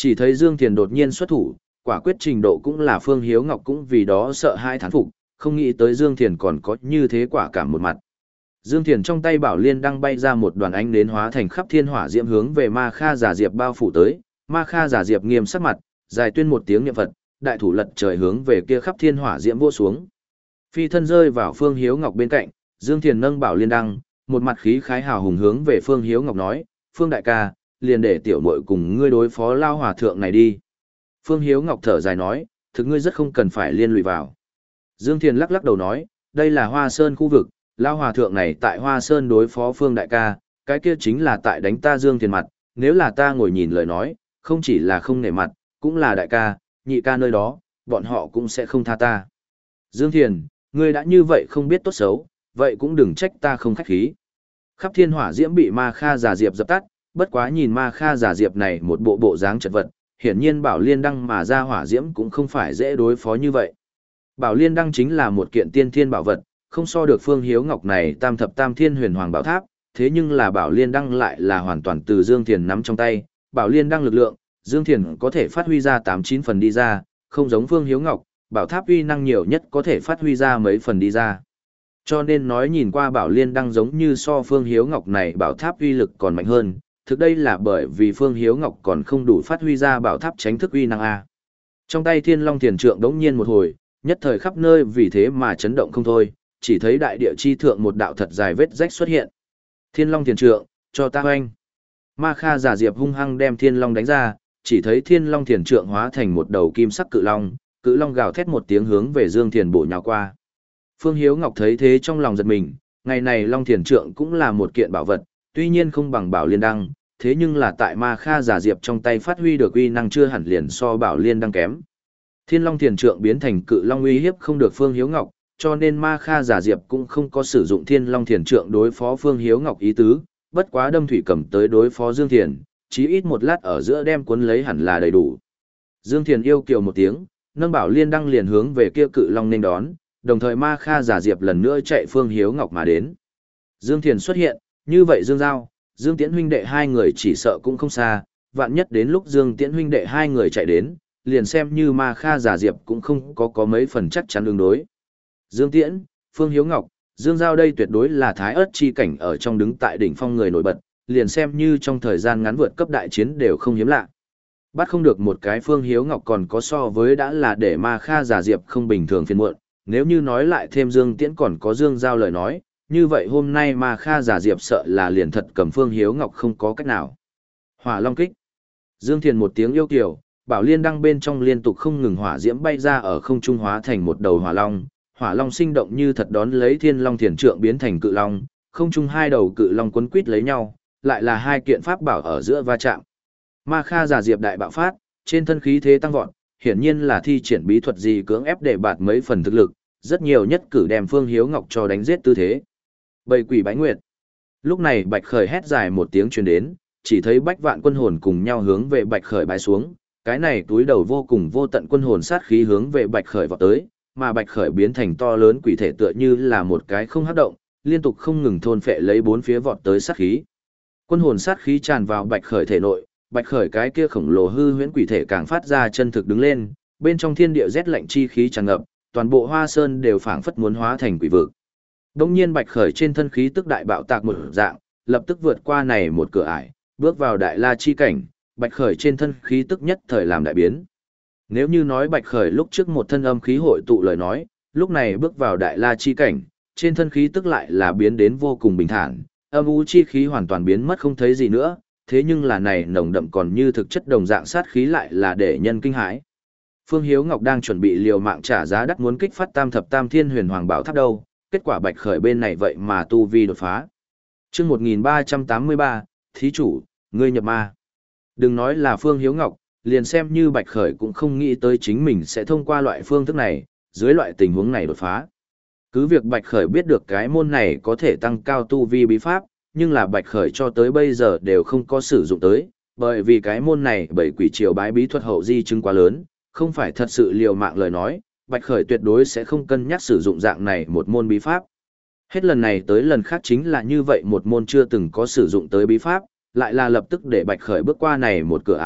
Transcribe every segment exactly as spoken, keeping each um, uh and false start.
Chỉ thấy Dương Thiền đột nhiên xuất thủ, quả quyết trình độ cũng là Phương Hiếu Ngọc cũng vì đó sợ hai thán phục, không nghĩ tới Dương Thiền còn có như thế quả cảm một mặt. Dương Thiền trong tay bảo liên đăng bay ra một đoàn ánh nến hóa thành khắp thiên hỏa diễm hướng về Ma Kha Giả Diệp bao phủ tới, Ma Kha Giả Diệp nghiêm sắc mặt, dài tuyên một tiếng niệm Phật, đại thủ lật trời hướng về kia khắp thiên hỏa diễm vỗ xuống. Phi thân rơi vào Phương Hiếu Ngọc bên cạnh, Dương Thiền nâng bảo liên đăng, một mặt khí khái hào hùng hướng về Phương Hiếu Ngọc nói, Phương đại ca, liền để tiểu muội cùng ngươi đối phó lao hòa thượng này đi. Phương Hiếu Ngọc thở dài nói, thực ngươi rất không cần phải liên lụy vào. Dương Thiền lắc lắc đầu nói, đây là Hoa Sơn khu vực, lao hòa thượng này tại Hoa Sơn đối phó Phương đại ca, cái kia chính là tại đánh ta Dương Thiền mặt, nếu là ta ngồi nhìn lời nói, không chỉ là không nể mặt, cũng là đại ca, nhị ca nơi đó, bọn họ cũng sẽ không tha ta. Dương Thiền, ngươi đã như vậy không biết tốt xấu, vậy cũng đừng trách ta không khách khí. Khắp thiên hỏa diễm bị Ma Kha Giả Diệp dập tắt, bất quá nhìn Ma Kha Giả Diệp này một bộ bộ dáng chật vật, hiển nhiên bảo liên đăng mà ra hỏa diễm cũng không phải dễ đối phó như vậy. Bảo liên đăng chính là một kiện tiên thiên bảo vật, không so được Phương Hiếu Ngọc này tam thập tam thiên huyền hoàng bảo tháp, thế nhưng là bảo liên đăng lại là hoàn toàn từ Dương Thiền nắm trong tay, bảo liên đăng lực lượng, Dương Thiền có thể phát huy ra tám chín phần đi ra, không giống Phương Hiếu Ngọc, bảo tháp uy năng nhiều nhất có thể phát huy ra mấy phần đi ra. Cho nên nói nhìn qua bảo liên đăng giống như so Phương Hiếu Ngọc này bảo tháp uy lực còn mạnh hơn, thực đây là bởi vì Phương Hiếu Ngọc còn không đủ phát huy ra bảo tháp tránh thức uy năng A. Trong tay Thiên Long Thiền Trượng đống nhiên một hồi, nhất thời khắp nơi vì thế mà chấn động không thôi, chỉ thấy đại địa chi thượng một đạo thật dài vết rách xuất hiện. Thiên Long Thiền Trượng, cho ta hoanh. Ma Kha Giả Diệp hung hăng đem Thiên Long đánh ra, chỉ thấy Thiên Long Thiền Trượng hóa thành một đầu kim sắc cự long, cự long gào thét một tiếng hướng về Dương Thiền bổ nhào qua. Phương Hiếu Ngọc thấy thế trong lòng giật mình, ngày này Long Thiền Trượng cũng là một kiện bảo vật, tuy nhiên không bằng bảo liên đăng, thế nhưng là tại Ma Kha Giả Diệp trong tay phát huy được uy năng chưa hẳn liền so bảo liên đăng kém. Thiên Long Thiền Trượng biến thành cự long uy hiếp không được Phương Hiếu Ngọc, cho nên Ma Kha Giả Diệp cũng không có sử dụng Thiên Long Thiền Trượng đối phó Phương Hiếu Ngọc ý tứ, bất quá đâm thủy cầm tới đối phó Dương Thiền, chí ít một lát ở giữa đem cuốn lấy hẳn là đầy đủ. Dương Thiền yêu kiều một tiếng, nâng bảo liên đăng liền hướng về kia cự long nên đón, đồng thời Ma Kha Giả Diệp lần nữa chạy Phương Hiếu Ngọc mà đến. Dương Thiền xuất hiện, như vậy Dương Giao, Dương Tiễn huynh đệ hai người chỉ sợ cũng không xa, vạn nhất đến lúc Dương Tiễn huynh đệ hai người chạy đến, liền xem như Ma Kha Giả Diệp cũng không có có mấy phần chắc chắn ứng đối. Dương Tiễn, Phương Hiếu Ngọc, Dương Giao đây tuyệt đối là thái ớt chi cảnh ở trong đứng tại đỉnh phong người nổi bật, liền xem như trong thời gian ngắn vượt cấp đại chiến đều không hiếm lạ. Bắt không được một cái Phương Hiếu Ngọc còn có so với đã là để Ma Kha Giả Diệp không bình thường phiền muộn, nếu như nói lại thêm Dương Tiễn còn có Dương Giao lời nói, như vậy hôm nay Ma Kha Giả Diệp sợ là liền thật cầm Phương Hiếu Ngọc không có cách nào. Hỏa Long Kích. Dương Thiền một tiếng yêu kiều, bảo liên đăng bên trong liên tục không ngừng hỏa diễm bay ra ở không trung hóa thành một đầu hỏa long, hỏa long sinh động như thật đón lấy Thiên Long Thiền Trượng biến thành cự long, không trung hai đầu cự long quấn quít lấy nhau, lại là hai kiện pháp bảo ở giữa va chạm. Ma Kha Giả Diệp đại bạo phát, trên thân khí thế tăng vọt, hiển nhiên là thi triển bí thuật gì cưỡng ép để bạt mấy phần thực lực, rất nhiều nhất cử đem Phương Hiếu Ngọc cho đánh giết tư thế. Bầy quỷ bái nguyệt. Lúc này Bạch Khởi hét dài một tiếng truyền đến, chỉ thấy bách vạn quân hồn cùng nhau hướng về Bạch Khởi bái xuống, cái này túi đầu vô cùng vô tận quân hồn sát khí hướng về Bạch Khởi vọt tới, mà Bạch Khởi biến thành to lớn quỷ thể tựa như là một cái không hấp động, liên tục không ngừng thôn phệ lấy bốn phía vọt tới sát khí. Quân hồn sát khí tràn vào Bạch Khởi thể nội, Bạch Khởi cái kia khổng lồ hư huyễn quỷ thể càng phát ra chân thực đứng lên, bên trong thiên địa rét lạnh chi khí tràn ngập, toàn bộ Hoa Sơn đều phảng phất muốn hóa thành quỷ vực. Đống nhiên Bạch Khởi trên thân khí tức đại bạo tạc một dạng, lập tức vượt qua này một cửa ải, bước vào đại la chi cảnh, Bạch Khởi trên thân khí tức nhất thời làm đại biến. Nếu như nói Bạch Khởi lúc trước một thân âm khí hội tụ lời nói, lúc này bước vào đại la chi cảnh, trên thân khí tức lại là biến đến vô cùng bình thản, âm u chi khí hoàn toàn biến mất không thấy gì nữa, thế nhưng là này nồng đậm còn như thực chất đồng dạng sát khí lại là để nhân kinh hãi. Phương Hiếu Ngọc đang chuẩn bị liều mạng trả giá đắt muốn kích phát tam thập tam thiên huyền hoàng bảo tháp đâu, kết quả Bạch Khởi bên này vậy mà tu vi đột phá. Chương một nghìn ba trăm tám mươi ba, thí chủ, ngươi nhập ma. Đừng nói là Phương Hiếu Ngọc, liền xem như Bạch Khởi cũng không nghĩ tới chính mình sẽ thông qua loại phương thức này, dưới loại tình huống này đột phá. Cứ việc Bạch Khởi biết được cái môn này có thể tăng cao tu vi bí pháp, nhưng là Bạch Khởi cho tới bây giờ đều không có sử dụng tới, bởi vì cái môn này bảy quỷ triều bái bí thuật hậu di chứng quá lớn, không phải thật sự liều mạng lời nói, Bạch Khởi tuyệt đối sẽ không cân nhắc sử dụng dạng này một môn bí pháp. Hết lần này tới lần khác chính là như vậy một môn chưa từng có sử dụng tới bí pháp, lại là lập tức để Bạch Khởi bước qua này một cửa ải,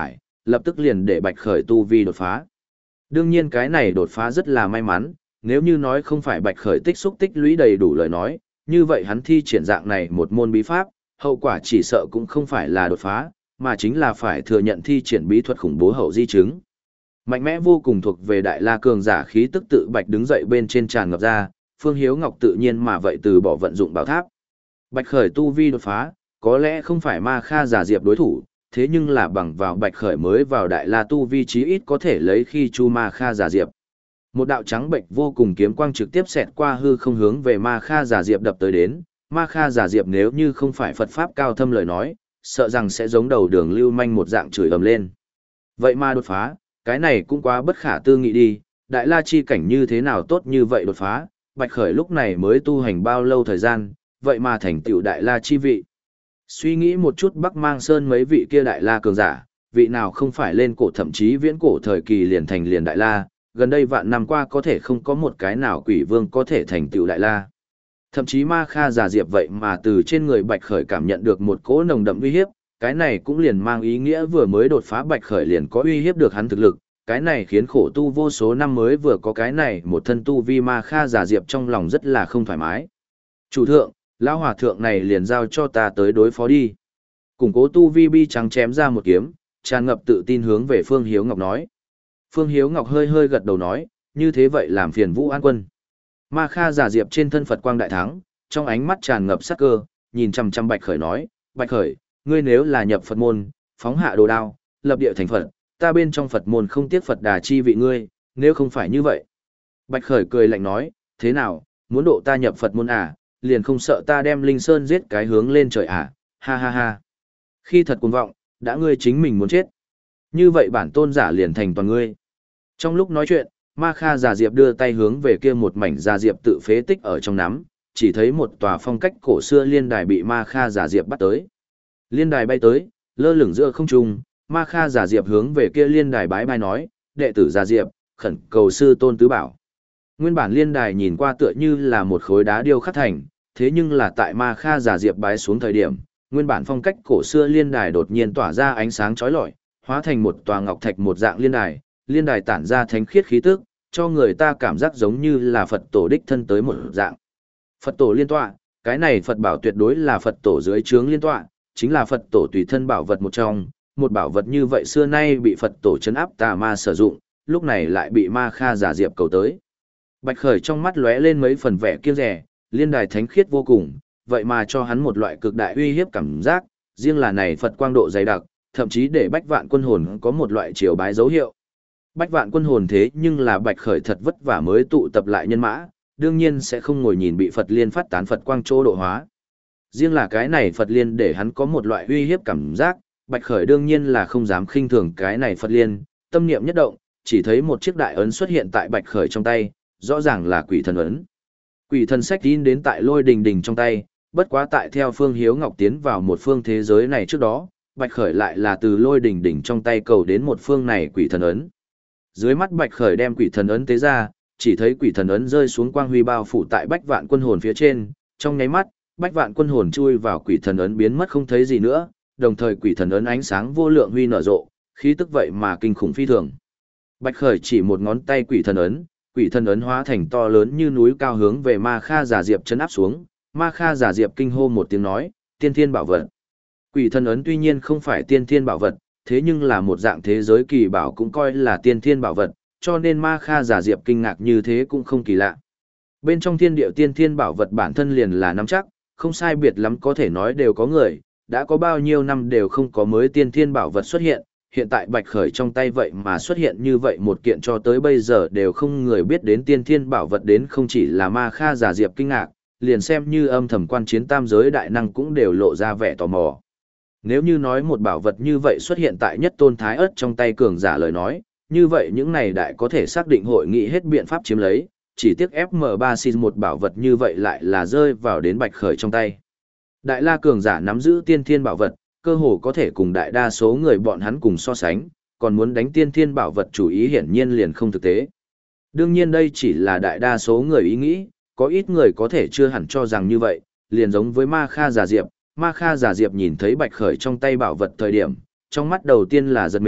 lập tức liền để Bạch Khởi tu vi đột phá. Đương nhiên cái này đột phá rất là may mắn, nếu như nói không phải Bạch Khởi tích xúc tích lũy đầy đủ lời nói, như vậy hắn thi triển dạng này một môn bí pháp, hậu quả chỉ sợ cũng không phải là đột phá, mà chính là phải thừa nhận thi triển bí thuật khủng bố hậu di chứng. Mạnh mẽ vô cùng thuộc về Đại La cường giả khí tức tự Bạch đứng dậy bên trên tràn ngập ra, Phương Hiếu Ngọc tự nhiên mà vậy từ bỏ vận dụng bảo tháp. Bạch Khởi tu vi đột phá, có lẽ không phải Ma Kha giả diệp đối thủ, thế nhưng là bằng vào Bạch Khởi mới vào Đại La tu vi chí ít có thể lấy khi chu Ma Kha giả diệp. Một đạo trắng bệnh vô cùng kiếm quang trực tiếp xẹt qua hư không hướng về Ma Kha giả diệp đập tới đến, Ma Kha giả diệp nếu như không phải Phật pháp cao thâm lời nói, sợ rằng sẽ giống đầu đường lưu manh một dạng chửi ầm lên. Vậy mà đột phá, cái này cũng quá bất khả tư nghị đi, Đại La chi cảnh như thế nào tốt như vậy đột phá, Bạch Khởi lúc này mới tu hành bao lâu thời gian, vậy mà thành tựu Đại La chi vị. Suy nghĩ một chút Bắc Mang Sơn mấy vị kia Đại La cường giả, vị nào không phải lên cổ thậm chí viễn cổ thời kỳ liền thành liền Đại La, gần đây vạn năm qua có thể không có một cái nào quỷ vương có thể thành tựu Đại La. Thậm chí Ma Kha giả diệp vậy mà từ trên người Bạch Khởi cảm nhận được một cỗ nồng đậm uy hiếp, cái này cũng liền mang ý nghĩa vừa mới đột phá Bạch Khởi liền có uy hiếp được hắn thực lực, cái này khiến khổ tu vô số năm mới vừa có cái này một thân tu vi Ma Kha giả diệp trong lòng rất là không thoải mái. Chủ thượng, lão hòa thượng này liền giao cho ta tới đối phó đi. Củng cố tu vi bi trắng chém ra một kiếm, tràn ngập tự tin hướng về Phương Hiếu Ngọc nói. Phương Hiếu Ngọc hơi hơi gật đầu nói, như thế vậy làm phiền Vũ An Quân. Ma Kha giả diệp trên thân Phật quang đại thắng, trong ánh mắt tràn ngập sát cơ, nhìn chăm chăm Bạch Khởi nói, Bạch Khởi, ngươi nếu là nhập Phật môn, phóng hạ đồ đao, lập địa thành Phật, ta bên trong Phật môn không tiếc Phật đà chi vị ngươi, nếu không phải như vậy. Bạch Khởi cười lạnh nói, thế nào, muốn độ ta nhập Phật môn à, liền không sợ ta đem Linh Sơn giết cái hướng lên trời à, ha ha ha. Khi thật cuồng vọng, đã ngươi chính mình muốn chết. Như vậy bản tôn giả liền thành toàn ngươi. Trong lúc nói chuyện, Ma Kha giả diệp đưa tay hướng về kia một mảnh giả diệp tự phế tích ở trong nắm, chỉ thấy một tòa phong cách cổ xưa liên đài bị Ma Kha giả diệp bắt tới. Liên đài bay tới, lơ lửng giữa không trung, Ma Kha giả diệp hướng về kia liên đài bái bai nói, đệ tử giả diệp, khẩn cầu sư tôn tứ bảo. Nguyên bản liên đài nhìn qua tựa như là một khối đá điêu khắc thành, thế nhưng là tại Ma Kha giả diệp bái xuống thời điểm, nguyên bản phong cách cổ xưa liên đài đột nhiên tỏa ra ánh sáng chói lọi, hóa thành một tòa ngọc thạch một dạng liên đài, liên đài tản ra thánh khiết khí tức, cho người ta cảm giác giống như là Phật tổ đích thân tới một dạng. Phật tổ liên tọa, cái này Phật bảo tuyệt đối là Phật tổ dưới trướng liên tọa, chính là Phật tổ tùy thân bảo vật một trong, một bảo vật như vậy xưa nay bị Phật tổ trấn áp tà ma sử dụng, lúc này lại bị Ma Kha giả diệp cầu tới. Bạch Khởi trong mắt lóe lên mấy phần vẻ kiêng dè, liên đài thánh khiết vô cùng, vậy mà cho hắn một loại cực đại uy hiếp cảm giác, riêng là này Phật quang độ dày đặc, thậm chí để Bách Vạn Quân Hồn có một loại triều bái dấu hiệu. Bách Vạn Quân Hồn thế nhưng là Bạch Khởi thật vất vả mới tụ tập lại nhân mã, đương nhiên sẽ không ngồi nhìn bị Phật liên phát tán Phật quang chỗ độ hóa. Riêng là cái này Phật liên để hắn có một loại uy hiếp cảm giác, Bạch Khởi đương nhiên là không dám khinh thường cái này Phật liên, tâm niệm nhất động, chỉ thấy một chiếc đại ấn xuất hiện tại Bạch Khởi trong tay, rõ ràng là Quỷ Thần ấn. Quỷ Thần sách tin đến tại Lôi Đình Đình trong tay, bất quá tại theo Phương Hiếu Ngọc tiến vào một phương thế giới này trước đó, Bạch Khởi lại là từ Lôi Đình Đình trong tay cầu đến một phương này Quỷ Thần ấn. Dưới mắt Bạch Khởi đem Quỷ Thần ấn tế ra, chỉ thấy Quỷ Thần ấn rơi xuống quang huy bao phủ tại Bách Vạn Quân Hồn phía trên, trong nháy mắt, Bách Vạn Quân Hồn chui vào Quỷ Thần ấn biến mất không thấy gì nữa, đồng thời Quỷ Thần ấn ánh sáng vô lượng huy nở rộ, khí tức vậy mà kinh khủng phi thường. Bạch Khởi chỉ một ngón tay Quỷ Thần ấn, Quỷ Thần ấn hóa thành to lớn như núi cao hướng về Ma Kha giả diệp chấn áp xuống, Ma Kha giả diệp kinh hô một tiếng nói, tiên thiên bảo vật. Quỷ Thần ấn tuy nhiên không phải tiên thiên bảo vật, thế nhưng là một dạng thế giới kỳ bảo cũng coi là tiên thiên bảo vật, cho nên Ma Kha giả diệp kinh ngạc như thế cũng không kỳ lạ. Bên trong thiên địa tiên thiên bảo vật bản thân liền là nắm chắc, không sai biệt lắm có thể nói đều có người, đã có bao nhiêu năm đều không có mới tiên thiên bảo vật xuất hiện, hiện tại Bạch Khởi trong tay vậy mà xuất hiện như vậy một kiện cho tới bây giờ đều không người biết đến tiên thiên bảo vật đến không chỉ là Ma Kha giả diệp kinh ngạc, liền xem như âm thầm quan chiến tam giới đại năng cũng đều lộ ra vẻ tò mò. Nếu như nói một bảo vật như vậy xuất hiện tại nhất tôn thái ớt trong tay cường giả lời nói, như vậy những này đại có thể xác định hội nghị hết biện pháp chiếm lấy, chỉ tiếc ép em ba xin một bảo vật như vậy lại là rơi vào đến Bạch Khởi trong tay. Đại la cường giả nắm giữ tiên thiên bảo vật, cơ hồ có thể cùng đại đa số người bọn hắn cùng so sánh, còn muốn đánh tiên thiên bảo vật chủ ý hiển nhiên liền không thực tế. Đương nhiên đây chỉ là đại đa số người ý nghĩ, có ít người có thể chưa hẳn cho rằng như vậy, liền giống với Ma Kha giả diệp. Ma Kha giả diệp nhìn thấy Bạch Khởi trong tay bảo vật thời điểm, trong mắt đầu tiên là giật mình,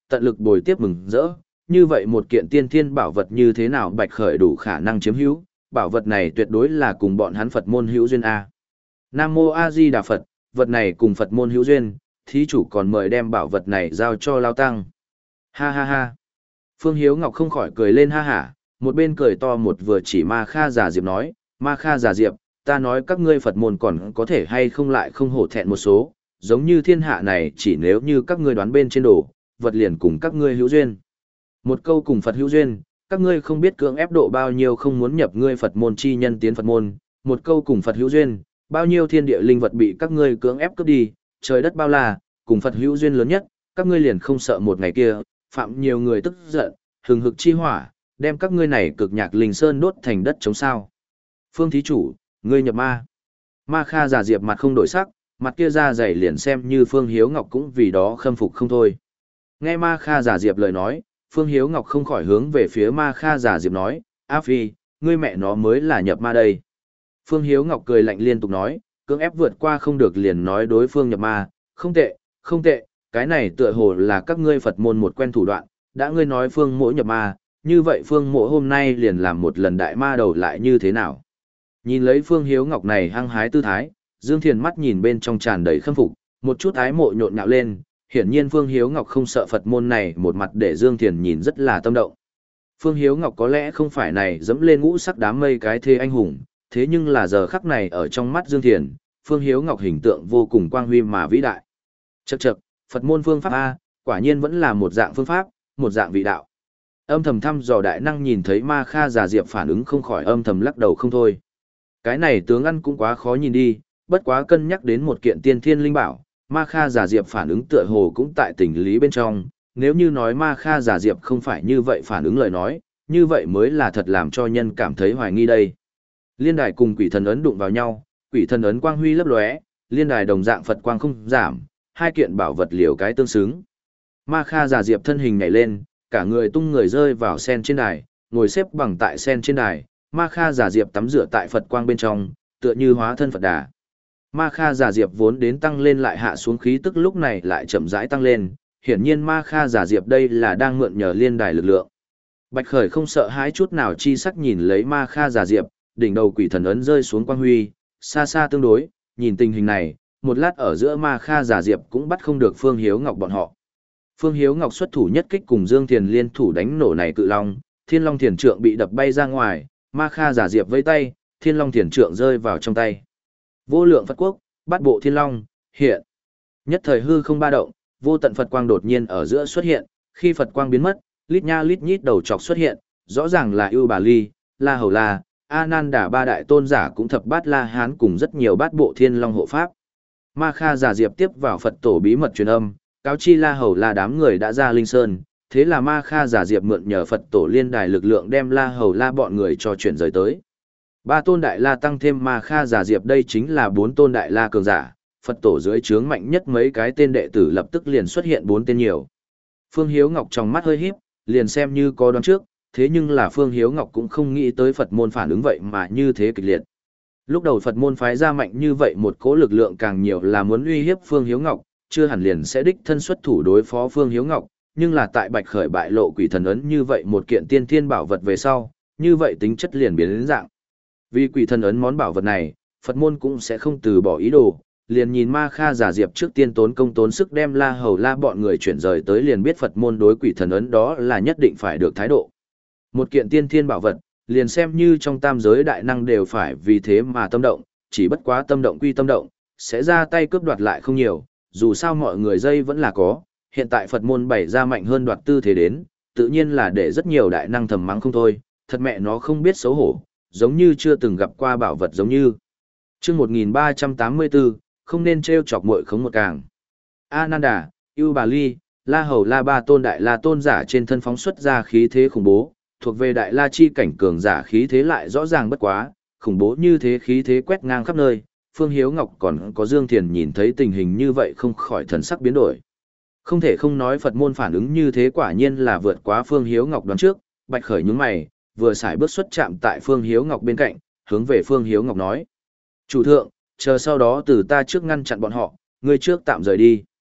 tận lực bồi tiếp mừng rỡ. Như vậy một kiện tiên thiên bảo vật như thế nào Bạch Khởi đủ khả năng chiếm hữu, bảo vật này tuyệt đối là cùng bọn hắn Phật môn hữu duyên A. Nam Mô A Di Đà Phật, vật này cùng Phật môn hữu duyên, thí chủ còn mời đem bảo vật này giao cho Lao Tăng. Ha ha ha. Phương Hiếu Ngọc không khỏi cười lên ha hả, một bên cười to một vừa chỉ Ma Kha Già Diệp nói, Ma Kha Già Diệp, ta nói các ngươi Phật môn còn có thể hay không lại không hổ thẹn một số, giống như thiên hạ này chỉ nếu như các ngươi đoán bên trên đồ, vật liền cùng các ngươi hữu duyên. Một câu cùng Phật hữu duyên, các ngươi không biết cưỡng ép độ bao nhiêu không muốn nhập ngươi Phật môn chi nhân tiến Phật môn, một câu cùng Phật hữu duyên, bao nhiêu thiên địa linh vật bị các ngươi cưỡng ép cướp đi, trời đất bao la, cùng Phật hữu duyên lớn nhất, các ngươi liền không sợ một ngày kia, phạm nhiều người tức giận, hừng hực chi hỏa, đem các ngươi này cực nhạc linh sơn đốt thành đất chống sao. Phương thí chủ, ngươi nhập ma. Ma Kha Già Diệp mặt không đổi sắc, mặt kia ra dày liền xem như Phương Hiếu Ngọc cũng vì đó khâm phục không thôi. Nghe Ma Kha Già Diệp lời nói, Phương Hiếu Ngọc không khỏi hướng về phía Ma Kha Già Diệp nói, A Phi, ngươi mẹ nó mới là nhập ma đây. Phương Hiếu Ngọc cười lạnh liên tục nói, cưỡng ép vượt qua không được liền nói đối phương nhập ma, không tệ, không tệ, cái này tựa hồ là các ngươi Phật môn một quen thủ đoạn, đã ngươi nói Phương Mỗ nhập ma, như vậy Phương Mỗ hôm nay liền làm một lần đại ma đầu lại như thế nào. Nhìn lấy Phương Hiếu Ngọc này hăng hái tư thái, Dương Thiền mắt nhìn bên trong tràn đầy khâm phục, một chút ái mộ nhộn nhạo lên, hiển nhiên Phương Hiếu Ngọc không sợ Phật môn này một mặt để Dương Thiền nhìn rất là tâm động. Phương Hiếu Ngọc có lẽ không phải này dẫm lên ngũ sắc đám mây cái thê anh hùng, thế nhưng là giờ khắc này ở trong mắt Dương Thiền, Phương Hiếu Ngọc hình tượng vô cùng quang huy mà vĩ đại. Chậc chậc, Phật môn phương pháp A, quả nhiên vẫn là một dạng phương pháp, một dạng vị đạo. Âm thầm thăm dò đại năng nhìn thấy Ma Kha Già Diệp phản ứng không khỏi âm thầm lắc đầu không thôi. Cái này tướng ăn cũng quá khó nhìn đi, bất quá cân nhắc đến một kiện tiên thiên linh bảo, Ma Kha Già Diệp phản ứng tựa hồ cũng tại tình lý bên trong, nếu như nói Ma Kha Già Diệp không phải như vậy phản ứng lời nói, như vậy mới là thật làm cho nhân cảm thấy hoài nghi đây. Liên đài cùng quỷ thần ấn đụng vào nhau, quỷ thần ấn quang huy lấp lóe, liên đài đồng dạng Phật quang không giảm, hai kiện bảo vật liều cái tương xứng. Ma Kha Già Diệp thân hình nhảy lên, cả người tung người rơi vào sen trên đài, ngồi xếp bằng tại sen trên đài, Ma Kha Già Diệp tắm rửa tại Phật quang bên trong, tựa như hóa thân Phật Đà. Ma Kha Già Diệp vốn đến tăng lên lại hạ xuống khí tức lúc này lại chậm rãi tăng lên, hiển nhiên Ma Kha Già Diệp đây là đang mượn nhờ liên đài lực lượng. Bạch Khởi không sợ hãi chút nào chi sắc nhìn lấy Ma Kha Già Diệp, đỉnh đầu quỷ thần ấn rơi xuống quang huy, xa xa tương đối, nhìn tình hình này, một lát ở giữa Ma Kha Già Diệp cũng bắt không được Phương Hiếu Ngọc bọn họ. Phương Hiếu Ngọc xuất thủ nhất kích cùng Dương Thiền liên thủ đánh nổ này cự long, Thiên Long Thiền Trượng bị đập bay ra ngoài, Ma Kha Già Diệp vẫy tay, Thiên Long Thiền Trượng rơi vào trong tay. Vô lượng Phật quốc, bát bộ Thiên Long, hiện. Nhất thời hư không ba động, vô tận Phật quang đột nhiên ở giữa xuất hiện, khi Phật quang biến mất, lít nha lít nhít đầu chọc xuất hiện, rõ ràng là Ưu Bà Ly, La Hầu La, A Nan Đà ba đại tôn giả cũng thập bát La Hán cùng rất nhiều bát bộ Thiên Long hộ pháp. Ma Kha Già Diệp tiếp vào Phật tổ bí mật truyền âm, cáo chi La Hầu La đám người đã ra Linh Sơn, thế là Ma Kha Già Diệp mượn nhờ Phật tổ liên đài lực lượng đem La Hầu La bọn người cho chuyển rời tới. Ba tôn đại la tăng thêm Ma Kha Già Diệp đây chính là bốn tôn đại la cường giả, Phật tổ dưới trướng mạnh nhất mấy cái tên đệ tử lập tức liền xuất hiện bốn tên nhiều. Phương Hiếu Ngọc trong mắt hơi híp, liền xem như có đoán trước, thế nhưng là Phương Hiếu Ngọc cũng không nghĩ tới Phật môn phản ứng vậy mà như thế kịch liệt. Lúc đầu Phật môn phái ra mạnh như vậy một cỗ lực lượng càng nhiều là muốn uy hiếp Phương Hiếu Ngọc, chưa hẳn liền sẽ đích thân xuất thủ đối phó Phương Hiếu Ngọc, nhưng là tại Bạch Khởi bại lộ quỷ thần ấn như vậy một kiện tiên thiên bảo vật về sau, như vậy tính chất liền biến đến dạng. Vì quỷ thần ấn món bảo vật này, Phật môn cũng sẽ không từ bỏ ý đồ, liền nhìn Ma Kha Già Diệp trước tiên tốn công tốn sức đem La Hầu La bọn người chuyển rời tới liền biết Phật môn đối quỷ thần ấn đó là nhất định phải được thái độ. Một kiện tiên thiên bảo vật, liền xem như trong tam giới đại năng đều phải vì thế mà tâm động, chỉ bất quá tâm động quy tâm động, sẽ ra tay cướp đoạt lại không nhiều, dù sao mọi người dây vẫn là có, hiện tại Phật môn bày ra mạnh hơn đoạt tư thế đến, tự nhiên là để rất nhiều đại năng thầm mắng không thôi, thật mẹ nó không biết xấu hổ, giống như chưa từng gặp qua bảo vật giống như. Chương một nghìn ba trăm tám mươi tư, không nên trêu chọc muội khống một càng. Ananda, Ưu Bà Ly, La Hầu La ba tôn đại la tôn giả trên thân phóng xuất ra khí thế khủng bố, thuộc về đại la chi cảnh cường giả khí thế lại rõ ràng bất quá, khủng bố như thế khí thế quét ngang khắp nơi, Phương Hiếu Ngọc còn có Dương Thiền nhìn thấy tình hình như vậy không khỏi thần sắc biến đổi. Không thể không nói Phật môn phản ứng như thế quả nhiên là vượt quá Phương Hiếu Ngọc đoán trước, Bạch Khởi nhướng mày, vừa xài bước xuất chạm tại Phương Hiếu Ngọc bên cạnh, hướng về Phương Hiếu Ngọc nói: "Chủ thượng, chờ sau đó từ ta trước ngăn chặn bọn họ, ngươi trước tạm rời đi."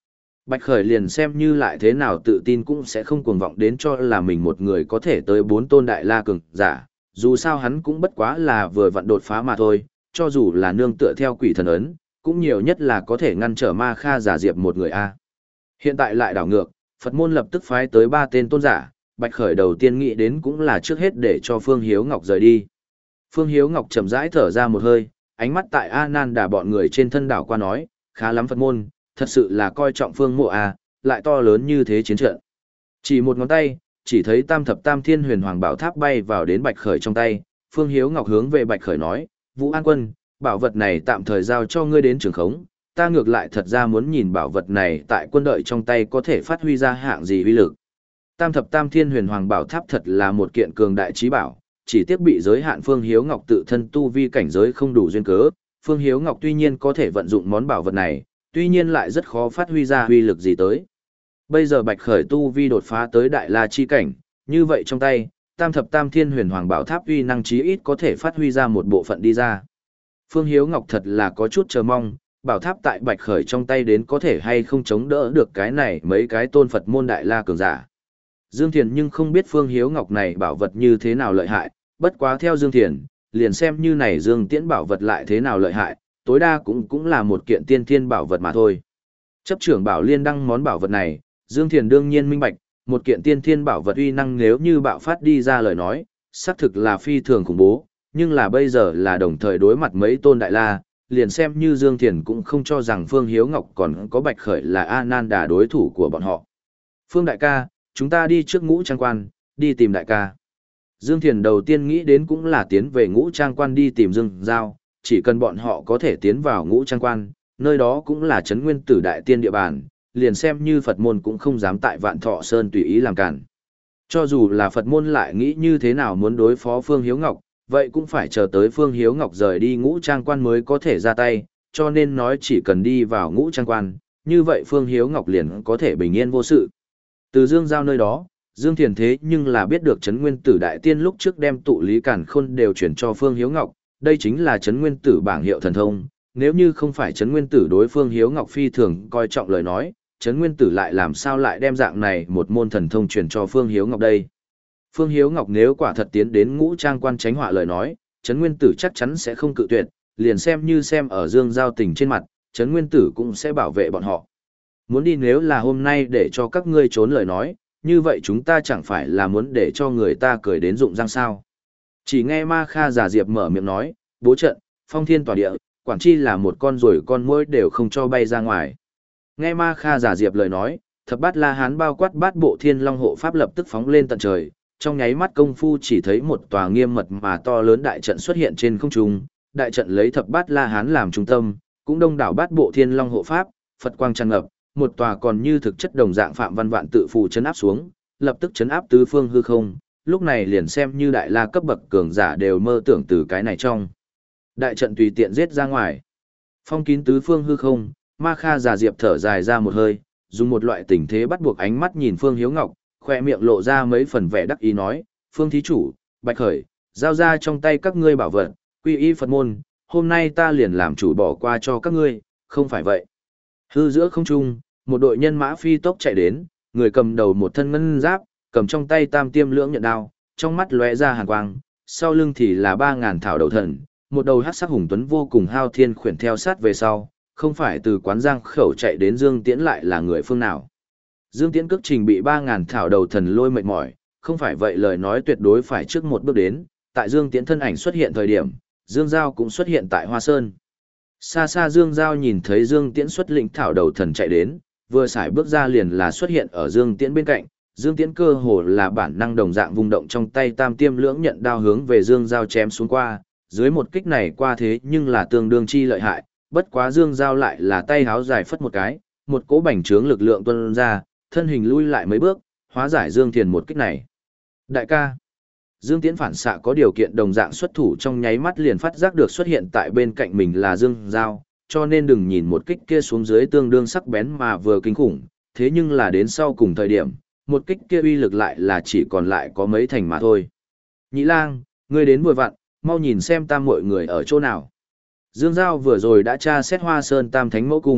Bạch Khởi liền xem như lại thế nào tự tin cũng sẽ không cuồng vọng đến cho là mình một người có thể tới bốn tôn đại la cường giả, dù sao hắn cũng bất quá là vừa vặn đột phá mà thôi, cho dù là nương tựa theo quỷ thần ấn, cũng nhiều nhất là có thể ngăn trở Ma Kha giả diệp một người a. Hiện tại lại đảo ngược, Phật môn lập tức phái tới ba tên tôn giả, Bạch Khởi đầu tiên nghĩ đến cũng là trước hết để cho Phương Hiếu Ngọc rời đi. Phương Hiếu Ngọc chậm rãi thở ra một hơi, ánh mắt tại A Nan Đà bọn người trên thân đảo qua nói, khá lắm Phật môn, thật sự là coi trọng Phương Mộ a, lại to lớn như thế chiến trận. Chỉ một ngón tay, chỉ thấy Tam Thập Tam Thiên Huyền Hoàng Bảo Tháp bay vào đến Bạch Khởi trong tay, Phương Hiếu Ngọc hướng về Bạch Khởi nói, Vũ An Quân, bảo vật này tạm thời giao cho ngươi đến trường khống, ta ngược lại thật ra muốn nhìn bảo vật này tại quân đội trong tay có thể phát huy ra hạng gì uy lực. Tam Thập Tam Thiên Huyền Hoàng Bảo Tháp thật là một kiện cường đại trí bảo, chỉ tiếc bị giới hạn Phương Hiếu Ngọc tự thân tu vi cảnh giới không đủ duyên cớ, Phương Hiếu Ngọc tuy nhiên có thể vận dụng món bảo vật này, tuy nhiên lại rất khó phát huy ra uy lực gì tới. Bây giờ Bạch Khởi tu vi đột phá tới đại la chi cảnh, như vậy trong tay, Tam Thập Tam Thiên Huyền Hoàng Bảo Tháp uy năng chí ít có thể phát huy ra một bộ phận đi ra. Phương Hiếu Ngọc thật là có chút chờ mong, bảo tháp tại Bạch Khởi trong tay đến có thể hay không chống đỡ được cái này mấy cái tôn Phật môn đại la cường giả. Dương Thiền nhưng không biết Phương Hiếu Ngọc này bảo vật như thế nào lợi hại, bất quá theo Dương Thiền, liền xem như này Dương Tiễn bảo vật lại thế nào lợi hại, tối đa cũng cũng là một kiện tiên thiên bảo vật mà thôi. Chấp trưởng bảo liên đăng món bảo vật này, Dương Thiền đương nhiên minh bạch, một kiện tiên thiên bảo vật uy năng nếu như bạo phát đi ra lời nói, xác thực là phi thường khủng bố, nhưng là bây giờ là đồng thời đối mặt mấy tôn đại la, liền xem như Dương Thiền cũng không cho rằng Phương Hiếu Ngọc còn có Bạch Khởi là A Nan Đà đối thủ của bọn họ. Phương đại ca, chúng ta đi trước Ngũ Trang Quan, đi tìm đại ca. Dương Thiền đầu tiên nghĩ đến cũng là tiến về Ngũ Trang Quan đi tìm Dương Giao, chỉ cần bọn họ có thể tiến vào Ngũ Trang Quan, nơi đó cũng là Trấn Nguyên Tử Đại Tiên địa bàn, liền xem như Phật môn cũng không dám tại Vạn Thọ Sơn tùy ý làm cản. Cho dù là Phật môn lại nghĩ như thế nào muốn đối phó Phương Hiếu Ngọc, vậy cũng phải chờ tới Phương Hiếu Ngọc rời đi Ngũ Trang Quan mới có thể ra tay, cho nên nói chỉ cần đi vào Ngũ Trang Quan, như vậy Phương Hiếu Ngọc liền có thể bình yên vô sự. Từ Dương Giao nơi đó, Dương Thiền thế nhưng là biết được Trấn Nguyên Tử Đại Tiên lúc trước đem tụ lý cản khôn đều chuyển cho Phương Hiếu Ngọc, đây chính là Trấn Nguyên Tử bảng hiệu thần thông, nếu như không phải Trấn Nguyên Tử đối Phương Hiếu Ngọc phi thường coi trọng lời nói, Trấn Nguyên Tử lại làm sao lại đem dạng này một môn thần thông truyền cho Phương Hiếu Ngọc đây. Phương Hiếu Ngọc nếu quả thật tiến đến Ngũ Trang Quan tránh họa lời nói, Trấn Nguyên Tử chắc chắn sẽ không cự tuyệt, liền xem như xem ở Dương Giao tình trên mặt, Trấn Nguyên Tử cũng sẽ bảo vệ bọn họ. Muốn đi nếu là hôm nay để cho các ngươi trốn lời nói, như vậy chúng ta chẳng phải là muốn để cho người ta cười đến rụng răng sao. Chỉ nghe Ma Kha Giả Diệp mở miệng nói, bố trận, phong thiên tỏa địa, quản chi là một con rồi con muỗi đều không cho bay ra ngoài. Nghe Ma Kha Giả Diệp lời nói, thập bát la hán bao quát bát bộ thiên long hộ pháp lập tức phóng lên tận trời, trong nháy mắt công phu chỉ thấy một tòa nghiêm mật mà to lớn đại trận xuất hiện trên không trung, đại trận lấy thập bát la hán làm trung tâm, cũng đông đảo bát bộ thiên long hộ pháp, Phật quang tràn ngập, một tòa còn như thực chất đồng dạng phạm văn vạn tự phù chấn áp xuống, lập tức chấn áp tứ phương hư không, lúc này liền xem như đại la cấp bậc cường giả đều mơ tưởng từ cái này trong. Đại trận tùy tiện giết ra ngoài. Phong kín tứ phương hư không, Ma Kha Giả Diệp thở dài ra một hơi, dùng một loại tình thế bắt buộc ánh mắt nhìn Phương Hiếu Ngọc, khoe miệng lộ ra mấy phần vẻ đắc ý nói, Phương Thí Chủ, Bạch Khởi, giao ra trong tay các ngươi bảo vật, quy y Phật môn, hôm nay ta liền làm chủ bỏ qua cho các ngươi, không phải vậy. Hư giữa không trung, một đội nhân mã phi tốc chạy đến, người cầm đầu một thân ngân giáp, cầm trong tay tam tiêm lưỡng nhận đao, trong mắt lóe ra hàn quang, sau lưng thì là ba ngàn thảo đầu thần, một đầu hắc sắc hùng tuấn vô cùng hao thiên khuyển theo sát về sau, không phải từ quán giang khẩu chạy đến Dương Tiễn lại là người phương nào. Dương Tiễn cước trình bị ba ngàn thảo đầu thần lôi mệt mỏi, không phải vậy lời nói tuyệt đối phải trước một bước đến, tại Dương Tiễn thân ảnh xuất hiện thời điểm, Dương Giao cũng xuất hiện tại Hoa Sơn. Xa xa Dương Giao nhìn thấy Dương Tiễn xuất lĩnh thảo đầu thần chạy đến, vừa xài bước ra liền là xuất hiện ở Dương Tiễn bên cạnh, Dương Tiễn cơ hồ là bản năng đồng dạng vung động trong tay tam tiêm lưỡng nhận đao hướng về Dương Giao chém xuống qua, dưới một kích này qua thế nhưng là tương đương chi lợi hại, bất quá Dương Giao lại là tay háo dài phất một cái, một cỗ bành trướng lực lượng tuôn ra, thân hình lui lại mấy bước, hóa giải Dương Thiền một kích này. Đại ca, Dương Tiễn phản xạ có điều kiện đồng dạng xuất thủ trong nháy mắt liền phát giác được xuất hiện tại bên cạnh mình là Dương Giao, cho nên đừng nhìn một kích kia xuống dưới tương đương sắc bén mà vừa kinh khủng, thế nhưng là đến sau cùng thời điểm, một kích kia uy lực lại là chỉ còn lại có mấy thành mà thôi. Nhĩ Lang, ngươi đến vừa vặn, mau nhìn xem tam mọi người ở chỗ nào. Dương Giao vừa rồi đã tra xét Hoa Sơn Tam Thánh Mẫu Cung,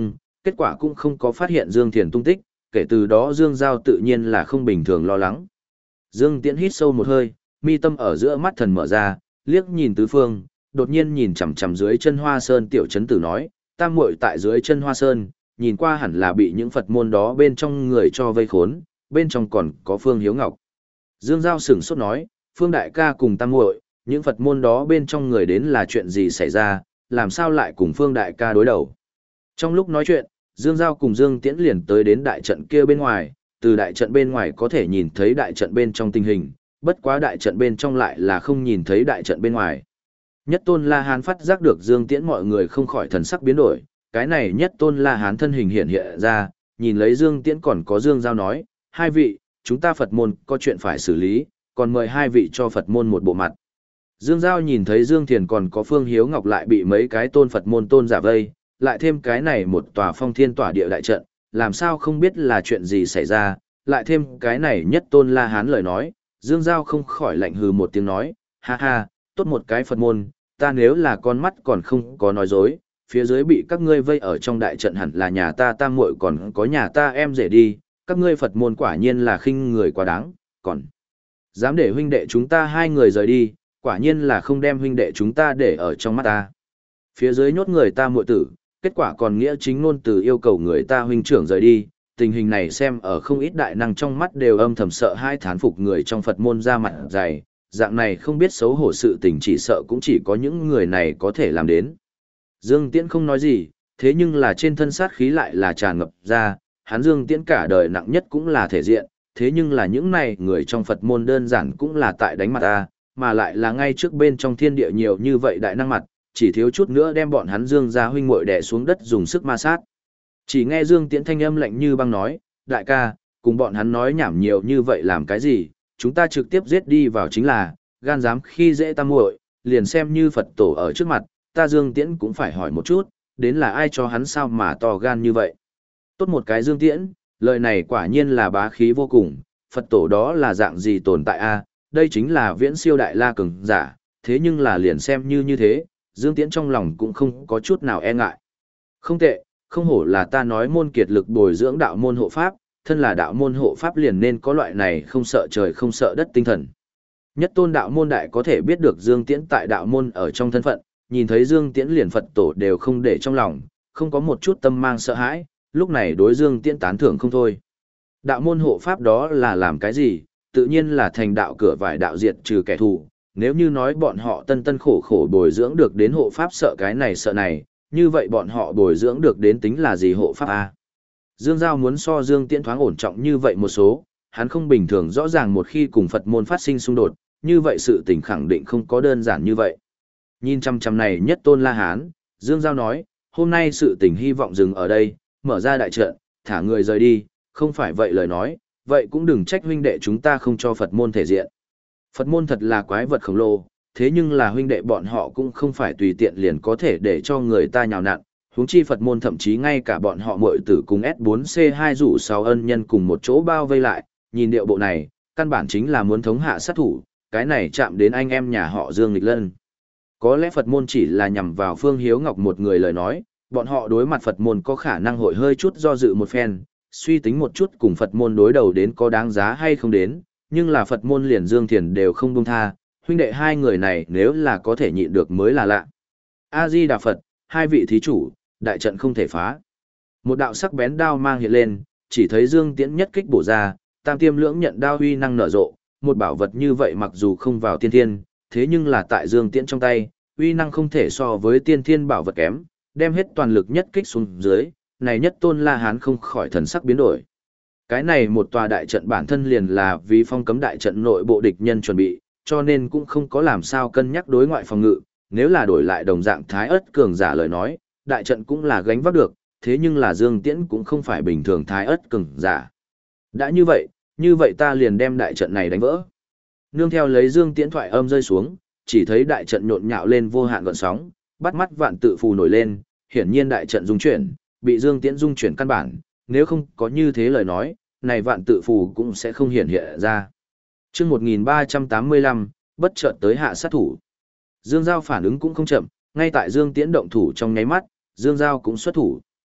kết quả cũng không có phát hiện Dương Thiền tung tích, kể từ đó Dương Giao tự nhiên là không bình thường lo lắng. Dương Tiễn hít sâu một hơi, mi tâm ở giữa mắt thần mở ra, liếc nhìn tứ phương, đột nhiên nhìn chằm chằm dưới chân Hoa Sơn tiểu trấn tử nói, tam muội tại dưới chân Hoa Sơn, nhìn qua hẳn là bị những Phật môn đó bên trong người cho vây khốn, bên trong còn có Phương Hiếu Ngọc. Dương Giao sửng sốt nói, Phương đại ca cùng tam muội, những Phật môn đó bên trong người đến là chuyện gì xảy ra, làm sao lại cùng Phương đại ca đối đầu. Trong lúc nói chuyện, Dương Giao cùng Dương Tiễn liền tới đến đại trận kia bên ngoài, từ đại trận bên ngoài có thể nhìn thấy đại trận bên trong tình hình, bất quá đại trận bên trong lại là không nhìn thấy đại trận bên ngoài. Nhất Tôn La Hán phát giác được Dương Tiễn mọi người không khỏi thần sắc biến đổi, cái này Nhất Tôn La Hán thân hình hiện hiện ra, nhìn lấy Dương Tiễn còn có Dương Giao nói, hai vị, chúng ta Phật môn có chuyện phải xử lý, còn mời hai vị cho Phật môn một bộ mặt. Dương Giao nhìn thấy Dương Thiền còn có Phương Hiếu Ngọc lại bị mấy cái tôn Phật môn tôn giả vây, lại thêm cái này một tòa phong thiên tỏa địa đại trận, làm sao không biết là chuyện gì xảy ra, lại thêm cái này Nhất Tôn La Hán lời nói, Dương Giao không khỏi lạnh hừ một tiếng nói, ha ha, tốt một cái Phật môn, ta nếu là con mắt còn không có nói dối, phía dưới bị các ngươi vây ở trong đại trận hẳn là nhà ta tam muội còn có nhà ta em rể đi, các ngươi Phật môn quả nhiên là khinh người quá đáng, còn dám để huynh đệ chúng ta hai người rời đi, quả nhiên là không đem huynh đệ chúng ta để ở trong mắt ta. Phía dưới nhốt người ta muội tử, kết quả còn nghĩa chính ngôn từ yêu cầu người ta huynh trưởng rời đi, tình hình này xem ở không ít đại năng trong mắt đều âm thầm sợ hai thán phục người trong Phật môn ra mặt dày, dạng này không biết xấu hổ sự tình chỉ sợ cũng chỉ có những người này có thể làm đến. Dương Tiễn không nói gì, thế nhưng là trên thân sát khí lại là tràn ngập ra, hắn Dương Tiễn cả đời nặng nhất cũng là thể diện, thế nhưng là những này người trong Phật môn đơn giản cũng là tại đánh mặt ta, mà lại là ngay trước bên trong thiên địa nhiều như vậy đại năng mặt, chỉ thiếu chút nữa đem bọn hắn Dương gia huynh muội đè xuống đất dùng sức ma sát. Chỉ nghe Dương Tiễn thanh âm lạnh như băng nói, đại ca, cùng bọn hắn nói nhảm nhiều như vậy làm cái gì, chúng ta trực tiếp giết đi vào chính là, gan dám khi dễ ta muội, liền xem như Phật tổ ở trước mặt, ta Dương Tiễn cũng phải hỏi một chút, đến là ai cho hắn sao mà to gan như vậy. Tốt một cái Dương Tiễn, lời này quả nhiên là bá khí vô cùng, Phật tổ đó là dạng gì tồn tại a? Đây chính là viễn siêu đại la cường giả, thế nhưng là liền xem như như thế, Dương Tiễn trong lòng cũng không có chút nào e ngại. Không tệ, không hổ là ta nói môn kiệt lực bồi dưỡng đạo môn hộ pháp, thân là đạo môn hộ pháp liền nên có loại này không sợ trời không sợ đất tinh thần. Nhất Tôn đạo môn đại có thể biết được Dương Tiễn tại đạo môn ở trong thân phận, nhìn thấy Dương Tiễn liền Phật tổ đều không để trong lòng, không có một chút tâm mang sợ hãi, lúc này đối Dương Tiễn tán thưởng không thôi. Đạo môn hộ pháp đó là làm cái gì? Tự nhiên là thành đạo cửa vải đạo diệt trừ kẻ thù. Nếu như nói bọn họ tân tân khổ khổ bồi dưỡng được đến hộ pháp sợ cái này sợ này, như vậy bọn họ bồi dưỡng được đến tính là gì hộ pháp a? Dương Giao muốn so Dương Tiễn thoáng ổn trọng như vậy một số, hắn không bình thường rõ ràng một khi cùng Phật môn phát sinh xung đột, như vậy sự tình khẳng định không có đơn giản như vậy. Nhìn chăm chăm này Nhất Tôn La Hán, Dương Giao nói, hôm nay sự tình hy vọng dừng ở đây, mở ra đại trận, thả người rời đi, không phải vậy lời nói, vậy cũng đừng trách huynh đệ chúng ta không cho Phật môn thể diện. Phật môn thật là quái vật khổng lồ, thế nhưng là huynh đệ bọn họ cũng không phải tùy tiện liền có thể để cho người ta nhào nặn, huống chi Phật môn thậm chí ngay cả bọn họ muội tử cùng S bốn C hai rủ sáu ân nhân cùng một chỗ bao vây lại, nhìn điệu bộ này, căn bản chính là muốn thống hạ sát thủ, cái này chạm đến anh em nhà họ Dương Lịch Lân. Có lẽ Phật môn chỉ là nhằm vào Phương Hiếu Ngọc một người lời nói, bọn họ đối mặt Phật môn có khả năng hội hơi chút do dự một phen, suy tính một chút cùng Phật môn đối đầu đến có đáng giá hay không đến, nhưng là Phật môn liền Dương Thiền đều không buông tha, huynh đệ hai người này nếu là có thể nhịn được mới là lạ. A-di Đà Phật, hai vị thí chủ, đại trận không thể phá. Một đạo sắc bén đao mang hiện lên, chỉ thấy Dương Tiễn nhất kích bổ ra, tam tiêm lưỡng nhận đao huy năng nở rộ, một bảo vật như vậy mặc dù không vào tiên thiên, thế nhưng là tại Dương Tiễn trong tay, uy năng không thể so với tiên thiên bảo vật kém, đem hết toàn lực nhất kích xuống dưới, này Nhất Tôn La Hán không khỏi thần sắc biến đổi. Cái này một tòa đại trận bản thân liền là vì phong cấm đại trận nội bộ địch nhân chuẩn bị, cho nên cũng không có làm sao cân nhắc đối ngoại phòng ngự, nếu là đổi lại đồng dạng thái ất cường giả lời nói, đại trận cũng là gánh vác được, thế nhưng là Dương Tiễn cũng không phải bình thường thái ất cường giả. Đã như vậy, như vậy ta liền đem đại trận này đánh vỡ. Nương theo lấy Dương Tiễn thoại âm rơi xuống, chỉ thấy đại trận nhộn nhạo lên vô hạn gợn sóng, bắt mắt vạn tự phù nổi lên, hiển nhiên đại trận dung chuyển, bị Dương Tiễn dung chuyển căn bản, nếu không có như thế lời nói, này vạn tự phù cũng sẽ không hiện hiện ra. Chương một nghìn ba trăm tám mươi lăm, bất chợt tới hạ sát thủ. Dương Giao phản ứng cũng không chậm, ngay tại Dương Tiễn động thủ trong nháy mắt, Dương Giao cũng xuất thủ.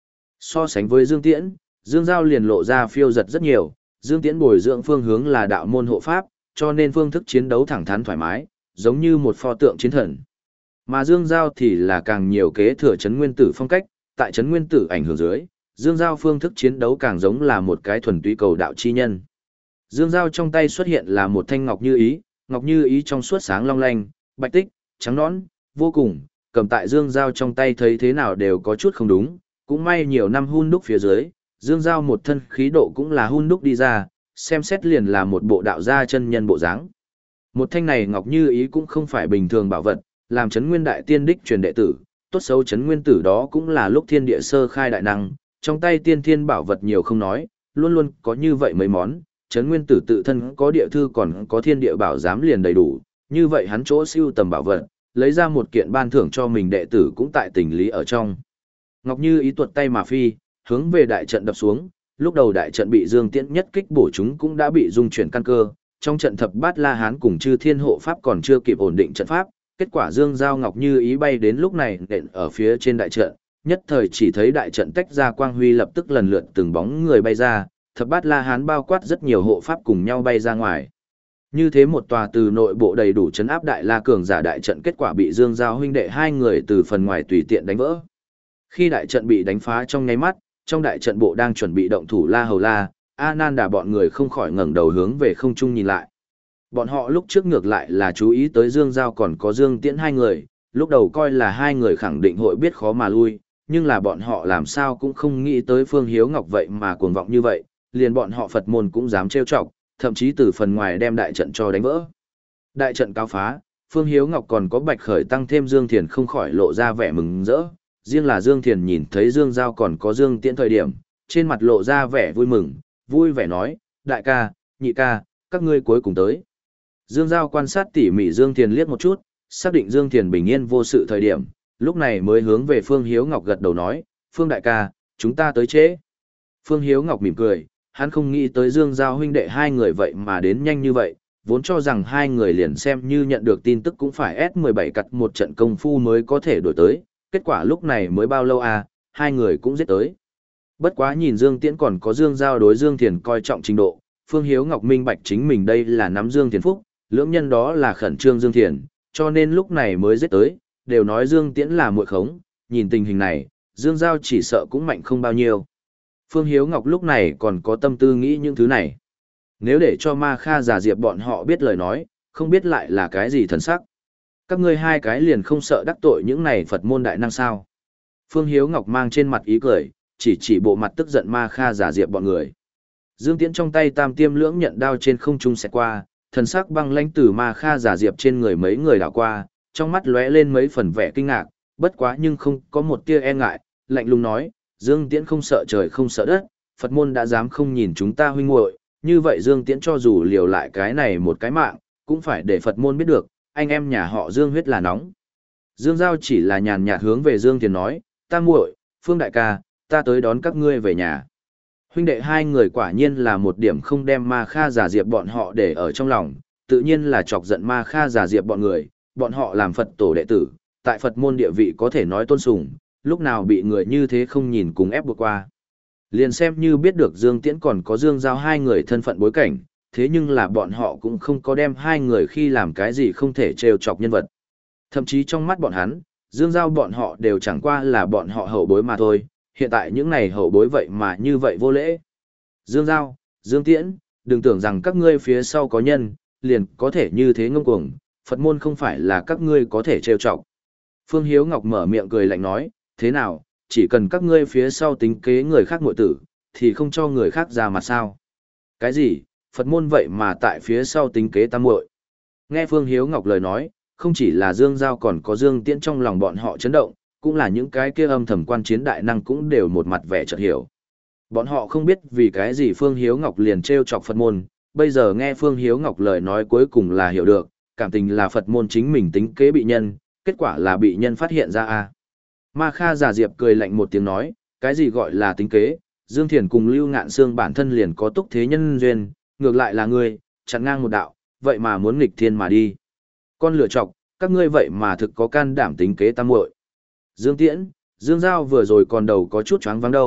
So sánh với Dương Tiễn, Dương Giao liền lộ ra phiêu giật rất nhiều, Dương Tiễn bồi dưỡng phương hướng là đạo môn hộ pháp, cho nên phương thức chiến đấu thẳng thắn thoải mái, giống như một pho tượng chiến thần. Mà Dương Giao thì là càng nhiều kế thừa chấn nguyên tử phong cách, tại chấn nguyên tử ảnh hưởng dưới, Dương Giao phương thức chiến đấu càng giống là một cái thuần túy cầu đạo chi nhân. Dương Giao trong tay xuất hiện là một thanh ngọc như ý, ngọc như ý trong suốt sáng long lanh, bạch tích, trắng nõn, vô cùng, cầm tại Dương Giao trong tay thấy thế nào đều có chút không đúng, cũng may nhiều năm hun đúc phía dưới, Dương Giao một thân khí độ cũng là hun đúc đi ra, xem xét liền là một bộ đạo gia chân nhân bộ dáng. Một thanh này ngọc như ý cũng không phải bình thường bảo vật, làm chấn nguyên đại tiên đích truyền đệ tử, tốt xấu chấn nguyên tử đó cũng là lúc thiên địa sơ khai đại năng, trong tay tiên thiên bảo vật nhiều không nói, luôn luôn có như vậy mấy món, chấn nguyên tử tự thân có địa thư còn có thiên địa bảo giám liền đầy đủ, như vậy hắn chỗ siêu tầm bảo vật, lấy ra một kiện ban thưởng cho mình đệ tử cũng tại tình lý ở trong. Ngọc Như ý tuột tay mà phi, hướng về đại trận đập xuống, lúc đầu đại trận bị Dương Tiễn nhất kích bổ chúng cũng đã bị dung chuyển căn cơ, trong trận thập bát La Hán cùng chư thiên hộ pháp còn chưa kịp ổn định trận pháp, kết quả Dương Giao Ngọc Như ý bay đến lúc này nện ở phía trên đại trận, nhất thời chỉ thấy đại trận tách ra quang huy lập tức lần lượt từng bóng người bay ra, thập bát La Hán bao quát rất nhiều hộ pháp cùng nhau bay ra ngoài. Như thế một tòa từ nội bộ đầy đủ chấn áp đại La cường giả đại trận kết quả bị Dương Giao huynh đệ hai người từ phần ngoài tùy tiện đánh vỡ. Khi đại trận bị đánh phá trong nháy mắt, trong đại trận bộ đang chuẩn bị động thủ La Hầu La, A Nan Đà bọn người không khỏi ngẩng đầu hướng về không trung nhìn lại. Bọn họ lúc trước ngược lại là chú ý tới Dương Giao còn có Dương Tiễn hai người, lúc đầu coi là hai người khẳng định hội biết khó mà lui, nhưng là bọn họ làm sao cũng không nghĩ tới Phương Hiếu Ngọc vậy mà cuồng vọng như vậy, liền bọn họ Phật môn cũng dám trêu chọc, thậm chí từ phần ngoài đem đại trận cho đánh vỡ. Đại trận cao phá, Phương Hiếu Ngọc còn có Bạch Khởi tăng thêm Dương Thiền không khỏi lộ ra vẻ mừng rỡ, riêng là Dương Thiền nhìn thấy Dương Giao còn có Dương Tiễn thời điểm, trên mặt lộ ra vẻ vui mừng, vui vẻ nói, đại ca, nhị ca, các ngươi cuối cùng tới. Dương Giao quan sát tỉ mỉ Dương Thiền liếc một chút, xác định Dương Thiền bình yên vô sự thời điểm, lúc này mới hướng về Phương Hiếu Ngọc gật đầu nói, Phương đại ca, chúng ta tới trễ. Phương Hiếu Ngọc mỉm cười, hắn không nghĩ tới Dương Giao huynh đệ hai người vậy mà đến nhanh như vậy, vốn cho rằng hai người liền xem như nhận được tin tức cũng phải S mười bảy cặt một trận công phu mới có thể đổi tới, kết quả lúc này mới bao lâu à, hai người cũng giết tới. Bất quá nhìn Dương Tiễn còn có Dương Giao đối Dương Thiền coi trọng trình độ, Phương Hiếu Ngọc minh bạch chính mình đây là nắm Dương Thiền phúc, lưỡng nhân đó là khẩn trương Dương Thiền, cho nên lúc này mới giết tới, đều nói Dương Tiễn là muội khống, nhìn tình hình này, Dương Giao chỉ sợ cũng mạnh không bao nhiêu. Phương Hiếu Ngọc lúc này còn có tâm tư nghĩ những thứ này. Nếu để cho Ma Kha giả diệp bọn họ biết lời nói, không biết lại là cái gì thần sắc. Các ngươi hai cái liền không sợ đắc tội những này Phật môn đại năng sao. Phương Hiếu Ngọc mang trên mặt ý cười, chỉ chỉ bộ mặt tức giận Ma Kha giả diệp bọn người. Dương Tiễn trong tay tam tiêm lưỡng nhận đao trên không trung xẹt qua, thần sắc băng lãnh từ Ma Kha giả diệp trên người mấy người đảo qua, trong mắt lóe lên mấy phần vẻ kinh ngạc, bất quá nhưng không có một tia e ngại, lạnh lùng nói, Dương Tiễn không sợ trời không sợ đất, Phật môn đã dám không nhìn chúng ta huynh muội, như vậy Dương Tiễn cho dù liều lại cái này một cái mạng, cũng phải để Phật môn biết được, anh em nhà họ Dương huyết là nóng. Dương Giao chỉ là nhàn nhạt hướng về Dương Thiền nói, ta muội, Phương đại ca, ta tới đón các ngươi về nhà. Huynh đệ hai người quả nhiên là một điểm không đem Ma Kha giả diệp bọn họ để ở trong lòng, tự nhiên là chọc giận Ma Kha giả diệp bọn người, bọn họ làm Phật tổ đệ tử, tại Phật môn địa vị có thể nói tôn sùng, lúc nào bị người như thế không nhìn cùng ép buộc qua. Liền xem như biết được Dương Tiễn còn có Dương Giao hai người thân phận bối cảnh, thế nhưng là bọn họ cũng không có đem hai người khi làm cái gì không thể trêu chọc nhân vật. Thậm chí trong mắt bọn hắn, Dương Giao bọn họ đều chẳng qua là bọn họ hậu bối mà thôi, hiện tại những này hậu bối vậy mà như vậy vô lễ. Dương Giao, Dương Tiễn, đừng tưởng rằng các ngươi phía sau có nhân, liền có thể như thế ngông cuồng, Phật môn không phải là các ngươi có thể trêu chọc. Phương Hiếu Ngọc mở miệng cười lạnh nói, thế nào, chỉ cần các ngươi phía sau tính kế người khác muội tử, thì không cho người khác ra mặt sao? Cái gì, Phật môn vậy mà tại phía sau tính kế tam muội? Nghe Phương Hiếu Ngọc lời nói, không chỉ là Dương Giao còn có Dương Tiễn trong lòng bọn họ chấn động, cũng là những cái kia âm thầm quan chiến đại năng cũng đều một mặt vẻ chợt hiểu. Bọn họ không biết vì cái gì Phương Hiếu Ngọc liền trêu chọc Phật môn, bây giờ nghe Phương Hiếu Ngọc lời nói cuối cùng là hiểu được, cảm tình là Phật môn chính mình tính kế bị nhân, kết quả là bị nhân phát hiện ra a. Ma Kha giả diệp cười lạnh một tiếng nói, cái gì gọi là tính kế, Dương Thiền cùng Lưu Ngạn Sương bản thân liền có túc thế nhân duyên, ngược lại là ngươi, chặn ngang một đạo, vậy mà muốn nghịch thiên mà đi. Con lựa chọc, các ngươi vậy mà thực có can đảm tính kế tam muội. Dương Tiễn, Dương Giao vừa rồi còn đầu có chút choáng váng đâu,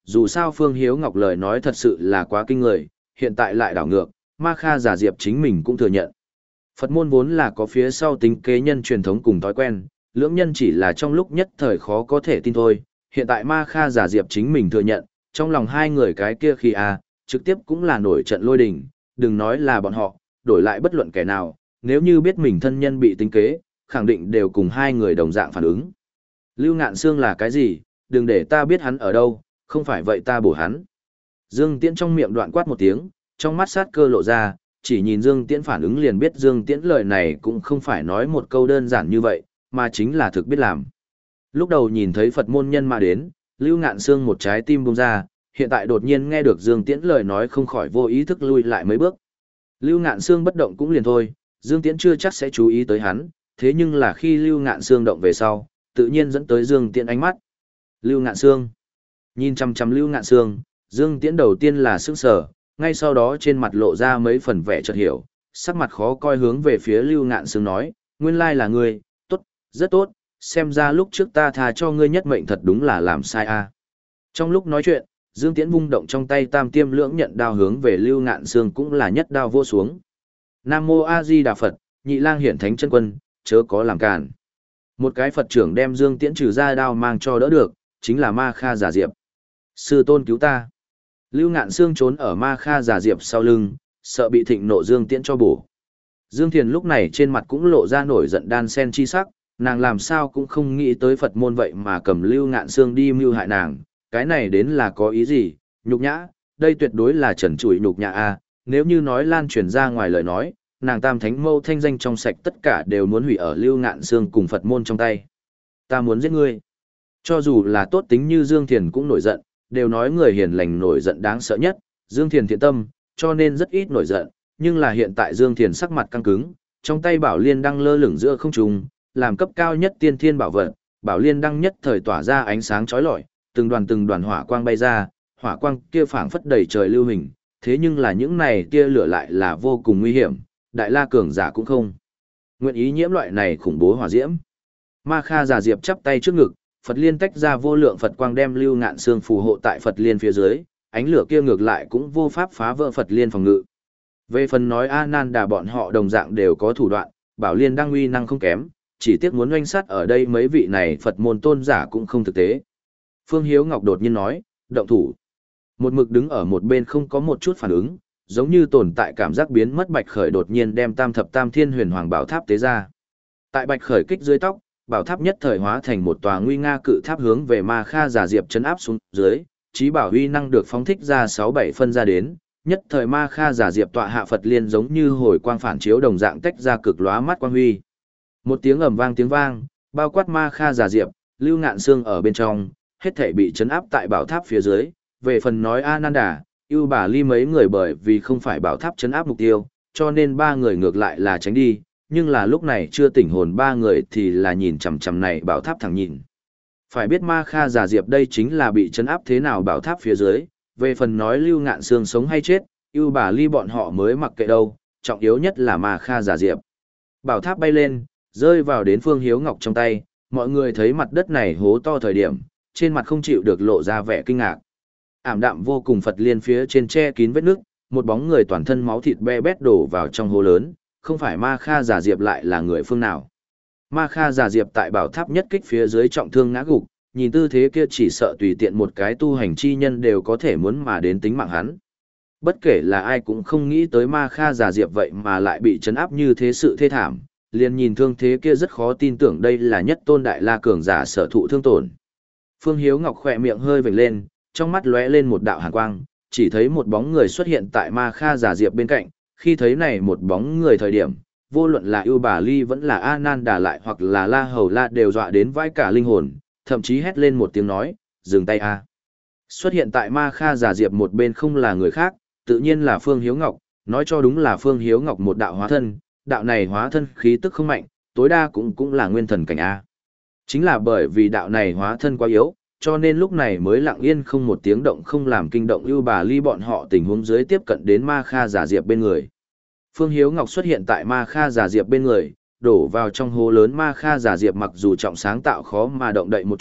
dù sao Phương Hiếu Ngọc lời nói thật sự là quá kinh người, hiện tại lại đảo ngược, Ma Kha giả diệp chính mình cũng thừa nhận. Phật môn vốn là có phía sau tính kế nhân truyền thống cùng thói quen, lưỡng nhân chỉ là trong lúc nhất thời khó có thể tin thôi, hiện tại Ma Kha giả diệp chính mình thừa nhận, trong lòng hai người cái kia khi à, trực tiếp cũng là nổi trận lôi đình, đừng nói là bọn họ, đổi lại bất luận kẻ nào, nếu như biết mình thân nhân bị tính kế, khẳng định đều cùng hai người đồng dạng phản ứng. Lưu Ngạn Sương là cái gì, đừng để ta biết hắn ở đâu, không phải vậy ta bổ hắn. Dương Tiễn trong miệng đoạn quát một tiếng, trong mắt sát cơ lộ ra, chỉ nhìn Dương Tiễn phản ứng liền biết Dương Tiễn lời này cũng không phải nói một câu đơn giản như vậy, mà chính là thực biết làm. Lúc đầu nhìn thấy Phật môn nhân mà đến, Lưu Ngạn Sương một trái tim bung ra, hiện tại đột nhiên nghe được Dương Tiễn lời nói không khỏi vô ý thức lui lại mấy bước. Lưu Ngạn Sương bất động cũng liền thôi, Dương Tiễn chưa chắc sẽ chú ý tới hắn, thế nhưng là khi Lưu Ngạn Sương động về sau, tự nhiên dẫn tới Dương Tiễn ánh mắt. Lưu Ngạn Sương. Nhìn chăm chăm Lưu Ngạn Sương, Dương Tiễn đầu tiên là sững sờ, ngay sau đó trên mặt lộ ra mấy phần vẻ chợt hiểu, sắc mặt khó coi hướng về phía Lưu Ngạn Sương nói, nguyên lai là ngươi, tốt, rất tốt, xem ra lúc trước ta tha cho ngươi nhất mệnh thật đúng là làm sai a. Trong lúc nói chuyện, Dương Tiễn vung động trong tay tam tiêm lưỡng nhận đao hướng về Lưu Ngạn Sương cũng là nhất đao vô xuống. Nam Mô A Di Đà Phật, Nhị Lang Hiển Thánh Chân Quân, chớ có làm cản. Một cái Phật trưởng đem Dương Tiễn trừ ra đao mang cho đỡ được, chính là Ma Kha giả diệp. Sư tôn cứu ta. Lưu Ngạn Sương trốn ở Ma Kha giả diệp sau lưng, sợ bị thịnh nộ Dương Tiễn cho bổ. Dương Thiền lúc này trên mặt cũng lộ ra nổi giận đan sen chi sắc, nàng làm sao cũng không nghĩ tới Phật môn vậy mà cầm Lưu Ngạn Sương đi mưu hại nàng, cái này đến là có ý gì, nhục nhã, đây tuyệt đối là trần trụi nhục nhã a, nếu như nói lan truyền ra ngoài lời nói, nàng Tam Thánh Mâu thanh danh trong sạch tất cả đều muốn hủy ở Lưu Ngạn Sương cùng Phật môn trong tay. Ta muốn giết ngươi. Cho dù là tốt tính như Dương Thiền cũng nổi giận, đều nói người hiền lành nổi giận đáng sợ nhất, Dương Thiền thiện tâm, cho nên rất ít nổi giận, nhưng là hiện tại Dương Thiền sắc mặt căng cứng, trong tay Bảo Liên đăng lơ lửng giữa không trung, làm cấp cao nhất tiên thiên bảo vật, Bảo Liên đăng nhất thời tỏa ra ánh sáng chói lọi, từng đoàn từng đoàn hỏa quang bay ra, hỏa quang kia phảng phất đầy trời lưu hình, thế nhưng là những này tia lửa lại là vô cùng nguy hiểm, Đại La cường giả cũng không nguyện ý nhiễm loại này khủng bố hỏa diễm. Ma Kha giả diệp chắp tay trước ngực, Phật Liên tách ra vô lượng Phật quang đem Lưu Ngạn Sương phù hộ tại Phật Liên phía dưới, ánh lửa kia ngược lại cũng vô pháp phá vỡ Phật Liên phòng ngự. Về phần nói A Nan Đà bọn họ đồng dạng đều có thủ đoạn, Bảo Liên đang uy năng không kém, chỉ tiếc muốn oanh sát ở đây mấy vị này Phật môn tôn giả cũng không thực tế. Phương Hiếu Ngọc đột nhiên nói, động thủ. Một mực đứng ở một bên không có một chút phản ứng, giống như tồn tại cảm giác biến mất Bạch Khởi đột nhiên đem Tam Thập Tam Thiên Huyền Hoàng Bảo Tháp tế ra. Tại Bạch Khởi kích dưới tóc, bảo tháp nhất thời hóa thành một tòa nguy nga cự tháp hướng về Ma Kha giả diệp chấn áp xuống dưới, chí bảo uy năng được phóng thích ra sáu bảy phân ra đến, nhất thời Ma Kha giả diệp tọa hạ Phật Liên giống như hồi quang phản chiếu đồng dạng tách ra cực lóa mắt quang huy. Một tiếng ầm vang tiếng vang, bao quát Ma Kha giả diệp, Lưu Ngạn Sương ở bên trong, hết thảy bị chấn áp tại bảo tháp phía dưới. Về phần nói A Nan Đà, Ưu Bà Ly mấy người bởi vì không phải bảo tháp chấn áp mục tiêu, cho nên ba người ngược lại là tránh đi, nhưng là lúc này chưa tỉnh hồn ba người thì là nhìn chằm chằm này bảo tháp thẳng nhìn. Phải biết Ma Kha giả diệp đây chính là bị chấn áp thế nào bảo tháp phía dưới, về phần nói Lưu Ngạn Sương sống hay chết, Ưu Bà Ly bọn họ mới mặc kệ đâu, trọng yếu nhất là Ma Kha giả diệp. Bảo tháp bay lên, rơi vào đến Phương Hiếu Ngọc trong tay, mọi người thấy mặt đất này hố to thời điểm, trên mặt không chịu được lộ ra vẻ kinh ngạc. Ảm đạm vô cùng Phật Liên phía trên che kín vết nước, một bóng người toàn thân máu thịt be bét đổ vào trong hố lớn, không phải Ma Kha giả diệp lại là người phương nào. Ma Kha giả diệp tại bảo tháp nhất kích phía dưới trọng thương ngã gục, nhìn tư thế kia chỉ sợ tùy tiện một cái tu hành chi nhân đều có thể muốn mà đến tính mạng hắn. Bất kể là ai cũng không nghĩ tới Ma Kha giả diệp vậy mà lại bị chấn áp như thế sự thê thảm, liền nhìn thương thế kia rất khó tin tưởng đây là nhất tôn đại la cường giả sở thụ thương tổn. Phương Hiếu Ngọc khỏe miệng hơi vểnh lên, trong mắt lóe lên một đạo hàn quang, chỉ thấy một bóng người xuất hiện tại Ma Kha giả diệp bên cạnh, khi thấy này một bóng người thời điểm, vô luận là Ưu Bà Ly vẫn là A Nan Đà lại hoặc là La Hầu La đều dọa đến vãi cả linh hồn, thậm chí hét lên một tiếng nói, dừng tay a. Xuất hiện tại Ma Kha giả diệp một bên không là người khác, tự nhiên là Phương Hiếu Ngọc, nói cho đúng là Phương Hiếu Ngọc một đạo hóa thân, đạo này hóa thân khí tức không mạnh, tối đa cũng cũng là nguyên thần cảnh A. Chính là bởi vì đạo này hóa thân quá yếu, cho nên lúc này mới lặng yên không một tiếng động không làm kinh động Ưu Bà Ly bọn họ tình huống dưới tiếp cận đến Ma Kha giả diệp bên người. Phương Hiếu Ngọc xuất hiện tại Ma Kha giả diệp bên người, đổ vào trong hố lớn Ma Kha giả diệp mặc dù trọng sáng tạo khó mà động đậy một chút,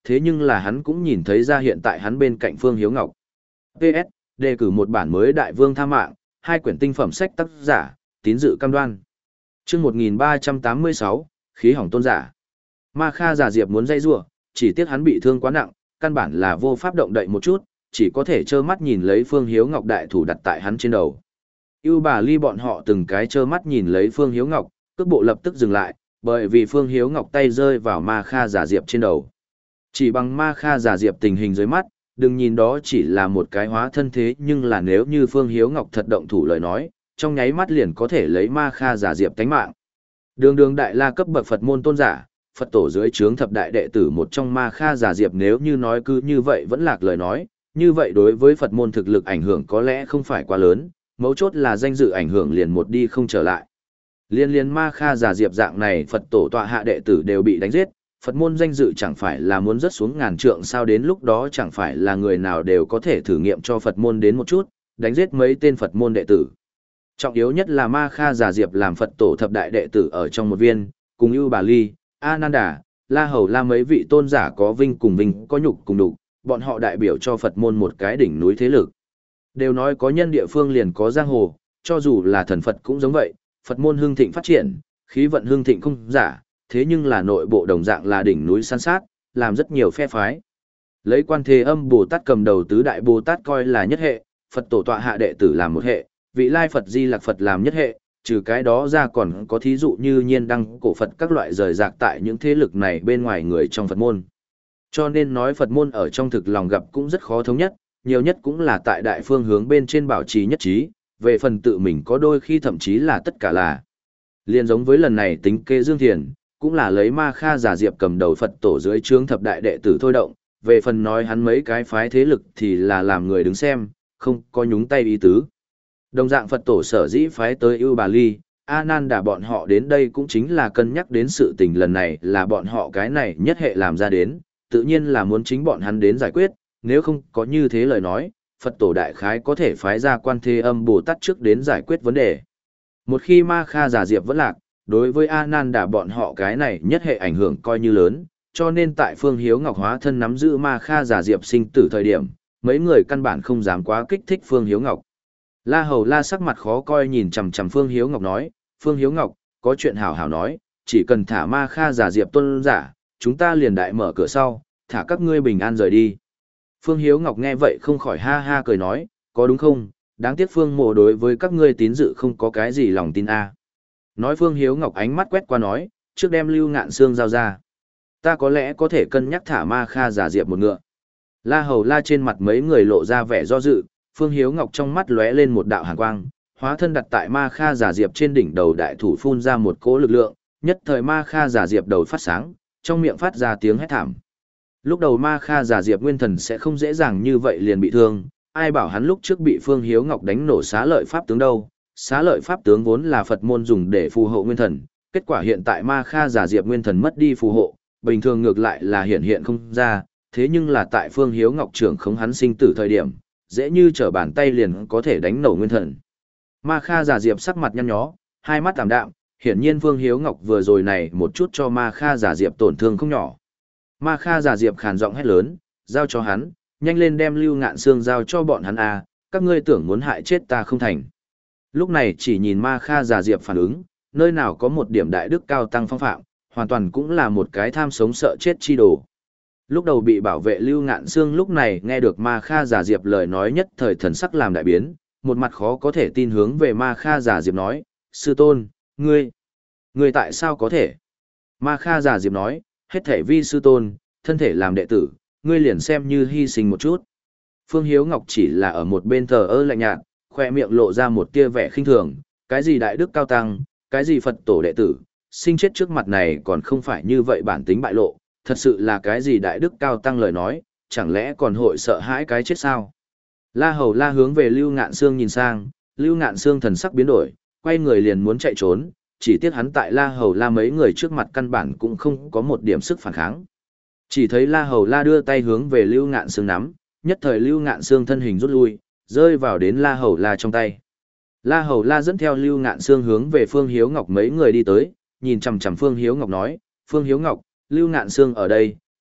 thế nhưng là hắn cũng nhìn thấy ra hiện tại hắn bên cạnh Phương Hiếu Ngọc. pê ét, đề cử một bản mới Đại Vương tha mạng, hai quyển tinh phẩm sách tác giả, tín dự cam đoan. Chương một nghìn ba trăm tám mươi sáu, khí hỏng tôn giả. Ma Kha giả diệp muốn dây rủa, chỉ tiếc hắn bị thương quá nặng, căn bản là vô pháp động đậy một chút, chỉ có thể trơ mắt nhìn lấy Phương Hiếu Ngọc đại thủ đặt tại hắn trên đầu. Ưu Bà Ly bọn họ từng cái trơ mắt nhìn lấy Phương Hiếu Ngọc, cước bộ lập tức dừng lại, bởi vì Phương Hiếu Ngọc tay rơi vào Ma Kha giả diệp trên đầu. Chỉ bằng Ma Kha giả diệp tình hình dưới mắt, đừng nhìn đó chỉ là một cái hóa thân thế, nhưng là nếu như Phương Hiếu Ngọc thật động thủ lời nói, trong nháy mắt liền có thể lấy Ma Kha giả diệp tánh mạng. Đường đường đại la cấp bậc Phật môn tôn giả, Phật tổ dưới trướng thập đại đệ tử một trong Ma Kha giả diệp, nếu như nói cứ như vậy vẫn lạc lời nói, như vậy đối với Phật môn thực lực ảnh hưởng có lẽ không phải quá lớn, mấu chốt là danh dự ảnh hưởng liền một đi không trở lại. Liên liên Ma Kha giả diệp dạng này Phật tổ tọa hạ đệ tử đều bị đánh giết, Phật môn danh dự chẳng phải là muốn rớt xuống ngàn trượng sao, đến lúc đó chẳng phải là người nào đều có thể thử nghiệm cho Phật môn đến một chút, đánh giết mấy tên Phật môn đệ tử. Trọng yếu nhất là Ma Kha giả diệp làm Phật tổ thập đại đệ tử ở trong một viên, cùng Ưu Bà Ly, A Nan Đà, La Hầu La mấy vị tôn giả có vinh cùng vinh, có nhục cùng đục, bọn họ đại biểu cho Phật môn một cái đỉnh núi thế lực. Đều nói có nhân địa phương liền có giang hồ, cho dù là thần Phật cũng giống vậy, Phật môn hưng thịnh phát triển, khí vận hưng thịnh không giả, thế nhưng là nội bộ đồng dạng là đỉnh núi san sát, làm rất nhiều phe phái. Lấy Quan Thế Âm Bồ Tát cầm đầu tứ đại Bồ Tát coi là nhất hệ, Phật tổ tọa hạ đệ tử làm một hệ, vị lai Phật Di Lặc Phật làm nhất hệ, trừ cái đó ra còn có thí dụ như Nhiên Đăng cổ Phật các loại rời rạc tại những thế lực này bên ngoài người trong Phật môn. Cho nên nói Phật môn ở trong thực lòng gặp cũng rất khó thống nhất, nhiều nhất cũng là tại đại phương hướng bên trên bảo trì nhất trí, về phần tự mình có đôi khi thậm chí là tất cả là. Liên giống với lần này tính kê Dương Thiền, cũng là lấy Ma Kha giả diệp cầm đầu Phật tổ dưới trướng thập đại đệ tử thôi động, về phần nói hắn mấy cái phái thế lực thì là làm người đứng xem, không có nhúng tay ý tứ. Đồng dạng Phật tổ sở dĩ phái tới Ưu Bà Ly, A Nan Đà bọn họ đến đây cũng chính là cân nhắc đến sự tình lần này là bọn họ cái này nhất hệ làm ra đến, tự nhiên là muốn chính bọn hắn đến giải quyết, nếu không có như thế lời nói, Phật tổ đại khái có thể phái ra Quan Thế Âm Bồ Tát trước đến giải quyết vấn đề. Một khi Ma Kha giả diệp vẫn lạc, đối với A Nan Đà bọn họ cái này nhất hệ ảnh hưởng coi như lớn, cho nên tại Phương Hiếu Ngọc hóa thân nắm giữ Ma Kha giả diệp sinh tử thời điểm, mấy người căn bản không dám quá kích thích Phương Hiếu Ngọc. La Hầu La sắc mặt khó coi nhìn chằm chằm Phương Hiếu Ngọc nói, Phương Hiếu Ngọc, có chuyện hảo hảo nói, chỉ cần thả Ma Kha giả diệp tôn giả, chúng ta liền đại mở cửa sau, thả các ngươi bình an rời đi. Phương Hiếu Ngọc nghe vậy không khỏi ha ha cười nói, có đúng không, đáng tiếc Phương mộ đối với các ngươi tín dự không có cái gì lòng tin a. Nói Phương Hiếu Ngọc ánh mắt quét qua nói, trước đem Lưu Ngạn Xương giao ra. Ta có lẽ có thể cân nhắc thả Ma Kha giả diệp một ngựa. La Hầu La trên mặt mấy người lộ ra vẻ do dự, Phương Hiếu Ngọc trong mắt lóe lên một đạo hàn quang, hóa thân đặt tại Ma Kha giả diệp trên đỉnh đầu đại thủ phun ra một cỗ lực lượng, nhất thời Ma Kha giả diệp đầu phát sáng, trong miệng phát ra tiếng hét thảm. Lúc đầu Ma Kha giả diệp nguyên thần sẽ không dễ dàng như vậy liền bị thương, ai bảo hắn lúc trước bị Phương Hiếu Ngọc đánh nổ xá lợi pháp tướng đâu. Xá lợi pháp tướng vốn là Phật môn dùng để phù hộ nguyên thần, kết quả hiện tại Ma Kha giả diệp nguyên thần mất đi phù hộ, bình thường ngược lại là hiện hiện không ra, thế nhưng là tại Phương Hiếu Ngọc trưởng khống hắn sinh tử thời điểm, dễ như trở bàn tay liền có thể đánh nổ nguyên thần. Ma Kha giả diệp sắc mặt nhăn nhó, hai mắt tạm đạm, hiển nhiên Phương Hiếu Ngọc vừa rồi này một chút cho Ma Kha giả diệp tổn thương không nhỏ. Ma Kha giả diệp khàn giọng hét lớn, giao cho hắn, nhanh lên đem Lưu Ngạn Xương giao cho bọn hắn a, các ngươi tưởng muốn hại chết ta không thành. Lúc này chỉ nhìn Ma Kha giả diệp phản ứng, nơi nào có một điểm đại đức cao tăng phong phạm, hoàn toàn cũng là một cái tham sống sợ chết chi đồ. Lúc đầu bị bảo vệ Lưu Ngạn Xương lúc này nghe được Ma Kha giả diệp lời nói nhất thời thần sắc làm đại biến, một mặt khó có thể tin hướng về Ma Kha giả diệp nói, sư tôn, ngươi, ngươi tại sao có thể? Ma Kha giả diệp nói, hết thể vi sư tôn, thân thể làm đệ tử, ngươi liền xem như hy sinh một chút. Phương Hiếu Ngọc chỉ là ở một bên thờ ơ lạnh nhạt, khoe miệng lộ ra một tia vẻ khinh thường, cái gì đại đức cao tăng, cái gì Phật tổ đệ tử, sinh chết trước mặt này còn không phải như vậy bản tính bại lộ, thật sự là cái gì đại đức cao tăng lời nói, chẳng lẽ còn hội sợ hãi cái chết sao? La Hầu La hướng về Lưu Ngạn Xương nhìn sang, Lưu Ngạn Xương thần sắc biến đổi, quay người liền muốn chạy trốn, chỉ tiếc hắn tại La Hầu La mấy người trước mặt căn bản cũng không có một điểm sức phản kháng. Chỉ thấy La Hầu La đưa tay hướng về Lưu Ngạn Xương nắm, nhất thời Lưu Ngạn Xương thân hình rút lui, rơi vào đến La Hầu La trong tay. La Hầu La dẫn theo Lưu Ngạn Xương hướng về Phương Hiếu Ngọc mấy người đi tới, nhìn chằm chằm Phương Hiếu Ngọc nói, Phương Hiếu Ngọc, Lưu Ngạn Xương ở đây,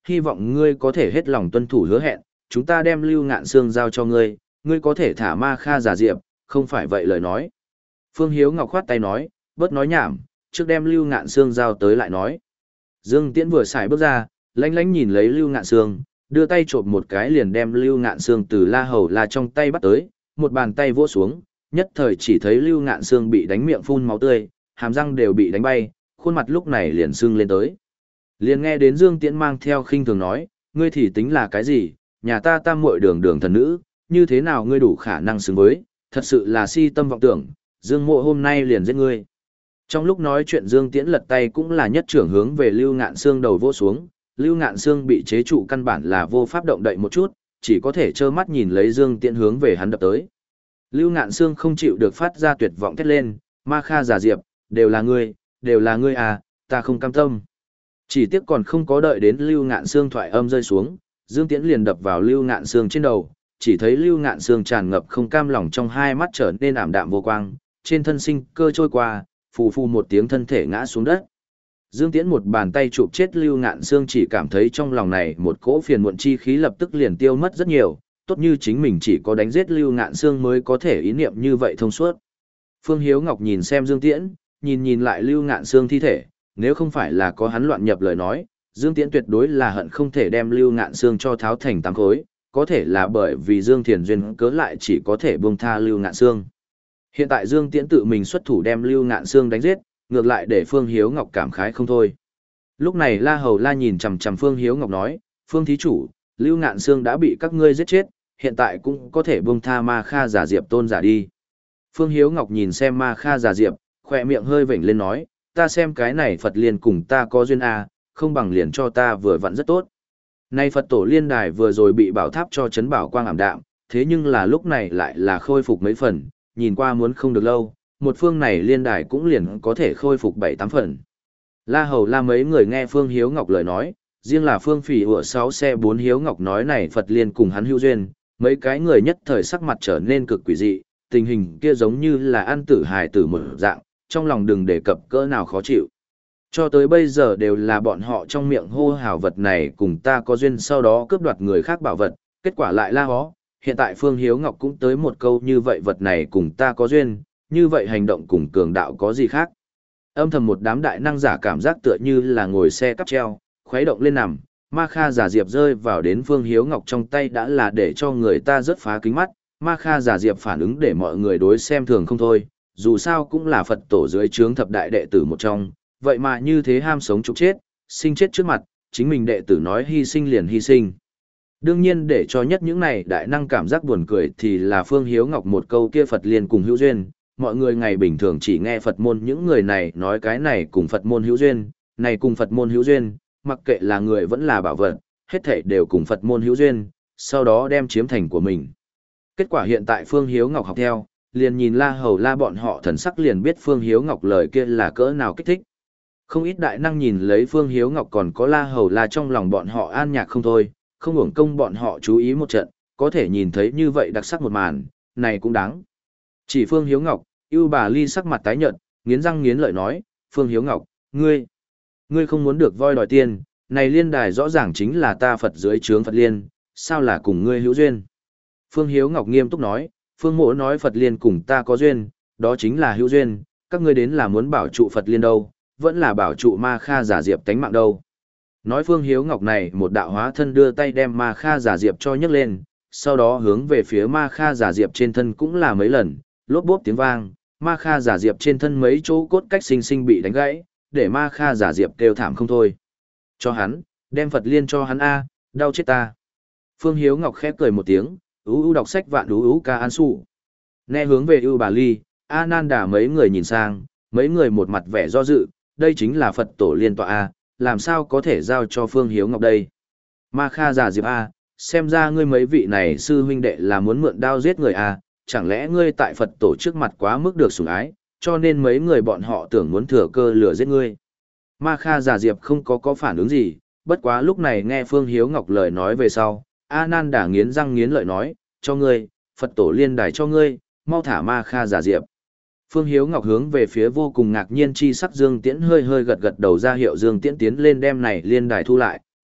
hy vọng ngươi có thể hết lòng tuân thủ hứa hẹn, chúng ta đem Lưu Ngạn Sương giao cho ngươi, ngươi có thể thả Ma Kha giả diệp, không phải vậy lời nói. Phương Hiếu Ngọc khoát tay nói, bớt nói nhảm, trước đem Lưu Ngạn Sương giao tới lại nói. Dương Tiễn vừa xài bước ra, lánh lánh nhìn lấy Lưu Ngạn Sương, đưa tay trộm một cái liền đem Lưu Ngạn Sương từ La Hầu La trong tay bắt tới, một bàn tay vỗ xuống, nhất thời chỉ thấy Lưu Ngạn Sương bị đánh miệng phun máu tươi, hàm răng đều bị đánh bay, khuôn mặt lúc này liền sưng lên tới. Liền nghe đến Dương Tiễn mang theo khinh thường nói, ngươi thì tính là cái gì, nhà ta tam muội đường đường thần nữ, như thế nào ngươi đủ khả năng xứng với, thật sự là si tâm vọng tưởng, Dương Mộ hôm nay liền giết ngươi. Trong lúc nói chuyện Dương Tiễn lật tay cũng là nhất trưởng hướng về Lưu Ngạn Sương đầu vỗ xuống, Lưu Ngạn Sương bị chế trụ căn bản là vô pháp động đậy một chút, chỉ có thể trơ mắt nhìn lấy Dương Tiễn hướng về hắn đập tới. Lưu Ngạn Sương không chịu được phát ra tuyệt vọng thét lên, Ma Kha giả diệp, đều là ngươi, đều là ngươi à, ta không cam tâm. Chỉ tiếc còn không có đợi đến Lưu Ngạn Sương thoại âm rơi xuống, Dương Tiễn liền đập vào Lưu Ngạn Sương trên đầu, chỉ thấy Lưu Ngạn Sương tràn ngập không cam lòng trong hai mắt trở nên ảm đạm vô quang, trên thân sinh cơ trôi qua, phù phù một tiếng thân thể ngã xuống đất. Dương Tiễn một bàn tay chụp chết Lưu Ngạn Sương, chỉ cảm thấy trong lòng này một cỗ phiền muộn chi khí lập tức liền tiêu mất rất nhiều, tốt như chính mình chỉ có đánh giết Lưu Ngạn Sương mới có thể ý niệm như vậy thông suốt. Phương Hiếu Ngọc nhìn xem Dương Tiễn, nhìn nhìn lại Lưu Ngạn Sương thi thể, nếu không phải là có hắn loạn nhập lời nói, Dương Tiễn tuyệt đối là hận không thể đem Lưu Ngạn Sương cho tháo thành tám khối, có thể là bởi vì Dương Thiền duyên cớ lại chỉ có thể buông tha Lưu Ngạn Sương. Hiện tại Dương Tiễn tự mình xuất thủ đem Lưu Ngạn Sương đánh giết, ngược lại để Phương Hiếu Ngọc cảm khái không thôi. Lúc này La Hầu La nhìn chằm chằm Phương Hiếu Ngọc nói, Phương thí chủ, Lưu Ngạn Sương đã bị các ngươi giết chết, hiện tại cũng có thể buông tha Ma Kha giả diệp tôn giả đi. Phương Hiếu Ngọc nhìn xem Ma Kha giả diệp, khỏe miệng hơi vểnh lên nói, ta xem cái này Phật liên cùng ta có duyên à, không bằng liền cho ta vừa vặn rất tốt. Nay Phật tổ liên đài vừa rồi bị bảo tháp cho chấn bảo quang ảm đạm, thế nhưng là lúc này lại là khôi phục mấy phần, nhìn qua muốn không được lâu, một phương này liên đài cũng liền có thể khôi phục bảy tám phần. La Hầu La mấy người nghe Phương Hiếu Ngọc lời nói, riêng là Phương Phỉ ủa sáu xe bốn Hiếu Ngọc nói này Phật liên cùng hắn hữu duyên, mấy cái người nhất thời sắc mặt trở nên cực quỷ dị, tình hình kia giống như là ăn tử hài tử một dạng, trong lòng đừng đề cập cỡ nào khó chịu. Cho tới bây giờ đều là bọn họ trong miệng hô hào vật này cùng ta có duyên, sau đó cướp đoạt người khác bảo vật, kết quả lại la hó. Hiện tại Phương Hiếu Ngọc cũng tới một câu như vậy, vật này cùng ta có duyên, như vậy hành động cùng cường đạo có gì khác. Âm thầm một đám đại năng giả cảm giác tựa như là ngồi xe cắp treo, khuấy động lên nằm, Ma Kha giả diệp rơi vào đến Phương Hiếu Ngọc trong tay đã là để cho người ta rớt phá kính mắt, Ma Kha giả diệp phản ứng để mọi người đối xem thường không thôi, dù sao cũng là Phật tổ dưới trướng thập đại đệ tử một trong, vậy mà như thế ham sống trục chết, sinh chết trước mặt, chính mình đệ tử nói hy sinh liền hy sinh. Đương nhiên để cho nhất những này đại năng cảm giác buồn cười thì là Phương Hiếu Ngọc một câu kia Phật liên cùng hữu duyên, mọi người ngày bình thường chỉ nghe Phật môn những người này nói cái này cùng Phật môn hữu duyên, này cùng Phật môn hữu duyên, mặc kệ là người vẫn là bảo vật, hết thảy đều cùng Phật môn hữu duyên, sau đó đem chiếm thành của mình. Kết quả hiện tại Phương Hiếu Ngọc học theo, liền nhìn La Hầu La bọn họ thần sắc liền biết Phương Hiếu Ngọc lời kia là cỡ nào kích thích. Không ít đại năng nhìn lấy Phương Hiếu Ngọc còn có La Hầu La trong lòng bọn họ an nhạc không thôi, không hưởng công bọn họ chú ý một trận, có thể nhìn thấy như vậy đặc sắc một màn, này cũng đáng. Chỉ Phương Hiếu Ngọc, ưu bà ly sắc mặt tái nhợt, nghiến răng nghiến lợi nói, Phương Hiếu Ngọc, ngươi, ngươi không muốn được voi đòi tiền, này liên đài rõ ràng chính là ta Phật dưới trướng Phật liên, sao là cùng ngươi hữu duyên. Phương Hiếu Ngọc nghiêm túc nói, Phương mỗ nói Phật liên cùng ta có duyên, đó chính là hữu duyên, các ngươi đến là muốn bảo trụ Phật liên đâu, vẫn là bảo trụ Ma Kha giả diệp tánh mạng đâu. Nói Phương Hiếu Ngọc này một đạo hóa thân đưa tay đem Ma Kha giả diệp cho nhấc lên, sau đó hướng về phía Ma Kha giả diệp trên thân cũng là mấy lần, lốp bốp tiếng vang, Ma Kha giả diệp trên thân mấy chỗ cốt cách sinh sinh bị đánh gãy, để Ma Kha giả diệp kêu thảm không thôi. Cho hắn, đem Phật liên cho hắn a, đau chết ta. Phương Hiếu Ngọc khẽ cười một tiếng, ú ú đọc sách vạn ú ú ca an sụ. Nghe hướng về ưu bà ly, A Nan Đà mấy người nhìn sang, mấy người một mặt vẻ do dự, đây chính là Phật tổ liên tọa a, làm sao có thể giao cho Phương Hiếu Ngọc đây. Ma Kha giả diệp a, xem ra ngươi mấy vị này sư huynh đệ là muốn mượn đao giết người a, chẳng lẽ ngươi tại Phật tổ trước mặt quá mức được sủng ái, cho nên mấy người bọn họ tưởng muốn thừa cơ lừa giết ngươi. Ma Kha giả diệp không có có phản ứng gì, bất quá lúc này nghe Phương Hiếu Ngọc lời nói về sau, A Nan Đà nghiến răng nghiến lợi nói, cho ngươi, Phật tổ liên đài cho ngươi, mau thả Ma Kha giả diệp. Phương Hiếu Ngọc hướng về phía vô cùng ngạc nhiên chi sắc Dương Tiễn hơi hơi gật gật đầu ra hiệu Dương Tiễn tiến lên đem này liên đài thu lại,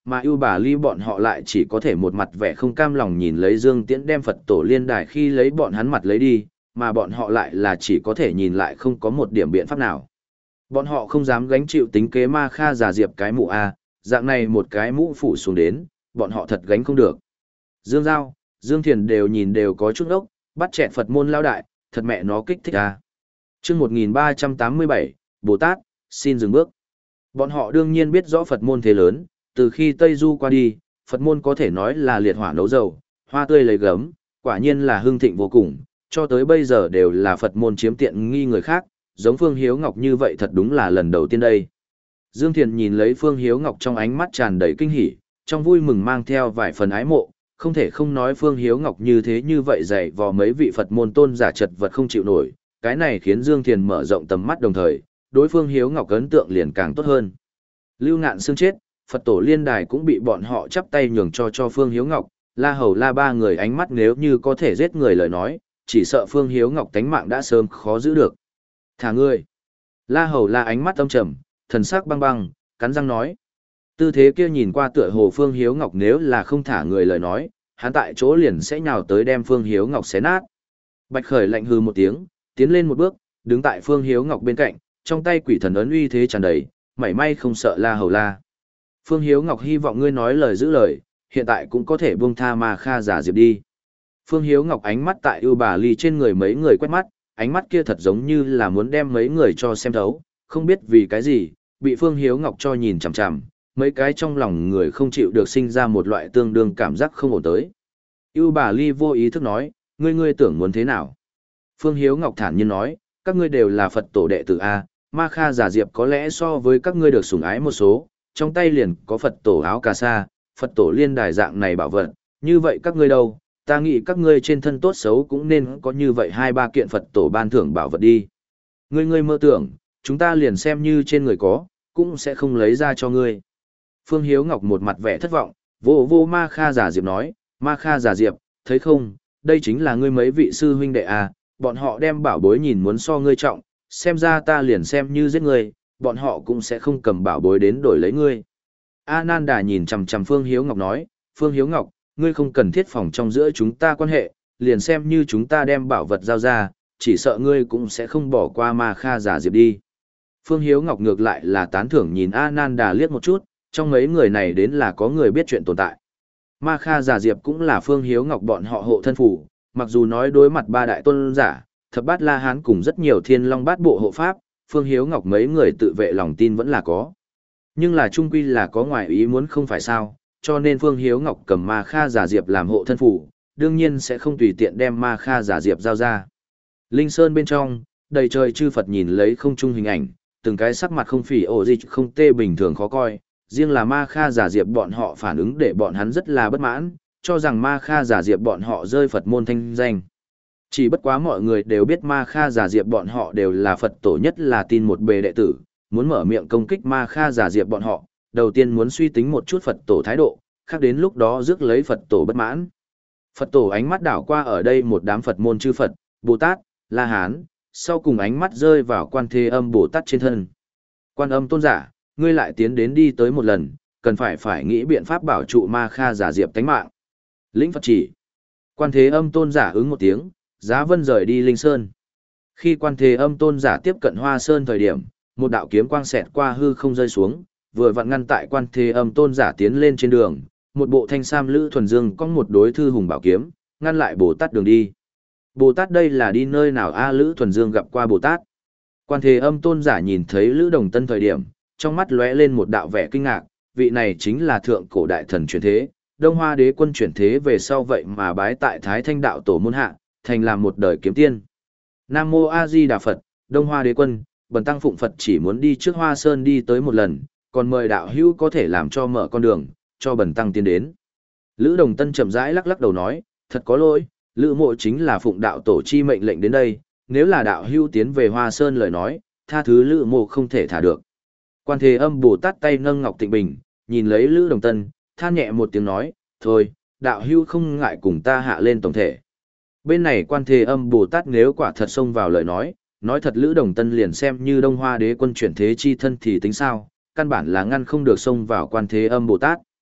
mà ưu bà ly bọn họ lại chỉ có thể một mặt vẻ không cam lòng nhìn lấy Dương Tiễn đem Phật tổ liên đài khi lấy bọn hắn mặt lấy đi, mà bọn họ lại là chỉ có thể nhìn lại không có một điểm biện pháp nào. Bọn họ không dám gánh chịu tính kế Ma Kha giả diệp cái mũ A, dạng này một cái mũ phủ xuống đến, bọn họ thật gánh không được. Dương Giao, Dương Thiền đều nhìn đều có chút ốc, bắt chẹt Phật môn lao đại, thật mẹ nó kích thích A. chương một nghìn ba trăm tám mươi bảy, Bồ Tát, xin dừng bước. Bọn họ đương nhiên biết rõ Phật môn thế lớn, từ khi Tây Du qua đi, Phật môn có thể nói là liệt hỏa nấu dầu, hoa tươi lấy gấm, quả nhiên là hưng thịnh vô cùng, cho tới bây giờ đều là Phật môn chiếm tiện nghi người khác, giống Phương Hiếu Ngọc như vậy thật đúng là lần đầu tiên đây. Dương Thiền nhìn lấy Phương Hiếu Ngọc trong ánh mắt tràn đầy kinh hỉ, trong vui mừng mang theo vài phần ái mộ, không thể không nói Phương Hiếu Ngọc như thế như vậy dạy vò mấy vị Phật môn tôn giả chật vật không chịu nổi, cái này khiến Dương Thiền mở rộng tầm mắt đồng thời, đối Phương Hiếu Ngọc ấn tượng liền càng tốt hơn. Lưu Ngạn Xương chết, Phật tổ liên đài cũng bị bọn họ chắp tay nhường cho cho Phương Hiếu Ngọc, La Hầu La ba người ánh mắt nếu như có thể giết người lời nói, chỉ sợ Phương Hiếu Ngọc tánh mạng đã sớm khó giữ được. Thả ngươi. La Hầu La ánh mắt âm trầm, thần sắc băng băng, cắn răng nói. Tư thế kia nhìn qua tựa hồ Phương Hiếu Ngọc nếu là không thả người lời nói, hắn tại chỗ liền sẽ nhào tới đem Phương Hiếu Ngọc xé nát. Bạch Khởi lạnh hừ một tiếng, tiến lên một bước, đứng tại Phương Hiếu Ngọc bên cạnh, trong tay quỷ thần ấn uy thế tràn đầy, mảy may không sợ La Hầu La. Phương Hiếu Ngọc hy vọng ngươi nói lời giữ lời, hiện tại cũng có thể buông tha Ma Kha giả diệp đi. Phương Hiếu Ngọc ánh mắt tại ưu bà ly trên người mấy người quét mắt, ánh mắt kia thật giống như là muốn đem mấy người cho xem thấu, không biết vì cái gì, bị Phương Hiếu Ngọc cho nhìn chằm chằm, mấy cái trong lòng người không chịu được sinh ra một loại tương đương cảm giác không ổn tới. Ưu bà ly vô ý thức nói, ngươi ngươi tưởng muốn thế nào? Phương Hiếu Ngọc thản nhiên nói, các ngươi đều là Phật tổ đệ tử A, Ma Kha giả diệp có lẽ so với các ngươi được sủng ái một số, trong tay liền có Phật tổ áo cà sa, Phật tổ liên đài dạng này bảo vật, như vậy các ngươi đâu, ta nghĩ các ngươi trên thân tốt xấu cũng nên có như vậy hai ba kiện Phật tổ ban thưởng bảo vật đi. Ngươi ngươi mơ tưởng, chúng ta liền xem như trên người có, cũng sẽ không lấy ra cho ngươi. Phương Hiếu Ngọc một mặt vẻ thất vọng, vô vô Ma Kha giả diệp nói, Ma Kha giả diệp, thấy không, đây chính là ngươi mấy vị sư huynh đệ à, bọn họ đem bảo bối nhìn muốn so ngươi trọng, xem ra ta liền xem như giết ngươi, bọn họ cũng sẽ không cầm bảo bối đến đổi lấy ngươi. A Nan Đà nhìn chằm chằm Phương Hiếu Ngọc nói, Phương Hiếu Ngọc, ngươi không cần thiết phòng trong giữa chúng ta quan hệ, liền xem như chúng ta đem bảo vật giao ra, chỉ sợ ngươi cũng sẽ không bỏ qua Ma Kha giả diệp đi. Phương Hiếu Ngọc ngược lại là tán thưởng nhìn A Nan Đà liếc một chút, trong mấy người này đến là có người biết chuyện tồn tại. Ma Kha giả diệp cũng là Phương Hiếu Ngọc bọn họ hộ thân phủ, mặc dù nói đối mặt ba đại tôn giả, thập bát La Hán cùng rất nhiều thiên long bát bộ hộ pháp, Phương Hiếu Ngọc mấy người tự vệ lòng tin vẫn là có. Nhưng là trung quy là có ngoài ý muốn không phải sao, cho nên Phương Hiếu Ngọc cầm Ma Kha giả diệp làm hộ thân phủ, đương nhiên sẽ không tùy tiện đem Ma Kha giả diệp giao ra. Linh Sơn bên trong, đầy trời chư Phật nhìn lấy không trung hình ảnh, từng cái sắc mặt không phỉ ổ dịch không tê bình thường khó coi, riêng là Ma Kha giả diệp bọn họ phản ứng để bọn hắn rất là bất mãn, cho rằng Ma Kha giả diệp bọn họ rơi Phật môn thanh danh. Chỉ bất quá mọi người đều biết Ma Kha giả diệp bọn họ đều là Phật tổ nhất là tin một bề đệ tử, muốn mở miệng công kích Ma Kha giả diệp bọn họ, đầu tiên muốn suy tính một chút Phật tổ thái độ, khác đến lúc đó rước lấy Phật tổ bất mãn. Phật tổ ánh mắt đảo qua ở đây một đám Phật môn chư Phật, Bồ Tát, La Hán, sau cùng ánh mắt rơi vào Quan Thế Âm Bồ Tát trên thân. Quan Âm tôn giả, ngươi lại tiến đến đi tới một lần, cần phải phải nghĩ biện pháp bảo trụ Ma Kha giả diệp tánh mạng. Lĩnh Phật chỉ. Quan Thế Âm tôn giả ứng một tiếng, giá vân rời đi Linh Sơn. Khi Quan Thế Âm tôn giả tiếp cận Hoa Sơn thời điểm, một đạo kiếm quang xẹt qua hư không rơi xuống, vừa vặn ngăn tại Quan Thế Âm tôn giả tiến lên trên đường, một bộ thanh sam lữ thuần dương có một đối thư hùng bảo kiếm, ngăn lại Bồ Tát đường đi. Bồ Tát đây là đi nơi nào a? Lữ thuần dương gặp qua Bồ Tát. Quan Thế Âm tôn giả nhìn thấy Lữ Đồng Tân thời điểm, trong mắt lóe lên một đạo vẻ kinh ngạc, vị này chính là thượng cổ đại thần chuyển thế, Đông Hoa Đế quân chuyển thế về sau vậy mà bái tại Thái Thanh đạo tổ môn hạ, thành làm một đời kiếm tiên. Nam Mô A Di Đà Phật, Đông Hoa Đế quân, bần tăng phụng Phật chỉ muốn đi trước Hoa Sơn đi tới một lần, còn mời đạo hữu có thể làm cho mở con đường, cho bần tăng tiến đến. Lữ Đồng Tân chậm rãi lắc lắc đầu nói, thật có lỗi, Lữ mộ chính là phụng đạo tổ chi mệnh lệnh đến đây, nếu là đạo hữu tiến về Hoa Sơn lời nói, tha thứ Lữ mộ không thể thả được. Quan Thế Âm Bồ Tát tay nâng ngọc tịnh bình, nhìn lấy Lữ Đồng Tân, than nhẹ một tiếng nói, thôi, đạo hữu không ngại cùng ta hạ lên tổng thể. Bên này Quan Thế Âm Bồ Tát nếu quả thật xông vào lời nói, nói thật Lữ Đồng Tân liền xem như Đông Hoa Đế quân chuyển thế chi thân thì tính sao, căn bản là ngăn không được xông vào Quan Thế Âm Bồ Tát.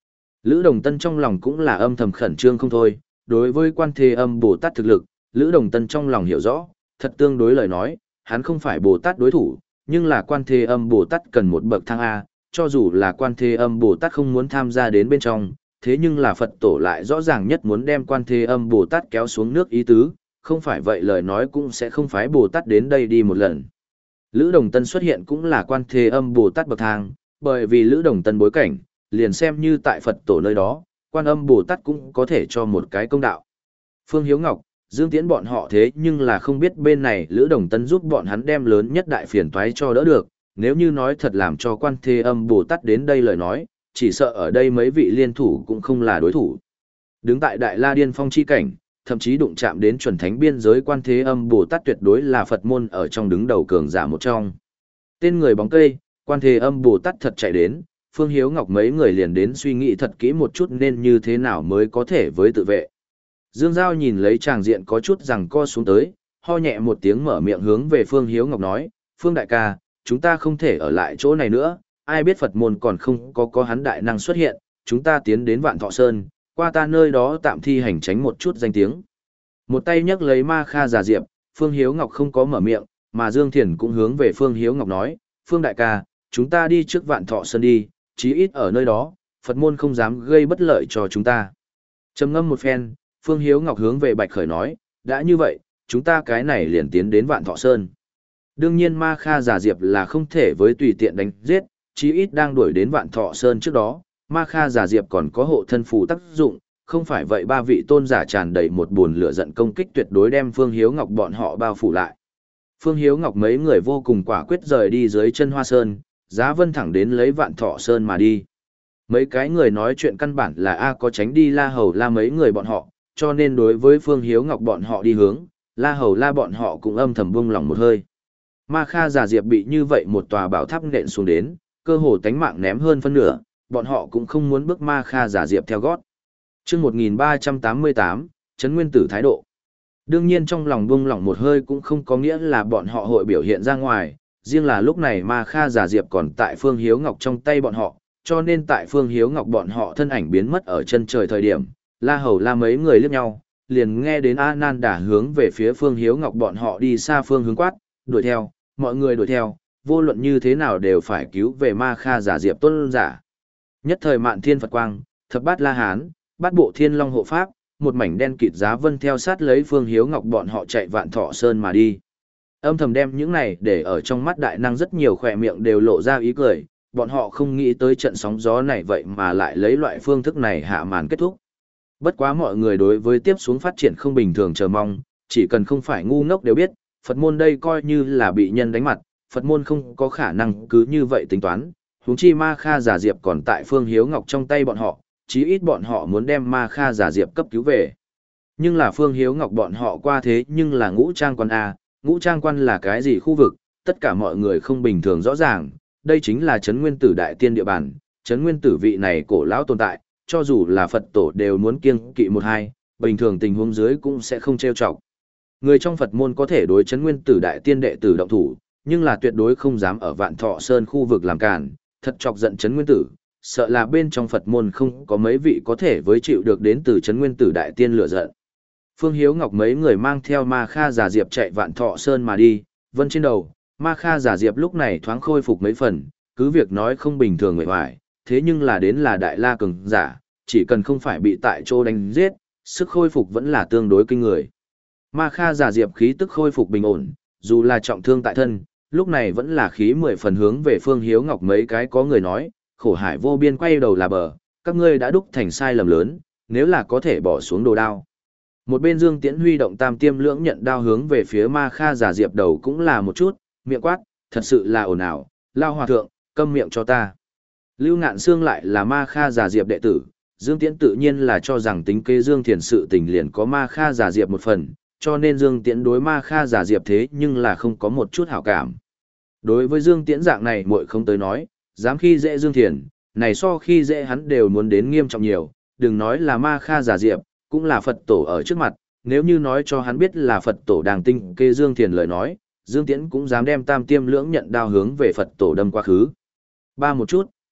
Lữ Đồng Tân trong lòng cũng là âm thầm khẩn trương không thôi, đối với Quan Thế Âm Bồ Tát thực lực, Lữ Đồng Tân trong lòng hiểu rõ, thật tương đối lời nói, hắn không phải Bồ Tát đối thủ, nhưng là Quan Thế Âm Bồ Tát cần một bậc thang A, cho dù là Quan Thế Âm Bồ Tát không muốn tham gia đến bên trong, thế nhưng là Phật tổ lại rõ ràng nhất muốn đem Quan Thế Âm Bồ Tát kéo xuống nước ý tứ, không phải vậy lời nói cũng sẽ không phái Bồ Tát đến đây đi một lần. Lữ Đồng Tân xuất hiện cũng là Quan Thế Âm Bồ Tát bậc thang, bởi vì Lữ Đồng Tân bối cảnh, liền xem như tại Phật tổ nơi đó, Quan Âm Bồ Tát cũng có thể cho một cái công đạo. Phương Hiếu Ngọc, Dương Tiễn bọn họ thế nhưng là không biết bên này Lữ Đồng Tân giúp bọn hắn đem lớn nhất đại phiền toái cho đỡ được, nếu như nói thật làm cho Quan Thế Âm Bồ Tát đến đây lời nói, chỉ sợ ở đây mấy vị liên thủ cũng không là đối thủ. Đứng tại Đại La Điên Phong chi cảnh, thậm chí đụng chạm đến chuẩn thánh biên giới Quan Thế Âm Bồ Tát tuyệt đối là Phật môn ở trong đứng đầu cường giả một trong. Tên người bóng cây, Quan Thế Âm Bồ Tát thật chạy đến, Phương Hiếu Ngọc mấy người liền đến suy nghĩ thật kỹ một chút nên như thế nào mới có thể với tự vệ. Dương Giao nhìn lấy tràng diện có chút rằng co xuống tới, ho nhẹ một tiếng mở miệng hướng về Phương Hiếu Ngọc nói, Phương đại ca, chúng ta không thể ở lại chỗ này nữa, ai biết Phật môn còn không có có hắn đại năng xuất hiện, chúng ta tiến đến Vạn Thọ Sơn, qua ta nơi đó tạm thi hành tránh một chút danh tiếng. Một tay nhấc lấy Ma Kha Giả Diệp, Phương Hiếu Ngọc không có mở miệng, mà Dương Thiền cũng hướng về Phương Hiếu Ngọc nói, Phương đại ca, chúng ta đi trước Vạn Thọ Sơn đi, chí ít ở nơi đó, Phật môn không dám gây bất lợi cho chúng ta. Trầm ngâm một phen, Phương Hiếu Ngọc hướng về Bạch Khởi nói, đã như vậy, chúng ta cái này liền tiến đến Vạn Thọ Sơn. Đương nhiên Ma Kha Giả Diệp là không thể với tùy tiện đánh giết, chí ít đang đuổi đến Vạn Thọ Sơn trước đó, Ma Kha Giả Diệp còn có hộ thân phù tác dụng, không phải vậy ba vị tôn giả tràn đầy một buồn lửa giận công kích tuyệt đối đem Phương Hiếu Ngọc bọn họ bao phủ lại. Phương Hiếu Ngọc mấy người vô cùng quả quyết rời đi dưới chân Hoa Sơn, Giá Vân thẳng đến lấy Vạn Thọ Sơn mà đi. Mấy cái người nói chuyện căn bản là A có tránh đi La Hầu La mấy người bọn họ, cho nên đối với Phương Hiếu Ngọc bọn họ đi hướng, La Hầu La bọn họ cũng âm thầm buông lòng một hơi. Ma Kha Giả Diệp bị như vậy một tòa bảo tháp nện xuống đến, cơ hồ tánh mạng ném hơn phân nửa, bọn họ cũng không muốn bước Ma Kha Giả Diệp theo gót. Chương một nghìn ba trăm tám mươi tám, Trấn Nguyên Tử thái độ. Đương nhiên trong lòng buông lỏng một hơi cũng không có nghĩa là bọn họ hội biểu hiện ra ngoài, riêng là lúc này Ma Kha Giả Diệp còn tại Phương Hiếu Ngọc trong tay bọn họ, cho nên tại Phương Hiếu Ngọc bọn họ thân ảnh biến mất ở chân trời thời điểm, La Hầu La mấy người liếc nhau, liền nghe đến A Nan Đả hướng về phía Phương Hiếu Ngọc bọn họ đi xa phương hướng quát, đuổi theo, mọi người đuổi theo, vô luận như thế nào đều phải cứu về Ma Kha Giả Diệp tôn giả. Nhất thời Mạn Thiên Phật Quang, Thập Bát La Hán, Bát Bộ Thiên Long hộ pháp, một mảnh đen kịt Giá Vân theo sát lấy Phương Hiếu Ngọc bọn họ chạy Vạn Thọ Sơn mà đi. Âm thầm đem những này để ở trong mắt đại năng rất nhiều khỏe miệng đều lộ ra ý cười, bọn họ không nghĩ tới trận sóng gió này vậy mà lại lấy loại phương thức này hạ màn kết thúc. Bất quá mọi người đối với tiếp xuống phát triển không bình thường chờ mong, chỉ cần không phải ngu ngốc đều biết, Phật môn đây coi như là bị nhân đánh mặt, Phật môn không có khả năng cứ như vậy tính toán, huống chi Ma Kha Giả Diệp còn tại Phương Hiếu Ngọc trong tay bọn họ, chí ít bọn họ muốn đem Ma Kha Giả Diệp cấp cứu về. Nhưng là Phương Hiếu Ngọc bọn họ qua thế nhưng là ngũ trang quan A, ngũ trang quan là cái gì khu vực, tất cả mọi người không bình thường rõ ràng, đây chính là Trấn Nguyên Tử Đại Tiên địa bàn, Trấn Nguyên Tử vị này cổ lão tồn tại, cho dù là Phật tổ đều muốn kiêng kỵ một hai, bình thường tình huống dưới cũng sẽ không trêu chọc. Người trong Phật môn có thể đối Trấn Nguyên Tử Đại Tiên đệ tử động thủ, nhưng là tuyệt đối không dám ở Vạn Thọ Sơn khu vực làm cản, thật chọc giận Trấn Nguyên Tử, sợ là bên trong Phật môn không có mấy vị có thể với chịu được đến từ Trấn Nguyên Tử Đại Tiên lửa giận. Phương Hiếu Ngọc mấy người mang theo Ma Kha Giả Diệp chạy Vạn Thọ Sơn mà đi, vân trên đầu, Ma Kha Giả Diệp lúc này thoáng khôi phục mấy phần, cứ việc nói không bình thường người hoài, thế nhưng là đến là Đại La cường giả, chỉ cần không phải bị tại chỗ đánh giết, sức khôi phục vẫn là tương đối kinh người. Ma Kha Giả Diệp khí tức khôi phục bình ổn, dù là trọng thương tại thân, lúc này vẫn là khí mười phần hướng về Phương Hiếu Ngọc mấy cái có người nói, khổ hải vô biên quay đầu là bờ, các ngươi đã đúc thành sai lầm lớn, nếu là có thể bỏ xuống đồ đao. Một bên Dương Tiễn huy động tam tiêm lưỡng nhận đao hướng về phía Ma Kha Giả Diệp đầu cũng là một chút, miệng quát, thật sự là ồn ào, lao hòa thượng, câm miệng cho ta. Lưu Ngạn Xương lại là Ma Kha Giả Diệp đệ tử, Dương Tiễn tự nhiên là cho rằng tính kế Dương Thiền sự tình liền có Ma Kha Giả Diệp một phần, cho nên Dương Tiễn đối Ma Kha Giả Diệp thế nhưng là không có một chút hảo cảm. Đối với Dương Tiễn dạng này muội không tới nói, dám khi dễ Dương Thiền, này so khi dễ hắn đều muốn đến nghiêm trọng nhiều, đừng nói là Ma Kha Giả Diệp, cũng là Phật tổ ở trước mặt, nếu như nói cho hắn biết là Phật tổ đang tinh kê Dương Thiền lời nói, Dương Tiễn cũng dám đem tam tiêm lưỡng nhận đao hướng về Phật tổ đâm quá khứ. Ba một chút,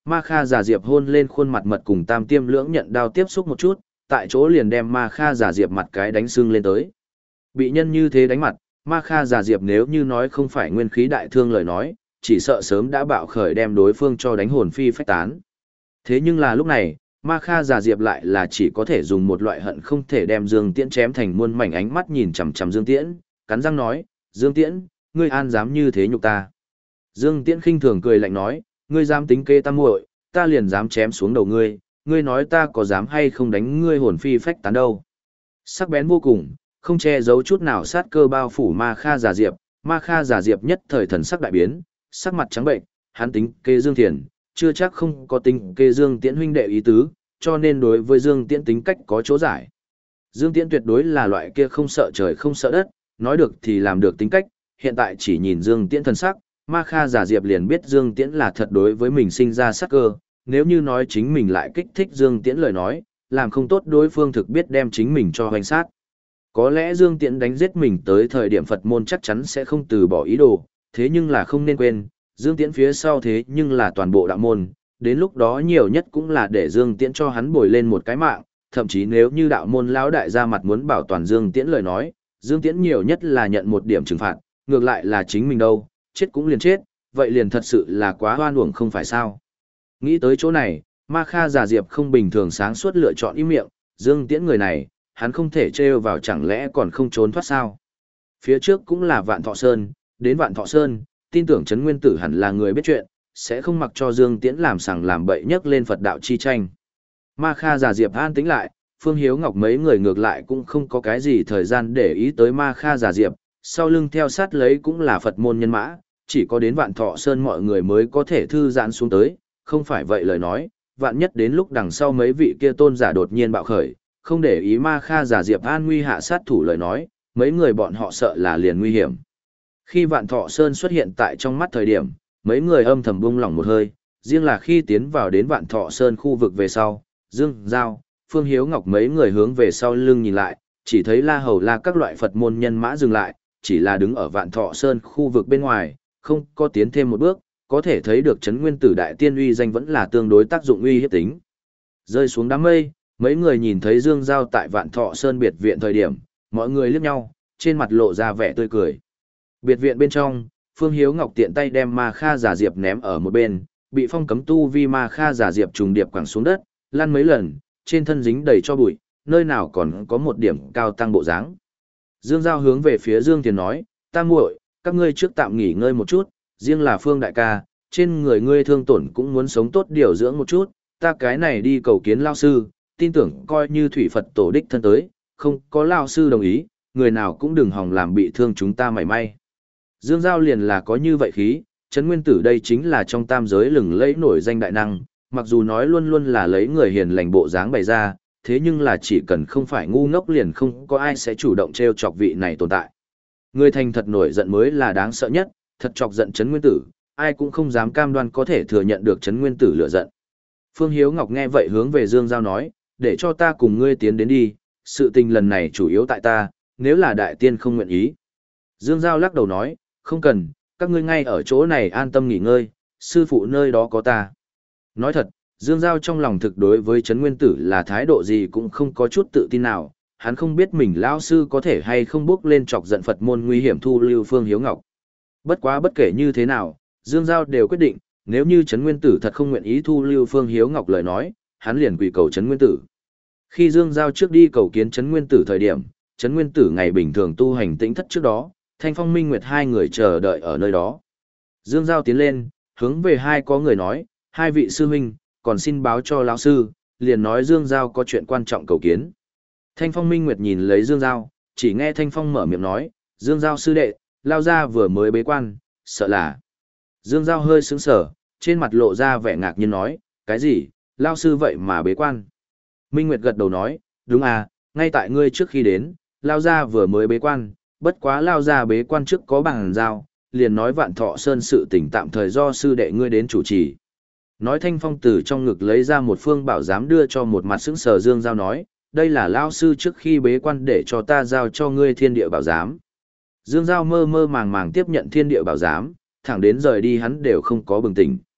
Ma Kha Giả Diệp hôn lên khuôn mặt mật cùng Tam Tiêm Lưỡng nhận đao tiếp xúc một chút, tại chỗ liền đem Ma Kha Giả Diệp mặt cái đánh sưng lên tới. Bị nhân như thế đánh mặt, Ma Kha Giả Diệp nếu như nói không phải nguyên khí đại thương lời nói, chỉ sợ sớm đã bạo khởi đem đối phương cho đánh hồn phi phách tán. Thế nhưng là lúc này, Ma Kha Giả Diệp lại là chỉ có thể dùng một loại hận không thể đem Dương Tiễn chém thành muôn mảnh ánh mắt nhìn chằm chằm Dương Tiễn, cắn răng nói, Dương Tiễn, ngươi an dám như thế nhục ta. Dương Tiễn khinh thường cười lạnh nói, ngươi dám tính kế ta muội, ta liền dám chém xuống đầu ngươi, ngươi nói ta có dám hay không đánh ngươi hồn phi phách tán đâu. Sắc bén vô cùng, không che giấu chút nào sát cơ bao phủ Ma Kha Giả Diệp, Ma Kha Giả Diệp nhất thời thần sắc đại biến, sắc mặt trắng bệnh, hắn tính kế Dương Thiền, chưa chắc không có tính kế Dương Tiễn huynh đệ ý tứ, cho nên đối với Dương Tiễn tính cách có chỗ giải. Dương Tiễn tuyệt đối là loại kia không sợ trời không sợ đất, nói được thì làm được tính cách, hiện tại chỉ nhìn Dương Tiễn thần sắc, Ma Kha Giả Diệp liền biết Dương Tiễn là thật đối với mình sinh ra sắc cơ, nếu như nói chính mình lại kích thích Dương Tiễn lời nói, làm không tốt đối phương thực biết đem chính mình cho hoành sát. Có lẽ Dương Tiễn đánh giết mình tới thời điểm Phật môn chắc chắn sẽ không từ bỏ ý đồ, thế nhưng là không nên quên, Dương Tiễn phía sau thế nhưng là toàn bộ đạo môn, đến lúc đó nhiều nhất cũng là để Dương Tiễn cho hắn bồi lên một cái mạng, thậm chí nếu như đạo môn lão đại ra mặt muốn bảo toàn Dương Tiễn lời nói, Dương Tiễn nhiều nhất là nhận một điểm trừng phạt, ngược lại là chính mình đâu, chết cũng liền chết, vậy liền thật sự là quá hoan uổng không phải sao. Nghĩ tới chỗ này, Ma Kha Giả Diệp không bình thường sáng suốt lựa chọn im miệng, Dương Tiễn người này, hắn không thể trêu vào chẳng lẽ còn không trốn thoát sao. Phía trước cũng là Vạn Thọ Sơn, đến Vạn Thọ Sơn, tin tưởng Trấn Nguyên Tử hẳn là người biết chuyện, sẽ không mặc cho Dương Tiễn làm sằng làm bậy nhất lên Phật đạo chi tranh. Ma Kha Giả Diệp an tĩnh lại, Phương Hiếu Ngọc mấy người ngược lại cũng không có cái gì thời gian để ý tới Ma Kha Giả Diệp, sau lưng theo sát lấy cũng là Phật môn nhân mã, chỉ có đến Vạn Thọ Sơn mọi người mới có thể thư giãn xuống tới, không phải vậy lời nói, vạn nhất đến lúc đằng sau mấy vị kia tôn giả đột nhiên bạo khởi, không để ý Ma Kha Giả Diệp an nguy hạ sát thủ lời nói, mấy người bọn họ sợ là liền nguy hiểm. Khi Vạn Thọ Sơn xuất hiện tại trong mắt thời điểm, mấy người âm thầm buông lỏng một hơi, riêng là khi tiến vào đến Vạn Thọ Sơn khu vực về sau, Dương Giao, Phương Hiếu Ngọc mấy người hướng về sau lưng nhìn lại, chỉ thấy La Hầu La các loại Phật môn nhân mã dừng lại, chỉ là đứng ở Vạn Thọ Sơn khu vực bên ngoài, không có tiến thêm một bước, có thể thấy được Trấn Nguyên Tử Đại Tiên uy danh vẫn là tương đối tác dụng uy hiếp tính. Rơi xuống đám mây, mấy người nhìn thấy Dương Giao tại Vạn Thọ Sơn biệt viện thời điểm, mọi người liếc nhau, trên mặt lộ ra vẻ tươi cười. Biệt viện bên trong, Phương Hiếu Ngọc tiện tay đem Ma Kha Giả Diệp ném ở một bên, bị phong cấm tu vi Ma Kha Giả Diệp trùng điệp quẳng xuống đất, lăn mấy lần, trên thân dính đầy cho bụi, nơi nào còn có một điểm cao tăng bộ dáng. Dương Giao hướng về phía Dương Tiền nói, ta muội, các ngươi trước tạm nghỉ ngơi một chút, riêng là Phương đại ca, trên người ngươi thương tổn cũng muốn sống tốt điều dưỡng một chút, ta cái này đi cầu kiến lao sư, tin tưởng coi như thủy Phật tổ đích thân tới, không có lao sư đồng ý, người nào cũng đừng hòng làm bị thương chúng ta mảy may. Dương Giao liền là có như vậy khí, Trấn Nguyên Tử đây chính là trong tam giới lừng lẫy nổi danh đại năng, mặc dù nói luôn luôn là lấy người hiền lành bộ dáng bày ra, thế nhưng là chỉ cần không phải ngu ngốc liền không có ai sẽ chủ động trêu chọc vị này tồn tại. Người thành thật nổi giận mới là đáng sợ nhất, thật chọc giận Trấn Nguyên Tử, ai cũng không dám cam đoan có thể thừa nhận được Trấn Nguyên Tử lửa giận. Phương Hiếu Ngọc nghe vậy hướng về Dương Giao nói, để cho ta cùng ngươi tiến đến đi, sự tình lần này chủ yếu tại ta, nếu là đại tiên không nguyện ý. Dương Giao lắc đầu nói, không cần, các ngươi ngay ở chỗ này an tâm nghỉ ngơi, sư phụ nơi đó có ta. Nói thật, Dương Giao trong lòng thực đối với Trấn Nguyên Tử là thái độ gì cũng không có chút tự tin nào, hắn không biết mình lão sư có thể hay không bước lên chọc giận Phật môn nguy hiểm thu lưu Phương Hiếu Ngọc. Bất quá bất kể như thế nào, Dương Giao đều quyết định, nếu như Trấn Nguyên Tử thật không nguyện ý thu lưu Phương Hiếu Ngọc lời nói, hắn liền quỳ cầu Trấn Nguyên Tử. Khi Dương Giao trước đi cầu kiến Trấn Nguyên Tử thời điểm, Trấn Nguyên Tử ngày bình thường tu hành tĩnh thất trước đó, Thanh Phong Minh Nguyệt hai người chờ đợi ở nơi đó. Dương Giao tiến lên, hướng về hai có người nói, hai vị sư huynh, còn xin báo cho lão sư, liền nói Dương Giao có chuyện quan trọng cầu kiến. Thanh Phong Minh Nguyệt nhìn lấy Dương Giao, chỉ nghe Thanh Phong mở miệng nói, Dương Giao sư đệ, lao ra vừa mới bế quan, sợ là. Dương Giao hơi sững sờ, trên mặt lộ ra vẻ ngạc nhiên nói, cái gì, lao sư vậy mà bế quan. Minh Nguyệt gật đầu nói, đúng à, ngay tại ngươi trước khi đến, lao ra vừa mới bế quan, bất quá lao ra bế quan trước có bằng giao, liền nói Vạn Thọ Sơn sự tỉnh tạm thời do sư đệ ngươi đến chủ trì. Nói Thanh Phong từ trong ngực lấy ra một phương bảo giám đưa cho một mặt sững sờ Dương Giao nói, đây là lao sư trước khi bế quan để cho ta giao cho ngươi thiên địa bảo giám. Dương Giao mơ mơ màng màng tiếp nhận thiên địa bảo giám, thẳng đến rời đi hắn đều không có bừng tỉnh.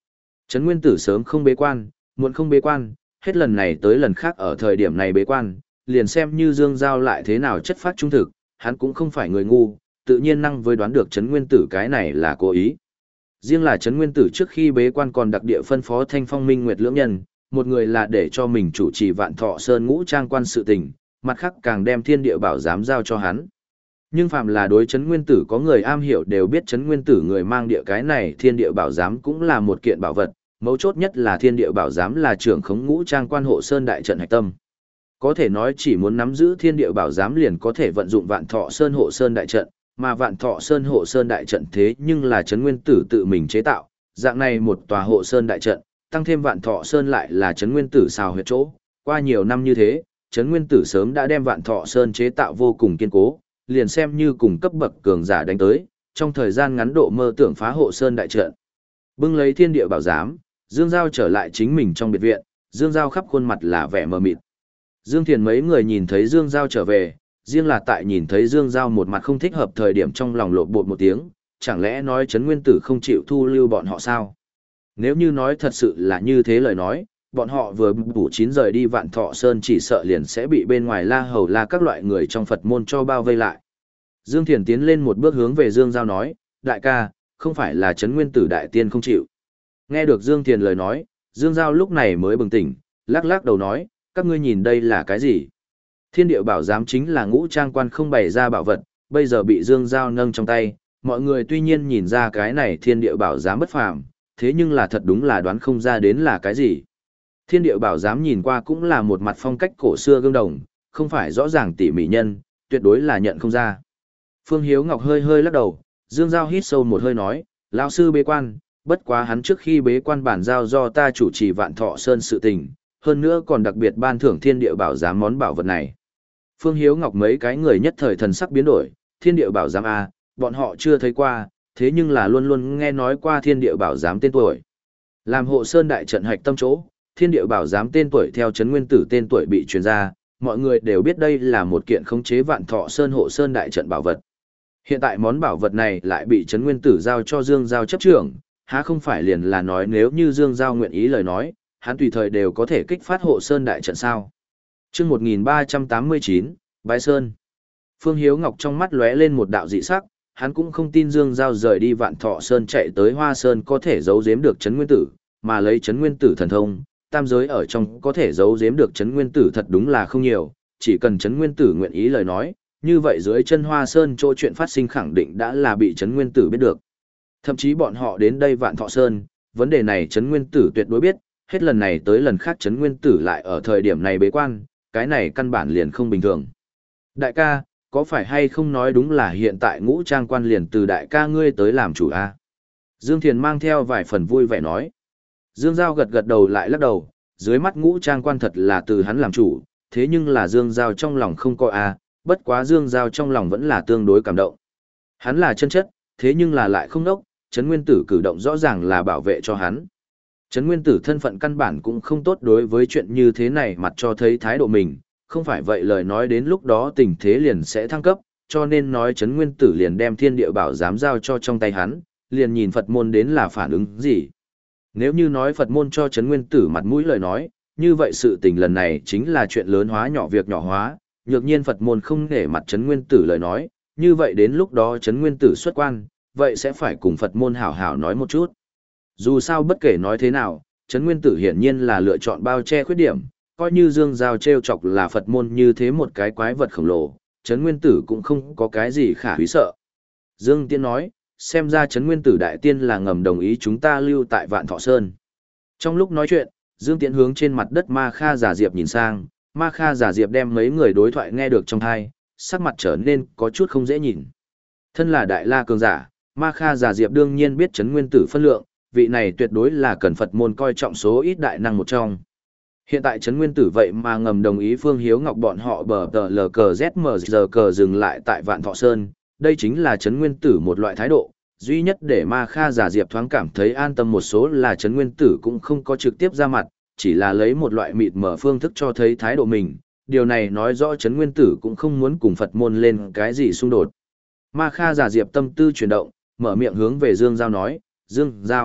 Trấn Nguyên Tử sớm không bế quan, muộn không bế quan, hết lần này tới lần khác ở thời điểm này bế quan, liền xem như Dương Giao lại thế nào chất phát trung thực, hắn cũng không phải người ngu, tự nhiên năng với đoán được Trấn Nguyên Tử cái này là cố ý. Riêng là Trấn Nguyên Tử trước khi bế quan còn đặc địa phân phó Thanh Phong Minh Nguyệt lưỡng nhân, một người là để cho mình chủ trì Vạn Thọ Sơn ngũ trang quan sự tình, mặt khác càng đem Thiên Địa Bảo giám giao cho hắn. Nhưng phạm là đối Trấn Nguyên Tử có người am hiểu đều biết Trấn Nguyên Tử người mang địa cái này Thiên Địa Bảo giám cũng là một kiện bảo vật, mấu chốt nhất là Thiên Địa Bảo giám là trưởng khống ngũ trang quan hộ sơn đại trận hạch tâm. Có thể nói chỉ muốn nắm giữ Thiên Địa Bảo giám liền có thể vận dụng Vạn Thọ Sơn hộ sơn đại trận, mà Vạn Thọ Sơn hộ sơn đại trận thế nhưng là Trấn Nguyên Tử tự mình chế tạo, dạng này một tòa hộ sơn đại trận, tăng thêm Vạn Thọ Sơn lại là Trấn Nguyên Tử xào huyệt chỗ, qua nhiều năm như thế, Trấn Nguyên Tử sớm đã đem Vạn Thọ Sơn chế tạo vô cùng kiên cố, liền xem như cùng cấp bậc cường giả đánh tới, trong thời gian ngắn độ mơ tưởng phá hộ sơn đại trận. Bưng lấy Thiên Địa Bảo giám, Dương Giao trở lại chính mình trong biệt viện, Dương Giao khắp khuôn mặt là vẻ mờ mịt. Dương Thiền mấy người nhìn thấy Dương Giao trở về, riêng là tại nhìn thấy Dương Giao một mặt không thích hợp thời điểm trong lòng lộn bột một tiếng, chẳng lẽ nói Trấn Nguyên Tử không chịu thu lưu bọn họ sao? Nếu như nói thật sự là như thế lời nói, bọn họ vừa bủ chín rời đi Vạn Thọ Sơn chỉ sợ liền sẽ bị bên ngoài la hầu la các loại người trong Phật môn cho bao vây lại. Dương Thiền tiến lên một bước hướng về Dương Giao nói, đại ca, không phải là Trấn Nguyên Tử đại tiên không chịu. Nghe được Dương Thiền lời nói, Dương Giao lúc này mới bừng tỉnh, lắc lắc đầu nói, các ngươi nhìn đây là cái gì? Thiên Địa Bảo giám chính là ngũ trang quan không bày ra bảo vật, bây giờ bị Dương Giao nâng trong tay, mọi người tuy nhiên nhìn ra cái này Thiên Địa Bảo giám bất phàm, thế nhưng là thật đúng là đoán không ra đến là cái gì. Thiên Địa Bảo giám nhìn qua cũng là một mặt phong cách cổ xưa gương đồng, không phải rõ ràng tỉ mỉ nhân, tuyệt đối là nhận không ra. Phương Hiếu Ngọc hơi hơi lắc đầu, Dương Giao hít sâu một hơi nói, lão sư bế quan, bất quá hắn trước khi bế quan bản giao do ta chủ trì Vạn Thọ Sơn sự tình, hơn nữa còn đặc biệt ban thưởng Thiên Địa Bảo giám món bảo vật này. Phương Hiếu Ngọc mấy cái người nhất thời thần sắc biến đổi, Thiên Địa Bảo giám A, bọn họ chưa thấy qua, thế nhưng là luôn luôn nghe nói qua Thiên Địa Bảo giám tên tuổi. Làm hộ sơn đại trận hạch tâm chỗ, Thiên Địa Bảo giám tên tuổi theo Trấn Nguyên Tử tên tuổi bị truyền ra, mọi người đều biết đây là một kiện khống chế Vạn Thọ Sơn hộ sơn đại trận bảo vật. Hiện tại món bảo vật này lại bị Trấn Nguyên Tử giao cho Dương Giao chấp trưởng, há không phải liền là nói nếu như Dương Giao nguyện ý lời nói, hắn tùy thời đều có thể kích phát hộ sơn đại trận sao. Chương một nghìn ba trăm tám mươi chín, Bái Sơn. Phương Hiếu Ngọc trong mắt lóe lên một đạo dị sắc, hắn cũng không tin Dương Giao rời đi Vạn Thọ Sơn chạy tới Hoa Sơn có thể giấu giếm được Trấn Nguyên Tử, mà lấy Trấn Nguyên Tử thần thông, tam giới ở trong có thể giấu giếm được Trấn Nguyên Tử thật đúng là không nhiều, chỉ cần Trấn Nguyên Tử nguyện ý lời nói, như vậy dưới chân Hoa Sơn chỗ chuyện phát sinh khẳng định đã là bị Trấn Nguyên Tử biết được. Thậm chí bọn họ đến đây Vạn Thọ Sơn, vấn đề này Trấn Nguyên Tử tuyệt đối biết, hết lần này tới lần khác Trấn Nguyên Tử lại ở thời điểm này bế quan, cái này căn bản liền không bình thường. Đại ca, có phải hay không nói đúng là hiện tại ngũ trang quan liền từ đại ca ngươi tới làm chủ a? Dương Thiền mang theo vài phần vui vẻ nói. Dương Giao gật gật đầu lại lắc đầu, dưới mắt ngũ trang quan thật là từ hắn làm chủ, thế nhưng là Dương Giao trong lòng không coi a, bất quá Dương Giao trong lòng vẫn là tương đối cảm động. Hắn là chân chất, thế nhưng là lại không đốc, Trấn Nguyên Tử cử động rõ ràng là bảo vệ cho hắn. Trấn Nguyên Tử thân phận căn bản cũng không tốt đối với chuyện như thế này mặt cho thấy thái độ mình, không phải vậy lời nói đến lúc đó tình thế liền sẽ thăng cấp, cho nên nói Trấn Nguyên Tử liền đem Thiên Địa Bảo giám giao cho trong tay hắn, liền nhìn Phật môn đến là phản ứng gì. Nếu như nói Phật môn cho Trấn Nguyên Tử mặt mũi lời nói, như vậy sự tình lần này chính là chuyện lớn hóa nhỏ việc nhỏ hóa, nhược nhiên Phật môn không nể mặt Trấn Nguyên Tử lời nói, như vậy đến lúc đó Trấn Nguyên Tử xuất quan, vậy sẽ phải cùng Phật môn hảo hảo nói một chút. Dù sao bất kể nói thế nào, Trấn Nguyên Tử hiển nhiên là lựa chọn bao che khuyết điểm, coi như Dương Giao treo chọc là Phật môn như thế một cái quái vật khổng lồ, Trấn Nguyên Tử cũng không có cái gì khả húy sợ. Dương Tiên nói, xem ra Trấn Nguyên Tử đại tiên là ngầm đồng ý chúng ta lưu tại Vạn Thọ Sơn. Trong lúc nói chuyện, Dương Tiễn hướng trên mặt đất Ma Kha Giả Diệp nhìn sang, Ma Kha Giả Diệp đem mấy người đối thoại nghe được trong tai, sắc mặt trở nên có chút không dễ nhìn. Thân là đại la cường giả, Ma Kha Giả Diệp đương nhiên biết Trấn Nguyên Tử phân lượng, vị này tuyệt đối là cần Phật môn coi trọng số ít đại năng một trong. Hiện tại Trấn Nguyên Tử vậy mà ngầm đồng ý Phương Hiếu Ngọc bọn họ bờ tờ lờ cờ Z M giờ cờ dừng lại tại Vạn Thọ Sơn, đây chính là Trấn Nguyên Tử một loại thái độ, duy nhất để Ma Kha Giả Diệp thoáng cảm thấy an tâm một số là Trấn Nguyên Tử cũng không có trực tiếp ra mặt, chỉ là lấy một loại mịt mở phương thức cho thấy thái độ mình, điều này nói rõ Trấn Nguyên Tử cũng không muốn cùng Phật môn lên cái gì xung đột. Ma Kha Giả Diệp tâm tư chuyển động, mở miệng hướng về Dương Giao nói, Dương Giao,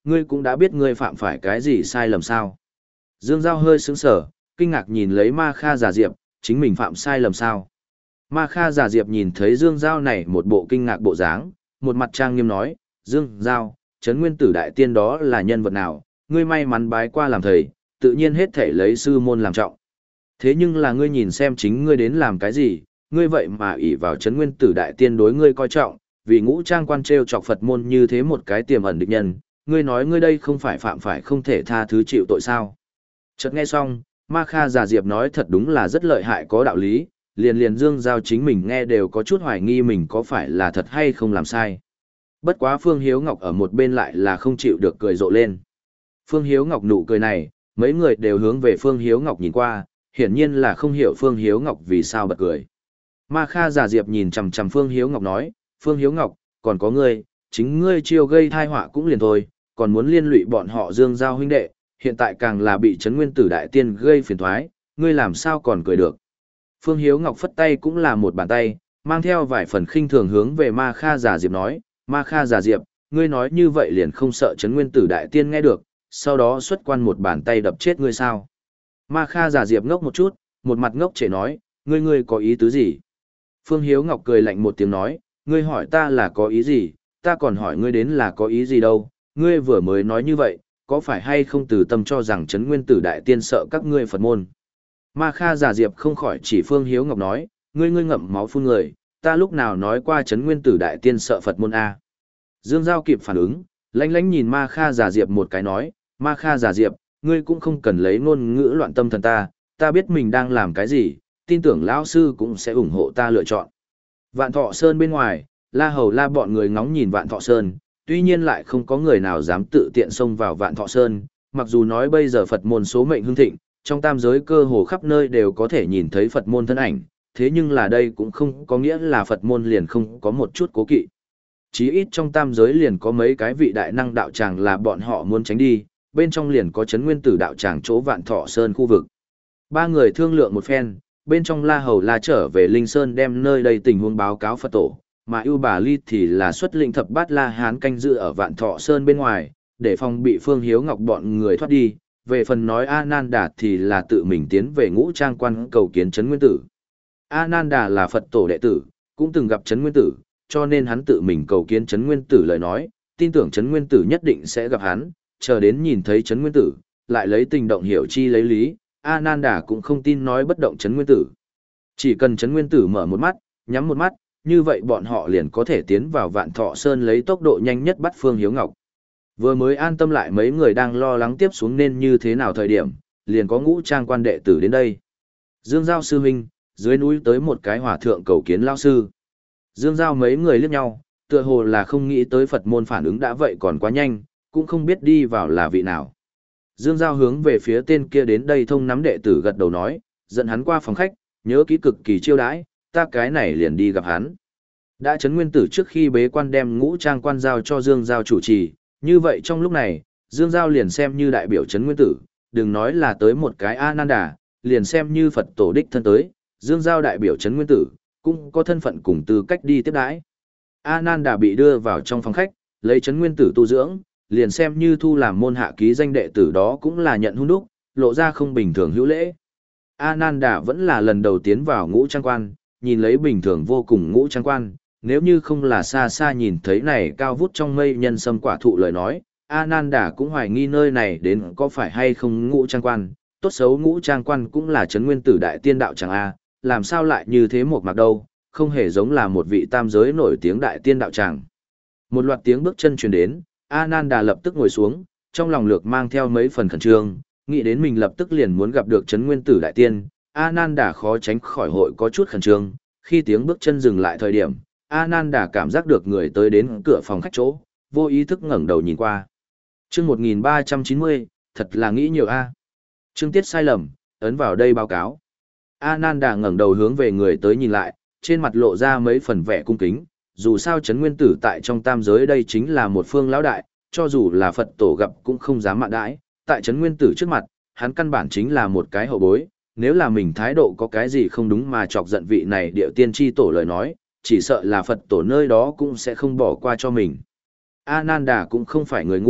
ngươi cũng đã biết ngươi phạm phải cái gì sai lầm sao? Dương Giao hơi sững sờ, kinh ngạc nhìn lấy Ma Kha Giả Diệp, chính mình phạm sai lầm sao? Ma Kha Giả Diệp nhìn thấy Dương Giao này một bộ kinh ngạc bộ dáng, một mặt trang nghiêm nói, Dương Giao, Trấn Nguyên Tử Đại Tiên đó là nhân vật nào, ngươi may mắn bái qua làm thầy, tự nhiên hết thể lấy sư môn làm trọng. Thế nhưng là ngươi nhìn xem chính ngươi đến làm cái gì, ngươi vậy mà ỷ vào Trấn Nguyên Tử Đại Tiên đối ngươi coi trọng, vì ngũ trang quan treo chọc Phật môn như thế một cái tiềm ẩn địch nhân, ngươi nói ngươi đây không phải phạm phải không thể tha thứ chịu tội sao? Chợt nghe xong, Ma Kha Giả Diệp nói thật đúng là rất lợi hại có đạo lý, liền liền Dương Giao chính mình nghe đều có chút hoài nghi mình có phải là thật hay không làm sai. Bất quá Phương Hiếu Ngọc ở một bên lại là không chịu được cười rộ lên. Phương Hiếu Ngọc nụ cười này, mấy người đều hướng về Phương Hiếu Ngọc nhìn qua, hiển nhiên là không hiểu Phương Hiếu Ngọc vì sao bật cười. Ma Kha Giả Diệp nhìn chằm chằm Phương Hiếu Ngọc nói, Phương Hiếu Ngọc, còn có ngươi, chính ngươi chiêu gây thai họa cũng liền thôi, còn muốn liên lụy bọn họ Dương Giao huynh đệ, hiện tại càng là bị Trấn Nguyên Tử Đại Tiên gây phiền toái, ngươi làm sao còn cười được. Phương Hiếu Ngọc phất tay cũng là một bàn tay, mang theo vài phần khinh thường hướng về Ma Kha Giả Diệp nói, Ma Kha Giả Diệp, ngươi nói như vậy liền không sợ Trấn Nguyên Tử Đại Tiên nghe được, sau đó xuất quan một bàn tay đập chết ngươi sao. Ma Kha Giả Diệp ngốc một chút, một mặt ngốc trẻ nói, ngươi ngươi có ý tứ gì? Phương Hiếu Ngọc cười lạnh một tiếng nói, ngươi hỏi ta là có ý gì, ta còn hỏi ngươi đến là có ý gì đâu, ngươi vừa mới nói như vậy, có phải hay không từ tâm cho rằng Trấn Nguyên Tử Đại Tiên sợ các ngươi Phật môn? Ma Kha Giả Diệp không khỏi chỉ Phương Hiếu Ngọc nói, ngươi ngươi ngậm máu phun người, ta lúc nào nói qua Trấn Nguyên Tử Đại Tiên sợ Phật môn a? Dương Giao kịp phản ứng, lánh lánh nhìn Ma Kha Giả Diệp một cái nói, Ma Kha Giả Diệp, ngươi cũng không cần lấy ngôn ngữ loạn tâm thần ta, ta biết mình đang làm cái gì, tin tưởng lão sư cũng sẽ ủng hộ ta lựa chọn. Vạn Thọ Sơn bên ngoài, La Hầu La bọn người ngóng nhìn Vạn Thọ Sơn, tuy nhiên lại không có người nào dám tự tiện xông vào Vạn Thọ Sơn, mặc dù nói bây giờ Phật môn số mệnh hưng thịnh, trong tam giới cơ hồ khắp nơi đều có thể nhìn thấy Phật môn thân ảnh, thế nhưng là đây cũng không có nghĩa là Phật môn liền không có một chút cố kỵ. Chí ít trong tam giới liền có mấy cái vị đại năng đạo tràng là bọn họ muốn tránh đi, bên trong liền có Trấn Nguyên Tử đạo tràng chỗ Vạn Thọ Sơn khu vực. Ba người thương lượng một phen, bên trong La Hầu La trở về Linh Sơn đem nơi đây tình huống báo cáo Phật tổ, mà ưu bà Ly thì là xuất lĩnh thập bát La Hán canh giữ ở Vạn Thọ Sơn bên ngoài, để phòng bị Phương Hiếu Ngọc bọn người thoát đi. Về phần nói A Nan Đà thì là tự mình tiến về ngũ trang quan cầu kiến Trấn Nguyên Tử. A Nan Đà là Phật tổ đệ tử, cũng từng gặp Trấn Nguyên Tử, cho nên hắn tự mình cầu kiến Trấn Nguyên Tử lời nói, tin tưởng Trấn Nguyên Tử nhất định sẽ gặp hắn, chờ đến nhìn thấy Trấn Nguyên Tử, lại lấy tình động hiểu chi lấy lý, A Nan Đà cũng không tin nói bất động Trấn Nguyên Tử. Chỉ cần Trấn Nguyên Tử mở một mắt, nhắm một mắt, như vậy bọn họ liền có thể tiến vào Vạn Thọ Sơn lấy tốc độ nhanh nhất bắt Phương Hiếu Ngọc. Vừa mới an tâm lại mấy người đang lo lắng tiếp xuống nên như thế nào thời điểm, liền có ngũ trang quan đệ tử đến đây. Dương Giao sư huynh, dưới núi tới một cái hòa thượng cầu kiến lao sư. Dương Giao mấy người liếc nhau, tựa hồ là không nghĩ tới Phật môn phản ứng đã vậy còn quá nhanh, cũng không biết đi vào là vị nào. Dương Giao hướng về phía tên kia đến đây thông nắm đệ tử gật đầu nói, dẫn hắn qua phòng khách, nhớ kỹ cực kỳ chiêu đãi, ta cái này liền đi gặp hắn. Đã Trấn Nguyên Tử trước khi bế quan đem ngũ trang quan giao cho Dương Giao chủ trì, như vậy trong lúc này, Dương Giao liền xem như đại biểu Trấn Nguyên Tử, đừng nói là tới một cái A Nan Đà, liền xem như Phật tổ đích thân tới, Dương Giao đại biểu Trấn Nguyên Tử, cũng có thân phận cùng tư cách đi tiếp đãi. A Nan Đà bị đưa vào trong phòng khách, lấy Trấn Nguyên Tử tu dưỡng, liền xem như thu làm môn hạ ký danh đệ tử đó cũng là nhận hun đúc, lộ ra không bình thường hữu lễ. A Nan Đà vẫn là lần đầu tiến vào ngũ trang quan, nhìn lấy bình thường vô cùng ngũ trang quan, nếu như không là xa xa nhìn thấy này cao vút trong mây nhân sâm quả thụ lời nói, A Nan Đà cũng hoài nghi nơi này đến có phải hay không ngũ trang quan, tốt xấu ngũ trang quan cũng là Trấn Nguyên Tử đại tiên đạo chẳng A, làm sao lại như thế một mặc đâu, không hề giống là một vị tam giới nổi tiếng đại tiên đạo tràng. Một loạt tiếng bước chân truyền đến, A Nan Đà lập tức ngồi xuống, trong lòng lược mang theo mấy phần khẩn trương, nghĩ đến mình lập tức liền muốn gặp được Trấn Nguyên Tử đại tiên, A Nan Đà khó tránh khỏi hội có chút khẩn trương, khi tiếng bước chân dừng lại thời điểm, A Nan Đà cảm giác được người tới đến cửa phòng khách chỗ, vô ý thức ngẩng đầu nhìn qua. Chương một nghìn ba trăm chín mươi, thật là nghĩ nhiều a. Chương tiết sai lầm, ấn vào đây báo cáo. A Nan Đà ngẩng đầu hướng về người tới nhìn lại, trên mặt lộ ra mấy phần vẻ cung kính, dù sao Trấn Nguyên Tử tại trong tam giới đây chính là một phương lão đại, cho dù là Phật tổ gặp cũng không dám mạn đãi, tại Trấn Nguyên Tử trước mặt, hắn căn bản chính là một cái hậu bối, nếu là mình thái độ có cái gì không đúng mà chọc giận vị này điệu tiên tri tổ lời nói, chỉ sợ là Phật tổ nơi đó cũng sẽ không bỏ qua cho mình. A Nan Đà cũng không phải người ngu,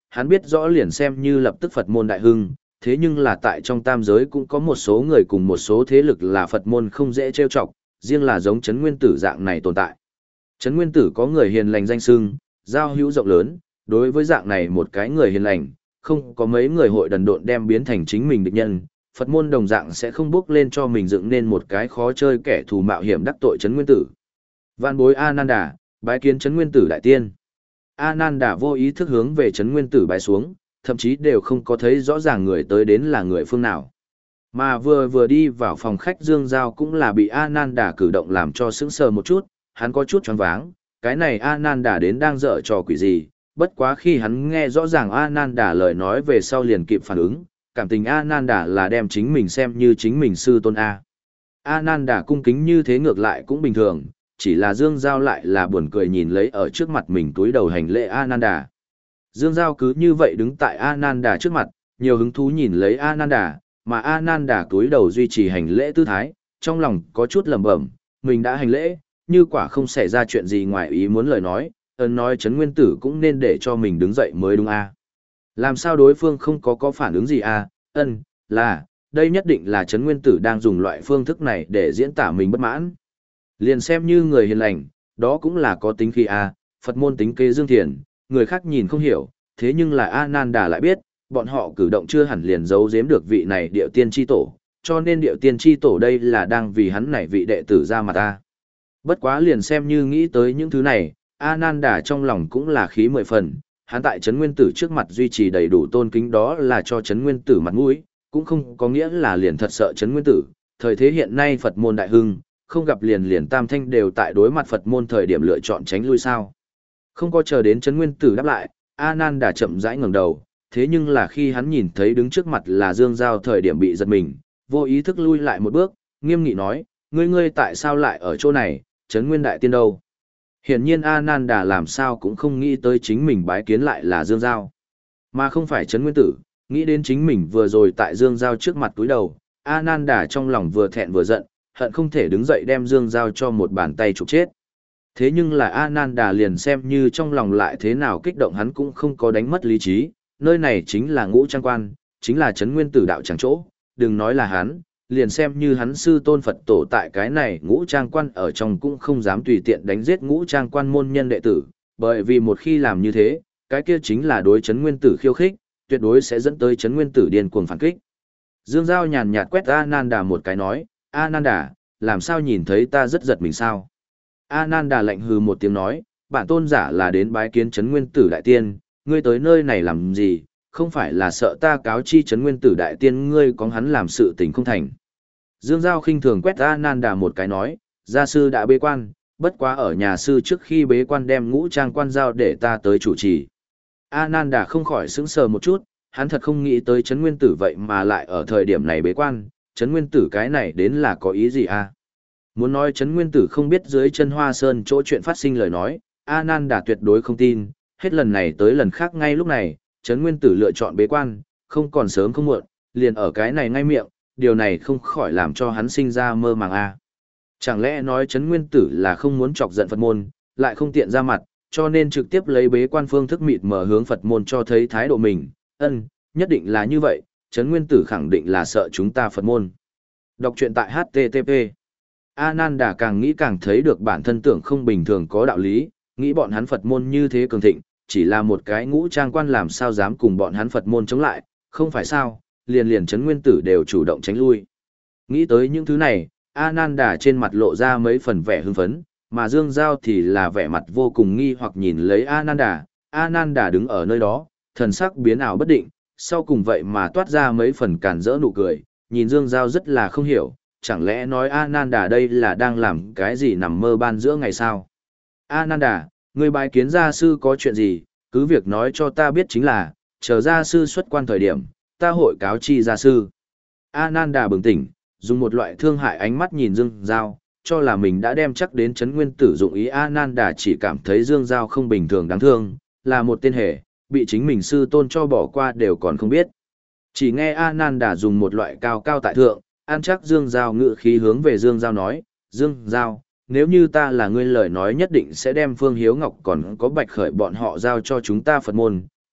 hắn biết rõ liền xem như lập tức Phật môn đại hưng, thế nhưng là tại trong tam giới cũng có một số người cùng một số thế lực là Phật môn không dễ trêu chọc, riêng là giống Trấn Nguyên Tử dạng này tồn tại. Trấn Nguyên Tử có người hiền lành danh xưng, giao hữu rộng lớn, đối với dạng này một cái người hiền lành, không có mấy người hội đần độn đem biến thành chính mình địch nhân, Phật môn đồng dạng sẽ không bước lên cho mình dựng nên một cái khó chơi kẻ thù mạo hiểm đắc tội Trấn Nguyên Tử. Vạn bối A Nan Đà, bái kiến Trấn Nguyên Tử đại tiên. A Nan Đà vô ý thức hướng về Trấn Nguyên Tử bái xuống, thậm chí đều không có thấy rõ ràng người tới đến là người phương nào. Mà vừa vừa đi vào phòng khách Dương Giao cũng là bị A Nan Đà cử động làm cho sững sờ một chút, hắn có chút choáng váng, cái này A Nan Đà đến đang dở trò quỷ gì, bất quá khi hắn nghe rõ ràng A Nan Đà lời nói về sau liền kịp phản ứng, cảm tình A Nan Đà là đem chính mình xem như chính mình sư tôn A. A Nan Đà cung kính như thế ngược lại cũng bình thường, chỉ là Dương Giao lại là buồn cười nhìn lấy ở trước mặt mình túi đầu hành lễ A Nan Đà. Dương Giao cứ như vậy đứng tại A Nan Đà trước mặt, nhiều hứng thú nhìn lấy A Nan Đà, mà A Nan Đà túi đầu duy trì hành lễ tư thái, trong lòng có chút lẩm bẩm, mình đã hành lễ, như quả không xảy ra chuyện gì ngoài ý muốn lời nói, ơn nói Trấn Nguyên Tử cũng nên để cho mình đứng dậy mới đúng a. Làm sao đối phương không có có phản ứng gì a? Ân, là, đây nhất định là Trấn Nguyên Tử đang dùng loại phương thức này để diễn tả mình bất mãn. Liền xem như người hiền lành, đó cũng là có tính khí a, Phật môn tính kế Dương Thiền, người khác nhìn không hiểu, thế nhưng là A Nan Đà lại biết, bọn họ cử động chưa hẳn liền giấu giếm được vị này điệu tiên tri tổ, cho nên điệu tiên tri tổ đây là đang vì hắn này vị đệ tử ra mặt ta. Bất quá liền xem như nghĩ tới những thứ này, A Nan Đà trong lòng cũng là khí mười phần, hắn tại Trấn Nguyên Tử trước mặt duy trì đầy đủ tôn kính đó là cho Trấn Nguyên Tử mặt mũi, cũng không có nghĩa là liền thật sợ Trấn Nguyên Tử. Thời thế hiện nay Phật môn đại hưng, không gặp liền liền tam thanh đều tại đối mặt Phật môn thời điểm lựa chọn tránh lui sao. Không có chờ đến Trấn Nguyên Tử đáp lại, A Nan Đà chậm rãi ngẩng đầu, thế nhưng là khi hắn nhìn thấy đứng trước mặt là Dương Giao thời điểm bị giật mình, vô ý thức lui lại một bước, nghiêm nghị nói, ngươi ngươi tại sao lại ở chỗ này, Trấn Nguyên Đại Tiên đâu? Hiển nhiên A Nan Đà làm sao cũng không nghĩ tới chính mình bái kiến lại là Dương Giao, mà không phải Trấn Nguyên Tử, nghĩ đến chính mình vừa rồi tại Dương Giao trước mặt túi đầu, A Nan Đà trong lòng vừa thẹn vừa giận, hận không thể đứng dậy đem Dương Giao cho một bàn tay chụp chết. Thế nhưng là A Nan Đà liền xem như trong lòng lại thế nào kích động hắn cũng không có đánh mất lý trí, nơi này chính là Ngũ Trang Quan, chính là Trấn Nguyên Tử đạo tràng chỗ, đừng nói là hắn, liền xem như hắn sư tôn Phật tổ tại cái này Ngũ Trang Quan ở trong cũng không dám tùy tiện đánh giết Ngũ Trang Quan môn nhân đệ tử, bởi vì một khi làm như thế, cái kia chính là đối Trấn Nguyên Tử khiêu khích, tuyệt đối sẽ dẫn tới Trấn Nguyên Tử điên cuồng phản kích. Dương Giao nhàn nhạt quét A Nan Đà một cái nói, A Nan Đà, làm sao nhìn thấy ta rất giật mình sao? A Nan Đà lạnh hừ một tiếng nói, bản tôn giả là đến bái kiến Trấn Nguyên Tử đại tiên, ngươi tới nơi này làm gì, không phải là sợ ta cáo chi Trấn Nguyên Tử đại tiên ngươi có hắn làm sự tình không thành. Dương Giao khinh thường quét A Nan Đà một cái nói, gia sư đã bế quan, bất quá ở nhà sư trước khi bế quan đem Ngũ Trang Quan giao để ta tới chủ trì. A Nan Đà không khỏi sững sờ một chút, hắn thật không nghĩ tới Trấn Nguyên Tử vậy mà lại ở thời điểm này bế quan, Trấn Nguyên Tử cái này đến là có ý gì à? Muốn nói Trấn Nguyên Tử không biết dưới chân Hoa Sơn chỗ chuyện phát sinh lời nói, A Nan Đà tuyệt đối không tin, hết lần này tới lần khác ngay lúc này, Trấn Nguyên Tử lựa chọn bế quan, không còn sớm không muộn, liền ở cái này ngay miệng, điều này không khỏi làm cho hắn sinh ra mơ màng a. À. Chẳng lẽ nói Trấn Nguyên Tử là không muốn chọc giận Phật môn, lại không tiện ra mặt, cho nên trực tiếp lấy bế quan phương thức mịt mở hướng Phật môn cho thấy thái độ mình, ân, nhất định là như vậy, Trấn Nguyên Tử khẳng định là sợ chúng ta Phật môn. Đọc truyện tại H T T P. A Nan Đà càng nghĩ càng thấy được bản thân tưởng không bình thường có đạo lý, nghĩ bọn hắn Phật môn như thế cường thịnh, chỉ là một cái Ngũ Trang Quan làm sao dám cùng bọn hắn Phật môn chống lại, không phải sao, liền liền Trấn Nguyên Tử đều chủ động tránh lui. Nghĩ tới những thứ này, A Nan Đà trên mặt lộ ra mấy phần vẻ hưng phấn, mà Dương Giao thì là vẻ mặt vô cùng nghi hoặc nhìn lấy A Nan Đà, A Nan Đà đứng ở nơi đó, thần sắc biến ảo bất định, sau cùng vậy mà toát ra mấy phần cản rỡ nụ cười, nhìn Dương Giao rất là không hiểu, chẳng lẽ nói A Nan Đà đây là đang làm cái gì nằm mơ ban giữa ngày sao? A Nan Đà, người bái kiến gia sư có chuyện gì, cứ việc nói cho ta biết chính là, chờ gia sư xuất quan thời điểm, ta hội cáo chi gia sư. A Nan Đà bừng tỉnh, dùng một loại thương hại ánh mắt nhìn Dương Giao, cho là mình đã đem chắc đến Trấn Nguyên Tử dụng ý. A Nan Đà chỉ cảm thấy Dương Giao không bình thường đáng thương, là một tên hề, bị chính mình sư tôn cho bỏ qua đều còn không biết. Chỉ nghe A Nan Đà dùng một loại cao cao tại thượng, an chắc Dương Giao ngự khí hướng về Dương Giao nói, Dương Giao, nếu như ta là ngươi lời nói nhất định sẽ đem Phương Hiếu Ngọc còn có Bạch Khởi bọn họ giao cho chúng ta Phật môn,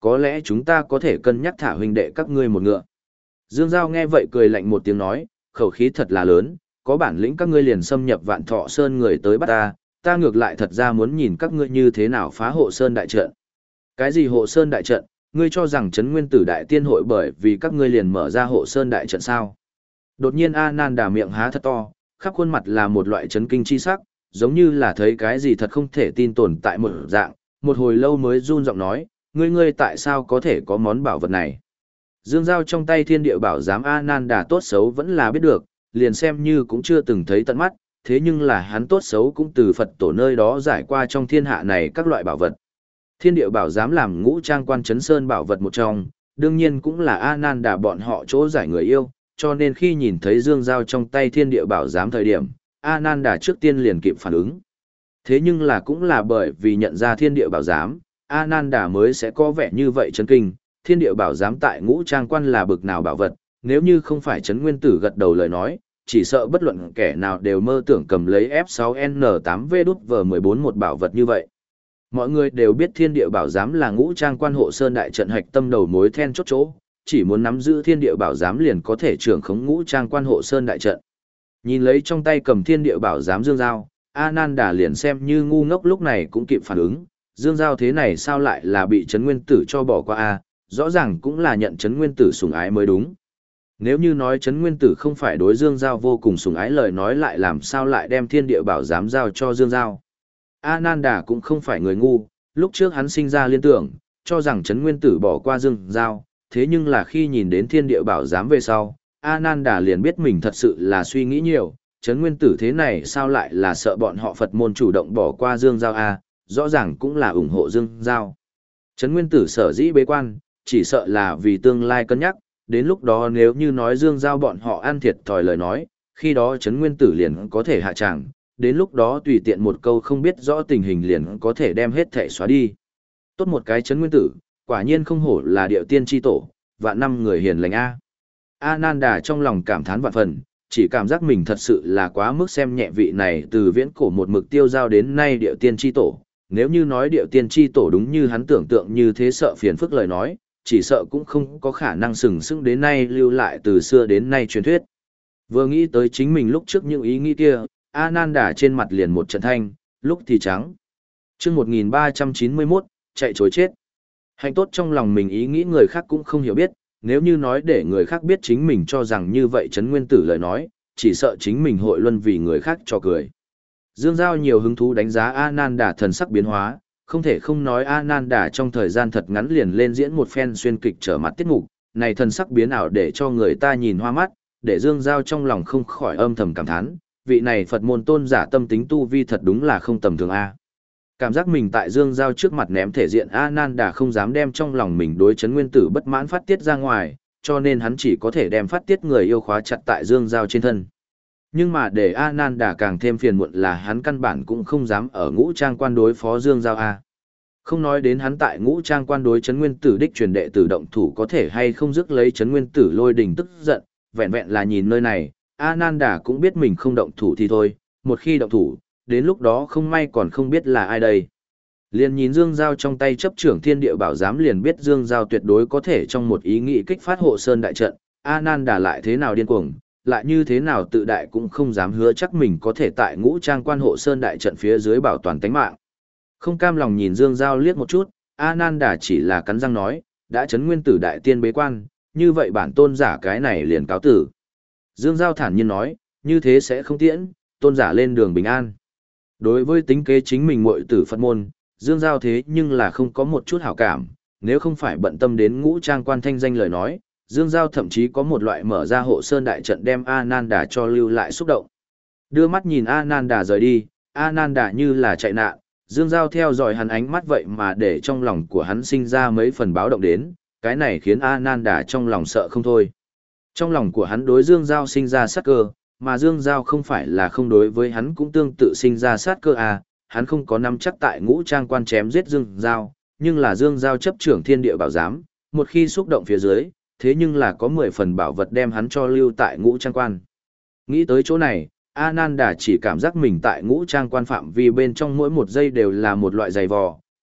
có lẽ chúng ta có thể cân nhắc thả huynh đệ các ngươi một ngựa. Dương Giao nghe vậy cười lạnh một tiếng nói, khẩu khí thật là lớn, có bản lĩnh các ngươi liền xâm nhập Vạn Thọ Sơn người tới bắt ta, ta ngược lại thật ra muốn nhìn các ngươi như thế nào phá hộ Sơn đại trận. Cái gì hộ Sơn đại trận, ngươi cho rằng Trấn Nguyên Tử Đại Tiên hội bởi vì các ngươi liền mở ra hộ Sơn đại trận sao? Đột nhiên A Nan Đà miệng há thật to, khắp khuôn mặt là một loại chấn kinh chi sắc, giống như là thấy cái gì thật không thể tin tồn tại một dạng, một hồi lâu mới run giọng nói, ngươi ngươi tại sao có thể có món bảo vật này? Dương Giao trong tay thiên địa bảo giám A Nan Đà tốt xấu vẫn là biết được, liền xem như cũng chưa từng thấy tận mắt, thế nhưng là hắn tốt xấu cũng từ Phật tổ nơi đó giải qua trong thiên hạ này các loại bảo vật. Thiên địa bảo giám làm ngũ trang quan chấn sơn bảo vật một trong, đương nhiên cũng là A Nan Đà bọn họ chỗ giải người yêu, cho nên khi nhìn thấy Dương Giao trong tay thiên địa bảo giám thời điểm, A Nan Đà trước tiên liền kịp phản ứng. Thế nhưng là cũng là bởi vì nhận ra thiên địa bảo giám, A Nan Đà mới sẽ có vẻ như vậy chấn kinh, thiên địa bảo giám tại ngũ trang quan là bực nào bảo vật, nếu như không phải Trấn Nguyên Tử gật đầu lời nói, chỉ sợ bất luận kẻ nào đều mơ tưởng cầm lấy F sáu N tám V V mười bốn một bảo vật như vậy. Mọi người đều biết thiên địa bảo giám là ngũ trang quan hộ sơn đại trận hạch tâm đầu mối then chốt chỗ, chỉ muốn nắm giữ thiên địa bảo giám liền có thể trưởng khống ngũ trang quan hộ sơn đại trận. Nhìn lấy trong tay cầm thiên địa bảo giám Dương Giao, A Nan Đà liền xem như ngu ngốc lúc này cũng kịp phản ứng, Dương Giao thế này sao lại là bị Trấn Nguyên Tử cho bỏ qua a, rõ ràng cũng là nhận Trấn Nguyên Tử sủng ái mới đúng. Nếu như nói Trấn Nguyên Tử không phải đối Dương Giao vô cùng sủng ái lời nói lại làm sao lại đem thiên địa bảo giám giao cho Dương Giao. A Nan Đà cũng không phải người ngu, lúc trước hắn sinh ra liên tưởng, cho rằng Trấn Nguyên Tử bỏ qua Dương Giao, thế nhưng là khi nhìn đến thiên địa bảo giám về sau, A Nan Đà liền biết mình thật sự là suy nghĩ nhiều, Trấn Nguyên Tử thế này sao lại là sợ bọn họ Phật môn chủ động bỏ qua Dương Giao a, rõ ràng cũng là ủng hộ Dương Giao. Trấn Nguyên Tử sở dĩ bế quan, chỉ sợ là vì tương lai cân nhắc, đến lúc đó nếu như nói Dương Giao bọn họ ăn thiệt thòi lời nói, khi đó Trấn Nguyên Tử liền có thể hạ tràng, đến lúc đó tùy tiện một câu không biết rõ tình hình liền có thể đem hết thể xóa đi. Tốt một cái Trấn Nguyên Tử, quả nhiên không hổ là điệu tiên tri tổ, vạn năm người hiền lành a. A Nan Đà trong lòng cảm thán vạn phần, chỉ cảm giác mình thật sự là quá mức xem nhẹ vị này từ viễn cổ một mực tiêu giao đến nay điệu tiên tri tổ. Nếu như nói điệu tiên tri tổ đúng như hắn tưởng tượng như thế sợ phiền phức lời nói, chỉ sợ cũng không có khả năng sừng sững đến nay lưu lại từ xưa đến nay truyền thuyết. Vừa nghĩ tới chính mình lúc trước những ý nghĩ kia, A Nan Đà trên mặt liền một trận thanh, lúc thì trắng. Chương một nghìn ba trăm chín mươi mốt, chạy chối chết. Hạnh tốt trong lòng mình ý nghĩ người khác cũng không hiểu biết, nếu như nói để người khác biết chính mình cho rằng như vậy Trấn Nguyên Tử lời nói, chỉ sợ chính mình hội luân vì người khác cho cười. Dương Giao nhiều hứng thú đánh giá A Nan Đà thần sắc biến hóa, không thể không nói A Nan Đà trong thời gian thật ngắn liền lên diễn một phen xuyên kịch trở mặt tiết mục, này thần sắc biến ảo để cho người ta nhìn hoa mắt, để Dương Giao trong lòng không khỏi âm thầm cảm thán, vị này Phật môn tôn giả tâm tính tu vi thật đúng là không tầm thường a. Cảm giác mình tại Dương Giao trước mặt ném thể diện A Nan Đà không dám đem trong lòng mình đối Trấn Nguyên Tử bất mãn phát tiết ra ngoài, cho nên hắn chỉ có thể đem phát tiết người yêu khóa chặt tại Dương Giao trên thân. Nhưng mà để A Nan Đà càng thêm phiền muộn là hắn căn bản cũng không dám ở ngũ trang quan đối phó Dương Giao A. Không nói đến hắn tại ngũ trang quan đối Trấn Nguyên Tử đích truyền đệ tử động thủ có thể hay không dứt lấy Trấn Nguyên Tử lôi đình tức giận, vẹn vẹn là nhìn nơi này, A Nan Đà cũng biết mình không động thủ thì thôi, một khi động thủ, đến lúc đó không may còn không biết là ai đây. Liền nhìn Dương Giao trong tay chấp trưởng thiên địa bảo giám liền biết Dương Giao tuyệt đối có thể trong một ý nghĩ kích phát hộ sơn đại trận, A Nan Đà lại thế nào điên cuồng, lại như thế nào tự đại cũng không dám hứa chắc mình có thể tại ngũ trang quan hộ sơn đại trận phía dưới bảo toàn tánh mạng. Không cam lòng nhìn Dương Giao liếc một chút, A Nan Đà chỉ là cắn răng nói, đã Trấn Nguyên Tử đại tiên bế quan, như vậy bản tôn giả cái này liền cáo tử. Dương Giao thản nhiên nói, như thế sẽ không tiễn, tôn giả lên đường bình an. Đối với tính kế chính mình muội tử Phật môn, Dương Giao thế nhưng là không có một chút hảo cảm, nếu không phải bận tâm đến ngũ trang quan thanh danh lời nói, Dương Giao thậm chí có một loại mở ra hộ sơn đại trận đem A Nan Đà cho lưu lại xúc động. Đưa mắt nhìn A Nan Đà rời đi, A Nan Đà như là chạy nạn, Dương Giao theo dõi hắn ánh mắt vậy mà để trong lòng của hắn sinh ra mấy phần báo động đến, cái này khiến A Nan Đà trong lòng sợ không thôi. Trong lòng của hắn đối Dương Giao sinh ra sát cơ, mà Dương Giao không phải là không đối với hắn cũng tương tự sinh ra sát cơ à, hắn không có nắm chắc tại ngũ trang quan chém giết Dương Giao, nhưng là Dương Giao chấp trưởng thiên địa bảo giám, một khi xúc động phía dưới, thế nhưng là có mười phần bảo vật đem hắn cho lưu tại ngũ trang quan. Nghĩ tới chỗ này, A Nan Đà chỉ cảm giác mình tại ngũ trang quan phạm vi bên trong mỗi một giây đều là một loại dày vò,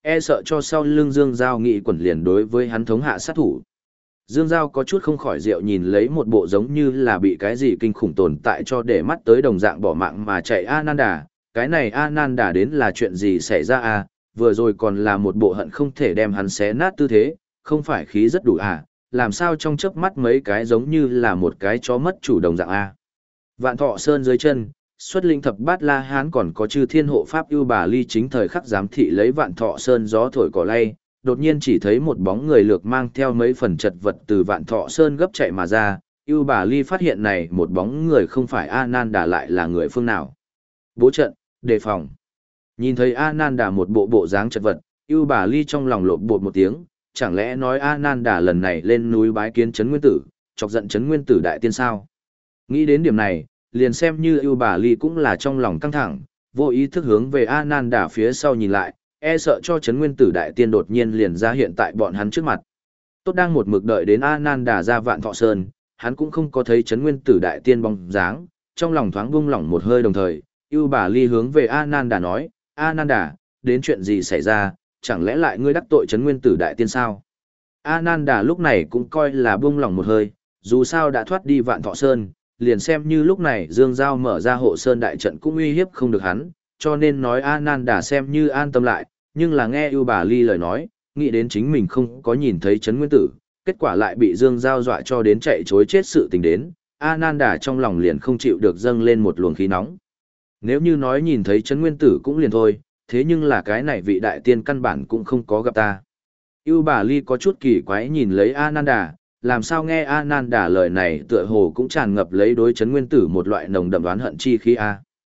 e sợ cho sau lưng Dương Giao nghị quẩn liền đối với hắn thống hạ sát thủ. Dương Giao có chút không khỏi rượu nhìn lấy một bộ giống như là bị cái gì kinh khủng tồn tại cho để mắt tới đồng dạng bỏ mạng mà chạy Ananda, cái này Ananda đến là chuyện gì xảy ra à, vừa rồi còn là một bộ hận không thể đem hắn xé nát tư thế, không phải khí rất đủ à, làm sao trong chớp mắt mấy cái giống như là một cái chó mất chủ đồng dạng a. Vạn Thọ Sơn dưới chân, xuất linh thập bát La Hán còn có chư thiên hộ pháp ưu bà ly chính thời khắc giám thị lấy Vạn Thọ Sơn gió thổi cỏ lay, đột nhiên chỉ thấy một bóng người lược mang theo mấy phần chật vật từ Vạn Thọ Sơn gấp chạy mà ra, ưu bà ly phát hiện này một bóng người không phải Ananda lại là người phương nào. Bố trận, đề phòng. Nhìn thấy Ananda một bộ bộ dáng chật vật, ưu bà ly trong lòng lộn bột một tiếng, chẳng lẽ nói Ananda lần này lên núi bái kiến Trấn Nguyên Tử, chọc giận Trấn Nguyên Tử đại tiên sao? Nghĩ đến điểm này, liền xem như ưu bà ly cũng là trong lòng căng thẳng, vô ý thức hướng về Ananda phía sau nhìn lại, e sợ cho Trấn Nguyên Tử đại tiên đột nhiên liền ra hiện tại bọn hắn trước mặt. Tốt đang một mực đợi đến Ananda ra Vạn Thọ Sơn, hắn cũng không có thấy Trấn Nguyên Tử đại tiên bóng dáng, trong lòng thoáng buông lỏng một hơi đồng thời, ưu bà ly hướng về Ananda nói, Ananda, đến chuyện gì xảy ra, chẳng lẽ lại ngươi đắc tội Trấn Nguyên Tử đại tiên sao? Ananda lúc này cũng coi là buông lỏng một hơi, dù sao đã thoát đi Vạn Thọ Sơn, liền xem như lúc này Dương Giao mở ra hộ sơn đại trận cũng uy hiếp không được hắn, cho nên nói Ananda xem như an tâm lại, nhưng là nghe ưu bà ly lời nói, nghĩ đến chính mình không có nhìn thấy Trấn Nguyên Tử, kết quả lại bị Dương Giao dọa cho đến chạy chối chết sự tình đến, Ananda trong lòng liền không chịu được dâng lên một luồng khí nóng. Nếu như nói nhìn thấy Trấn Nguyên Tử cũng liền thôi, thế nhưng là cái này vị đại tiên căn bản cũng không có gặp ta. Ưu bà ly có chút kỳ quái nhìn lấy Ananda, làm sao nghe Ananda lời này tựa hồ cũng tràn ngập lấy đối Trấn Nguyên Tử một loại nồng đậm đoán hận chi khí a.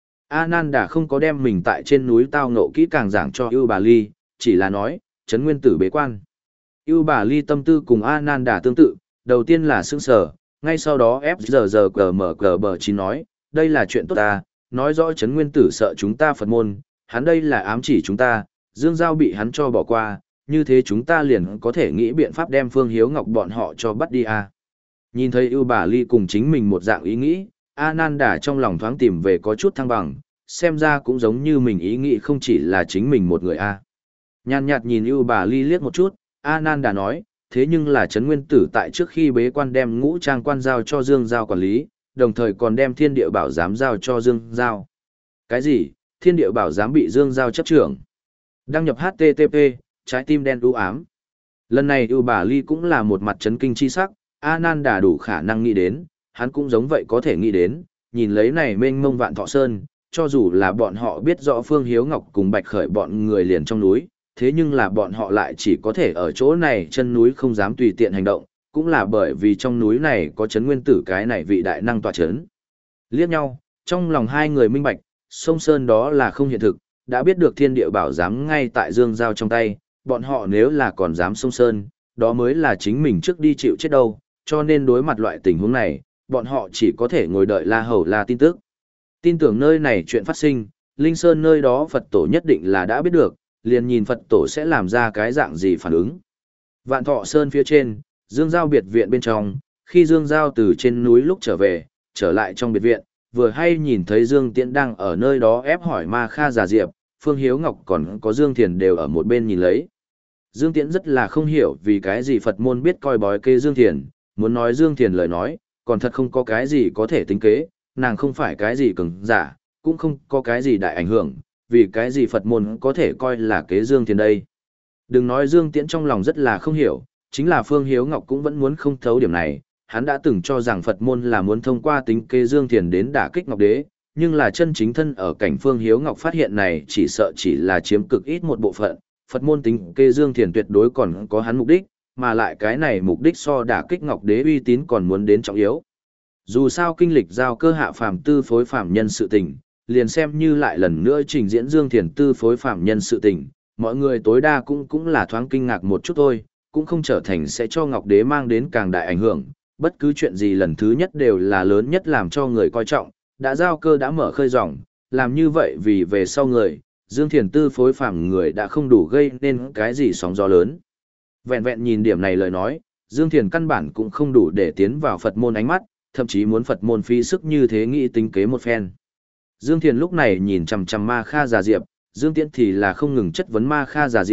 Ananda không có đem mình tại trên núi tao ngộ kỹ càng giảng cho Ưu bà ly, chỉ là nói, Trấn Nguyên Tử bế quan. Ưu bà ly tâm tư cùng Ananda tương tự, đầu tiên là sững sờ, ngay sau đó ép giờ giờ cờ mở cờ bờ chín nói, đây là chuyện tốt ta, nói rõ Trấn Nguyên Tử sợ chúng ta Phật môn, hắn đây là ám chỉ chúng ta, Dương Giao bị hắn cho bỏ qua, như thế chúng ta liền có thể nghĩ biện pháp đem Phương Hiếu Ngọc bọn họ cho bắt đi à. Nhìn thấy ưu bà ly cùng chính mình một dạng ý nghĩ, Ananda trong lòng thoáng tìm về có chút thăng bằng, xem ra cũng giống như mình ý nghĩ không chỉ là chính mình một người a. À. Nhàn nhạt nhìn ưu bà ly liếc một chút, Ananda nói, thế nhưng là Trấn Nguyên Tử tại trước khi bế quan đem ngũ trang quan giao cho Dương Giao quản lý, đồng thời còn đem thiên địa bảo giám giao cho Dương Giao. Cái gì? Thiên địa bảo giám bị Dương Giao chấp trưởng. Đăng nhập hát tê tê pê, trái tim đen u ám. Lần này ưu bà ly cũng là một mặt chấn kinh chi sắc, Ananda đủ khả năng nghĩ đến, hắn cũng giống vậy có thể nghĩ đến, nhìn lấy này mênh mông Vạn Thọ Sơn, cho dù là bọn họ biết rõ Phương Hiếu Ngọc cùng Bạch Khởi bọn người liền trong núi, thế nhưng là bọn họ lại chỉ có thể ở chỗ này chân núi không dám tùy tiện hành động, cũng là bởi vì trong núi này có Trấn Nguyên Tử cái này vị đại năng tọa chấn. Liếc nhau, trong lòng hai người minh bạch, sông Sơn đó là không hiện thực, đã biết được thiên địa bảo giám ngay tại Dương Giao trong tay, bọn họ nếu là còn dám sông Sơn, đó mới là chính mình trước đi chịu chết đâu, cho nên đối mặt loại tình huống này, bọn họ chỉ có thể ngồi đợi La Hầu La tin tức. Tin tưởng nơi này chuyện phát sinh, Linh Sơn nơi đó Phật tổ nhất định là đã biết được, liền nhìn Phật tổ sẽ làm ra cái dạng gì phản ứng. Vạn Thọ Sơn phía trên, Dương Giao biệt viện bên trong, khi Dương Giao từ trên núi lúc trở về, trở lại trong biệt viện, vừa hay nhìn thấy Dương Tiễn đang ở nơi đó ép hỏi Ma Kha Già Diệp, Phương Hiếu Ngọc còn có Dương Thiền đều ở một bên nhìn lấy. Dương Tiễn rất là không hiểu vì cái gì Phật môn biết coi bói kế Dương Thiền, muốn nói Dương Thiền lời nói, còn thật không có cái gì có thể tính kế, nàng không phải cái gì cứng giả, cũng không có cái gì đại ảnh hưởng, vì cái gì Phật môn có thể coi là kế Dương Thiền đây. Đừng nói Dương Tiễn trong lòng rất là không hiểu, chính là Phương Hiếu Ngọc cũng vẫn muốn không thấu điểm này, hắn đã từng cho rằng Phật môn là muốn thông qua tính kế Dương Thiền đến đả kích Ngọc Đế, nhưng là chân chính thân ở cảnh Phương Hiếu Ngọc phát hiện này chỉ sợ chỉ là chiếm cực ít một bộ phận, Phật môn tính kế Dương Thiền tuyệt đối còn có hắn mục đích, mà lại cái này mục đích so đả kích Ngọc Đế uy tín còn muốn đến trọng yếu. Dù sao kinh lịch giao cơ hạ phàm tư phối phàm nhân sự tình, liền xem như lại lần nữa trình diễn Dương Thiền tư phối phàm nhân sự tình, mọi người tối đa cũng cũng là thoáng kinh ngạc một chút thôi, cũng không trở thành sẽ cho Ngọc Đế mang đến càng đại ảnh hưởng, bất cứ chuyện gì lần thứ nhất đều là lớn nhất làm cho người coi trọng, đã giao cơ đã mở khơi ròng, làm như vậy vì về sau người, Dương Thiền tư phối phàm người đã không đủ gây nên cái gì sóng gió lớn. Vẹn vẹn nhìn điểm này lời nói, Dương Thiền căn bản cũng không đủ để tiến vào Phật môn ánh mắt, thậm chí muốn Phật môn phí sức như thế nghĩ tính kế một phen. Dương Thiền lúc này nhìn chằm chằm Ma Kha Già Diệp, Dương Tiễn thì là không ngừng chất vấn Ma Kha Già Diệp,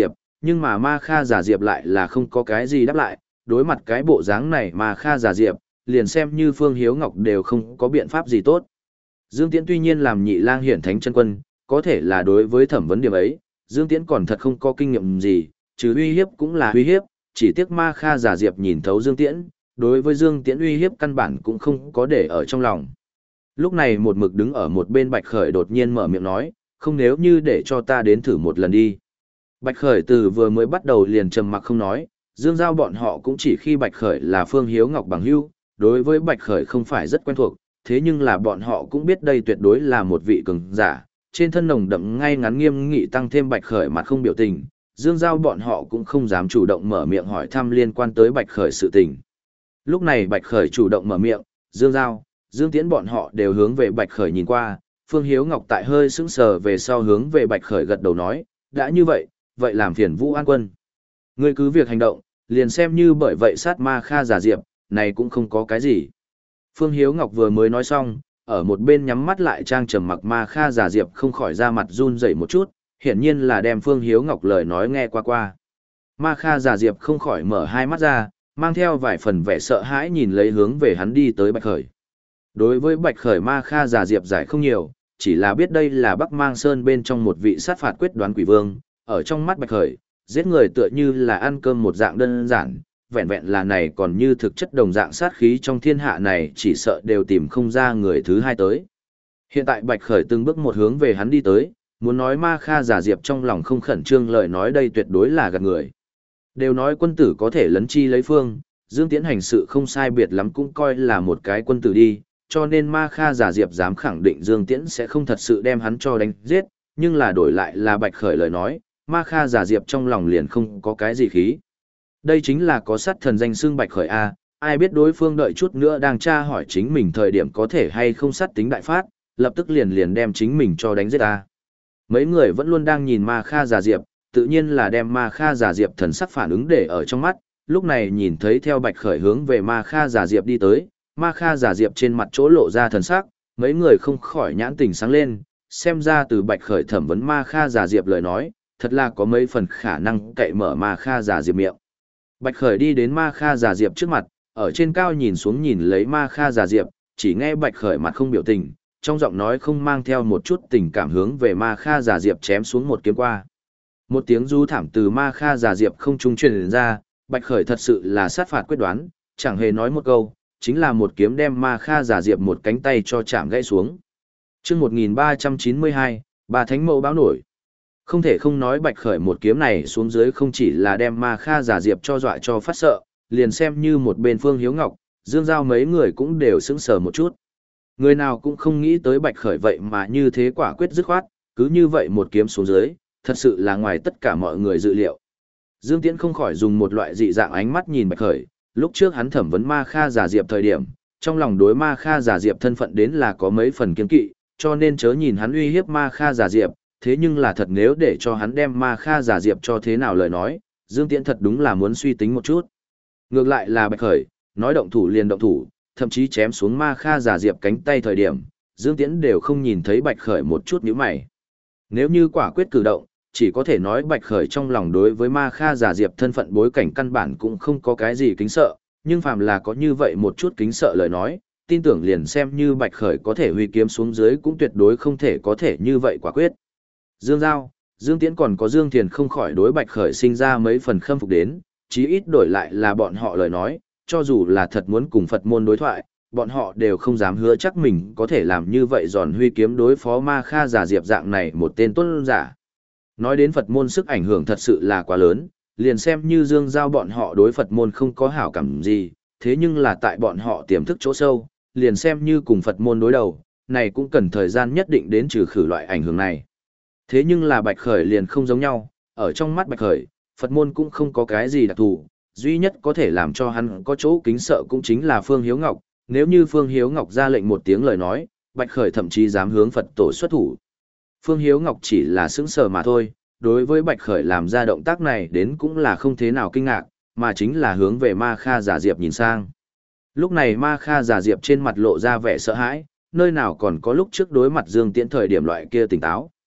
nhưng mà Ma Kha giả diệp lại là không có cái gì đáp lại, đối mặt cái bộ dáng này Ma Kha giả diệp, liền xem như Phương Hiếu Ngọc đều không có biện pháp gì tốt. Dương Tiễn tuy nhiên làm nhị lang hiển thánh chân quân, có thể là đối với thẩm vấn điểm ấy, Dương Tiễn còn thật không có kinh nghiệm gì, trừ uy hiếp cũng là uy hiếp, chỉ tiếc Ma Kha giả diệp nhìn thấu Dương Tiễn, đối với Dương Tiễn uy hiếp căn bản cũng không có để ở trong lòng. Lúc này một mực đứng ở một bên Bạch Khởi đột nhiên mở miệng nói, không nếu như để cho ta đến thử một lần đi. Bạch Khởi từ vừa mới bắt đầu liền trầm mặc không nói, Dương Giao bọn họ cũng chỉ khi Bạch Khởi là Phương Hiếu Ngọc bằng hữu, đối với Bạch Khởi không phải rất quen thuộc, thế nhưng là bọn họ cũng biết đây tuyệt đối là một vị cường giả, trên thân nồng đậm ngay ngắn nghiêm nghị tăng thêm Bạch Khởi mặt không biểu tình, Dương Giao bọn họ cũng không dám chủ động mở miệng hỏi thăm liên quan tới Bạch Khởi sự tình. Lúc này Bạch Khởi chủ động mở miệng, Dương Giao, Dương Tiễn bọn họ đều hướng về Bạch Khởi nhìn qua, Phương Hiếu Ngọc tại hơi sững sờ về sau hướng về Bạch Khởi gật đầu nói, đã như vậy, vậy làm phiền Vũ An Quân. Ngươi cứ việc hành động, liền xem như bởi vậy sát Ma Kha giả diệp, này cũng không có cái gì. Phương Hiếu Ngọc vừa mới nói xong, ở một bên nhắm mắt lại trang trầm mặc Ma Kha giả diệp không khỏi ra mặt run rẩy một chút, hiển nhiên là đem Phương Hiếu Ngọc lời nói nghe qua qua. Ma Kha giả diệp không khỏi mở hai mắt ra, mang theo vài phần vẻ sợ hãi nhìn lấy hướng về hắn đi tới Bạch Khởi. Đối với Bạch Khởi Ma Kha giả diệp giải không nhiều, chỉ là biết đây là Bắc Mang Sơn bên trong một vị sát phạt quyết đoán quỷ vương, ở trong mắt Bạch Khởi, giết người tựa như là ăn cơm một dạng đơn giản, vẹn vẹn là này còn như thực chất đồng dạng sát khí trong thiên hạ này chỉ sợ đều tìm không ra người thứ hai tới. Hiện tại Bạch Khởi từng bước một hướng về hắn đi tới, muốn nói Ma Kha giả diệp trong lòng không khẩn trương lời nói đây tuyệt đối là gạt người. Đều nói quân tử có thể lấn chi lấy phương, Dương Tiễn hành sự không sai biệt lắm cũng coi là một cái quân tử đi, cho nên Ma Kha giả diệp dám khẳng định Dương Tiễn sẽ không thật sự đem hắn cho đánh giết, nhưng là đổi lại là Bạch Khởi lời nói, Ma Kha giả diệp trong lòng liền không có cái gì khí. Đây chính là có sát thần danh xưng Bạch Khởi A, ai biết đối phương đợi chút nữa đang tra hỏi chính mình thời điểm có thể hay không sát tính đại phát, lập tức liền liền đem chính mình cho đánh giết A. Mấy người vẫn luôn đang nhìn Ma Kha giả diệp, tự nhiên là đem Ma Kha giả diệp thần sắc phản ứng để ở trong mắt, lúc này nhìn thấy theo Bạch Khởi hướng về Ma Kha giả diệp đi tới, Ma Kha giả diệp trên mặt chỗ lộ ra thần sắc, mấy người không khỏi nhãn tình sáng lên, xem ra từ Bạch Khởi thẩm vấn Ma Kha giả diệp lời nói, thật là có mấy phần khả năng cậy mở Ma Kha giả diệp miệng. Bạch Khởi đi đến Ma Kha giả diệp trước mặt, ở trên cao nhìn xuống nhìn lấy Ma Kha giả diệp, chỉ nghe Bạch Khởi mặt không biểu tình, trong giọng nói không mang theo một chút tình cảm hướng về Ma Kha giả diệp chém xuống một kiếm qua. Một tiếng rú thảm từ Ma Kha giả diệp không trung truyền ra, Bạch Khởi thật sự là sát phạt quyết đoán, chẳng hề nói một câu, chính là một kiếm đem Ma Kha giả diệp một cánh tay cho chạm gãy xuống. Chương một nghìn ba trăm chín mươi hai, Ba Thánh Mẫu báo nổi. Không thể không nói Bạch Khởi một kiếm này xuống dưới không chỉ là đem Ma Kha giả diệp cho dọa cho phát sợ, liền xem như một bên Phương Hiếu Ngọc, Dương Giao mấy người cũng đều sững sờ một chút. Người nào cũng không nghĩ tới Bạch Khởi vậy mà như thế quả quyết dứt khoát, cứ như vậy một kiếm xuống dưới, thật sự là ngoài tất cả mọi người dự liệu. Dương Tiễn không khỏi dùng một loại dị dạng ánh mắt nhìn Bạch Khởi, lúc trước hắn thẩm vấn Ma Kha giả diệp thời điểm, trong lòng đối Ma Kha giả diệp thân phận đến là có mấy phần kiêng kỵ, cho nên chớ nhìn hắn uy hiếp Ma Kha giả diệp, thế nhưng là thật nếu để cho hắn đem Ma Kha giả diệp cho thế nào lời nói, Dương Tiễn thật đúng là muốn suy tính một chút. Ngược lại là Bạch Khởi, nói động thủ liền động thủ, thậm chí chém xuống Ma Kha giả diệp cánh tay thời điểm, Dương Tiễn đều không nhìn thấy Bạch Khởi một chút nhíu mày. Nếu như quả quyết cử động, chỉ có thể nói Bạch Khởi trong lòng đối với Ma Kha giả diệp thân phận bối cảnh căn bản cũng không có cái gì kính sợ, nhưng phàm là có như vậy một chút kính sợ lời nói, tin tưởng liền xem như Bạch Khởi có thể huy kiếm xuống dưới cũng tuyệt đối không thể có thể như vậy quả quyết. Dương Giao, Dương Tiễn còn có Dương Thiền không khỏi đối Bạch Khởi sinh ra mấy phần khâm phục đến, chí ít đổi lại là bọn họ lời nói, cho dù là thật muốn cùng Phật môn đối thoại, bọn họ đều không dám hứa chắc mình có thể làm như vậy giòn huy kiếm đối phó Ma Kha giả diệp dạng này một tên tuân giả. Nói đến Phật môn sức ảnh hưởng thật sự là quá lớn, liền xem như Dương Giao bọn họ đối Phật môn không có hảo cảm gì, thế nhưng là tại bọn họ tiềm thức chỗ sâu, liền xem như cùng Phật môn đối đầu, này cũng cần thời gian nhất định đến trừ khử loại ảnh hưởng này. Thế nhưng là Bạch Khởi liền không giống nhau, ở trong mắt Bạch Khởi, Phật môn cũng không có cái gì đặc thù, duy nhất có thể làm cho hắn có chỗ kính sợ cũng chính là Phương Hiếu Ngọc, nếu như Phương Hiếu Ngọc ra lệnh một tiếng lời nói, Bạch Khởi thậm chí dám hướng Phật tổ xuất thủ. Phương Hiếu Ngọc chỉ là sững sờ mà thôi, đối với Bạch Khởi làm ra động tác này đến cũng là không thế nào kinh ngạc, mà chính là hướng về Ma Kha giả diệp nhìn sang. Lúc này Ma Kha giả diệp trên mặt lộ ra vẻ sợ hãi, nơi nào còn có lúc trước đối mặt Dương Tiễn thời điểm loại kia tỉnh táo.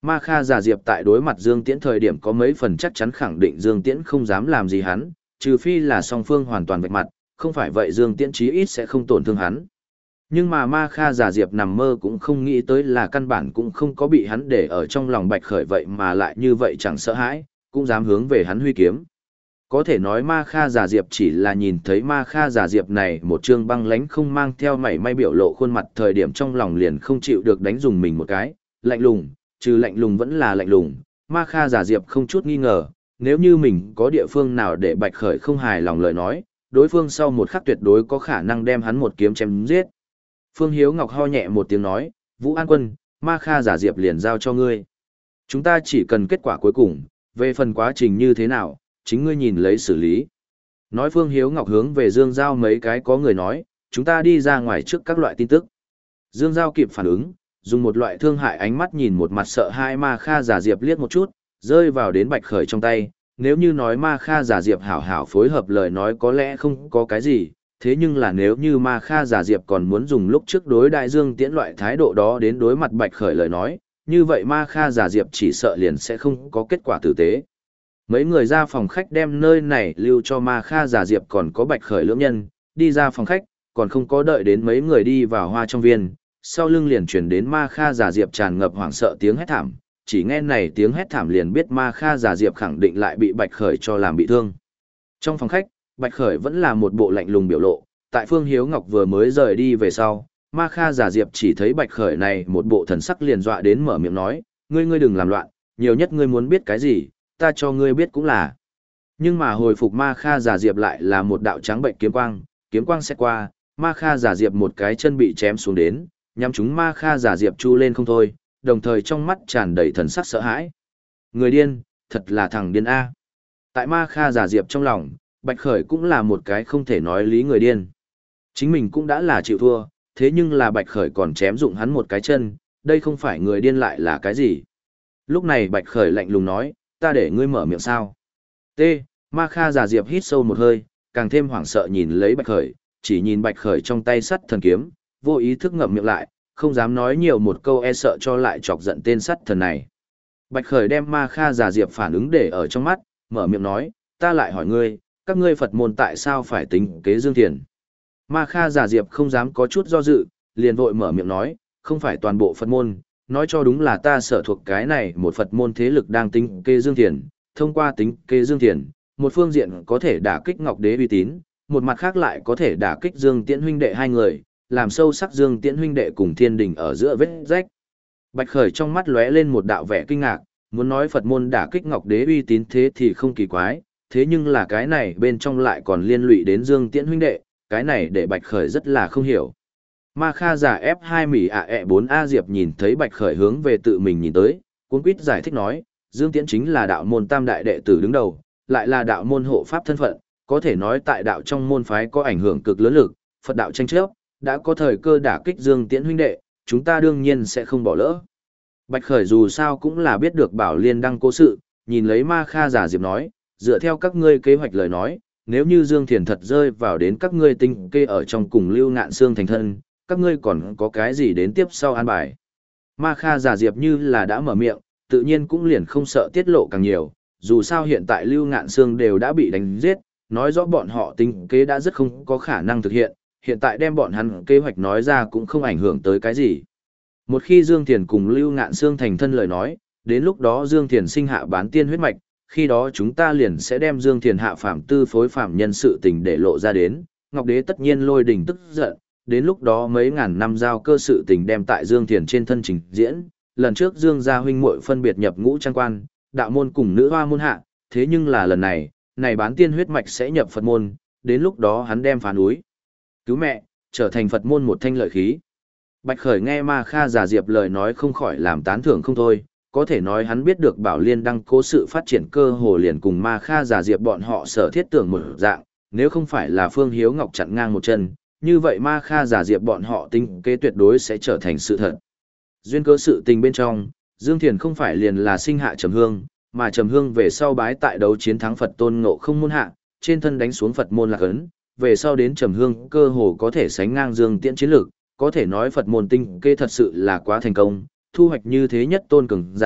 Ma Kha Giả Diệp tại đối mặt Dương Tiễn thời điểm có mấy phần chắc chắn khẳng định Dương Tiễn không dám làm gì hắn, trừ phi là song phương hoàn toàn vạch mặt, không phải vậy Dương Tiễn chí ít sẽ không tổn thương hắn. Nhưng mà Ma Kha Giả Diệp nằm mơ cũng không nghĩ tới là căn bản cũng không có bị hắn để ở trong lòng Bạch Khởi vậy mà lại như vậy chẳng sợ hãi, cũng dám hướng về hắn huy kiếm. Có thể nói Ma Kha Giả Diệp chỉ là nhìn thấy Ma Kha Giả Diệp này một trương băng lãnh không mang theo mảy may biểu lộ khuôn mặt thời điểm trong lòng liền không chịu được đánh dùng mình một cái, lạnh lùng, trừ lạnh lùng vẫn là lạnh lùng, Ma Kha Giả Diệp không chút nghi ngờ, nếu như mình có địa phương nào để Bạch Khởi không hài lòng lời nói, đối phương sau một khắc tuyệt đối có khả năng đem hắn một kiếm chém giết. Phương Hiếu Ngọc ho nhẹ một tiếng nói, Vũ An Quân, Ma Kha Giả Diệp liền giao cho ngươi. Chúng ta chỉ cần kết quả cuối cùng, về phần quá trình như thế nào, chính ngươi nhìn lấy xử lý. Nói Phương Hiếu Ngọc hướng về Dương Giao mấy cái có người nói, chúng ta đi ra ngoài trước các loại tin tức. Dương Giao kịp phản ứng, dùng một loại thương hại ánh mắt nhìn một mặt sợ hai Ma Kha Giả Diệp liếc một chút, rơi vào đến Bạch Khởi trong tay. Nếu như nói Ma Kha Giả Diệp hảo hảo phối hợp lời nói có lẽ không có cái gì, thế nhưng là nếu như Ma Kha Giả Diệp còn muốn dùng lúc trước đối đại Dương Tiễn loại thái độ đó đến đối mặt Bạch Khởi lời nói, như vậy Ma Kha Giả Diệp chỉ sợ liền sẽ không có kết quả tử tế. Mấy người ra phòng khách đem nơi này lưu cho Ma Kha Giả Diệp còn có Bạch Khởi lưỡng nhân, đi ra phòng khách, còn không có đợi đến mấy người đi vào hoa trong viên, sau lưng liền chuyển đến Ma Kha Giả Diệp tràn ngập hoảng sợ tiếng hét thảm, chỉ nghe này tiếng hét thảm liền biết Ma Kha Giả Diệp khẳng định lại bị Bạch Khởi cho làm bị thương. Trong phòng khách, Bạch Khởi vẫn là một bộ lạnh lùng biểu lộ, tại Phương Hiếu Ngọc vừa mới rời đi về sau, Ma Kha Giả Diệp chỉ thấy Bạch Khởi này một bộ thần sắc liền dọa đến mở miệng nói, ngươi ngươi đừng làm loạn, nhiều nhất ngươi muốn biết cái gì, ta cho ngươi biết cũng là. Nhưng mà hồi phục Ma Kha Giả Diệp lại là một đạo trắng bệnh kiếm quang, kiếm quang sẽ qua, Ma Kha Giả Diệp một cái chân bị chém xuống đến, nhắm chúng Ma Kha Giả Diệp chu lên không thôi, đồng thời trong mắt tràn đầy thần sắc sợ hãi. Người điên, thật là thằng điên A. Tại Ma Kha Giả Diệp trong lòng, Bạch Khởi cũng là một cái không thể nói lý người điên. Chính mình cũng đã là chịu thua, thế nhưng là Bạch Khởi còn chém dụng hắn một cái chân, đây không phải người điên lại là cái gì. Lúc này Bạch Khởi lạnh lùng nói, ta để ngươi mở miệng sao. T. Ma Kha Giả Diệp hít sâu một hơi, càng thêm hoảng sợ nhìn lấy Bạch Khởi, chỉ nhìn Bạch Khởi trong tay sắt thần kiếm, vô ý thức ngậm miệng lại, không dám nói nhiều một câu e sợ cho lại chọc giận tên sắt thần này. Bạch Khởi đem Ma Kha Giả Diệp phản ứng để ở trong mắt, mở miệng nói, ta lại hỏi ngươi, các ngươi Phật môn tại sao phải tính kế Dương Thiền? Ma Kha Giả Diệp không dám có chút do dự, liền vội mở miệng nói, không phải toàn bộ Phật môn, nói cho đúng là ta sở thuộc cái này một Phật môn thế lực đang tính kế Dương Thiền, thông qua tính kế Dương Thiền, một phương diện có thể đả kích Ngọc Đế uy tín, một mặt khác lại có thể đả kích Dương Tiễn huynh đệ hai người, làm sâu sắc Dương Tiễn huynh đệ cùng Thiên Đình ở giữa vết rách. Bạch Khởi trong mắt lóe lên một đạo vẻ kinh ngạc, muốn nói Phật môn đả kích Ngọc Đế uy tín thế thì không kỳ quái, thế nhưng là cái này bên trong lại còn liên lụy đến Dương Tiễn huynh đệ, cái này để Bạch Khởi rất là không hiểu. Ma Kha giả ép hai Mỹ ạ ẹ bốn A Diệp nhìn thấy Bạch Khởi hướng về tự mình nhìn tới, cuốn quýt giải thích nói, Dương Tiễn chính là đạo môn tam đại đệ tử đứng đầu, lại là đạo môn hộ pháp thân phận, có thể nói tại đạo trong môn phái có ảnh hưởng cực lớn lực, Phật đạo tranh chấp, đã có thời cơ đả kích Dương Tiễn huynh đệ, chúng ta đương nhiên sẽ không bỏ lỡ. Bạch Khởi dù sao cũng là biết được Bảo Liên đăng cố sự, nhìn lấy Ma Kha giả Diệp nói, dựa theo các ngươi kế hoạch lời nói, nếu như Dương Thiền thật rơi vào đến các ngươi tinh kê ở trong cùng Lưu Ngạn Xương thành thân, các ngươi còn có cái gì đến tiếp sau an bài. Ma Kha giả Diệp như là đã mở miệng, tự nhiên cũng liền không sợ tiết lộ càng nhiều, dù sao hiện tại Lưu Ngạn Xương đều đã bị đánh giết, nói rõ bọn họ tinh kế đã rất không có khả năng thực hiện, hiện tại đem bọn hắn kế hoạch nói ra cũng không ảnh hưởng tới cái gì. Một khi Dương Thiền cùng Lưu Ngạn Xương thành thân lời nói, đến lúc đó Dương Thiền sinh hạ bán tiên huyết mạch, khi đó chúng ta liền sẽ đem Dương Thiền hạ phạm tư phối phạm nhân sự tình để lộ ra đến, Ngọc Đế tất nhiên lôi đình tức giận, đến lúc đó mấy ngàn năm giao cơ sự tình đem tại Dương Thiền trên thân trình diễn, lần trước Dương gia huynh muội phân biệt nhập ngũ trang quan, đạo môn cùng nữ hoa môn hạ, thế nhưng là lần này, này bán tiên huyết mạch sẽ nhập Phật môn, đến lúc đó hắn đem phá núi cứu mẹ, trở thành Phật môn một thanh lợi khí. Bạch Khởi nghe Ma Kha giả Diệp lời nói không khỏi làm tán thưởng không thôi, có thể nói hắn biết được Bảo Liên đăng cố sự phát triển cơ hồ liền cùng Ma Kha giả Diệp bọn họ sở thiết tưởng một dạng, nếu không phải là Phương Hiếu Ngọc chặn ngang một chân, như vậy Ma Kha giả Diệp bọn họ tính kế tuyệt đối sẽ trở thành sự thật. Duyên cớ sự tình bên trong, Dương Thiền không phải liền là sinh hạ Trầm Hương, mà Trầm Hương về sau bái tại đấu chiến thắng Phật Tôn Ngộ Không môn hạ, trên thân đánh xuống Phật môn lạc ấn, về sau đến Trầm Hương cơ hồ có thể sánh ngang Dương Tiễn chiến lược, có thể nói Phật môn tinh kê thật sự là quá thành công, thu hoạch như thế nhất tôn cường giả,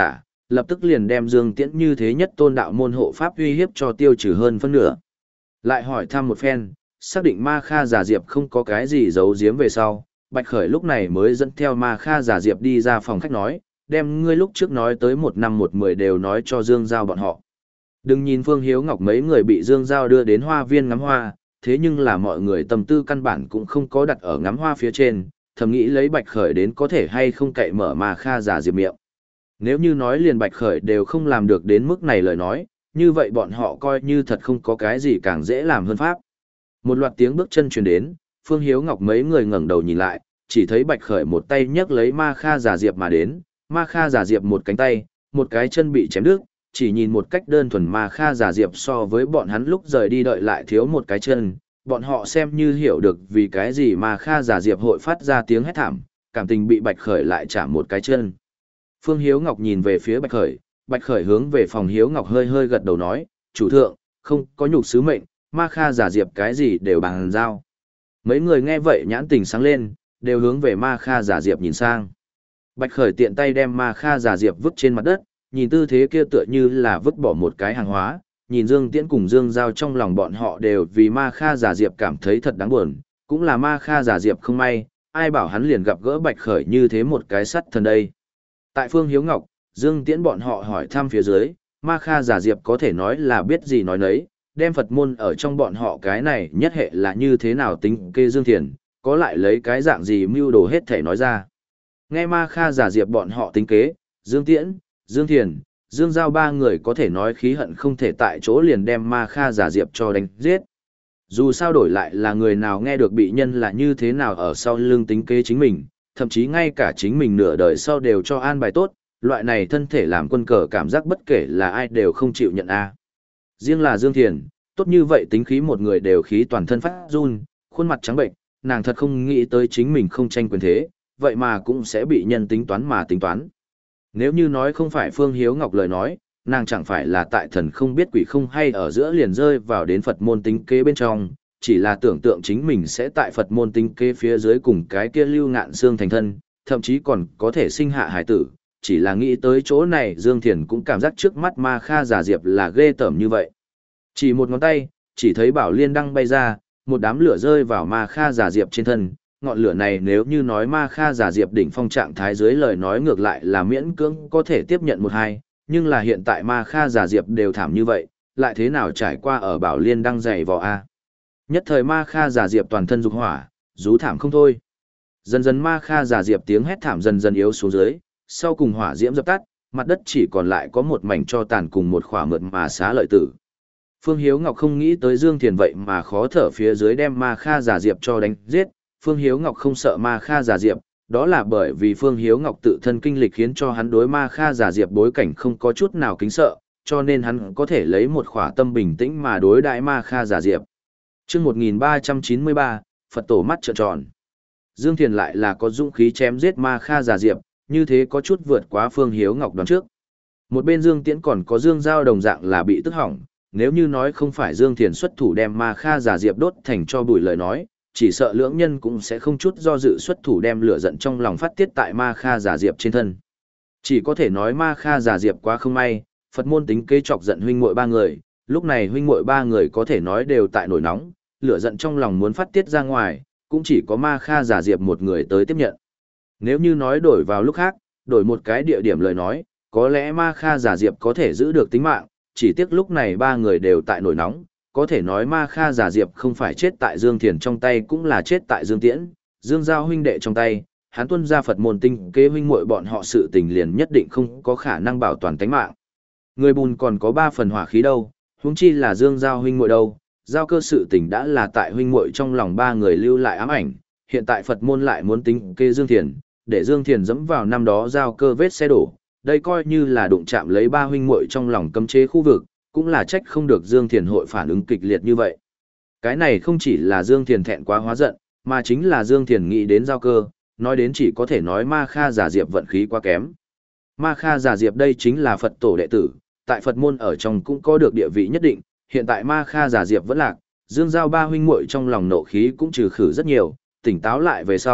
lập tức liền đem Dương Tiễn như thế nhất tôn đạo môn hộ pháp uy hiếp cho tiêu trừ hơn phân nửa. Lại hỏi thăm một phen, xác định Ma Kha Giả Diệp không có cái gì giấu giếm về sau, Bạch Khởi lúc này mới dẫn theo Ma Kha Giả Diệp đi ra phòng khách nói, đem ngươi lúc trước nói tới một năm một mười đều nói cho Dương Giao bọn họ. Đừng nhìn Phương Hiếu Ngọc mấy người bị Dương Giao đưa đến hoa viên ngắm hoa, thế nhưng là mọi người tâm tư căn bản cũng không có đặt ở ngắm hoa phía trên, thầm nghĩ lấy Bạch Khởi đến có thể hay không cậy mở Ma Kha Giả Diệp miệng. Nếu như nói liền Bạch Khởi đều không làm được đến mức này lời nói, như vậy bọn họ coi như thật không có cái gì càng dễ làm hơn pháp. Một loạt tiếng bước chân truyền đến, Phương Hiếu Ngọc mấy người ngẩng đầu nhìn lại, chỉ thấy Bạch Khởi một tay nhấc lấy Ma Kha Giả Diệp mà đến, Ma Kha Giả Diệp một cánh tay, một cái chân bị chém đứt, chỉ nhìn một cách đơn thuần Ma Kha Giả Diệp so với bọn hắn lúc rời đi đợi lại thiếu một cái chân, bọn họ xem như hiểu được vì cái gì Ma Kha Giả Diệp hội phát ra tiếng hét thảm, cảm tình bị Bạch Khởi lại chạm một cái chân. Phương Hiếu Ngọc nhìn về phía Bạch Khởi, Bạch Khởi hướng về phòng Hiếu Ngọc hơi hơi gật đầu nói, chủ thượng, không có nhục sứ mệnh, Ma Kha Giả Diệp cái gì đều bằng giao. Mấy người nghe vậy nhãn tình sáng lên, đều hướng về Ma Kha Giả Diệp nhìn sang. Bạch Khởi tiện tay đem Ma Kha Giả Diệp vứt trên mặt đất, nhìn tư thế kia tựa như là vứt bỏ một cái hàng hóa, nhìn Dương Tiễn cùng Dương Giao trong lòng bọn họ đều vì Ma Kha Giả Diệp cảm thấy thật đáng buồn, cũng là Ma Kha Giả Diệp không may, ai bảo hắn liền gặp gỡ Bạch Khởi như thế một cái sắt thần đây. Tại Phương Hiếu Ngọc, Dương Tiễn bọn họ hỏi thăm phía dưới, Ma Kha Giả Diệp có thể nói là biết gì nói nấy, đem Phật môn ở trong bọn họ cái này nhất hệ là như thế nào tính kê Dương Thiền, có lại lấy cái dạng gì mưu đồ hết thể nói ra. Nghe Ma Kha Giả Diệp bọn họ tính kế, Dương Tiễn, Dương Thiền, Dương Giao ba người có thể nói khí hận không thể tại chỗ liền đem Ma Kha Giả Diệp cho đánh giết. Dù sao đổi lại là người nào nghe được bị nhân là như thế nào ở sau lưng tính kế chính mình, thậm chí ngay cả chính mình nửa đời sau đều cho an bài tốt, loại này thân thể làm quân cờ cảm giác bất kể là ai đều không chịu nhận a. Riêng là Dương Thiền, tốt như vậy tính khí một người đều khí toàn thân phát run, khuôn mặt trắng bệnh, nàng thật không nghĩ tới chính mình không tranh quyền thế, vậy mà cũng sẽ bị nhân tính toán mà tính toán. Nếu như nói không phải Phương Hiếu Ngọc lời nói, nàng chẳng phải là tại thần không biết quỷ không hay ở giữa liền rơi vào đến Phật môn tính kế bên trong, chỉ là tưởng tượng chính mình sẽ tại Phật môn tính kế phía dưới cùng cái kia Lưu Ngạn Xương thành thân, thậm chí còn có thể sinh hạ hải tử, chỉ là nghĩ tới chỗ này Dương Thiền cũng cảm giác trước mắt Ma Kha Giả Diệp là ghê tởm như vậy. Chỉ một ngón tay, chỉ thấy Bảo Liên đăng bay ra, một đám lửa rơi vào Ma Kha Giả Diệp trên thân, ngọn lửa này nếu như nói Ma Kha Giả Diệp đỉnh phong trạng thái dưới lời nói ngược lại là miễn cưỡng có thể tiếp nhận một hai, nhưng là hiện tại Ma Kha Giả Diệp đều thảm như vậy, lại thế nào trải qua ở Bảo Liên đăng dày vò a. Nhất thời Ma Kha Giả Diệp toàn thân dục hỏa, rú thảm không thôi. Dần dần Ma Kha Giả Diệp tiếng hét thảm dần dần yếu xuống dưới, sau cùng hỏa diễm dập tắt, mặt đất chỉ còn lại có một mảnh tro tàn cùng một khỏa mượt mà xá lợi tử. Phương Hiếu Ngọc không nghĩ tới Dương Thiền vậy mà khó thở phía dưới đem Ma Kha Giả Diệp cho đánh giết. Phương Hiếu Ngọc không sợ Ma Kha Giả Diệp, đó là bởi vì Phương Hiếu Ngọc tự thân kinh lịch khiến cho hắn đối Ma Kha Giả Diệp bối cảnh không có chút nào kính sợ, cho nên hắn có thể lấy một khỏa tâm bình tĩnh mà đối đãi Ma Kha Giả Diệp. Chương một nghìn ba trăm chín mươi ba, Phật tổ mắt trợn tròn. Dương Thiền lại là có dũng khí chém giết Ma Kha Giả Diệp, như thế có chút vượt quá Phương Hiếu Ngọc đoán trước. Một bên Dương Tiễn còn có Dương Giao đồng dạng là bị tức hỏng, nếu như nói không phải Dương Thiền xuất thủ đem Ma Kha Giả Diệp đốt thành cho bụi lời nói, chỉ sợ lưỡng nhân cũng sẽ không chút do dự xuất thủ đem lửa giận trong lòng phát tiết tại Ma Kha Giả Diệp trên thân. Chỉ có thể nói Ma Kha Giả Diệp quá không may, Phật môn tính kế chọc giận huynh muội ba người, lúc này huynh muội ba người có thể nói đều tại nổi nóng, lửa giận trong lòng muốn phát tiết ra ngoài, cũng chỉ có Ma Kha Giả Diệp một người tới tiếp nhận. Nếu như nói đổi vào lúc khác, đổi một cái địa điểm lời nói, có lẽ Ma Kha Giả Diệp có thể giữ được tính mạng, chỉ tiếc lúc này ba người đều tại nổi nóng, có thể nói Ma Kha Giả Diệp không phải chết tại Dương Thiền trong tay cũng là chết tại Dương Tiễn, Dương Giao huynh đệ trong tay, hắn tuân ra Phật môn tinh kế huynh muội bọn họ sự tình liền nhất định không có khả năng bảo toàn tính mạng. Người bùn còn có ba phần hỏa khí đâu, huống chi là Dương Giao huynh muội đâu, giao cơ sự tình đã là tại huynh muội trong lòng ba người lưu lại ám ảnh, hiện tại Phật môn lại muốn tính kế Dương Thiền, để Dương Thiền dẫm vào năm đó giao cơ vết xe đổ, đây coi như là đụng chạm lấy ba huynh muội trong lòng cấm chế khu vực, cũng là trách không được Dương Thiền hội phản ứng kịch liệt như vậy. Cái này không chỉ là Dương Thiền thẹn quá hóa giận, mà chính là Dương Thiền nghĩ đến giao cơ, nói đến chỉ có thể nói Ma Kha Giả Diệp vận khí quá kém. Ma Kha Giả Diệp đây chính là Phật tổ đệ tử, tại Phật môn ở trong cũng có được địa vị nhất định, hiện tại Ma Kha Giả Diệp vẫn lạc, Dương Giao ba huynh muội trong lòng nộ khí cũng trừ khử rất nhiều, tỉnh táo lại về sau,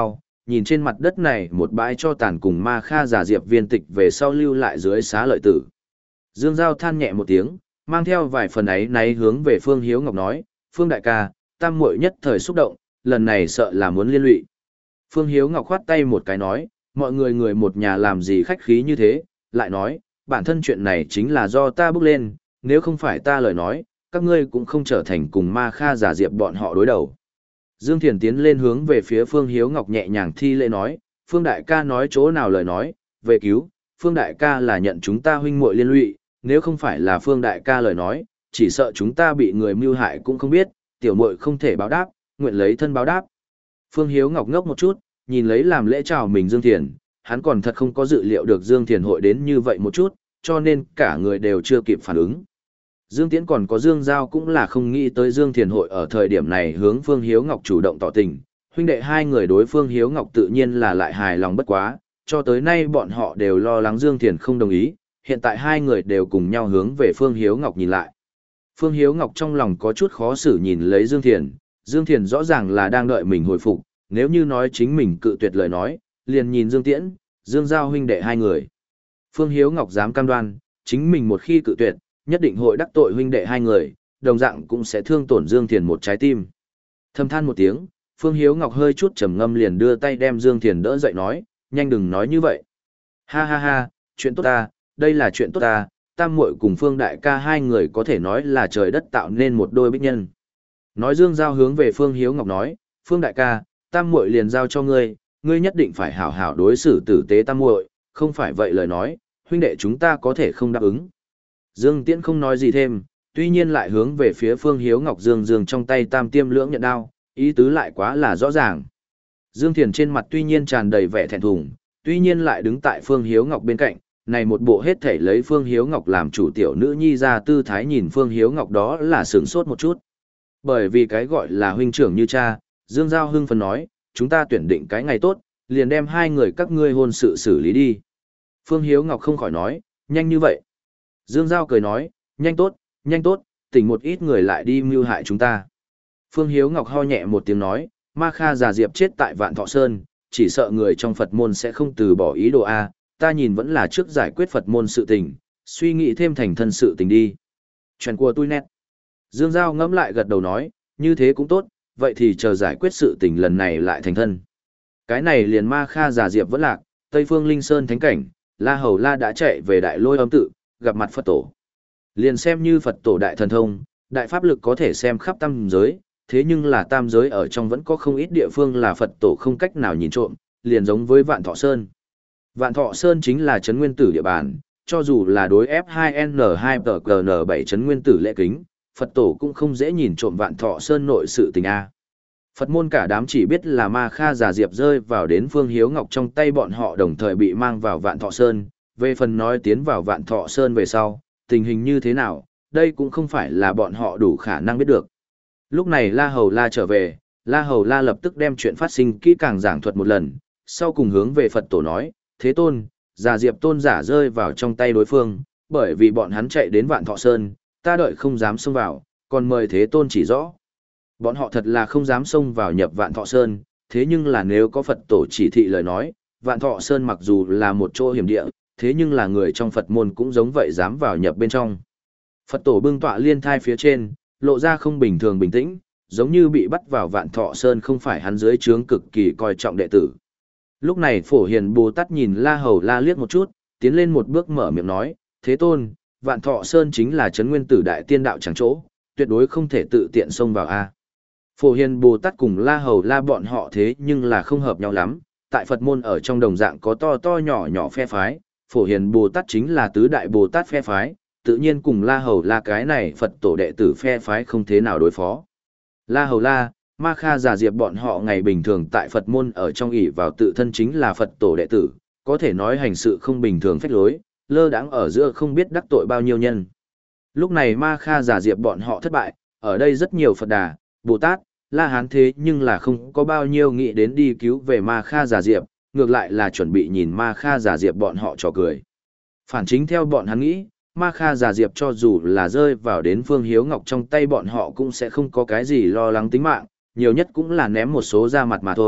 nhìn trên mặt đất này một bãi cho tàn cùng Ma Kha giả diệp viên tịch về sau lưu lại dưới xá lợi tử. Dương Giao than nhẹ một tiếng, mang theo vài phần ấy náy hướng về Phương Hiếu Ngọc nói, Phương đại ca, tam muội nhất thời xúc động, lần này sợ là muốn liên lụy. Phương Hiếu Ngọc khoát tay một cái nói, mọi người người một nhà làm gì khách khí như thế, lại nói, bản thân chuyện này chính là do ta bước lên, nếu không phải ta lời nói, các ngươi cũng không trở thành cùng Ma Kha giả diệp bọn họ đối đầu. Dương Thiền tiến lên hướng về phía Phương Hiếu Ngọc nhẹ nhàng thi lễ nói, Phương đại ca nói chỗ nào lời nói, về cứu, Phương đại ca là nhận chúng ta huynh muội liên lụy, nếu không phải là Phương đại ca lời nói, chỉ sợ chúng ta bị người mưu hại cũng không biết, tiểu muội không thể báo đáp, nguyện lấy thân báo đáp. Phương Hiếu Ngọc ngốc một chút, nhìn lấy làm lễ chào mình Dương Thiền, hắn còn thật không có dự liệu được Dương Thiền hội đến như vậy một chút, cho nên cả người đều chưa kịp phản ứng. Dương Tiễn còn có Dương Giao cũng là không nghĩ tới Dương Thiền hội ở thời điểm này hướng Phương Hiếu Ngọc chủ động tỏ tình, huynh đệ hai người đối Phương Hiếu Ngọc tự nhiên là lại hài lòng bất quá, cho tới nay bọn họ đều lo lắng Dương Thiền không đồng ý, hiện tại hai người đều cùng nhau hướng về Phương Hiếu Ngọc nhìn lại. Phương Hiếu Ngọc trong lòng có chút khó xử nhìn lấy Dương Thiền, Dương Thiền rõ ràng là đang đợi mình hồi phục, nếu như nói chính mình cự tuyệt lời nói, liền nhìn Dương Tiễn, Dương Giao huynh đệ hai người. Phương Hiếu Ngọc dám cam đoan, chính mình một khi cự tuyệt, nhất định hội đắc tội huynh đệ hai người, đồng dạng cũng sẽ thương tổn Dương Thiền một trái tim. Thầm than một tiếng, Phương Hiếu Ngọc hơi chút trầm ngâm liền đưa tay đem Dương Thiền đỡ dậy nói, nhanh đừng nói như vậy. Ha ha ha, chuyện tốt ta, đây là chuyện tốt ta, tam muội cùng Phương đại ca hai người có thể nói là trời đất tạo nên một đôi bích nhân. Nói Dương Giao hướng về Phương Hiếu Ngọc nói, Phương đại ca, tam muội liền giao cho ngươi, ngươi nhất định phải hảo hảo đối xử tử tế tam muội, không phải vậy lời nói, huynh đệ chúng ta có thể không đáp ứng. Dương Tiễn không nói gì thêm, tuy nhiên lại hướng về phía Phương Hiếu Ngọc Dương Dương trong tay tam tiêm lưỡng nhận đao, ý tứ lại quá là rõ ràng. Dương Thiền trên mặt tuy nhiên tràn đầy vẻ thẹn thùng, tuy nhiên lại đứng tại Phương Hiếu Ngọc bên cạnh, này một bộ hết thể lấy Phương Hiếu Ngọc làm chủ tiểu nữ nhi ra tư thái nhìn Phương Hiếu Ngọc đó là sửng sốt một chút. Bởi vì cái gọi là huynh trưởng như cha, Dương Giao hưng phấn nói, chúng ta tuyển định cái ngày tốt, liền đem hai người các ngươi hôn sự xử lý đi. Phương Hiếu Ngọc không khỏi nói, nhanh như vậy. Dương Giao cười nói, nhanh tốt, nhanh tốt, tỉnh một ít người lại đi mưu hại chúng ta. Phương Hiếu Ngọc ho nhẹ một tiếng nói, Ma Kha già diệp chết tại Vạn Thọ Sơn, chỉ sợ người trong Phật môn sẽ không từ bỏ ý đồ A, ta nhìn vẫn là trước giải quyết Phật môn sự tình, suy nghĩ thêm thành thân sự tình đi. Chuyện của tôi nét. Dương Giao ngẫm lại gật đầu nói, như thế cũng tốt, vậy thì chờ giải quyết sự tình lần này lại thành thân. Cái này liền Ma Kha già diệp vẫn lạc, Tây Phương Linh Sơn thánh cảnh, La Hầu La đã chạy về Đại Lôi Âm tự, gặp mặt Phật tổ. Liền xem như Phật tổ đại thần thông, đại pháp lực có thể xem khắp tam giới, thế nhưng là tam giới ở trong vẫn có không ít địa phương là Phật tổ không cách nào nhìn trộm, liền giống với Vạn Thọ Sơn. Vạn Thọ Sơn chính là trấn nguyên tử địa bàn, cho dù là đối F hai N hai T G N bảy trấn nguyên tử lễ kính, Phật tổ cũng không dễ nhìn trộm Vạn Thọ Sơn nội sự tình A. Phật môn cả đám chỉ biết là Ma Kha già diệp rơi vào đến Phương Hiếu Ngọc trong tay bọn họ đồng thời bị mang vào Vạn Thọ Sơn, về phần nói tiến vào Vạn Thọ Sơn về sau, tình hình như thế nào, đây cũng không phải là bọn họ đủ khả năng biết được. Lúc này La Hầu La trở về, La Hầu La lập tức đem chuyện phát sinh kỹ càng giảng thuật một lần, sau cùng hướng về Phật tổ nói, Thế Tôn, già diệp tôn giả rơi vào trong tay đối phương, bởi vì bọn hắn chạy đến Vạn Thọ Sơn, ta đợi không dám xông vào, còn mời Thế Tôn chỉ rõ. Bọn họ thật là không dám xông vào nhập Vạn Thọ Sơn, thế nhưng là nếu có Phật tổ chỉ thị lời nói, Vạn Thọ Sơn mặc dù là một chỗ hiểm địa, thế nhưng là người trong Phật môn cũng giống vậy dám vào nhập bên trong. Phật tổ bưng tọa liên thai phía trên, lộ ra không bình thường bình tĩnh, giống như bị bắt vào Vạn Thọ Sơn không phải hắn dưới trướng cực kỳ coi trọng đệ tử. Lúc này Phổ Hiền Bồ Tát nhìn La Hầu La liếc một chút, tiến lên một bước mở miệng nói, Thế Tôn, Vạn Thọ Sơn chính là trấn nguyên tử đại tiên đạo chẳng chỗ, tuyệt đối không thể tự tiện xông vào a. Phổ Hiền Bồ Tát cùng La Hầu La bọn họ thế nhưng là không hợp nhau lắm, tại Phật môn ở trong đồng dạng có to to nhỏ nhỏ phe phái, Phổ Hiền Bồ Tát chính là tứ đại Bồ Tát phe phái, tự nhiên cùng La Hầu La cái này Phật tổ đệ tử phe phái không thế nào đối phó. La Hầu La, Ma Kha già diệp bọn họ ngày bình thường tại Phật môn ở trong ỷ vào tự thân chính là Phật tổ đệ tử, có thể nói hành sự không bình thường phách lối, lơ đãng ở giữa không biết đắc tội bao nhiêu nhân. Lúc này Ma Kha già diệp bọn họ thất bại, ở đây rất nhiều Phật Đà, Bồ Tát, La Hán thế nhưng là không có bao nhiêu nghĩ đến đi cứu về Ma Kha già diệp, ngược lại là chuẩn bị nhìn Ma Kha già diệp bọn họ trò cười. Phản chính theo bọn hắn nghĩ, Ma Kha già diệp cho dù là rơi vào đến Phương Hiếu Ngọc trong tay bọn họ cũng sẽ không có cái gì lo lắng tính mạng, nhiều nhất cũng là ném một số ra mặt mà thôi,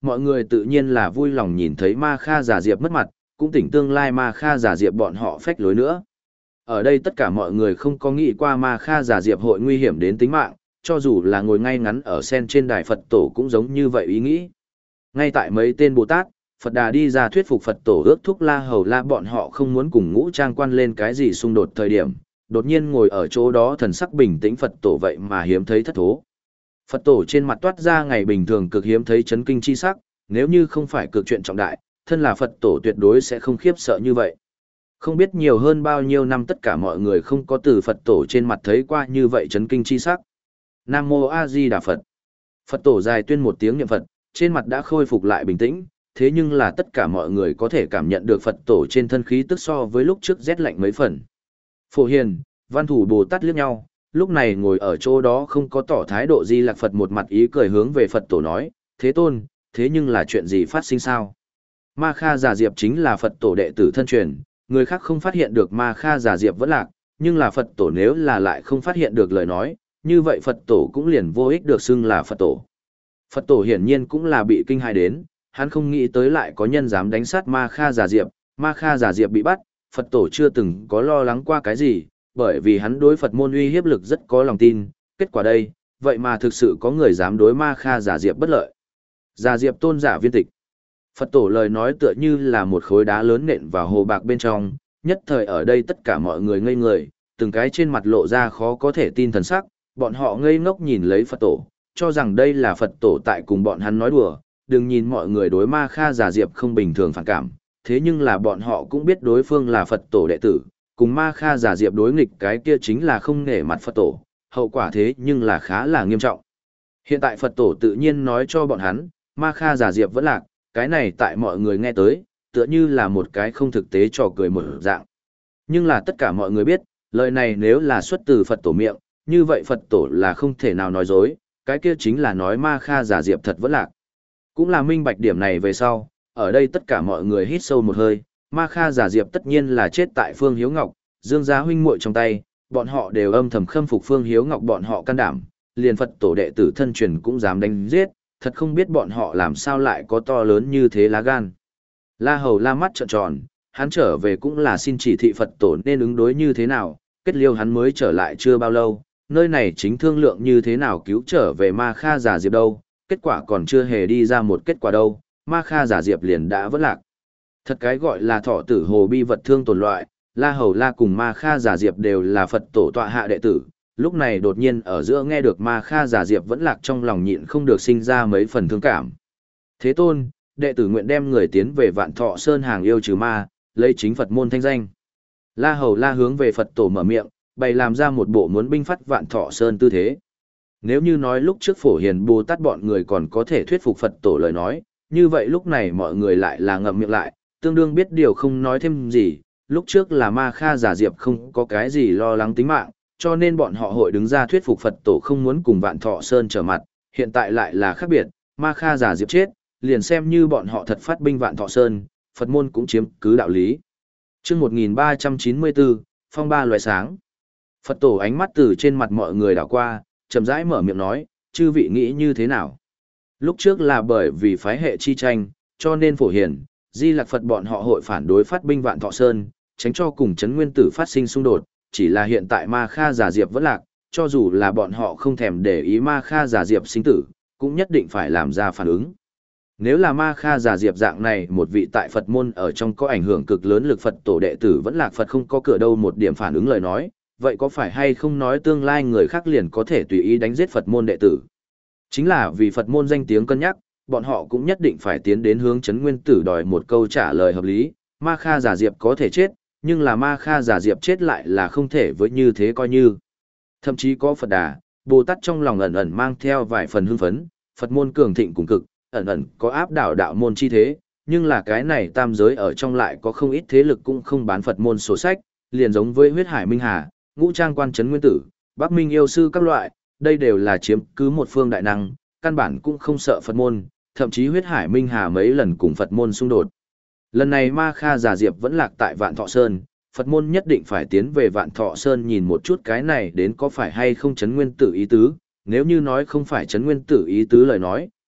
mọi người tự nhiên là vui lòng nhìn thấy Ma Kha Giả Diệp mất mặt, cũng tỉnh tương lai Ma Kha Giả Diệp bọn họ phách lối nữa. Ở đây tất cả mọi người không có nghĩ qua Ma Kha Giả Diệp hội nguy hiểm đến tính mạng, cho dù là ngồi ngay ngắn ở sen trên đài Phật tổ cũng giống như vậy ý nghĩ. Ngay tại mấy tên Bồ Tát, Phật Đà đi ra thuyết phục Phật tổ ước thúc La Hầu La bọn họ không muốn cùng ngũ trang quan lên cái gì xung đột thời điểm, đột nhiên ngồi ở chỗ đó thần sắc bình tĩnh Phật tổ vậy mà hiếm thấy thất thố. Phật tổ trên mặt toát ra ngày bình thường cực hiếm thấy chấn kinh chi sắc, nếu như không phải cực chuyện trọng đại, thân là Phật tổ tuyệt đối sẽ không khiếp sợ như vậy. Không biết nhiều hơn bao nhiêu năm tất cả mọi người không có từ Phật tổ trên mặt thấy qua như vậy chấn kinh chi sắc. Nam Mô A Di Đà Phật. Phật tổ dài tuyên một tiếng niệm Phật, trên mặt đã khôi phục lại bình tĩnh, thế nhưng là tất cả mọi người có thể cảm nhận được Phật tổ trên thân khí tức so với lúc trước rét lạnh mấy phần. Phổ Hiền, Văn Thủ Bồ Tát liếc nhau, lúc này ngồi ở chỗ đó không có tỏ thái độ Di Lặc Phật một mặt ý cười hướng về Phật tổ nói, thế tôn, thế nhưng là chuyện gì phát sinh sao? Ma Kha Giả Diệp chính là Phật tổ đệ tử thân truyền, người khác không phát hiện được Ma Kha Giả Diệp vẫn lạc, nhưng là Phật tổ nếu là lại không phát hiện được lời nói, như vậy Phật tổ cũng liền vô ích được xưng là Phật tổ. Phật tổ hiển nhiên cũng là bị kinh hãi đến, hắn không nghĩ tới lại có nhân dám đánh sát Ma Kha Giả Diệp, Ma Kha Giả Diệp bị bắt, Phật tổ chưa từng có lo lắng qua cái gì, bởi vì hắn đối Phật môn uy hiếp lực rất có lòng tin, kết quả đây, vậy mà thực sự có người dám đối Ma Kha Giả Diệp bất lợi. Giả Diệp tôn giả viên tịch. Phật tổ lời nói tựa như là một khối đá lớn nện vào hồ bạc bên trong, nhất thời ở đây tất cả mọi người ngây người, từng cái trên mặt lộ ra khó có thể tin thần sắc, bọn họ ngây ngốc nhìn lấy Phật tổ, cho rằng đây là Phật tổ tại cùng bọn hắn nói đùa, đừng nhìn mọi người đối Ma Kha Giả Diệp không bình thường phản cảm, thế nhưng là bọn họ cũng biết đối phương là Phật tổ đệ tử, cùng Ma Kha Giả Diệp đối nghịch cái kia chính là không nể mặt Phật tổ, hậu quả thế nhưng là khá là nghiêm trọng. Hiện tại Phật tổ tự nhiên nói cho bọn hắn, Ma Kha Giả Diệp vẫn lạc, cái này tại mọi người nghe tới, tựa như là một cái không thực tế trò cười một dạng. Nhưng là tất cả mọi người biết, lời này nếu là xuất từ Phật tổ miệng, như vậy Phật tổ là không thể nào nói dối, cái kia chính là nói Ma Kha Giả Diệp thật vẫn lạc. Cũng là minh bạch điểm này về sau, ở đây tất cả mọi người hít sâu một hơi, Ma Kha Giả Diệp tất nhiên là chết tại Phương Hiếu Ngọc, Dương Gia huynh muội trong tay, bọn họ đều âm thầm khâm phục Phương Hiếu Ngọc bọn họ can đảm, liền Phật tổ đệ tử thân truyền cũng dám đánh giết, thật không biết bọn họ làm sao lại có to lớn như thế lá gan. La Hầu La mắt trợn tròn, hắn trở về cũng là xin chỉ thị Phật tổ nên ứng đối như thế nào, kết liêu hắn mới trở lại chưa bao lâu, nơi này chính thương lượng như thế nào cứu trở về Ma Kha Giả Diệp đâu, kết quả còn chưa hề đi ra một kết quả đâu, Ma Kha Giả Diệp liền đã vỡ lạc. Thật cái gọi là thọ tử hồ bi vật thương tổn loại, La Hầu La cùng Ma Kha Giả Diệp đều là Phật tổ tọa hạ đệ tử, lúc này đột nhiên ở giữa nghe được Ma Kha Giả Diệp vẫn lạc trong lòng nhịn không được sinh ra mấy phần thương cảm. Thế tôn, đệ tử nguyện đem người tiến về Vạn Thọ Sơn hàng yêu trừ ma, lấy chính Phật môn thanh danh. La Hầu La hướng về Phật tổ mở miệng, bày làm ra một bộ muốn binh phát Vạn Thọ Sơn tư thế. Nếu như nói lúc trước Phổ Hiền Bồ Tát bọn người còn có thể thuyết phục Phật tổ lời nói, như vậy lúc này mọi người lại là ngậm miệng lại, tương đương biết điều không nói thêm gì, lúc trước là Ma Kha Giả Diệp không có cái gì lo lắng tính mạng, cho nên bọn họ hội đứng ra thuyết phục Phật tổ không muốn cùng Vạn Thọ Sơn trở mặt, hiện tại lại là khác biệt, Ma Kha Giả Diệp chết, liền xem như bọn họ thật phát binh Vạn Thọ Sơn, Phật môn cũng chiếm cứ đạo lý. Chương một nghìn ba trăm chín mươi bốn, phong ba loại sáng. Phật tổ ánh mắt từ trên mặt mọi người đảo qua, chậm rãi mở miệng nói, chư vị nghĩ như thế nào? Lúc trước là bởi vì phái hệ chi tranh, cho nên Phổ Hiền, Di Lặc Phật bọn họ hội phản đối phát binh Vạn Thọ Sơn, tránh cho cùng Trấn Nguyên Tử phát sinh xung đột, chỉ là hiện tại Ma Kha Giả Diệp vẫn lạc, cho dù là bọn họ không thèm để ý Ma Kha Giả Diệp sinh tử, cũng nhất định phải làm ra phản ứng. Nếu là Ma Kha Giả Diệp dạng này một vị tại Phật môn ở trong có ảnh hưởng cực lớn lực Phật tổ đệ tử vẫn lạc Phật không có cửa đâu một điểm phản ứng lời nói, vậy có phải hay không nói tương lai người khác liền có thể tùy ý đánh giết Phật môn đệ tử? Chính là vì Phật môn danh tiếng cân nhắc, bọn họ cũng nhất định phải tiến đến hướng Trấn Nguyên Tử đòi một câu trả lời hợp lý, Ma Kha Giả Diệp có thể chết, nhưng là Ma Kha Giả Diệp chết lại là không thể với như thế coi như. Thậm chí có Phật Đà, Bồ Tát trong lòng ẩn ẩn mang theo vài phần hưng phấn, Phật môn cường thịnh cùng cực, ẩn ẩn có áp đảo đạo môn chi thế, nhưng là cái này tam giới ở trong lại có không ít thế lực cũng không bán Phật môn sổ sách, liền giống với huyết hải minh hà, ngũ trang quan Trấn Nguyên Tử, Bắc Minh yêu sư các loại, đây đều là chiếm cứ một phương đại năng, căn bản cũng không sợ Phật môn, thậm chí huyết hải minh hà mấy lần cùng Phật môn xung đột. Lần này Ma Kha Giả Diệp vẫn lạc tại Vạn Thọ Sơn, Phật môn nhất định phải tiến về Vạn Thọ Sơn nhìn một chút cái này đến có phải hay không Trấn Nguyên Tử ý tứ, nếu như nói không phải Trấn Nguyên Tử ý tứ lời nói,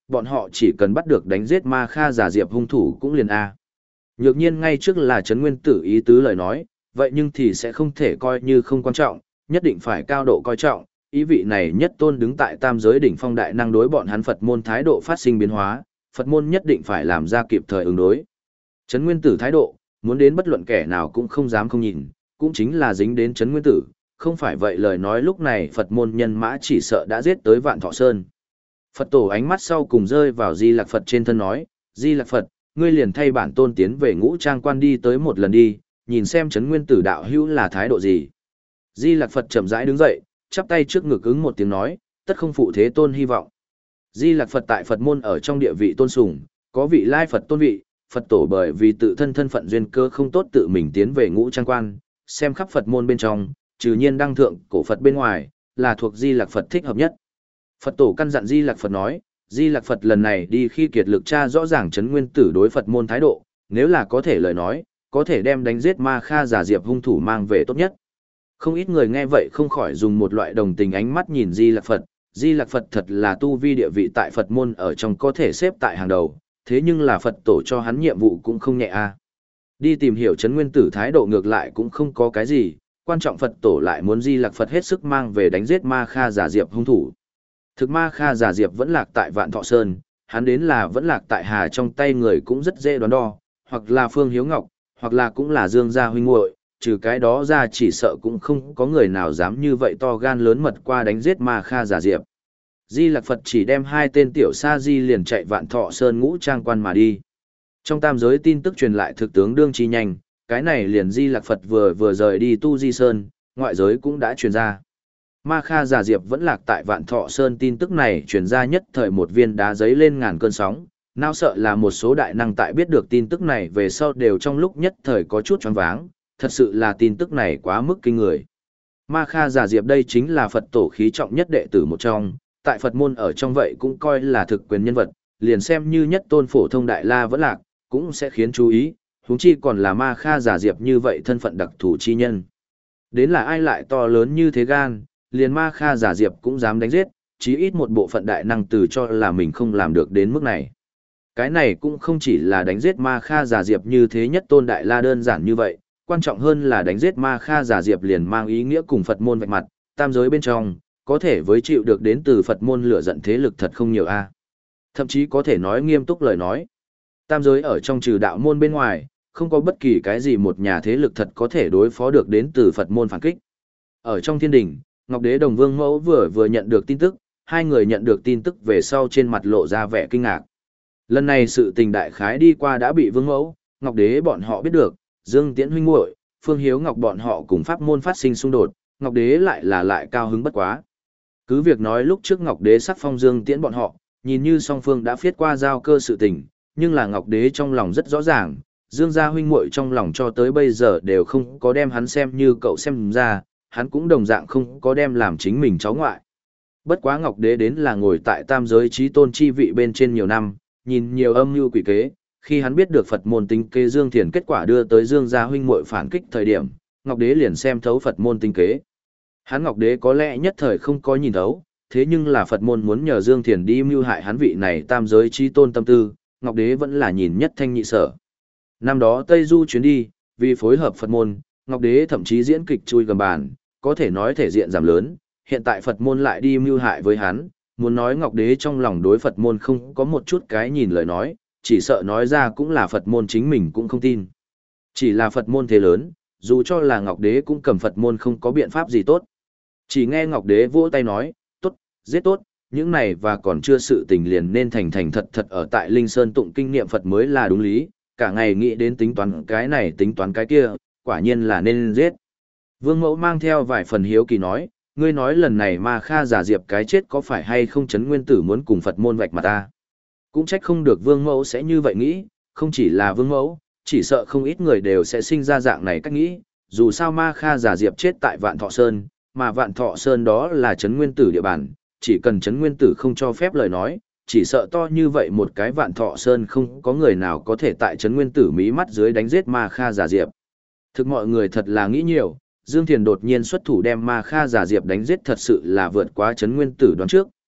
bọn họ chỉ cần bắt được đánh giết Ma Kha giả diệp hung thủ cũng liền A. Nhược nhiên ngay trước là Trấn Nguyên Tử ý tứ lời nói, vậy nhưng thì sẽ không thể coi như không quan trọng, nhất định phải cao độ coi trọng, ý vị này nhất tôn đứng tại tam giới đỉnh phong đại năng đối bọn hắn Phật môn thái độ phát sinh biến hóa, Phật môn nhất định phải làm ra kịp thời ứng đối. Trấn Nguyên Tử thái độ, muốn đến bất luận kẻ nào cũng không dám không nhìn, cũng chính là dính đến Trấn Nguyên Tử, không phải vậy lời nói lúc này Phật môn nhân mã chỉ sợ đã giết tới Vạn Thọ Sơn. Phật tổ ánh mắt sau cùng rơi vào Di Lặc Phật trên thân nói, Di Lặc Phật, ngươi liền thay bản tôn tiến về Ngũ Trang Quan đi tới một lần đi, nhìn xem Trấn Nguyên Tử đạo hữu là thái độ gì. Di Lặc Phật chậm rãi đứng dậy, chắp tay trước ngực ứng một tiếng nói, tất không phụ thế tôn hy vọng. Di Lặc Phật tại Phật môn ở trong địa vị tôn sùng, có vị lai Phật tôn vị, Phật tổ bởi vì tự thân thân phận duyên cơ không tốt tự mình tiến về Ngũ Trang Quan, xem khắp Phật môn bên trong, trừ nhiên đăng thượng cổ Phật bên ngoài, là thuộc Di Lặc Phật thích hợp nhất. Phật tổ căn dặn Di Lặc Phật nói, Di Lặc Phật lần này đi khi kiệt lực tra rõ ràng Trấn Nguyên Tử đối Phật môn thái độ, nếu là có thể lời nói, có thể đem đánh giết Ma Kha giả diệp hung thủ mang về tốt nhất. Không ít người nghe vậy không khỏi dùng một loại đồng tình ánh mắt nhìn Di Lặc Phật, Di Lặc Phật thật là tu vi địa vị tại Phật môn ở trong có thể xếp tại hàng đầu, thế nhưng là Phật tổ cho hắn nhiệm vụ cũng không nhẹ a. Đi tìm hiểu Trấn Nguyên Tử thái độ ngược lại cũng không có cái gì, quan trọng Phật tổ lại muốn Di Lặc Phật hết sức mang về đánh giết Ma Kha giả diệp hung thủ. Thực Ma Kha giả diệp vẫn lạc tại Vạn Thọ Sơn, hắn đến là vẫn lạc tại Hà trong tay người cũng rất dễ đoán đo, hoặc là Phương Hiếu Ngọc, hoặc là cũng là Dương gia huynh muội, trừ cái đó ra chỉ sợ cũng không có người nào dám như vậy to gan lớn mật qua đánh giết Ma Kha giả diệp. Di Lặc Phật chỉ đem hai tên tiểu sa di liền chạy Vạn Thọ Sơn Ngũ Trang Quan mà đi. Trong tam giới tin tức truyền lại thực tướng đương chi nhanh, cái này liền Di Lặc Phật vừa vừa rời đi Tu Di Sơn, ngoại giới cũng đã truyền ra. Ma Kha giả diệp vẫn lạc tại Vạn Thọ Sơn tin tức này truyền ra nhất thời một viên đá giấy lên ngàn cơn sóng, nào sợ là một số đại năng tại biết được tin tức này về sau đều trong lúc nhất thời có chút choáng váng, thật sự là tin tức này quá mức kinh người. Ma Kha giả diệp đây chính là Phật tổ khí trọng nhất đệ tử một trong, tại Phật môn ở trong vậy cũng coi là thực quyền nhân vật, liền xem như nhất tôn phổ thông đại la vẫn lạc, cũng sẽ khiến chú ý, huống chi còn là Ma Kha giả diệp như vậy thân phận đặc thù chi nhân. Đến là ai lại to lớn như thế gan, liền Ma Kha giả diệp cũng dám đánh giết, chí ít một bộ phận đại năng từ cho là mình không làm được đến mức này. Cái này cũng không chỉ là đánh giết Ma Kha giả diệp như thế nhất tôn đại la đơn giản như vậy, quan trọng hơn là đánh giết Ma Kha giả diệp liền mang ý nghĩa cùng Phật môn vạch mặt, tam giới bên trong, có thể với chịu được đến từ Phật môn lửa giận thế lực thật không nhiều a. Thậm chí có thể nói nghiêm túc lời nói. Tam giới ở trong trừ đạo môn bên ngoài, không có bất kỳ cái gì một nhà thế lực thật có thể đối phó được đến từ Phật môn phản kích. Ở trong thiên đình, Ngọc Đế Đồng Vương Mẫu vừa vừa nhận được tin tức, hai người nhận được tin tức về sau trên mặt lộ ra vẻ kinh ngạc. Lần này sự tình đại khái đi qua đã bị Vương Mẫu, Ngọc Đế bọn họ biết được, Dương Tiễn huynh muội, Phương Hiếu Ngọc bọn họ cùng pháp môn phát sinh xung đột, Ngọc Đế lại là lại cao hứng bất quá. Cứ việc nói lúc trước Ngọc Đế sắc phong Dương Tiễn bọn họ, nhìn như song phương đã phiết qua giao cơ sự tình, nhưng là Ngọc Đế trong lòng rất rõ ràng, Dương gia huynh muội trong lòng cho tới bây giờ đều không có đem hắn xem như cậu xem ra, hắn cũng đồng dạng không có đem làm chính mình cháu ngoại. Bất quá Ngọc Đế đến là ngồi tại tam giới trí tôn chi vị bên trên nhiều năm, nhìn nhiều âm mưu quỷ kế, khi hắn biết được Phật môn tinh kế Dương Thiền kết quả đưa tới Dương gia huynh muội phản kích thời điểm, Ngọc Đế liền xem thấu Phật môn tinh kế. Hắn Ngọc Đế có lẽ nhất thời không có nhìn thấu, thế nhưng là Phật môn muốn nhờ Dương Thiền đi mưu hại hắn vị này tam giới trí tôn tâm tư, Ngọc Đế vẫn là nhìn nhất thanh nhị sở. Năm đó Tây Du chuyến đi, vì phối hợp Phật môn, Ngọc Đế thậm chí diễn kịch chui gầm bàn, có thể nói thể diện giảm lớn, hiện tại Phật môn lại đi mưu hại với hắn, muốn nói Ngọc Đế trong lòng đối Phật môn không có một chút cái nhìn lời nói, chỉ sợ nói ra cũng là Phật môn chính mình cũng không tin. Chỉ là Phật môn thế lớn, dù cho là Ngọc Đế cũng cầm Phật môn không có biện pháp gì tốt. Chỉ nghe Ngọc Đế vỗ tay nói, tốt, giết tốt, những này và còn chưa sự tình liền nên thành thành thật thật ở tại Linh Sơn tụng kinh niệm Phật mới là đúng lý, cả ngày nghĩ đến tính toán cái này tính toán cái kia, quả nhiên là nên giết. Vương Mẫu mang theo vài phần hiếu kỳ nói, ngươi nói lần này Ma Kha giả diệp cái chết có phải hay không Trấn Nguyên Tử muốn cùng Phật môn vạch mặt ta? Cũng trách không được Vương Mẫu sẽ như vậy nghĩ, không chỉ là Vương Mẫu, chỉ sợ không ít người đều sẽ sinh ra dạng này cách nghĩ, dù sao Ma Kha giả diệp chết tại Vạn Thọ Sơn, mà Vạn Thọ Sơn đó là Trấn Nguyên Tử địa bàn, chỉ cần Trấn Nguyên Tử không cho phép lời nói, chỉ sợ to như vậy một cái Vạn Thọ Sơn không có người nào có thể tại Trấn Nguyên Tử mí mắt dưới đánh giết Ma Kha giả diệp. Thực mọi người thật là nghĩ nhiều, Dương Thiền đột nhiên xuất thủ đem Ma Kha giả diệp đánh giết thật sự là vượt quá Trấn Nguyên Tử đoán trước,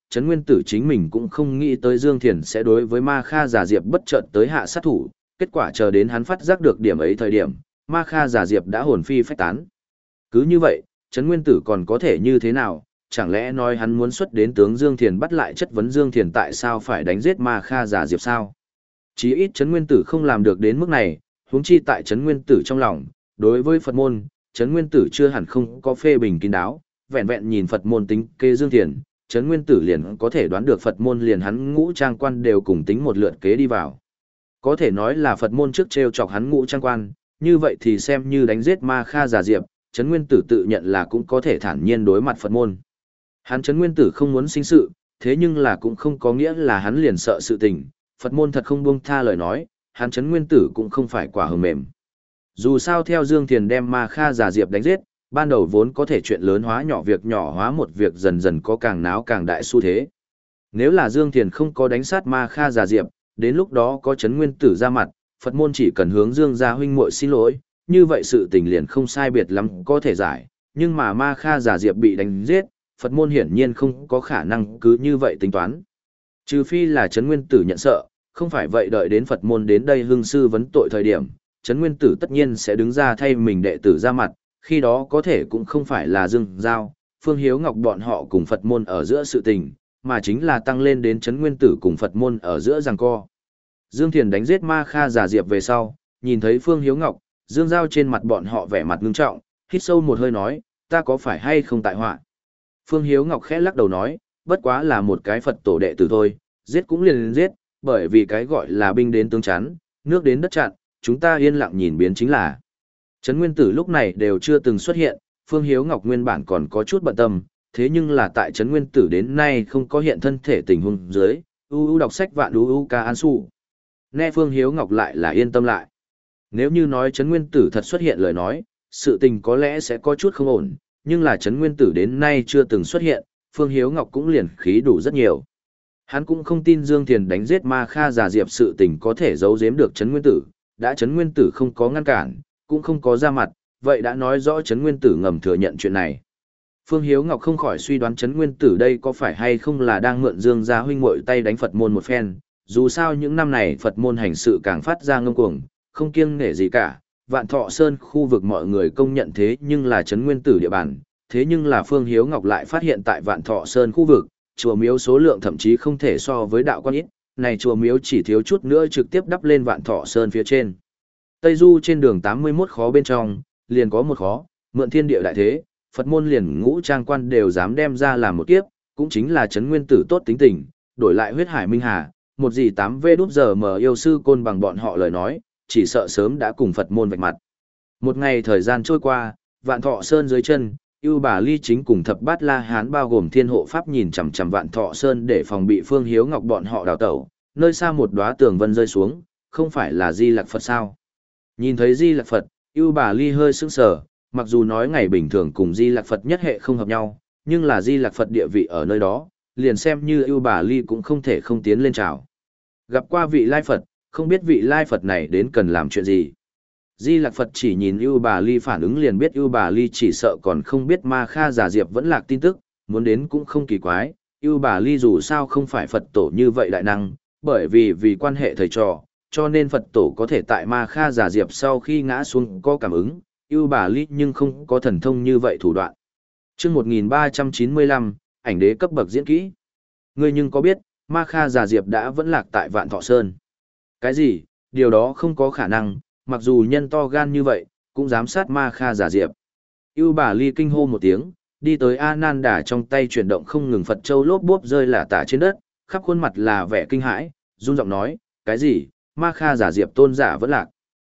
Trấn Nguyên Tử chính mình cũng không nghĩ tới Dương Thiền sẽ đối với Ma Kha Giả Diệp bất chợt tới hạ sát thủ, kết quả chờ đến hắn phát giác được điểm ấy thời điểm, Ma Kha Giả Diệp đã hồn phi phách tán. Cứ như vậy, Trấn Nguyên Tử còn có thể như thế nào, chẳng lẽ nói hắn muốn xuất đến tướng Dương Thiền bắt lại chất vấn Dương Thiền tại sao phải đánh giết Ma Kha Giả Diệp sao? Chí ít Trấn Nguyên Tử không làm được đến mức này, huống chi tại Trấn Nguyên Tử trong lòng, đối với Phật môn, Trấn Nguyên Tử chưa hẳn không có phê bình kín đáo, vẹn vẹn nhìn Phật môn tính kế Dương Thiền, Trấn Nguyên Tử liền có thể đoán được Phật môn liền hắn ngũ trang quan đều cùng tính một lượt kế đi vào. Có thể nói là Phật môn trước trêu chọc hắn ngũ trang quan, như vậy thì xem như đánh giết Ma Kha Giả Diệp, Trấn Nguyên Tử tự nhận là cũng có thể thản nhiên đối mặt Phật môn. Hắn Trấn Nguyên Tử không muốn sinh sự, thế nhưng là cũng không có nghĩa là hắn liền sợ sự tình, Phật môn thật không buông tha lời nói, hắn Trấn Nguyên Tử cũng không phải quả hờ mềm. Dù sao theo Dương Thiền đem Ma Kha Giả Diệp đánh giết, ban đầu vốn có thể chuyện lớn hóa nhỏ việc nhỏ hóa một việc dần dần có càng náo càng đại xu thế. Nếu là Dương Thiền không có đánh sát Ma Kha Giả Diệp, đến lúc đó có Trấn Nguyên Tử ra mặt, Phật môn chỉ cần hướng Dương gia huynh muội xin lỗi, như vậy sự tình liền không sai biệt lắm có thể giải, nhưng mà Ma Kha Giả Diệp bị đánh giết, Phật môn hiển nhiên không có khả năng cứ như vậy tính toán. Trừ phi là Trấn Nguyên Tử nhận sợ, không phải vậy đợi đến Phật môn đến đây hưng sư vấn tội thời điểm, Trấn Nguyên Tử tất nhiên sẽ đứng ra thay mình đệ tử ra mặt, khi đó có thể cũng không phải là Dương Giao, Phương Hiếu Ngọc bọn họ cùng Phật môn ở giữa sự tình, mà chính là tăng lên đến Trấn Nguyên Tử cùng Phật môn ở giữa giằng co. Dương Thiền đánh giết Ma Kha Giả Diệp về sau, nhìn thấy Phương Hiếu Ngọc, Dương Giao trên mặt bọn họ vẻ mặt ngưng trọng, hít sâu một hơi nói, ta có phải hay không tại họa? Phương Hiếu Ngọc khẽ lắc đầu nói, bất quá là một cái Phật tổ đệ tử thôi, giết cũng liền liền giết, bởi vì cái gọi là binh đến tướng chắn, nước đến đất chặn, chúng ta yên lặng nhìn biến chính là. Trấn Nguyên Tử lúc này đều chưa từng xuất hiện, Phương Hiếu Ngọc nguyên bản còn có chút bận tâm, thế nhưng là tại Trấn Nguyên Tử đến nay không có hiện thân thể tình huống dưới, u u đọc sách vạn u u ca an su. Nghe Phương Hiếu Ngọc lại là yên tâm lại. Nếu như nói Trấn Nguyên Tử thật xuất hiện lời nói, sự tình có lẽ sẽ có chút không ổn, nhưng là Trấn Nguyên Tử đến nay chưa từng xuất hiện, Phương Hiếu Ngọc cũng liền khí đủ rất nhiều. Hắn cũng không tin Dương Thiền đánh giết Ma Kha Giả Diệp sự tình có thể giấu giếm được Trấn Nguyên Tử, đã Trấn Nguyên Tử không có ngăn cản, cũng không có ra mặt, vậy đã nói rõ Trấn Nguyên Tử ngầm thừa nhận chuyện này. Phương Hiếu Ngọc không khỏi suy đoán Trấn Nguyên Tử đây có phải hay không là đang mượn Dương gia huynh muội tay đánh Phật môn một phen, dù sao những năm này Phật môn hành sự càng phát ra ngông cuồng, không kiêng nể gì cả, Vạn Thọ Sơn khu vực mọi người công nhận thế nhưng là Trấn Nguyên Tử địa bàn, thế nhưng là Phương Hiếu Ngọc lại phát hiện tại Vạn Thọ Sơn khu vực, chùa miếu số lượng thậm chí không thể so với đạo quan ít, này chùa miếu chỉ thiếu chút nữa trực tiếp đắp lên Vạn Thọ Sơn phía trên. Tây Du trên đường tám mươi mốt khó bên trong, liền có một khó, mượn thiên địa đại thế, Phật môn liền ngũ trang quan đều dám đem ra làm một kiếp, cũng chính là Trấn Nguyên Tử tốt tính tình, đổi lại huyết hải minh hà, một gì tám v đúp giờ mở yêu sư côn bằng bọn họ lời nói, chỉ sợ sớm đã cùng Phật môn vạch mặt. Một ngày thời gian trôi qua, Vạn Thọ Sơn dưới chân, Ưu Bà Ly chính cùng thập bát La Hán bao gồm thiên hộ pháp nhìn chằm chằm Vạn Thọ Sơn để phòng bị Phương Hiếu Ngọc bọn họ đào tẩu, nơi xa một đóa tường vân rơi xuống, không phải là Di Lặc Phật sao? Nhìn thấy Di Lặc Phật, Ưu Bà Ly hơi sững sờ, mặc dù nói ngày bình thường cùng Di Lặc Phật nhất hệ không hợp nhau, nhưng là Di Lặc Phật địa vị ở nơi đó, liền xem như Ưu Bà Ly cũng không thể không tiến lên chào. Gặp qua vị Lai Phật, không biết vị Lai Phật này đến cần làm chuyện gì. Di Lặc Phật chỉ nhìn Ưu Bà Ly phản ứng liền biết Ưu Bà Ly chỉ sợ còn không biết Ma Kha Giả Diệp vẫn lạc tin tức, muốn đến cũng không kỳ quái, Ưu Bà Ly dù sao không phải Phật tổ như vậy đại năng, bởi vì vì quan hệ thầy trò, cho nên Phật tổ có thể tại Ma Kha Giả Diệp sau khi ngã xuống có cảm ứng, Ưu Bà Ly nhưng không có thần thông như vậy thủ đoạn. Chương một nghìn ba trăm chín mươi lăm, ảnh đế cấp bậc diễn kỹ. Ngươi nhưng có biết, Ma Kha Giả Diệp đã vẫn lạc tại Vạn Thọ Sơn. Cái gì? Điều đó không có khả năng, mặc dù nhân to gan như vậy, cũng dám sát Ma Kha Giả Diệp. Ưu Bà Ly kinh hô một tiếng, đi tới A Nan Đà trong tay chuyển động không ngừng Phật châu lốp bốp rơi lả tả trên đất, khắp khuôn mặt là vẻ kinh hãi, run giọng nói, cái gì? Ma Kha Giả Diệp tôn giả vẫn lạc.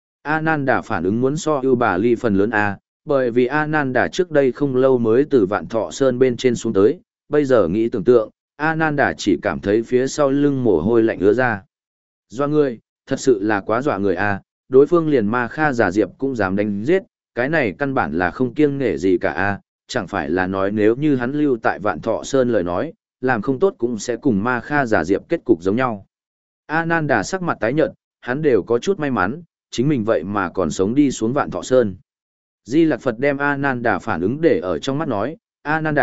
A Nan Đà phản ứng muốn so Ưu Bà Ly phần lớn A, bởi vì A Nan Đà trước đây không lâu mới từ Vạn Thọ Sơn bên trên xuống tới, bây giờ nghĩ tưởng tượng, A Nan Đà chỉ cảm thấy phía sau lưng mồ hôi lạnh ứa ra. Doa người, thật sự là quá dọa người A, đối phương liền Ma Kha Giả Diệp cũng dám đánh giết, cái này căn bản là không kiêng nể gì cả A, chẳng phải là nói nếu như hắn lưu tại Vạn Thọ Sơn lời nói, làm không tốt cũng sẽ cùng Ma Kha Giả Diệp kết cục giống nhau. A Nan Đà sắc mặt tái nhợt, hắn đều có chút may mắn, chính mình vậy mà còn sống đi xuống Vạn Thọ Sơn. Di Lặc Phật đem A Nan Đà phản ứng để ở trong mắt nói, A Nan Đà,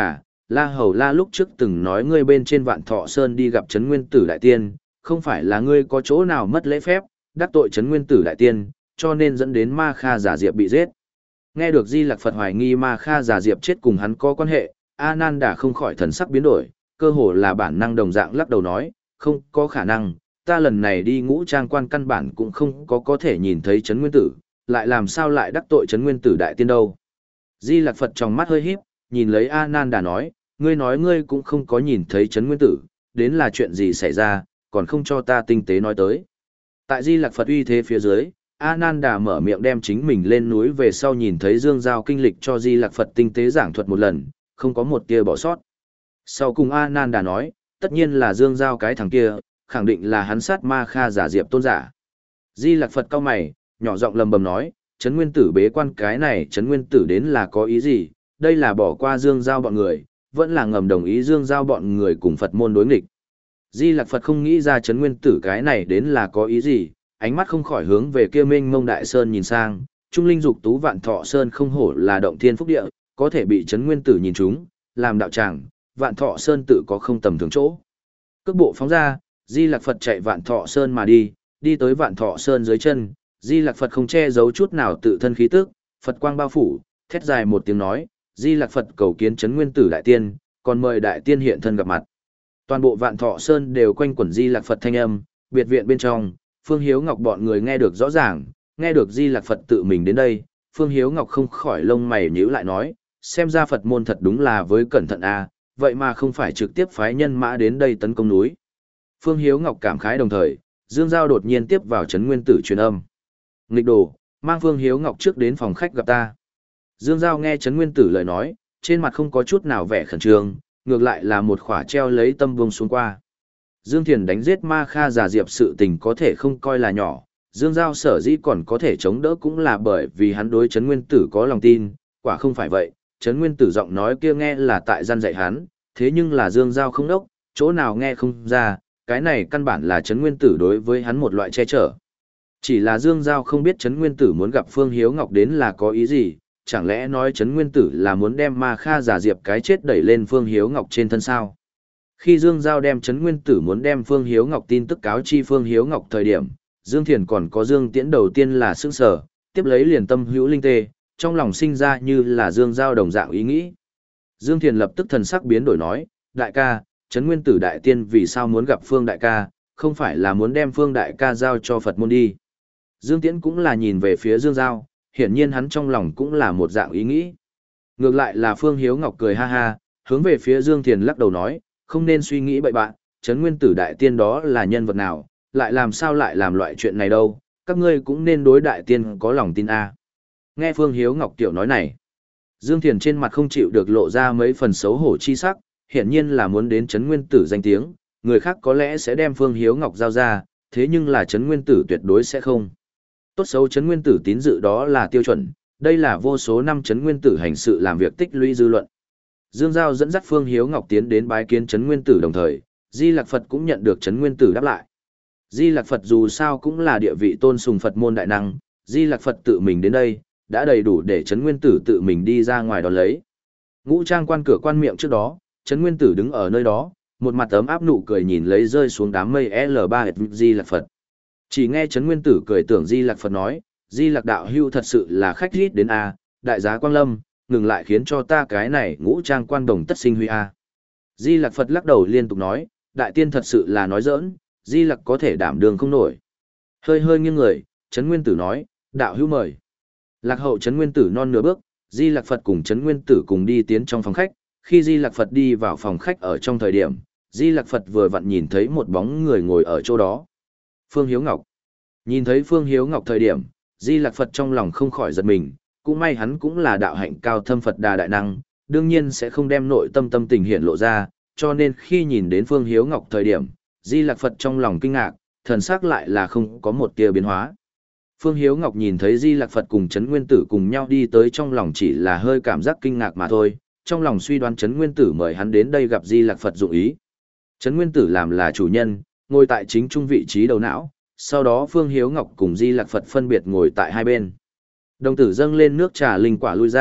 La Hầu La lúc trước từng nói ngươi bên trên Vạn Thọ Sơn đi gặp Trấn Nguyên Tử Đại Tiên, không phải là ngươi có chỗ nào mất lễ phép, đắc tội Trấn Nguyên Tử Đại Tiên, cho nên dẫn đến Ma Kha Giả Diệp bị giết. Nghe được Di Lặc Phật hoài nghi Ma Kha Giả Diệp chết cùng hắn có quan hệ, A Nan Đà không khỏi thần sắc biến đổi, cơ hồ là bản năng đồng dạng lắc đầu nói, không có khả năng, ta lần này đi Ngũ Trang Quan căn bản cũng không có có thể nhìn thấy Trấn Nguyên Tử, lại làm sao lại đắc tội Trấn Nguyên Tử Đại Tiên đâu. Di Lặc Phật trong mắt hơi híp, nhìn lấy A Nan Đà nói, ngươi nói ngươi cũng không có nhìn thấy Trấn Nguyên Tử, đến là chuyện gì xảy ra, còn không cho ta tinh tế nói tới. Tại Di Lặc Phật uy thế phía dưới, A Nan Đà mở miệng đem chính mình lên núi về sau nhìn thấy Dương Giao kinh lịch cho Di Lặc Phật tinh tế giảng thuật một lần, không có một tia bỏ sót. Sau cùng A Nan Đà nói, tất nhiên là Dương Giao cái thằng kia, khẳng định là hắn sát Ma Kha Giả Diệp tôn giả. Di Lặc Phật cau mày, nhỏ giọng lầm bầm nói, Trấn Nguyên Tử bế quan cái này Trấn Nguyên Tử đến là có ý gì, đây là bỏ qua Dương Giao bọn người, vẫn là ngầm đồng ý Dương Giao bọn người cùng Phật môn đối nghịch. Di Lặc Phật không nghĩ ra Trấn Nguyên Tử cái này đến là có ý gì, ánh mắt không khỏi hướng về kia Mênh Mông Đại Sơn nhìn sang, Trung Linh Dục Tú Vạn Thọ Sơn không hổ là động thiên phúc địa, có thể bị Trấn Nguyên Tử nhìn trúng, làm đạo tràng, Vạn Thọ Sơn tự có không tầm thường chỗ. Cước bộ phóng ra, Di Lặc Phật chạy Vạn Thọ Sơn mà đi, đi tới Vạn Thọ Sơn dưới chân, Di Lặc Phật không che giấu chút nào tự thân khí tức, Phật quang bao phủ, thét dài một tiếng nói, Di Lặc Phật cầu kiến Trấn Nguyên Tử Đại Tiên, còn mời Đại Tiên hiện thân gặp mặt. Toàn bộ Vạn Thọ Sơn đều quanh quẩn Di Lặc Phật thanh âm, biệt viện bên trong, Phương Hiếu Ngọc bọn người nghe được rõ ràng, nghe được Di Lặc Phật tự mình đến đây, Phương Hiếu Ngọc không khỏi lông mày nhíu lại nói, xem ra Phật môn thật đúng là với cẩn thận a, vậy mà không phải trực tiếp phái nhân mã đến đây tấn công núi. Phương Hiếu Ngọc cảm khái đồng thời, Dương Giao đột nhiên tiếp vào Trấn Nguyên Tử truyền âm. Nghịch đồ, mang Phương Hiếu Ngọc trước đến phòng khách gặp ta. Dương Giao nghe Trấn Nguyên Tử lời nói, trên mặt không có chút nào vẻ khẩn trương, ngược lại là một khỏa treo lấy tâm buông xuống qua. Dương Thiền đánh giết Ma Kha Giả Diệp sự tình có thể không coi là nhỏ, Dương Giao sở dĩ còn có thể chống đỡ cũng là bởi vì hắn đối Trấn Nguyên Tử có lòng tin, quả không phải vậy, Trấn Nguyên Tử giọng nói kia nghe là tại gian dạy hắn, thế nhưng là Dương Giao không đốc, chỗ nào nghe không ra, cái này căn bản là Trấn Nguyên Tử đối với hắn một loại che chở. Chỉ là Dương Giao không biết Trấn Nguyên Tử muốn gặp Phương Hiếu Ngọc đến là có ý gì, chẳng lẽ nói Trấn Nguyên Tử là muốn đem Ma Kha Giả Diệp cái chết đẩy lên Phương Hiếu Ngọc trên thân sao? Khi Dương Giao đem Trấn Nguyên Tử muốn đem Phương Hiếu Ngọc tin tức cáo chi Phương Hiếu Ngọc thời điểm, Dương Thiền còn có Dương Tiễn đầu tiên là sững sờ, tiếp lấy liền tâm hữu linh tê, trong lòng sinh ra như là Dương Giao đồng dạng ý nghĩ. Dương Thiền lập tức thần sắc biến đổi nói, đại ca, Trấn Nguyên Tử Đại Tiên vì sao muốn gặp Phương Đại ca, không phải là muốn đem Phương Đại ca giao cho Phật môn đi. Dương Tiễn cũng là nhìn về phía Dương Giao, hiển nhiên hắn trong lòng cũng là một dạng ý nghĩ. Ngược lại là Phương Hiếu Ngọc cười ha ha, hướng về phía Dương Thiền lắc đầu nói, không nên suy nghĩ bậy bạn, Trấn Nguyên Tử Đại Tiên đó là nhân vật nào, lại làm sao lại làm loại chuyện này đâu, các ngươi cũng nên đối Đại Tiên có lòng tin a. Nghe Phương Hiếu Ngọc tiểu nói này, Dương Thiền trên mặt không chịu được lộ ra mấy phần xấu hổ chi sắc, hiển nhiên là muốn đến Trấn Nguyên Tử danh tiếng, người khác có lẽ sẽ đem Phương Hiếu Ngọc giao ra, thế nhưng là Trấn Nguyên Tử tuyệt đối sẽ không. Tốt xấu Trấn Nguyên Tử tín dự đó là tiêu chuẩn, đây là vô số năm Trấn Nguyên Tử hành sự làm việc tích lũy dư luận. Dương Giao dẫn dắt Phương Hiếu Ngọc tiến đến bái kiến Trấn Nguyên Tử đồng thời, Di Lặc Phật cũng nhận được Trấn Nguyên Tử đáp lại. Di Lặc Phật dù sao cũng là địa vị tôn sùng Phật môn đại năng, Di Lặc Phật tự mình đến đây, đã đầy đủ để Trấn Nguyên Tử tự mình đi ra ngoài đón lấy. Ngũ Trang Quan cửa quan miệng trước đó, Trấn Nguyên Tử đứng ở nơi đó, một mặt ấm áp nụ cười nhìn lấy rơi xuống đám mây L ba Di Lặc Phật. Chỉ nghe Trấn Nguyên Tử cười tưởng Di Lặc Phật nói, Di Lặc đạo hưu thật sự là khách rít đến a, đại giá Quang Lâm, ngừng lại khiến cho ta cái này Ngũ Trang Quan đồng tất sinh huy a. Di Lặc Phật lắc đầu liên tục nói, đại tiên thật sự là nói giỡn, Di Lặc có thể đảm đường không nổi. Hơi hơi nghiêng người, Trấn Nguyên Tử nói, đạo hưu mời. Lạc hậu Trấn Nguyên Tử non nửa bước, Di Lặc Phật cùng Trấn Nguyên Tử cùng đi tiến trong phòng khách, khi Di Lặc Phật đi vào phòng khách ở trong thời điểm, Di Lặc Phật vừa vặn nhìn thấy một bóng người ngồi ở chỗ đó. Phương Hiếu Ngọc. Nhìn thấy Phương Hiếu Ngọc thời điểm, Di Lặc Phật trong lòng không khỏi giật mình, cũng may hắn cũng là đạo hạnh cao thâm Phật đà đại năng, đương nhiên sẽ không đem nội tâm tâm tình hiện lộ ra, cho nên khi nhìn đến Phương Hiếu Ngọc thời điểm, Di Lặc Phật trong lòng kinh ngạc, thần sắc lại là không có một tia biến hóa. Phương Hiếu Ngọc nhìn thấy Di Lặc Phật cùng Trấn Nguyên Tử cùng nhau đi tới trong lòng chỉ là hơi cảm giác kinh ngạc mà thôi, trong lòng suy đoán Trấn Nguyên Tử mời hắn đến đây gặp Di Lặc Phật dụng ý. Trấn Nguyên Tử làm là chủ nhân, ngồi tại chính trung vị trí đầu não, sau đó Phương Hiếu Ngọc cùng Di Lặc Phật phân biệt ngồi tại hai bên. Đồng tử dâng lên nước trà linh quả lui ra,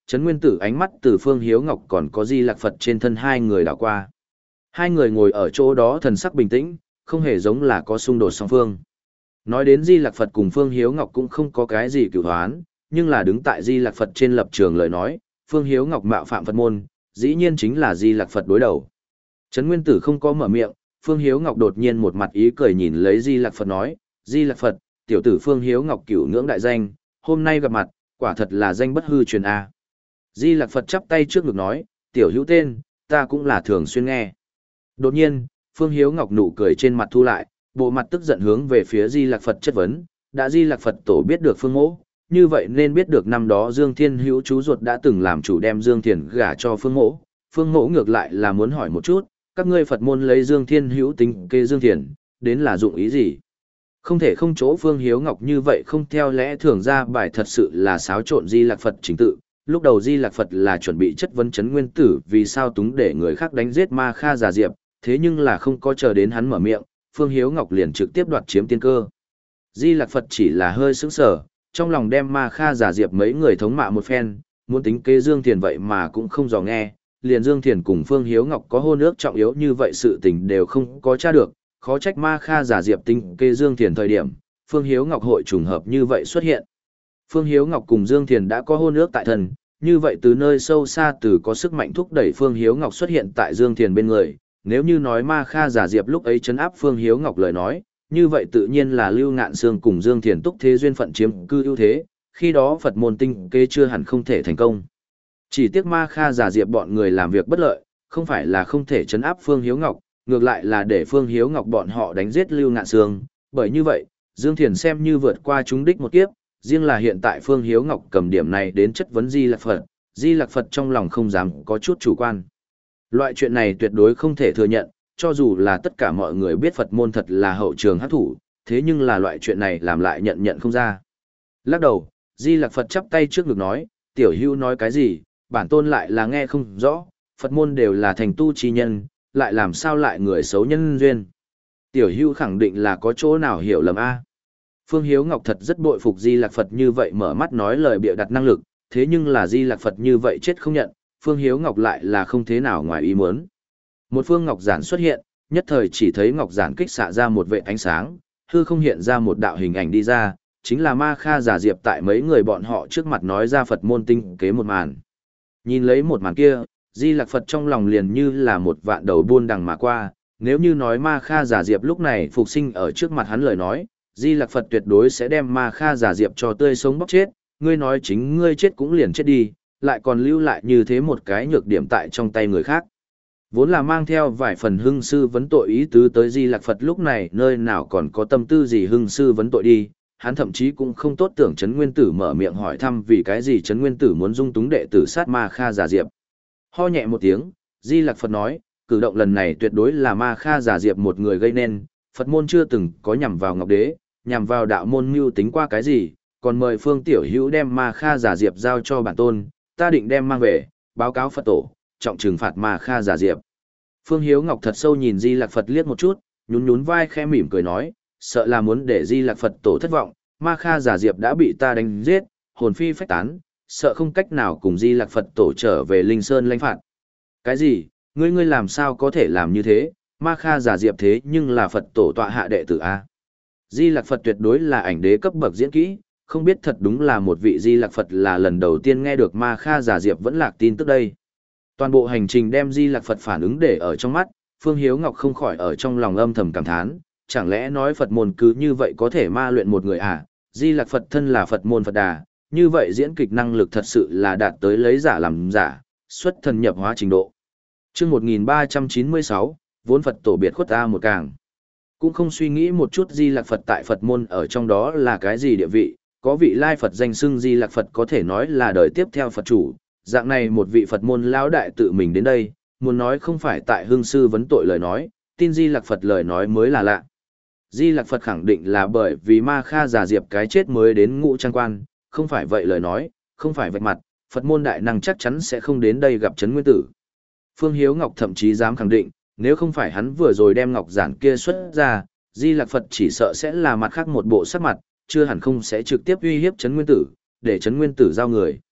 Trấn Nguyên Tử ánh mắt từ Phương Hiếu Ngọc còn có Di Lạc Phật trên thân hai người đảo qua. Hai người ngồi ở chỗ đó thần sắc bình tĩnh, không hề giống là có xung đột song phương. Nói đến Di Lạc Phật cùng Phương Hiếu Ngọc cũng không có cái gì cửu hoán, nhưng là đứng tại Di Lạc Phật trên lập trường lời nói, Phương Hiếu Ngọc mạo phạm Phật môn, dĩ nhiên chính là Di Lạc Phật đối đầu. Trấn Nguyên Tử không có mở miệng, Phương Hiếu Ngọc đột nhiên một mặt ý cười nhìn lấy Di Lạc Phật nói, Di Lạc Phật, tiểu tử Phương Hiếu Ngọc cửu ngưỡng đại danh, hôm nay gặp mặt, quả thật là danh bất hư truyền A. Di Lạc Phật chắp tay trước ngực nói, tiểu hữu tên, ta cũng là thường xuyên nghe. Đột nhiên, Phương Hiếu Ngọc nụ cười trên mặt thu lại, bộ mặt tức giận hướng về phía Di Lạc Phật chất vấn, đã Di Lạc Phật tổ biết được Phương Mỗ, như vậy nên biết được năm đó Dương Thiên Hữu chú ruột đã từng làm chủ đem Dương Thiền gả cho Phương Mỗ. Phương Mỗ ngược lại là muốn hỏi một chút, các ngươi Phật môn lấy Dương Thiên Hữu tính kê Dương Thiền, đến là dụng ý gì? Không thể không chỗ Phương Hiếu Ngọc như vậy không theo lẽ thường ra bài thật sự là xáo trộn Di Lạc Phật chính tự. Lúc đầu Di Lạc Phật là chuẩn bị chất vấn Trấn Nguyên Tử vì sao túng để người khác đánh giết Ma Kha Già Diệp, thế nhưng là không có chờ đến hắn mở miệng, Phương Hiếu Ngọc liền trực tiếp đoạt chiếm tiên cơ. Di Lạc Phật chỉ là hơi sững sờ, trong lòng đem Ma Kha Già Diệp mấy người thống mạ một phen, muốn tính kế Dương Thiền vậy mà cũng không dò nghe, liền Dương Thiền cùng Phương Hiếu Ngọc có hôn ước trọng yếu như vậy sự tình đều không có tra được, khó trách Ma Kha Già Diệp tính kế Dương Thiền thời điểm, Phương Hiếu Ngọc hội trùng hợp như vậy xuất hiện. Phương Hiếu Ngọc cùng Dương Thiền đã có hôn ước tại thần, như vậy từ nơi sâu xa từ có sức mạnh thúc đẩy Phương Hiếu Ngọc xuất hiện tại Dương Thiền bên người, nếu như nói Ma Kha Già Diệp lúc ấy trấn áp Phương Hiếu Ngọc lời nói, như vậy tự nhiên là Lưu Ngạn Sương cùng Dương Thiền túc thế duyên phận chiếm cư ưu thế, khi đó Phật môn tinh kế chưa hẳn không thể thành công. Chỉ tiếc Ma Kha Già Diệp bọn người làm việc bất lợi, không phải là không thể trấn áp Phương Hiếu Ngọc, ngược lại là để Phương Hiếu Ngọc bọn họ đánh giết Lưu Ngạn Sương, bởi như vậy, Dương Thiền xem như vượt qua chúng đích một kiếp, riêng là hiện tại Phương Hiếu Ngọc cầm điểm này đến chất vấn Di Lạc Phật, Di Lạc Phật trong lòng không dám có chút chủ quan. Loại chuyện này tuyệt đối không thể thừa nhận, cho dù là tất cả mọi người biết Phật môn thật là hậu trường hắc thủ, thế nhưng là loại chuyện này làm lại nhận nhận không ra. Lắc đầu, Di Lạc Phật chắp tay trước ngực nói, tiểu hữu nói cái gì, bản tôn lại là nghe không rõ, Phật môn đều là thành tu chi nhân, lại làm sao lại người xấu nhân duyên. Tiểu hữu khẳng định là có chỗ nào hiểu lầm a. Phương Hiếu Ngọc thật rất bội phục Di Lạc Phật như vậy mở mắt nói lời bịa đặt năng lực, thế nhưng là Di Lạc Phật như vậy chết không nhận, Phương Hiếu Ngọc lại là không thế nào ngoài ý muốn. Một phương ngọc giản xuất hiện, nhất thời chỉ thấy ngọc giản kích xạ ra một vệt ánh sáng, hư không hiện ra một đạo hình ảnh đi ra, chính là Ma Kha Già Diệp tại mấy người bọn họ trước mặt nói ra Phật môn tinh kế một màn. Nhìn lấy một màn kia, Di Lạc Phật trong lòng liền như là một vạn đầu buôn đằng mà qua, nếu như nói Ma Kha Già Diệp lúc này phục sinh ở trước mặt hắn lời nói, Di Lạc Phật tuyệt đối sẽ đem Ma Kha Già Diệp cho tươi sống bóc chết, ngươi nói chính ngươi chết cũng liền chết đi, lại còn lưu lại như thế một cái nhược điểm tại trong tay người khác. Vốn là mang theo vài phần hưng sư vấn tội ý tứ tới Di Lạc Phật lúc này nơi nào còn có tâm tư gì hưng sư vấn tội đi, hắn thậm chí cũng không tốt tưởng Trấn Nguyên Tử mở miệng hỏi thăm vì cái gì Trấn Nguyên Tử muốn dung túng đệ tử sát Ma Kha Già Diệp. Ho nhẹ một tiếng, Di Lạc Phật nói, cử động lần này tuyệt đối là Ma Kha Già Diệp một người gây nên, Phật môn chưa từng có nhằm vào Ngọc Đế, nhằm vào đạo môn mưu tính qua cái gì, còn mời Phương Tiểu Hữu đem Ma Kha Già Diệp giao cho bản tôn, ta định đem mang về, báo cáo Phật tổ, trọng trừng phạt Ma Kha Già Diệp. Phương Hiếu Ngọc thật sâu nhìn Di Lạc Phật liếc một chút, nhún nhún vai khẽ mỉm cười nói, sợ là muốn để Di Lạc Phật tổ thất vọng, Ma Kha Già Diệp đã bị ta đánh giết, hồn phi phách tán, sợ không cách nào cùng Di Lạc Phật tổ trở về Linh Sơn lãnh phạt. Cái gì? Ngươi ngươi làm sao có thể làm như thế? Ma Kha Già Diệp thế nhưng là Phật tổ tọa hạ đệ tử a. Di Lạc Phật tuyệt đối là ảnh đế cấp bậc diễn kỹ, không biết thật đúng là một vị Di Lạc Phật là lần đầu tiên nghe được Ma Kha Già Diệp vẫn lạc tin tức đây. Toàn bộ hành trình đem Di Lạc Phật phản ứng để ở trong mắt, Phương Hiếu Ngọc không khỏi ở trong lòng âm thầm cảm thán, chẳng lẽ nói Phật môn cứ như vậy có thể ma luyện một người à? Di Lạc Phật thân là Phật môn Phật đà, như vậy diễn kịch năng lực thật sự là đạt tới lấy giả làm giả, xuất thần nhập hóa trình độ. Chương một nghìn ba trăm chín mươi sáu, vốn Phật tổ biệt khuất ta một càng. Cũng không suy nghĩ một chút Di Lạc Phật tại Phật môn ở trong đó là cái gì địa vị, có vị lai Phật danh xưng Di Lạc Phật có thể nói là đời tiếp theo Phật chủ, dạng này một vị Phật môn lão đại tự mình đến đây, muốn nói không phải tại hương sư vấn tội lời nói, tin Di Lạc Phật lời nói mới là lạ. Di Lạc Phật khẳng định là bởi vì Ma Kha Già Diệp cái chết mới đến ngũ trang quan, không phải vậy lời nói, không phải vạch mặt, Phật môn đại năng chắc chắn sẽ không đến đây gặp Trấn Nguyên Tử. Phương Hiếu Ngọc thậm chí dám khẳng định, nếu không phải hắn vừa rồi đem ngọc giản kia xuất ra, Di Lạc Phật chỉ sợ sẽ là mặt khác một bộ sắc mặt, chưa hẳn không sẽ trực tiếp uy hiếp Trấn Nguyên Tử, để Trấn Nguyên Tử giao người.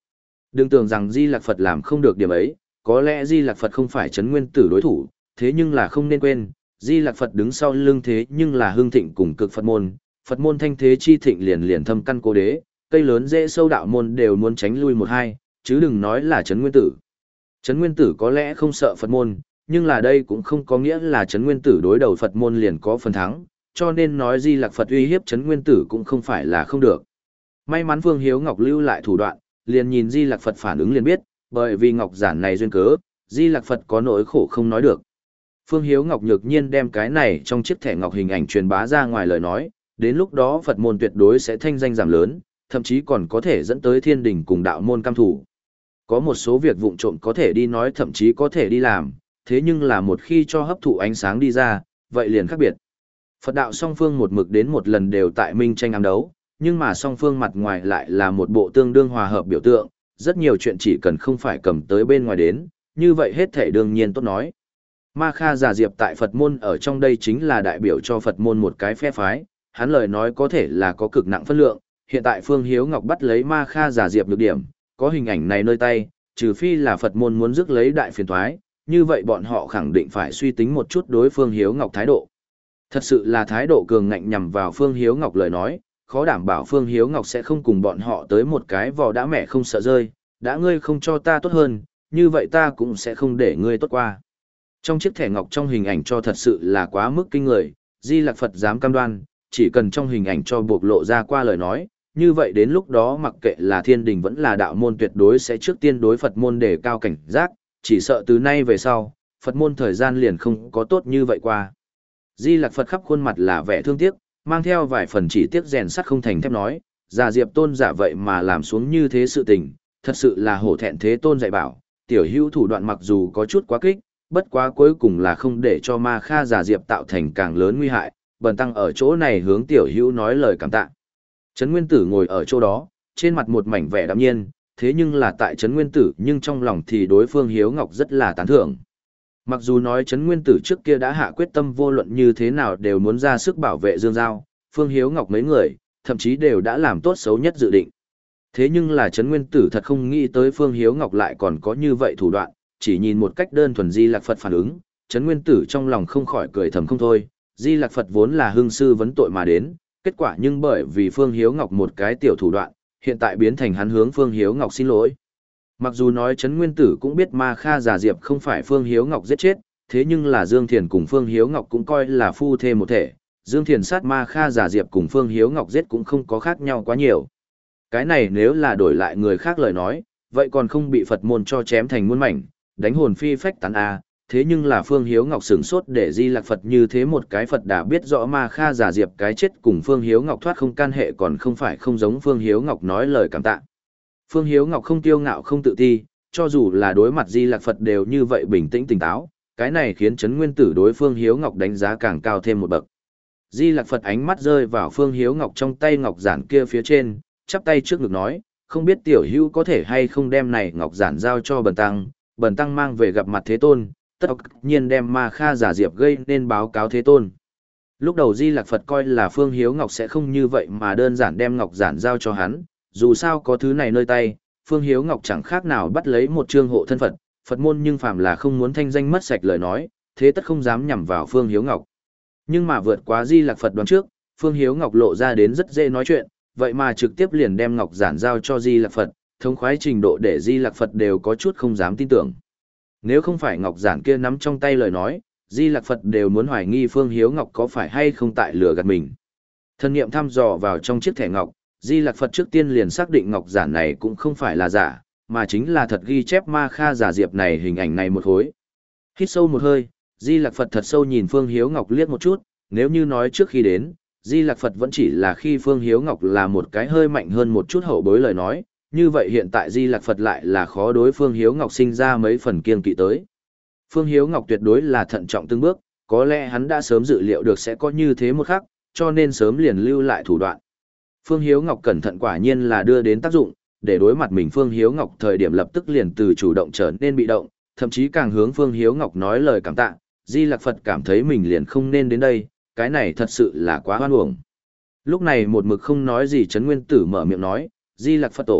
Đừng tưởng rằng Di Lặc Phật làm không được điểm ấy, có lẽ Di Lặc Phật không phải Trấn Nguyên Tử đối thủ, thế nhưng là không nên quên, Di Lặc Phật đứng sau lưng thế nhưng là hương thịnh cùng cực Phật môn, Phật môn thanh thế chi thịnh liền liền thâm căn cố đế, cây lớn dễ sâu đạo môn đều muốn tránh lui một hai, chứ đừng nói là Trấn Nguyên Tử. Trấn Nguyên Tử có lẽ không sợ Phật môn, nhưng là đây cũng không có nghĩa là Trấn Nguyên Tử đối đầu Phật môn liền có phần thắng, cho nên nói Di Lặc Phật uy hiếp Trấn Nguyên Tử cũng không phải là không được. May mắn Phương Hiếu Ngọc lưu lại thủ đoạn, liền nhìn Di Lặc Phật phản ứng liền biết, bởi vì Ngọc Giản này duyên cớ, Di Lặc Phật có nỗi khổ không nói được. Phương Hiếu Ngọc nhược nhiên đem cái này trong chiếc thẻ ngọc hình ảnh truyền bá ra ngoài lời nói, đến lúc đó Phật môn tuyệt đối sẽ thanh danh giảm lớn, thậm chí còn có thể dẫn tới thiên đình cùng đạo môn cam thủ. Có một số việc vụng trộm có thể đi nói thậm chí có thể đi làm, thế nhưng là một khi cho hấp thụ ánh sáng đi ra, vậy liền khác biệt. Phật đạo song phương một mực đến một lần đều tại minh tranh ám đấu, nhưng mà song phương mặt ngoài lại là một bộ tương đương hòa hợp biểu tượng, rất nhiều chuyện chỉ cần không phải cầm tới bên ngoài đến, như vậy hết thể đương nhiên tốt nói. Ma Kha Già Diệp tại Phật môn ở trong đây chính là đại biểu cho Phật môn một cái phe phái, hắn lời nói có thể là có cực nặng phân lượng, hiện tại Phương Hiếu Ngọc bắt lấy Ma Kha Già Diệp nhược điểm, có hình ảnh này nơi tay, trừ phi là Phật môn muốn rước lấy đại phiền toái, như vậy bọn họ khẳng định phải suy tính một chút đối Phương Hiếu Ngọc thái độ. Thật sự là thái độ cường ngạnh nhằm vào Phương Hiếu Ngọc lời nói, khó đảm bảo Phương Hiếu Ngọc sẽ không cùng bọn họ tới một cái vò đã mẹ không sợ rơi, đã ngươi không cho ta tốt hơn, như vậy ta cũng sẽ không để ngươi tốt qua. Trong chiếc thẻ ngọc trong hình ảnh cho thật sự là quá mức kinh người, Di Lặc Phật dám cam đoan, chỉ cần trong hình ảnh cho bộc lộ ra qua lời nói, như vậy đến lúc đó mặc kệ là thiên đình vẫn là đạo môn tuyệt đối sẽ trước tiên đối Phật môn để cao cảnh giác, chỉ sợ từ nay về sau, Phật môn thời gian liền không có tốt như vậy qua. Di Lặc Phật khắp khuôn mặt là vẻ thương tiếc, mang theo vài phần chỉ tiếc rèn sắt không thành thép nói, Già Diệp Tôn giả vậy mà làm xuống như thế sự tình, thật sự là hổ thẹn thế Tôn dạy bảo, tiểu hữu thủ đoạn mặc dù có chút quá kích, bất quá cuối cùng là không để cho Ma Kha Già Diệp tạo thành càng lớn nguy hại, bần tăng ở chỗ này hướng tiểu hữu nói lời cảm tạ. Trấn Nguyên Tử ngồi ở chỗ đó, trên mặt một mảnh vẻ đạm nhiên, thế nhưng là tại Trấn Nguyên Tử nhưng trong lòng thì đối phương Hiếu Ngọc rất là tán thưởng. Mặc dù nói Trấn Nguyên Tử trước kia đã hạ quyết tâm vô luận như thế nào đều muốn ra sức bảo vệ Dương Giao, Phương Hiếu Ngọc mấy người, thậm chí đều đã làm tốt xấu nhất dự định. Thế nhưng là Trấn Nguyên Tử thật không nghĩ tới Phương Hiếu Ngọc lại còn có như vậy thủ đoạn, chỉ nhìn một cách đơn thuần Di Lặc Phật phản ứng, Trấn Nguyên Tử trong lòng không khỏi cười thầm không thôi, Di Lặc Phật vốn là hưng sư vấn tội mà đến, kết quả nhưng bởi vì Phương Hiếu Ngọc một cái tiểu thủ đoạn, hiện tại biến thành hắn hướng Phương Hiếu Ngọc xin lỗi. Mặc dù nói Trấn Nguyên Tử cũng biết Ma Kha Già Diệp không phải Phương Hiếu Ngọc giết chết, thế nhưng là Dương Thiền cùng Phương Hiếu Ngọc cũng coi là phu thê một thể, Dương Thiền sát Ma Kha Già Diệp cùng Phương Hiếu Ngọc giết cũng không có khác nhau quá nhiều. Cái này nếu là đổi lại người khác lời nói, vậy còn không bị Phật môn cho chém thành muôn mảnh, đánh hồn phi phách tán a. Thế nhưng là Phương Hiếu Ngọc sửng sốt để Di Lặc Phật như thế một cái Phật đã biết rõ Ma Kha Già Diệp cái chết cùng Phương Hiếu Ngọc thoát không can hệ còn không phải không giống Phương Hiếu Ngọc nói lời cảm tạ. Phương Hiếu Ngọc không tiêu ngạo không tự ti, cho dù là đối mặt Di Lặc Phật đều như vậy bình tĩnh tỉnh táo, cái này khiến Trấn Nguyên Tử đối Phương Hiếu Ngọc đánh giá càng cao thêm một bậc. Di Lặc Phật ánh mắt rơi vào Phương Hiếu Ngọc trong tay ngọc giản kia phía trên, chắp tay trước ngực nói, không biết tiểu hữu có thể hay không đem này ngọc giản giao cho bần tăng, bần tăng mang về gặp mặt Thế Tôn, tất nhiên đem Ma Kha Già Diệp gây nên báo cáo Thế Tôn. Lúc đầu Di Lặc Phật coi là Phương Hiếu Ngọc sẽ không như vậy mà đơn giản đem ngọc giản giao cho hắn, dù sao có thứ này nơi tay, Phương Hiếu Ngọc chẳng khác nào bắt lấy một chương hộ thân Phật, Phật môn nhưng phàm là không muốn thanh danh mất sạch lời nói, thế tất không dám nhằm vào Phương Hiếu Ngọc. Nhưng mà vượt quá Di Lặc Phật đoán trước, Phương Hiếu Ngọc lộ ra đến rất dễ nói chuyện, vậy mà trực tiếp liền đem ngọc giản giao cho Di Lặc Phật, thống khoái trình độ để Di Lặc Phật đều có chút không dám tin tưởng. Nếu không phải ngọc giản kia nắm trong tay lời nói, Di Lặc Phật đều muốn hoài nghi Phương Hiếu Ngọc có phải hay không tại lừa gạt mình. Thân niệm thăm dò vào trong chiếc thẻ ngọc, Di Lặc Phật trước tiên liền xác định ngọc giản này cũng không phải là giả, mà chính là thật ghi chép Ma Kha Già Diệp này hình ảnh này một khối. Hít sâu một hơi, Di Lặc Phật thật sâu nhìn Phương Hiếu Ngọc liếc một chút, nếu như nói trước khi đến, Di Lặc Phật vẫn chỉ là khi Phương Hiếu Ngọc là một cái hơi mạnh hơn một chút hậu bối lời nói, như vậy hiện tại Di Lặc Phật lại là khó đối Phương Hiếu Ngọc sinh ra mấy phần kiêng kỵ tới. Phương Hiếu Ngọc tuyệt đối là thận trọng từng bước, có lẽ hắn đã sớm dự liệu được sẽ có như thế một khắc, cho nên sớm liền lưu lại thủ đoạn. Phương Hiếu Ngọc cẩn thận quả nhiên là đưa đến tác dụng, để đối mặt mình Phương Hiếu Ngọc thời điểm lập tức liền từ chủ động trở nên bị động, thậm chí càng hướng Phương Hiếu Ngọc nói lời cảm tạ, Di Lặc Phật cảm thấy mình liền không nên đến đây, cái này thật sự là quá hoan uổng. Lúc này một mực không nói gì Trấn Nguyên Tử mở miệng nói, Di Lặc Phật tổ,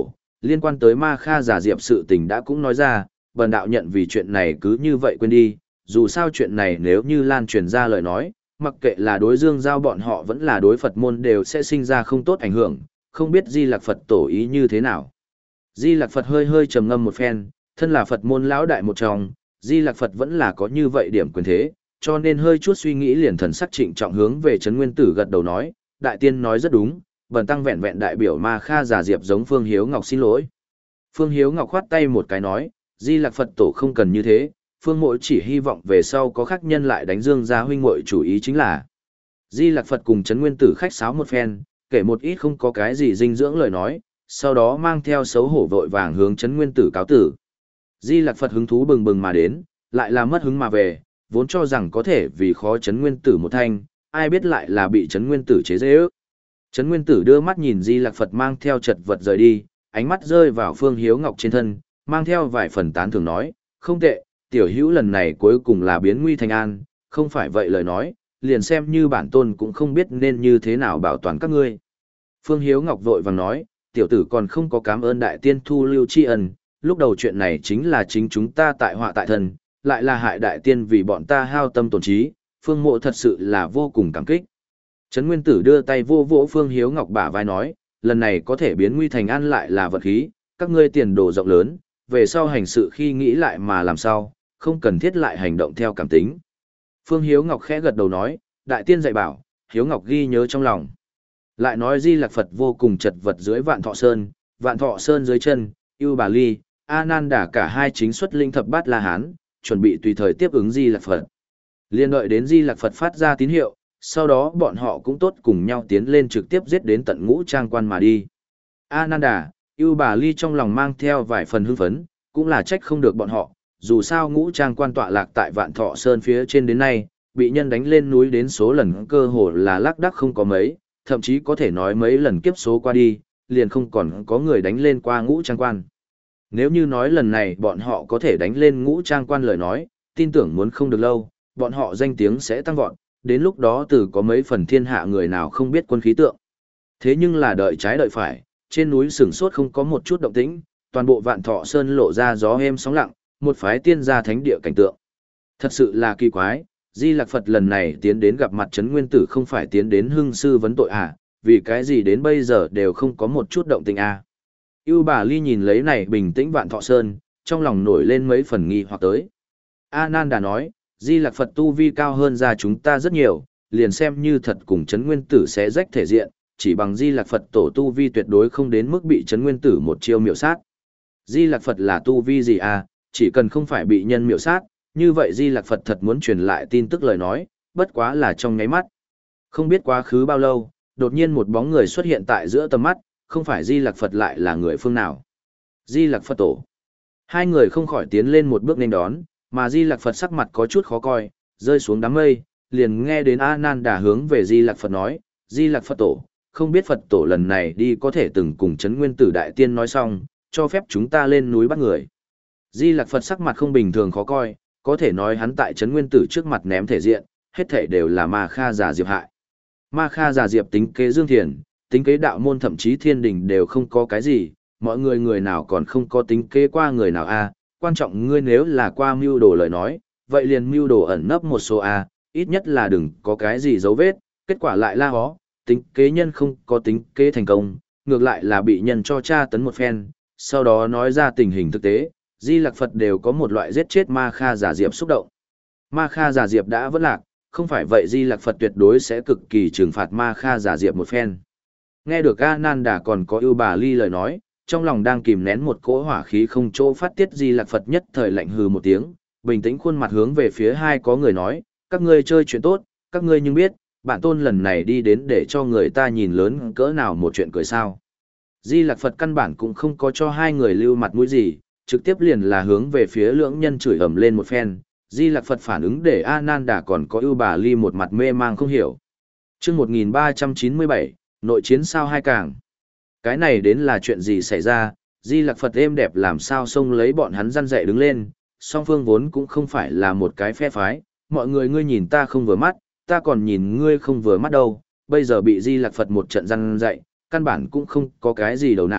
liên quan tới Ma Kha giả diệp sự tình đã cũng nói ra, bần đạo nhận vì chuyện này cứ như vậy quên đi, dù sao chuyện này nếu như lan truyền ra lời nói, mặc kệ là đối Dương Giao bọn họ vẫn là đối Phật môn đều sẽ sinh ra không tốt ảnh hưởng, không biết Di Lặc Phật tổ ý như thế nào. Di Lặc Phật hơi hơi trầm ngâm một phen, thân là Phật môn lão đại một trong, Di Lặc Phật vẫn là có như vậy điểm quyền thế, cho nên hơi chút suy nghĩ liền thần sắc trịnh trọng hướng về Trấn Nguyên Tử gật đầu nói, đại tiên nói rất đúng, bần tăng vẹn vẹn đại biểu Ma Kha giả diệp giống Phương Hiếu Ngọc xin lỗi. Phương Hiếu Ngọc khoát tay một cái nói, Di Lặc Phật tổ không cần như thế, Phương Mộ chỉ hy vọng về sau có khác nhân lại đánh Dương gia huynh muội chủ ý chính là. Di Lặc Phật cùng Trấn Nguyên Tử khách sáo một phen, kể một ít không có cái gì dinh dưỡng lời nói, sau đó mang theo xấu hổ vội vàng hướng Trấn Nguyên Tử cáo tử. Di Lặc Phật hứng thú bừng bừng mà đến, lại là mất hứng mà về, vốn cho rằng có thể vì khó Trấn Nguyên Tử một thanh, ai biết lại là bị Trấn Nguyên Tử chế giễu. Trấn Nguyên Tử đưa mắt nhìn Di Lặc Phật mang theo chật vật rời đi, ánh mắt rơi vào Phương Hiếu Ngọc trên thân, mang theo vài phần tán thưởng nói, không tệ, tiểu hữu lần này cuối cùng là biến nguy thành an, không phải vậy lời nói, liền xem như bản tôn cũng không biết nên như thế nào bảo toàn các ngươi. Phương Hiếu Ngọc vội vàng nói, tiểu tử còn không có cảm ơn đại tiên thu lưu tri ân, lúc đầu chuyện này chính là chính chúng ta tại họa tại thân, lại là hại đại tiên vì bọn ta hao tâm tổn trí, Phương Mộ thật sự là vô cùng cảm kích. Trấn Nguyên Tử đưa tay vô vỗ Phương Hiếu Ngọc bả vai nói, lần này có thể biến nguy thành an lại là vật khí, các ngươi tiền đồ rộng lớn, về sau hành sự khi nghĩ lại mà làm sao, không cần thiết lại hành động theo cảm tính. Phương Hiếu Ngọc khẽ gật đầu nói, đại tiên dạy bảo, Hiếu Ngọc ghi nhớ trong lòng. Lại nói Di Lặc Phật vô cùng chật vật dưới Vạn Thọ Sơn, Vạn Thọ Sơn dưới chân, Ưu Bà Ly, A Nan Đà cả hai chính xuất linh thập bát La Hán, chuẩn bị tùy thời tiếp ứng Di Lặc Phật. Liên đợi đến Di Lặc Phật phát ra tín hiệu, sau đó bọn họ cũng tốt cùng nhau tiến lên trực tiếp giết đến tận Ngũ Trang Quan mà đi. A Nan Đà, Ưu Bà Ly trong lòng mang theo vài phần hưng phấn, cũng là trách không được bọn họ, dù sao Ngũ Trang Quan tọa lạc tại Vạn Thọ Sơn phía trên đến nay, bị nhân đánh lên núi đến số lần cơ hồ là lác đác không có mấy, thậm chí có thể nói mấy lần kiếp số qua đi, liền không còn có người đánh lên qua Ngũ Trang Quan. Nếu như nói lần này bọn họ có thể đánh lên Ngũ Trang Quan lời nói, tin tưởng muốn không được lâu, bọn họ danh tiếng sẽ tăng vọt, đến lúc đó từ có mấy phần thiên hạ người nào không biết quân khí tượng. Thế nhưng là đợi trái đợi phải, trên núi sừng sốt không có một chút động tĩnh, toàn bộ Vạn Thọ Sơn lộ ra gió êm sóng lặng, một phái tiên gia thánh địa cảnh tượng. Thật sự là kỳ quái, Di Lặc Phật lần này tiến đến gặp mặt Trấn Nguyên Tử không phải tiến đến hưng sư vấn tội à, vì cái gì đến bây giờ đều không có một chút động tĩnh à. Ưu Bà Ly nhìn lấy này bình tĩnh Vạn Thọ Sơn, trong lòng nổi lên mấy phần nghi hoặc tới. A Nan Đà nói, Di Lặc Phật tu vi cao hơn ra chúng ta rất nhiều, liền xem như thật cùng Trấn Nguyên Tử sẽ rách thể diện, chỉ bằng Di Lặc Phật tổ tu vi tuyệt đối không đến mức bị Trấn Nguyên Tử một chiêu miểu sát. Di Lặc Phật là tu vi gì à, chỉ cần không phải bị nhân miểu sát, như vậy Di Lặc Phật thật muốn truyền lại tin tức lời nói, bất quá là trong nháy mắt. Không biết quá khứ bao lâu, đột nhiên một bóng người xuất hiện tại giữa tầm mắt, không phải Di Lặc Phật lại là người phương nào. Di Lặc Phật tổ. Hai người không khỏi tiến lên một bước nên đón, mà Di Lặc Phật sắc mặt có chút khó coi, rơi xuống đám mây, liền nghe đến A Nan Đà hướng về Di Lặc Phật nói, Di Lặc Phật tổ, không biết Phật tổ lần này đi có thể từng cùng Trấn Nguyên Tử đại tiên nói xong, cho phép chúng ta lên núi bắt người. Di Lặc Phật sắc mặt không bình thường khó coi, có thể nói hắn tại Trấn Nguyên Tử trước mặt ném thể diện, hết thể đều là Ma Kha giả diệp hại. Ma Kha giả diệp tính kế Dương Thiền, tính kế đạo môn thậm chí thiên đình đều không có cái gì, mọi người người nào còn không có tính kế qua người nào a, quan trọng ngươi nếu là qua mưu đồ lời nói, vậy liền mưu đồ ẩn nấp một số a, ít nhất là đừng có cái gì dấu vết, kết quả lại la hó, tính kế nhân không có tính kế thành công, ngược lại là bị nhân cho tra tấn một phen, sau đó nói ra tình hình thực tế, Di Lặc Phật đều có một loại giết chết Ma Kha giả diệp xúc động. Ma Kha giả diệp đã vẫn lạc, không phải vậy Di Lặc Phật tuyệt đối sẽ cực kỳ trừng phạt Ma Kha giả diệp một phen. Nghe được A Nan Đà còn có Ưu Bà Ly lời nói, trong lòng đang kìm nén một cỗ hỏa khí không chỗ phát tiết, Di Lặc Phật nhất thời lạnh hừ một tiếng, bình tĩnh khuôn mặt hướng về phía hai có người nói, các ngươi chơi chuyện tốt, các ngươi nhưng biết, bản tôn lần này đi đến để cho người ta nhìn lớn cỡ nào một chuyện cười sao. Di Lặc Phật căn bản cũng không có cho hai người lưu mặt mũi gì, trực tiếp liền là hướng về phía lưỡng nhân chửi ầm lên một phen. Di Lặc Phật phản ứng để A Nan Đà còn có Ưu Bà Ly một mặt mê mang không hiểu. Chương một nghìn ba trăm chín mươi bảy, nội chiến sao hai càng. Cái này đến là chuyện gì xảy ra, Di Lặc Phật êm đẹp làm sao xông lấy bọn hắn răn dạy đứng lên, song phương vốn cũng không phải là một cái phe phái, mọi người ngươi nhìn ta không vừa mắt, ta còn nhìn ngươi không vừa mắt đâu, bây giờ bị Di Lặc Phật một trận răn dạy, căn bản cũng không có cái gì đầu não,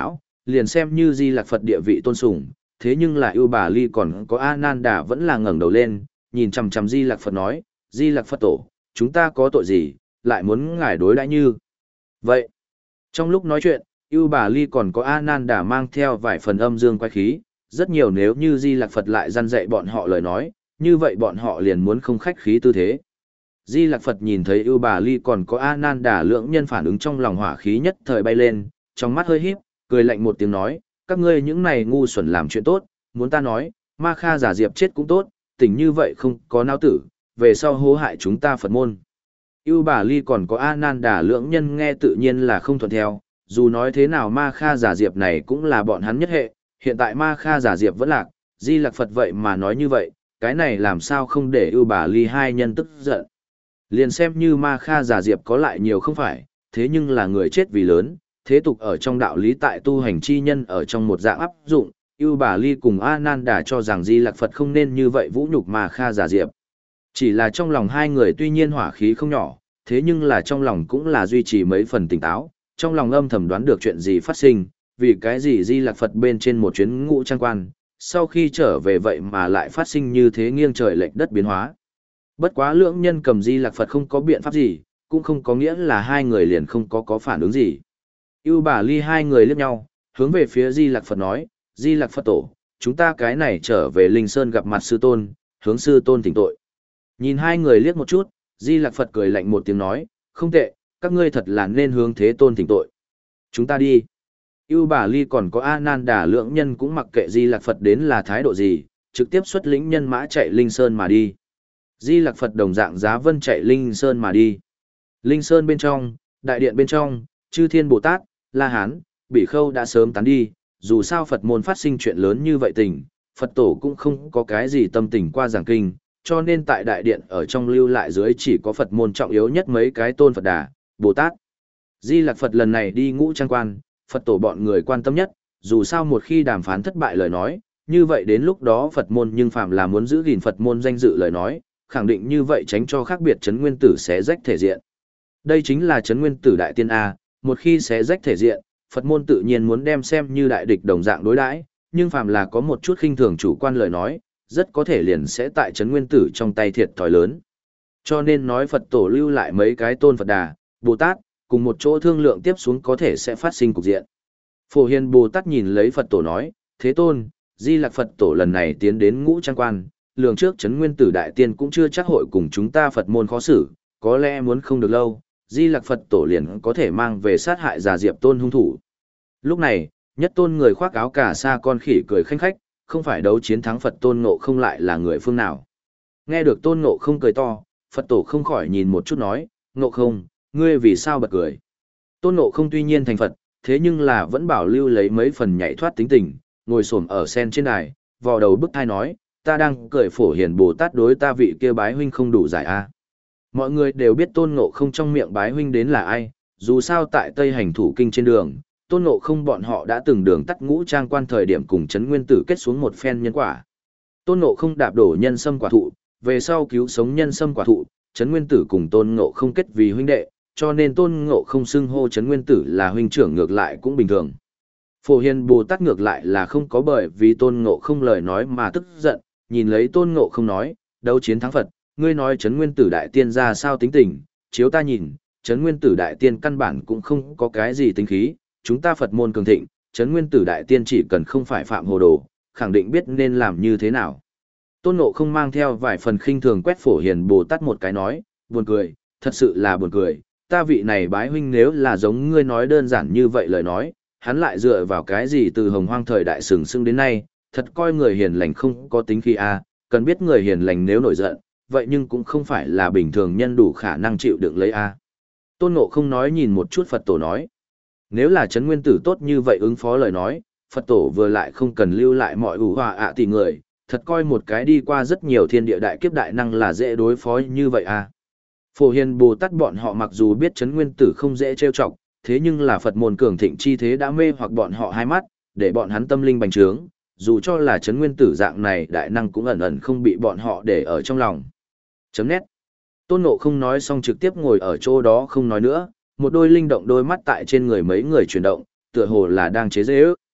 liền xem như Di Lạc Phật địa vị tôn sùng, thế nhưng là ưu bà ly còn có A Nan Đà vẫn là ngẩng đầu lên, nhìn chằm chằm Di Lạc Phật nói, Di Lạc Phật tổ, chúng ta có tội gì, lại muốn ngài đối đãi như vậy. Trong lúc nói chuyện, ưu bà ly còn có A Nan Đà mang theo vài phần âm dương quái khí, rất nhiều nếu như Di Lạc Phật lại răn dạy bọn họ lời nói, như vậy bọn họ liền muốn không khách khí tư thế. Di Lạc Phật nhìn thấy ưu bà ly còn có A Nan Đà lưỡng nhân phản ứng trong lòng hỏa khí nhất thời bay lên, trong mắt hơi híp, cười lạnh một tiếng nói, các ngươi những này ngu xuẩn làm chuyện tốt, muốn ta nói, Ma Kha giả diệp chết cũng tốt, tình như vậy không có não tử, về sau hố hại chúng ta Phật môn. Ưu bà ly còn có A Nan Đà lưỡng nhân nghe tự nhiên là không thuận theo, dù nói thế nào Ma Kha giả diệp này cũng là bọn hắn nhất hệ, hiện tại Ma Kha giả diệp vẫn lạc, Di Lạc Phật vậy mà nói như vậy, cái này làm sao không để ưu bà ly hai nhân tức giận. Liền xem như Ma Kha giả diệp có lại nhiều không phải, thế nhưng là người chết vì lớn, thế tục ở trong đạo lý tại tu hành chi nhân ở trong một dạng áp dụng, ưu bà ly cùng A Nan Đà cho rằng Di Lạc Phật không nên như vậy vũ nhục Ma Kha giả diệp. Chỉ là trong lòng hai người tuy nhiên hỏa khí không nhỏ, thế nhưng là trong lòng cũng là duy trì mấy phần tỉnh táo, trong lòng âm thầm đoán được chuyện gì phát sinh, vì cái gì Di Lạc Phật bên trên một chuyến ngũ trang quan, sau khi trở về vậy mà lại phát sinh như thế nghiêng trời lệch đất biến hóa. Bất quá lưỡng nhân cầm Di Lạc Phật không có biện pháp gì, cũng không có nghĩa là hai người liền không có có phản ứng gì. Ưu bà ly hai người liếc nhau, hướng về phía Di Lạc Phật nói, Di Lạc Phật tổ, chúng ta cái này trở về Linh Sơn gặp mặt sư tôn, hướng sư tôn thỉnh tội. Nhìn hai người liếc một chút, Di Lạc Phật cười lạnh một tiếng nói, không tệ, các ngươi thật là nên hướng thế tôn thỉnh tội. Chúng ta đi. Ưu bà ly còn có A Nan Đà lưỡng nhân cũng mặc kệ Di Lạc Phật đến là thái độ gì, trực tiếp xuất lĩnh nhân mã chạy Linh Sơn mà đi. Di Lạc Phật đồng dạng giá vân chạy Linh Sơn mà đi. Linh Sơn bên trong, đại điện bên trong, chư thiên Bồ Tát, La Hán, Bỉ Khâu đã sớm tán đi, dù sao Phật môn phát sinh chuyện lớn như vậy tình, Phật tổ cũng không có cái gì tâm tình qua giảng kinh, cho nên tại đại điện ở trong lưu lại dưới chỉ có Phật môn trọng yếu nhất mấy cái tôn Phật Đà, Bồ Tát. Di Lạc Phật lần này đi ngũ trang quan, Phật tổ bọn người quan tâm nhất, dù sao một khi đàm phán thất bại lời nói, như vậy đến lúc đó Phật môn nhưng phạm là muốn giữ gìn Phật môn danh dự lời nói, khẳng định như vậy tránh cho khác biệt chấn nguyên tử sẽ rách thể diện. Đây chính là chấn nguyên tử đại tiên A, một khi sẽ rách thể diện, Phật môn tự nhiên muốn đem xem như đại địch đồng dạng đối đãi, nhưng phàm là có một chút khinh thường chủ quan lời nói, rất có thể liền sẽ tại chấn nguyên tử trong tay thiệt thòi lớn. Cho nên nói Phật tổ lưu lại mấy cái tôn Phật Đà, Bồ Tát, cùng một chỗ thương lượng tiếp xuống có thể sẽ phát sinh cục diện. Phổ Hiền Bồ Tát nhìn lấy Phật tổ nói, thế tôn, Di Lạc Phật tổ lần này tiến đến ngũ trang quan, lường trước chấn nguyên tử đại tiên cũng chưa chắc hội cùng chúng ta Phật môn khó xử, có lẽ muốn không được lâu, Di Lạc Phật tổ liền có thể mang về sát hại già diệp tôn hung thủ. Lúc này, nhất tôn người khoác áo cà sa con khỉ cười khanh khách, không phải đấu chiến thắng Phật tôn ngộ không lại là người phương nào. Nghe được tôn ngộ không cười to, Phật tổ không khỏi nhìn một chút nói, ngộ không, ngươi vì sao bật cười. Tôn ngộ không tuy nhiên thành Phật, thế nhưng là vẫn bảo lưu lấy mấy phần nhảy thoát tính tình, ngồi xổm ở sen trên đài, vò đầu bức thai nói, ta đang cười Phổ Hiền Bồ Tát đối ta vị kia bái huynh không đủ giải a. Mọi người đều biết tôn ngộ không trong miệng bái huynh đến là ai, dù sao tại Tây Hành Thủ Kinh trên đường, tôn ngộ không bọn họ đã từng đường tắt ngũ trang quan thời điểm cùng chấn nguyên tử kết xuống một phen nhân quả. Tôn ngộ không đạp đổ nhân sâm quả thụ, về sau cứu sống nhân sâm quả thụ, chấn nguyên tử cùng tôn ngộ không kết vì huynh đệ, cho nên tôn ngộ không xưng hô chấn nguyên tử là huynh trưởng ngược lại cũng bình thường. Phổ Hiền Bồ Tát ngược lại là không có bởi vì tôn ngộ không lời nói mà tức giận, nhìn lấy tôn ngộ không nói, đấu chiến thắng Phật, ngươi nói chấn nguyên tử đại tiên ra sao tính tình, chiếu ta nhìn, chấn nguyên tử đại tiên căn bản cũng không có cái gì tính khí, chúng ta Phật môn cường thịnh, chấn nguyên tử đại tiên chỉ cần không phải phạm hồ đồ, khẳng định biết nên làm như thế nào. Tôn Ngộ không mang theo vài phần khinh thường quét Phổ Hiền Bồ Tát một cái nói, buồn cười, thật sự là buồn cười, ta vị này bái huynh nếu là giống ngươi nói đơn giản như vậy lời nói, hắn lại dựa vào cái gì từ hồng hoang thời đại sừng sững đến nay, thật coi người hiền lành không có tính khí a, cần biết người hiền lành nếu nổi giận, vậy nhưng cũng không phải là bình thường nhân đủ khả năng chịu đựng lấy a. Tôn Ngộ không nói nhìn một chút Phật tổ nói, nếu là chấn nguyên tử tốt như vậy ứng phó lời nói, Phật tổ vừa lại không cần lưu lại mọi ủ hòa ạ tỷ người, thật coi một cái đi qua rất nhiều thiên địa đại kiếp đại năng là dễ đối phó như vậy à. Phổ Hiền Bồ Tát bọn họ mặc dù biết chấn nguyên tử không dễ trêu chọc, thế nhưng là Phật môn cường thịnh chi thế đã mê hoặc bọn họ hai mắt, để bọn hắn tâm linh bành trướng, dù cho là chấn nguyên tử dạng này đại năng cũng ẩn ẩn không bị bọn họ để ở trong lòng. Chấm nét. Tôn Ngộ không nói xong trực tiếp ngồi ở chỗ đó không nói nữa, một đôi linh động đôi mắt tại trên người mấy người chuyển động, tựa hồ là đang chế giễu.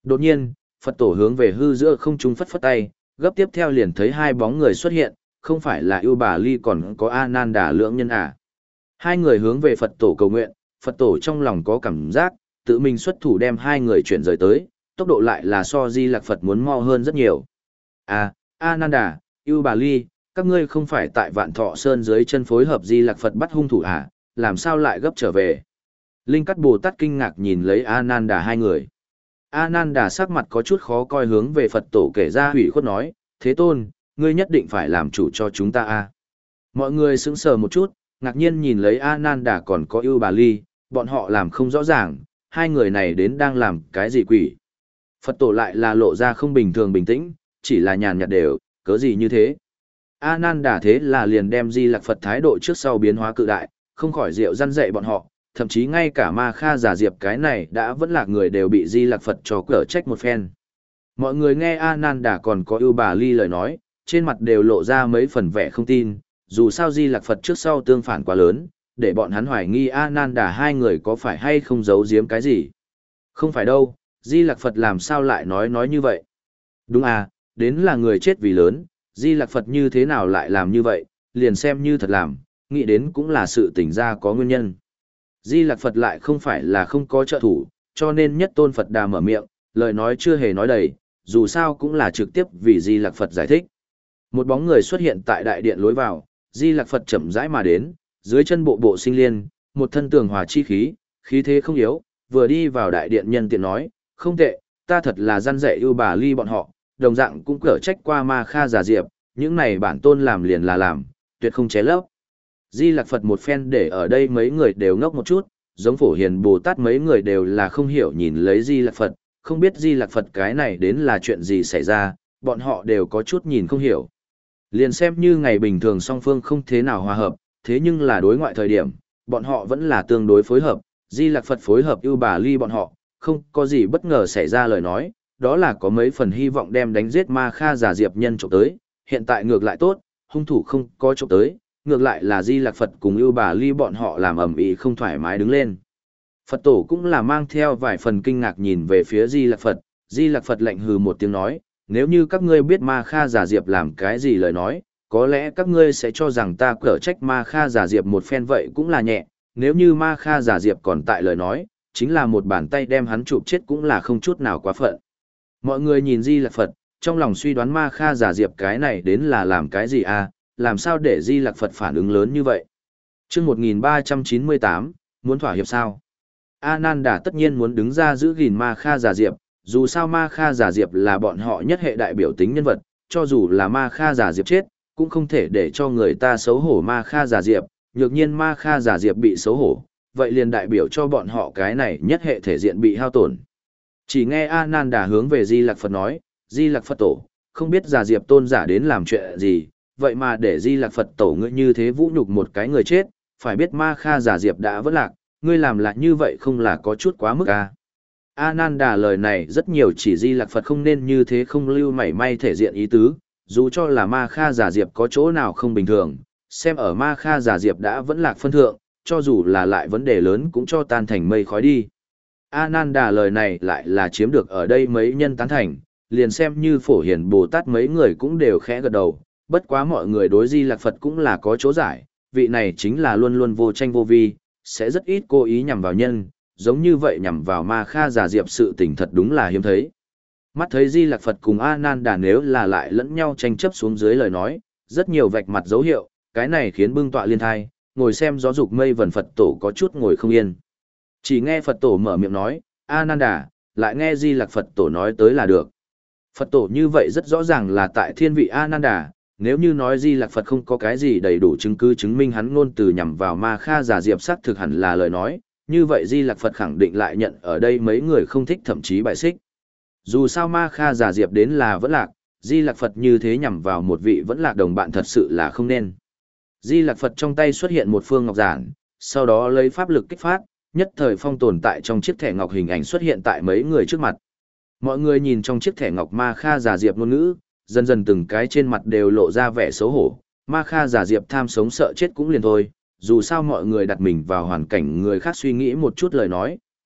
Đột nhiên, Phật tổ hướng về hư giữa không trung phất phất tay, gấp tiếp theo liền thấy hai bóng người xuất hiện, không phải là Ưu Bà Ly còn có A Nan Đà lưỡng nhân à. Hai người hướng về Phật tổ cầu nguyện, Phật tổ trong lòng có cảm giác, tự mình xuất thủ đem hai người chuyển rời tới, tốc độ lại là so Di Lặc Phật muốn mau hơn rất nhiều. À, A Nan Đà, Ưu Bà Ly, các ngươi không phải tại Vạn Thọ Sơn dưới chân phối hợp Di Lặc Phật bắt hung thủ à, làm sao lại gấp trở về? Linh Cắt Bồ Tát kinh ngạc nhìn lấy A Nan Đà hai người. A Nan Đà sắc mặt có chút khó coi hướng về Phật tổ kể ra hủy khuất nói, Thế Tôn, ngươi nhất định phải làm chủ cho chúng ta a. Mọi người sững sờ một chút, ngạc nhiên nhìn lấy A Nan Đà còn có Ưu Bà Ly, bọn họ làm không rõ ràng, hai người này đến đang làm cái gì quỷ. Phật tổ lại là lộ ra không bình thường bình tĩnh, chỉ là nhàn nhạt đều, cớ gì như thế. A Nan Đà thế là liền đem Di Lặc Phật thái độ trước sau biến hóa cự đại, không khỏi rượu răn dạy bọn họ, thậm chí ngay cả Ma Kha giả diệp cái này đã vẫn là người đều bị Di Lặc Phật cho cở trách một phen. Mọi người nghe A Nan Đà còn có Ưu Bà Ly lời nói, trên mặt đều lộ ra mấy phần vẻ không tin, dù sao Di Lặc Phật trước sau tương phản quá lớn, để bọn hắn hoài nghi A Nan Đà hai người có phải hay không giấu giếm cái gì. Không phải đâu, Di Lặc Phật làm sao lại nói nói như vậy. Đúng à, đến là người chết vì lớn, Di Lặc Phật như thế nào lại làm như vậy, liền xem như thật làm, nghĩ đến cũng là sự tỉnh ra có nguyên nhân. Di Lặc Phật lại không phải là không có trợ thủ, cho nên nhất tôn Phật Đà mở miệng, lời nói chưa hề nói đầy, dù sao cũng là trực tiếp vì Di Lặc Phật giải thích. Một bóng người xuất hiện tại đại điện lối vào, Di Lặc Phật chậm rãi mà đến, dưới chân bộ bộ sinh liên, một thân tường hòa chi khí, khí thế không yếu, vừa đi vào đại điện nhân tiện nói, không tệ, ta thật là răn dạy Ưu Bà Ly bọn họ, đồng dạng cũng cở trách qua Ma Kha giả diệp, những này bản tôn làm liền là làm, tuyệt không ché lấp. Di Lặc Phật một phen để ở đây mấy người đều ngốc một chút, giống Phổ Hiền Bồ Tát mấy người đều là không hiểu nhìn lấy Di Lặc Phật, không biết Di Lặc Phật cái này đến là chuyện gì xảy ra, bọn họ đều có chút nhìn không hiểu. Liền xem như ngày bình thường song phương không thế nào hòa hợp, thế nhưng là đối ngoại thời điểm, bọn họ vẫn là tương đối phối hợp, Di Lặc Phật phối hợp Ưu Bà Ly bọn họ, không có gì bất ngờ xảy ra lời nói, đó là có mấy phần hy vọng đem đánh giết Ma Kha giả diệp nhân trộm tới, hiện tại ngược lại tốt, hung thủ không có trộm tới, ngược lại là Di Lặc Phật cùng Ưu Bà Ly bọn họ làm ầm ĩ không thoải mái đứng lên. Phật tổ cũng là mang theo vài phần kinh ngạc nhìn về phía Di Lặc Phật, Di Lặc Phật lạnh hừ một tiếng nói, nếu như các ngươi biết Ma Kha giả diệp làm cái gì lời nói, có lẽ các ngươi sẽ cho rằng ta cở trách Ma Kha giả diệp một phen vậy cũng là nhẹ, nếu như Ma Kha giả diệp còn tại lời nói, chính là một bàn tay đem hắn chụp chết cũng là không chút nào quá phận. Mọi người nhìn Di Lặc Phật, trong lòng suy đoán Ma Kha giả diệp cái này đến là làm cái gì à, làm sao để Di Lặc Phật phản ứng lớn như vậy. Trước một nghìn ba trăm chín mươi tám, muốn thỏa hiệp sao? A Nan Đà tất nhiên muốn đứng ra giữ gìn Ma Kha giả diệp, dù sao Ma Kha giả diệp là bọn họ nhất hệ đại biểu tính nhân vật, cho dù là Ma Kha giả diệp chết, cũng không thể để cho người ta xấu hổ Ma Kha giả diệp, nhược nhiên Ma Kha giả diệp bị xấu hổ, vậy liền đại biểu cho bọn họ cái này nhất hệ thể diện bị hao tổn. Chỉ nghe A Nan Đà hướng về Di Lặc Phật nói, Di Lặc Phật tổ, không biết giả diệp tôn giả đến làm chuyện gì, vậy mà để Di Lặc Phật tổ ngươi như thế vũ nhục một cái người chết, phải biết Ma Kha giả diệp đã vỡ lạc, ngươi làm lại như vậy không là có chút quá mức à. A Nan Đà lời này rất nhiều chỉ Di Lặc Phật không nên như thế không lưu mảy may thể diện ý tứ, dù cho là Ma Kha giả diệp có chỗ nào không bình thường, xem ở Ma Kha giả diệp đã vẫn lạc phân thượng, cho dù là lại vấn đề lớn cũng cho tan thành mây khói đi. A Nan Đà lời này lại là chiếm được ở đây mấy nhân tán thành, liền xem như Phổ Hiền Bồ Tát mấy người cũng đều khẽ gật đầu, bất quá mọi người đối Di Lặc Phật cũng là có chỗ giải, vị này chính là luôn luôn vô tranh vô vi, sẽ rất ít cố ý nhằm vào nhân, giống như vậy nhằm vào Ma Kha giả diệp sự tình thật đúng là hiếm thấy. Mắt thấy Di Lặc Phật cùng A Nan Đà nếu là lại lẫn nhau tranh chấp xuống dưới lời nói, rất nhiều vạch mặt dấu hiệu, cái này khiến bưng tọa liên thai, ngồi xem gió dục mây vần Phật tổ có chút ngồi không yên. Chỉ nghe Phật tổ mở miệng nói, A Nan Đà, lại nghe Di Lặc Phật tổ nói tới là được. Phật tổ như vậy rất rõ ràng là tại thiên vị A Nan Đà, nếu như nói Di Lặc Phật không có cái gì đầy đủ chứng cứ chứng minh hắn ngôn từ nhằm vào Ma Kha giả diệp xác thực hẳn là lời nói, như vậy Di Lặc Phật khẳng định lại nhận ở đây mấy người không thích thậm chí bại xích. Dù sao Ma Kha giả diệp đến là vẫn lạc, Di Lặc Phật như thế nhằm vào một vị vẫn lạc đồng bạn thật sự là không nên. Di Lặc Phật trong tay xuất hiện một phương ngọc giản, sau đó lấy pháp lực kích phát, nhất thời phong tồn tại trong chiếc thẻ ngọc hình ảnh xuất hiện tại mấy người trước mặt. Mọi người nhìn trong chiếc thẻ ngọc Ma Kha giả diệp ngôn ngữ, dần dần từng cái trên mặt đều lộ ra vẻ xấu hổ. Ma Kha giả diệp tham sống sợ chết cũng liền thôi, dù sao mọi người đặt mình vào hoàn cảnh người khác suy nghĩ một chút lời nói,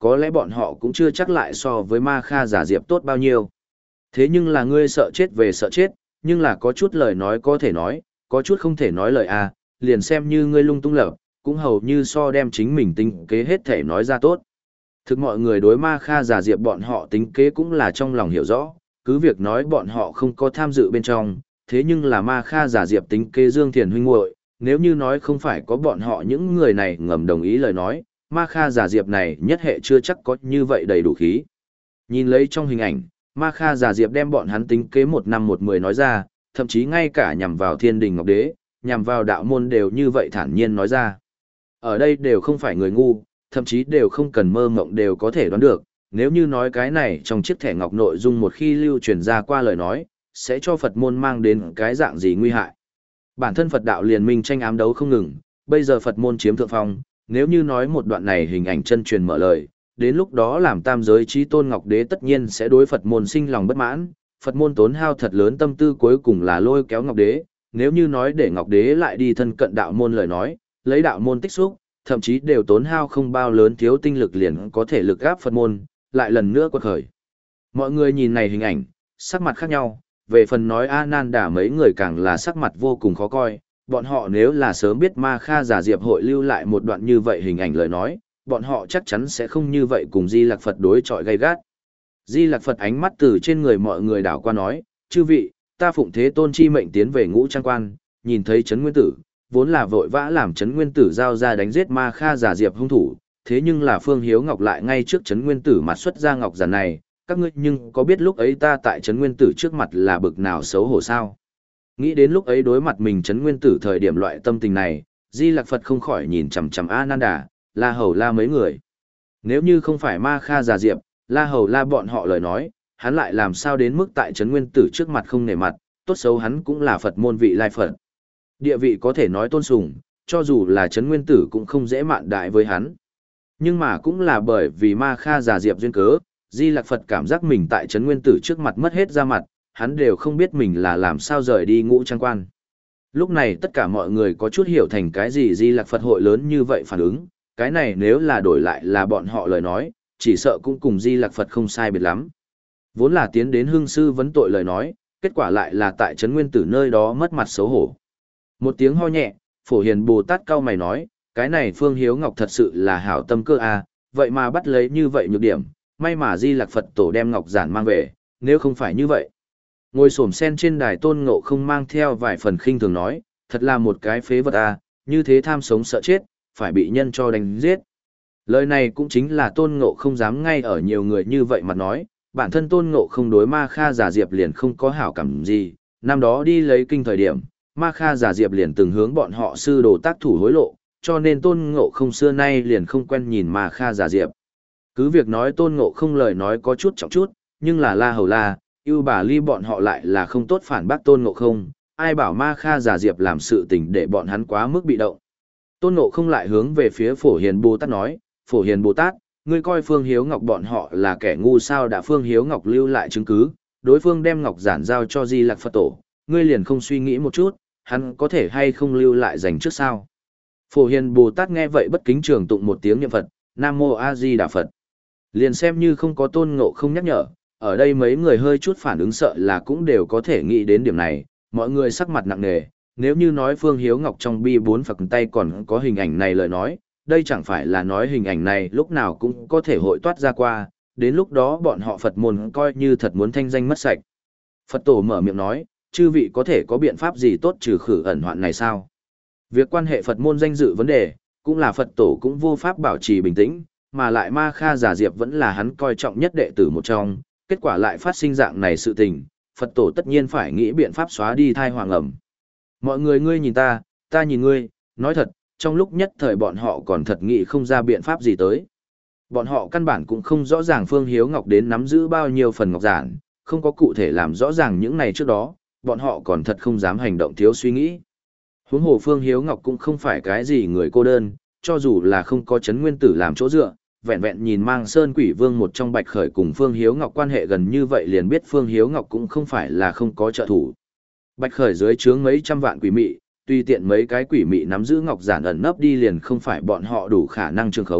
có lẽ bọn họ cũng chưa chắc lại so với Ma Kha giả diệp tốt bao nhiêu. Thế nhưng là ngươi sợ chết về sợ chết, nhưng là có chút lời nói có thể nói, có chút không thể nói lời à, liền xem như ngươi lung tung lập, cũng hầu như so đem chính mình tính kế hết thể nói ra tốt. Thực mọi người đối Ma Kha giả diệp bọn họ tính kế cũng là trong lòng hiểu rõ, cứ việc nói bọn họ không có tham dự bên trong, thế nhưng là Ma Kha giả diệp tính kế Dương Thiền huynh muội, nếu như nói không phải có bọn họ những người này ngầm đồng ý lời nói, Ma Kha giả diệp này nhất hệ chưa chắc có như vậy đầy đủ khí. Nhìn lấy trong hình ảnh, Ma Kha giả diệp đem bọn hắn tính kế một năm một mười nói ra, thậm chí ngay cả nhằm vào Thiên Đình Ngọc Đế, nhằm vào đạo môn đều như vậy thản nhiên nói ra. Ở đây đều không phải người ngu, thậm chí đều không cần mơ mộng đều có thể đoán được, nếu như nói cái này trong chiếc thẻ ngọc nội dung một khi lưu truyền ra qua lời nói, sẽ cho Phật môn mang đến cái dạng gì nguy hại. Bản thân Phật đạo liền minh tranh ám đấu không ngừng, bây giờ Phật môn chiếm thượng phong, nếu như nói một đoạn này hình ảnh chân truyền mở lời, đến lúc đó làm tam giới chí tôn Ngọc Đế tất nhiên sẽ đối Phật môn sinh lòng bất mãn, Phật môn tốn hao thật lớn tâm tư cuối cùng là lôi kéo Ngọc Đế, nếu như nói để Ngọc Đế lại đi thân cận đạo môn lời nói, lấy đạo môn tích xúc, thậm chí đều tốn hao không bao lớn thiếu tinh lực liền có thể lực gáp Phật môn, lại lần nữa quật khởi. Mọi người nhìn này hình ảnh, sắc mặt khác nhau, về phần nói A Nan Đà mấy người càng là sắc mặt vô cùng khó coi, bọn họ nếu là sớm biết Ma Kha giả diệp hội lưu lại một đoạn như vậy hình ảnh lời nói, bọn họ chắc chắn sẽ không như vậy cùng Di Lặc Phật đối chọi gay gắt. Di Lặc Phật ánh mắt từ trên người mọi người đảo qua nói, chư vị, ta phụng thế tôn chi mệnh tiến về ngũ trang quan, nhìn thấy Trấn Nguyên Tử, vốn là vội vã làm Trấn Nguyên Tử giao ra đánh giết Ma Kha giả diệp hung thủ, thế nhưng là Phương Hiếu Ngọc lại ngay trước Trấn Nguyên Tử mặt xuất ra ngọc giản này, các ngươi nhưng có biết lúc ấy ta tại Trấn Nguyên Tử trước mặt là bực nào xấu hổ sao? Nghĩ đến lúc ấy đối mặt mình Trấn Nguyên Tử thời điểm loại tâm tình này, Di Lặc Phật không khỏi nhìn chằm chằm A Nan Đà, La Hầu La mấy người. Nếu như không phải Ma Kha giả diệp, La Hầu La bọn họ lời nói, hắn lại làm sao đến mức tại Trấn Nguyên Tử trước mặt không nể mặt, tốt xấu hắn cũng là Phật môn vị lai Phật. Địa vị có thể nói tôn sùng, cho dù là Trấn Nguyên Tử cũng không dễ mạn đại với hắn. Nhưng mà cũng là bởi vì Ma Kha giả diệp duyên cớ, Di Lặc Phật cảm giác mình tại Trấn Nguyên Tử trước mặt mất hết ra mặt, hắn đều không biết mình là làm sao rời đi ngũ trang quan. Lúc này tất cả mọi người có chút hiểu thành cái gì Di Lặc Phật hội lớn như vậy phản ứng, cái này nếu là đổi lại là bọn họ lời nói, chỉ sợ cũng cùng Di Lặc Phật không sai biệt lắm. Vốn là tiến đến hương sư vấn tội lời nói, kết quả lại là tại Trấn Nguyên Tử nơi đó mất mặt xấu hổ. Một tiếng ho nhẹ, Phổ Hiền Bồ Tát cau mày nói, cái này Phương Hiếu Ngọc thật sự là hảo tâm cơ à, vậy mà bắt lấy như vậy nhược điểm, may mà Di Lặc Phật tổ đem ngọc giản mang về, nếu không phải như vậy. Ngồi xổm sen trên đài Tôn Ngộ không mang theo vài phần khinh thường nói, thật là một cái phế vật à, như thế tham sống sợ chết, phải bị nhân cho đánh giết. Lời này cũng chính là Tôn Ngộ không dám ngay ở nhiều người như vậy mà nói, bản thân Tôn Ngộ không đối Ma Kha giả diệp liền không có hảo cảm gì, năm đó đi lấy kinh thời điểm, Ma Kha giả diệp liền từng hướng bọn họ sư đồ tác thủ hối lộ, cho nên Tôn Ngộ không xưa nay liền không quen nhìn Ma Kha giả diệp. Cứ việc nói Tôn Ngộ không lời nói có chút trọng chút, nhưng là La Hầu La, Ưu Bà Ly bọn họ lại là không tốt phản bác Tôn Ngộ không, ai bảo Ma Kha giả diệp làm sự tình để bọn hắn quá mức bị động. Tôn Ngộ không lại hướng về phía Phổ Hiền Bồ Tát nói, Phổ Hiền Bồ Tát, ngươi coi Phương Hiếu Ngọc bọn họ là kẻ ngu sao đã Phương Hiếu Ngọc lưu lại chứng cứ, đối phương đem ngọc giản giao cho Di Lặc Phật tổ, ngươi liền không suy nghĩ một chút, hắn có thể hay không lưu lại dành trước sao? Phổ Hiền Bồ Tát nghe vậy bất kính trường tụng một tiếng niệm Phật, Nam Mô A Di Đà Phật. Liền xem như không có Tôn Ngộ không nhắc nhở, ở đây mấy người hơi chút phản ứng sợ là cũng đều có thể nghĩ đến điểm này, mọi người sắc mặt nặng nề, nếu như nói Phương Hiếu Ngọc trong bi bốn Phật tay còn có hình ảnh này lời nói, đây chẳng phải là nói hình ảnh này lúc nào cũng có thể hội toát ra qua, đến lúc đó bọn họ Phật môn coi như thật muốn thanh danh mất sạch. Phật tổ mở miệng nói, chư vị có thể có biện pháp gì tốt trừ khử ẩn hoạn này sao? Việc quan hệ Phật môn danh dự vấn đề, cũng là Phật tổ cũng vô pháp bảo trì bình tĩnh, mà lại Ma Kha giả diệp vẫn là hắn coi trọng nhất đệ tử một trong, kết quả lại phát sinh dạng này sự tình, Phật tổ tất nhiên phải nghĩ biện pháp xóa đi thai hoàng ẩm. Mọi người ngươi nhìn ta, ta nhìn ngươi, nói thật, trong lúc nhất thời bọn họ còn thật nghĩ không ra biện pháp gì tới. Bọn họ căn bản cũng không rõ ràng Phương Hiếu Ngọc đến nắm giữ bao nhiêu phần ngọc giản, không có cụ thể làm rõ ràng những này trước đó, bọn họ còn thật không dám hành động thiếu suy nghĩ. Huống hồ Phương Hiếu Ngọc cũng không phải cái gì người cô đơn, cho dù là không có Trấn Nguyên Tử làm chỗ dựa, vẹn vẹn nhìn Mang Sơn Quỷ Vương một trong Bạch Khởi cùng Phương Hiếu Ngọc quan hệ gần như vậy liền biết Phương Hiếu Ngọc cũng không phải là không có trợ thủ. Bạch Khởi dưới trướng mấy trăm vạn quỷ mị, tùy tiện mấy cái quỷ mị nắm giữ ngọc giản ẩn nấp đi liền không phải bọn họ đủ khả năng trường khống,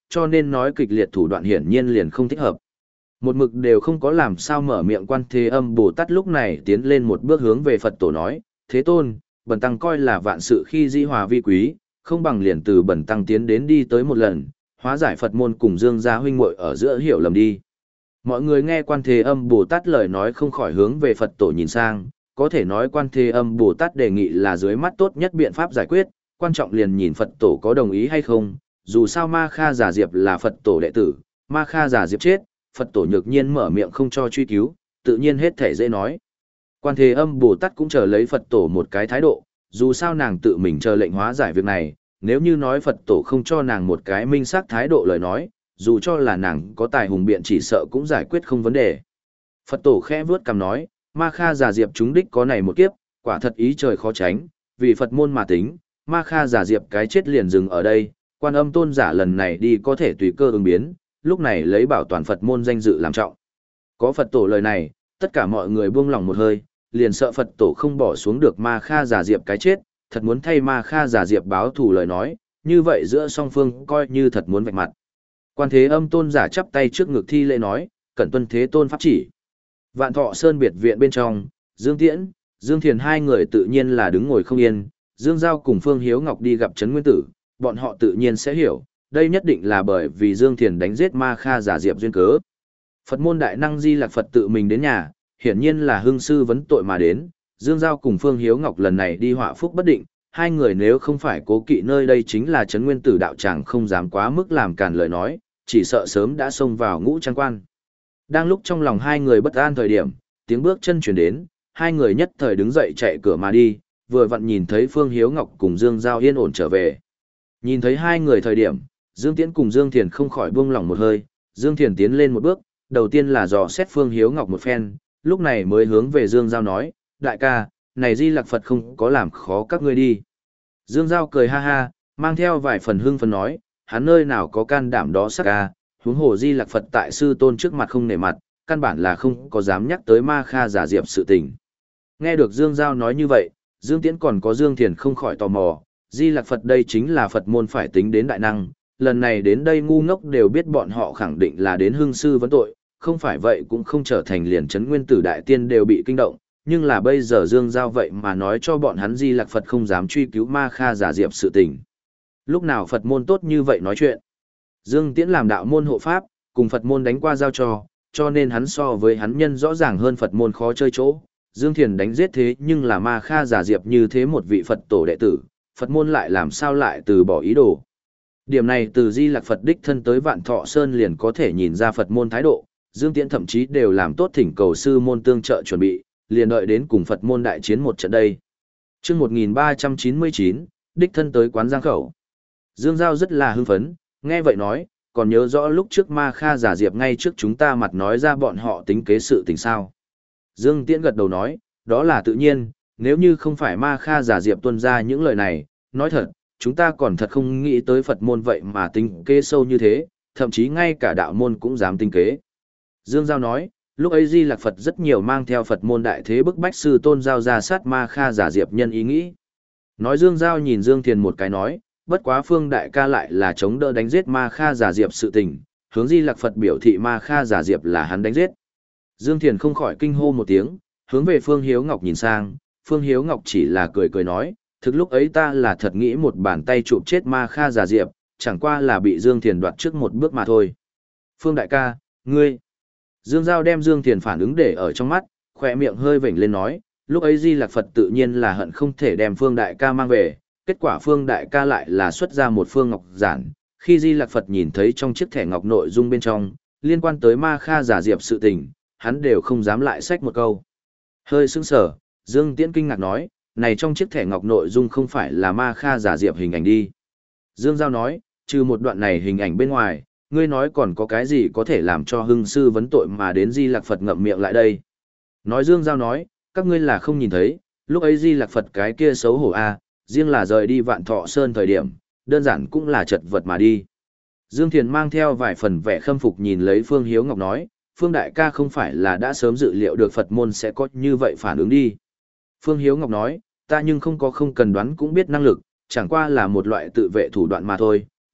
cho nên nói kịch liệt thủ đoạn hiển nhiên liền không thích hợp. Một mực đều không có làm sao mở miệng Quan Thế Âm Bồ Tát lúc này tiến lên một bước hướng về Phật tổ nói, Thế Tôn, bần tăng coi là vạn sự khi dĩ hòa vi quý, không bằng liền từ bần tăng tiến đến đi tới một lần, hóa giải Phật môn cùng Dương gia huynh muội ở giữa hiểu lầm đi. Mọi người nghe Quan Thế Âm Bồ Tát lời nói không khỏi hướng về Phật tổ nhìn sang, có thể nói Quan Thế Âm Bồ Tát đề nghị là dưới mắt tốt nhất biện pháp giải quyết, quan trọng liền nhìn Phật tổ có đồng ý hay không, dù sao Ma Kha Giả Diệp là Phật tổ đệ tử, Ma Kha Giả Diệp chết, Phật tổ nhược nhiên mở miệng không cho truy cứu, tự nhiên hết thể dễ nói. Quan Thế Âm Bồ Tát cũng chờ lấy Phật tổ một cái thái độ, dù sao nàng tự mình chờ lệnh hóa giải việc này, nếu như nói Phật tổ không cho nàng một cái minh xác thái độ lời nói, dù cho là nàng có tài hùng biện chỉ sợ cũng giải quyết không vấn đề. Phật tổ khẽ vướt cằm nói, Ma Kha Giả Diệp chúng đích có này một kiếp, quả thật ý trời khó tránh, vì Phật môn mà tính, Ma Kha Giả Diệp cái chết liền dừng ở đây, Quan Âm tôn giả lần này đi có thể tùy cơ ứng biến, lúc này lấy bảo toàn Phật môn danh dự làm trọng. Có Phật tổ lời này, tất cả mọi người buông lòng một hơi, liền sợ Phật tổ không bỏ xuống được Ma Kha Giả Diệp cái chết, thật muốn thay Ma Kha Giả Diệp báo thù lời nói, như vậy giữa song phương coi như thật muốn vạch mặt. Quan Thế Âm tôn giả chắp tay trước ngực thi lễ nói, cẩn tuân Thế Tôn pháp chỉ. Vạn Thọ Sơn biệt viện bên trong, Dương Tiễn, Dương Thiền hai người tự nhiên là đứng ngồi không yên, Dương Giao cùng Phương Hiếu Ngọc đi gặp Trấn Nguyên Tử, bọn họ tự nhiên sẽ hiểu, đây nhất định là bởi vì Dương Thiền đánh giết Ma Kha Giả Diệp duyên cớ. Phật môn đại năng Di Lặc Phật tự mình đến nhà, hiển nhiên là hương sư vấn tội mà đến, Dương Giao cùng Phương Hiếu Ngọc lần này đi họa phúc bất định, hai người nếu không phải cố kỵ nơi đây chính là Trấn Nguyên Tử đạo tràng không dám quá mức làm càn lời nói, chỉ sợ sớm đã xông vào ngũ trang quan. Đang lúc trong lòng hai người bất an thời điểm, tiếng bước chân chuyển đến, hai người nhất thời đứng dậy chạy cửa mà đi, vừa vặn nhìn thấy Phương Hiếu Ngọc cùng Dương Giao yên ổn trở về. Nhìn thấy hai người thời điểm, Dương Tiễn cùng Dương Thiền không khỏi buông lỏng một hơi, Dương Thiền tiến lên một bước, đầu tiên là dò xét Phương Hiếu Ngọc một phen, lúc này mới hướng về Dương Giao nói, đại ca, này Di Lặc Phật không có làm khó các ngươi đi. Dương Giao cười ha ha, mang theo vài phần hưng phấn nói, hắn nơi nào có can đảm đó sắc ca, huống hồ Di Lặc Phật tại sư tôn trước mặt không nể mặt, căn bản là không có dám nhắc tới Ma Kha Giả Diệp sự tình. Nghe được Dương Giao nói như vậy, Dương Tiễn còn có Dương Thiền không khỏi tò mò, Di Lặc Phật đây chính là Phật môn phải tính đến đại năng, lần này đến đây ngu ngốc đều biết bọn họ khẳng định là đến hương sư vấn tội, không phải vậy cũng không trở thành liền Trấn Nguyên Tử đại tiên đều bị kinh động, nhưng là bây giờ Dương Giao vậy mà nói cho bọn hắn Di Lặc Phật không dám truy cứu Ma Kha Giả Diệp sự tình. Lúc nào Phật môn tốt như vậy nói chuyện? Dương Tiễn làm đạo môn hộ pháp, cùng Phật môn đánh qua giao trò, cho nên hắn so với hắn nhân rõ ràng hơn Phật môn khó chơi chỗ. Dương Thiền đánh giết thế nhưng là Ma Kha Giả Diệp như thế một vị Phật tổ đệ tử, Phật môn lại làm sao lại từ bỏ ý đồ. Điểm này từ Di Lặc Phật đích thân tới Vạn Thọ Sơn liền có thể nhìn ra Phật môn thái độ, Dương Tiễn thậm chí đều làm tốt thỉnh cầu sư môn tương trợ chuẩn bị, liền đợi đến cùng Phật môn đại chiến một trận đây. Chương một nghìn ba trăm chín mươi chín, đích thân tới quán Giang Khẩu. Dương Giao rất là hưng phấn, nghe vậy nói, còn nhớ rõ lúc trước Ma Kha Giả Diệp ngay trước chúng ta mặt nói ra bọn họ tính kế sự tình sao. Dương Tiễn gật đầu nói, đó là tự nhiên, nếu như không phải Ma Kha Giả Diệp tuân ra những lời này, nói thật, chúng ta còn thật không nghĩ tới Phật môn vậy mà tính kế sâu như thế, thậm chí ngay cả đạo môn cũng dám tính kế. Dương Giao nói, lúc ấy Di Lặc Phật rất nhiều mang theo Phật môn đại thế bức bách sư tôn giao ra sát Ma Kha Giả Diệp nhân ý nghĩ. Nói Dương Giao nhìn Dương Thiền một cái nói, bất quá Phương đại ca lại là chống đỡ đánh giết Ma Kha Giả Diệp sự tình, hướng Di Lặc Phật biểu thị Ma Kha Giả Diệp là hắn đánh giết. Dương Thiền không khỏi kinh hô một tiếng, hướng về Phương Hiếu Ngọc nhìn sang, Phương Hiếu Ngọc chỉ là cười cười nói, thực lúc ấy ta là thật nghĩ một bàn tay chụp chết Ma Kha Giả Diệp, chẳng qua là bị Dương Thiền đoạt trước một bước mà thôi. Phương đại ca, ngươi. Dương Giao đem Dương Thiền phản ứng để ở trong mắt, khỏe miệng hơi vểnh lên nói, lúc ấy Di Lặc Phật tự nhiên là hận không thể đem Phương đại ca mang về, kết quả Phương đại ca lại là xuất ra một phương ngọc giản, khi Di Lặc Phật nhìn thấy trong chiếc thẻ ngọc nội dung bên trong, liên quan tới Ma Kha Giả Diệp sự tình, hắn đều không dám lại xách một câu. Hơi sững sờ, Dương Tiễn kinh ngạc nói, này trong chiếc thẻ ngọc nội dung không phải là Ma Kha Giả Diệp hình ảnh đi. Dương Giao nói, trừ một đoạn này hình ảnh bên ngoài, ngươi nói còn có cái gì có thể làm cho hưng sư vấn tội mà đến Di Lặc Phật ngậm miệng lại đây. Nói Dương Giao nói, các ngươi là không nhìn thấy, lúc ấy Di Lặc Phật cái kia xấu hổ a, riêng là rời đi Vạn Thọ Sơn thời điểm, đơn giản cũng là chật vật mà đi. Dương Thiền mang theo vài phần vẻ khâm phục nhìn lấy Phương Hiếu Ngọc nói, Phương đại ca không phải là đã sớm dự liệu được Phật môn sẽ có như vậy phản ứng đi. Phương Hiếu Ngọc nói, ta nhưng không có không cần đoán cũng biết năng lực, chẳng qua là một loại tự vệ thủ đoạn mà thôi,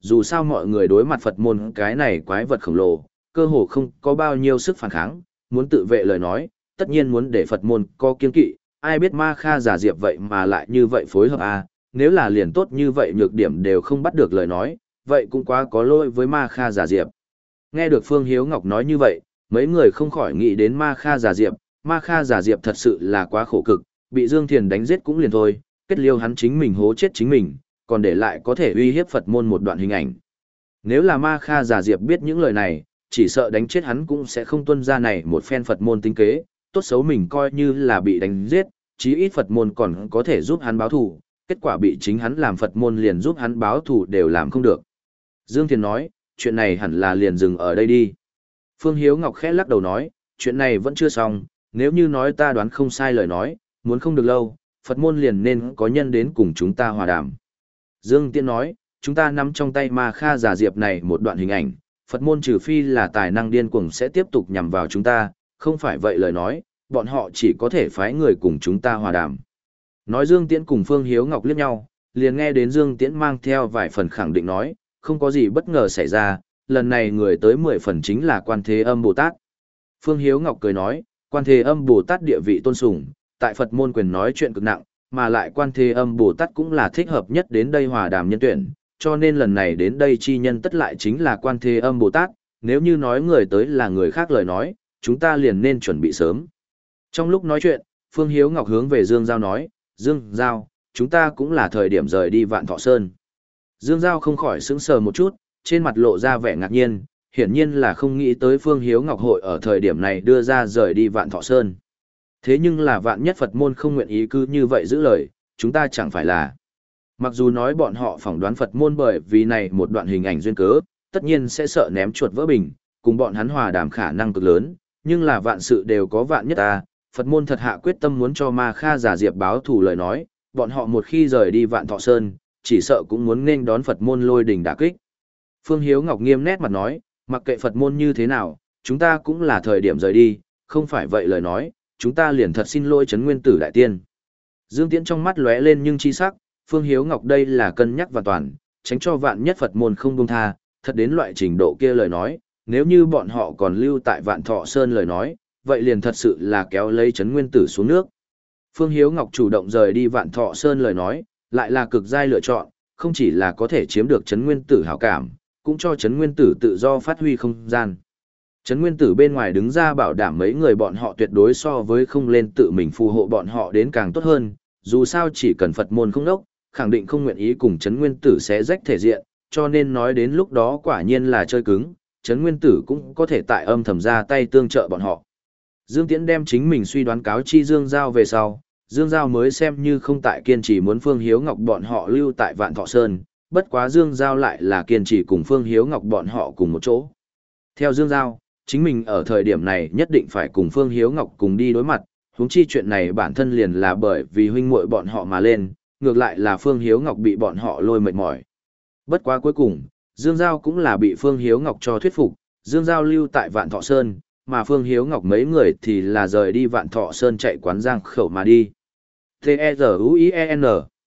dù sao mọi người đối mặt Phật môn cái này quái vật khổng lồ, cơ hồ không có bao nhiêu sức phản kháng, muốn tự vệ lời nói, tất nhiên muốn để Phật môn có kiên kỵ, ai biết Ma Kha giả diệp vậy mà lại như vậy phối hợp à, nếu là liền tốt như vậy nhược điểm đều không bắt được lời nói, vậy cũng quá có lỗi với Ma Kha giả diệp. Nghe được Phương Hiếu Ngọc nói như vậy, mấy người không khỏi nghĩ đến Ma Kha giả diệp, Ma Kha giả diệp thật sự là quá khổ cực, bị Dương Thiền đánh giết cũng liền thôi, kết liêu hắn chính mình hố chết chính mình, còn để lại có thể uy hiếp Phật môn một đoạn hình ảnh. Nếu là Ma Kha giả diệp biết những lời này, chỉ sợ đánh chết hắn cũng sẽ không tuân ra này một phen Phật môn tính kế, tốt xấu mình coi như là bị đánh giết, chí ít Phật môn còn có thể giúp hắn báo thù, kết quả bị chính hắn làm Phật môn liền giúp hắn báo thù đều làm không được. Dương Thiền nói, chuyện này hẳn là liền dừng ở đây đi. Phương Hiếu Ngọc khẽ lắc đầu nói, chuyện này vẫn chưa xong, nếu như nói ta đoán không sai lời nói, muốn không được lâu, Phật môn liền nên có nhân đến cùng chúng ta hòa đàm. Dương Tiễn nói, chúng ta nắm trong tay Ma Kha giả diệp này một đoạn hình ảnh, Phật môn trừ phi là tài năng điên cuồng sẽ tiếp tục nhằm vào chúng ta, không phải vậy lời nói, bọn họ chỉ có thể phái người cùng chúng ta hòa đàm. Nói Dương Tiễn cùng Phương Hiếu Ngọc liếc nhau, liền nghe đến Dương Tiễn mang theo vài phần khẳng định nói, không có gì bất ngờ xảy ra, lần này người tới mười phần chính là Quan Thế Âm Bồ Tát. Phương Hiếu Ngọc cười nói, Quan Thế Âm Bồ Tát địa vị tôn sùng, tại Phật môn quyền nói chuyện cực nặng, mà lại Quan Thế Âm Bồ Tát cũng là thích hợp nhất đến đây hòa đàm nhân tuyển, cho nên lần này đến đây chi nhân tất lại chính là Quan Thế Âm Bồ Tát, nếu như nói người tới là người khác lời nói, chúng ta liền nên chuẩn bị sớm. Trong lúc nói chuyện, Phương Hiếu Ngọc hướng về Dương Giao nói, Dương Giao, chúng ta cũng là thời điểm rời đi Vạn Thọ Sơn. Dương Giao không khỏi sững sờ một chút, trên mặt lộ ra vẻ ngạc nhiên, hiển nhiên là không nghĩ tới Phương Hiếu Ngọc hội ở thời điểm này đưa ra rời đi Vạn Thọ Sơn. Thế nhưng là vạn nhất Phật môn không nguyện ý cứ như vậy giữ lời, chúng ta chẳng phải là. Mặc dù nói bọn họ phỏng đoán Phật môn bởi vì này một đoạn hình ảnh duyên cớ, tất nhiên sẽ sợ ném chuột vỡ bình, cùng bọn hắn hòa đàm khả năng cực lớn, nhưng là vạn sự đều có vạn nhất ta, Phật môn thật hạ quyết tâm muốn cho Ma Kha giả diệp báo thù lời nói, bọn họ một khi rời đi Vạn Thọ Sơn, chỉ sợ cũng muốn nên đón Phật môn lôi đình đả kích. Phương Hiếu Ngọc nghiêm nét mặt nói, mặc kệ Phật môn như thế nào, chúng ta cũng là thời điểm rời đi, không phải vậy lời nói, chúng ta liền thật xin lỗi Trấn Nguyên Tử Đại Tiên. Dương Tiễn trong mắt lóe lên nhưng chi sắc, Phương Hiếu Ngọc đây là cân nhắc và toàn, tránh cho vạn nhất Phật môn không buông tha, thật đến loại trình độ kia lời nói, nếu như bọn họ còn lưu tại Vạn Thọ Sơn lời nói, vậy liền thật sự là kéo lấy Trấn Nguyên Tử xuống nước. Phương Hiếu Ngọc chủ động rời đi Vạn Thọ Sơn lời nói, lại là cực giai lựa chọn, không chỉ là có thể chiếm được Trấn Nguyên Tử hảo cảm, cũng cho Trấn Nguyên Tử tự do phát huy không gian. Trấn Nguyên Tử bên ngoài đứng ra bảo đảm mấy người bọn họ tuyệt đối so với không lên tự mình phù hộ bọn họ đến càng tốt hơn, dù sao chỉ cần Phật môn không đốc, khẳng định không nguyện ý cùng Trấn Nguyên Tử xé rách thể diện, cho nên nói đến lúc đó quả nhiên là chơi cứng, Trấn Nguyên Tử cũng có thể tại âm thầm ra tay tương trợ bọn họ. Dương Tiễn đem chính mình suy đoán cáo chi Dương Giao về sau, Dương Giao mới xem như không tại kiên trì muốn Phương Hiếu Ngọc bọn họ lưu tại Vạn Thọ Sơn, bất quá Dương Giao lại là kiên trì cùng Phương Hiếu Ngọc bọn họ cùng một chỗ. Theo Dương Giao, chính mình ở thời điểm này nhất định phải cùng Phương Hiếu Ngọc cùng đi đối mặt, huống chi chuyện này bản thân liền là bởi vì huynh muội bọn họ mà lên, ngược lại là Phương Hiếu Ngọc bị bọn họ lôi mệt mỏi. Bất quá cuối cùng, Dương Giao cũng là bị Phương Hiếu Ngọc cho thuyết phục, Dương Giao lưu tại Vạn Thọ Sơn, mà Phương Hiếu Ngọc mấy người thì là rời đi Vạn Thọ Sơn chạy quán giang khẩu mà đi. T-E-Z-U-I-E-N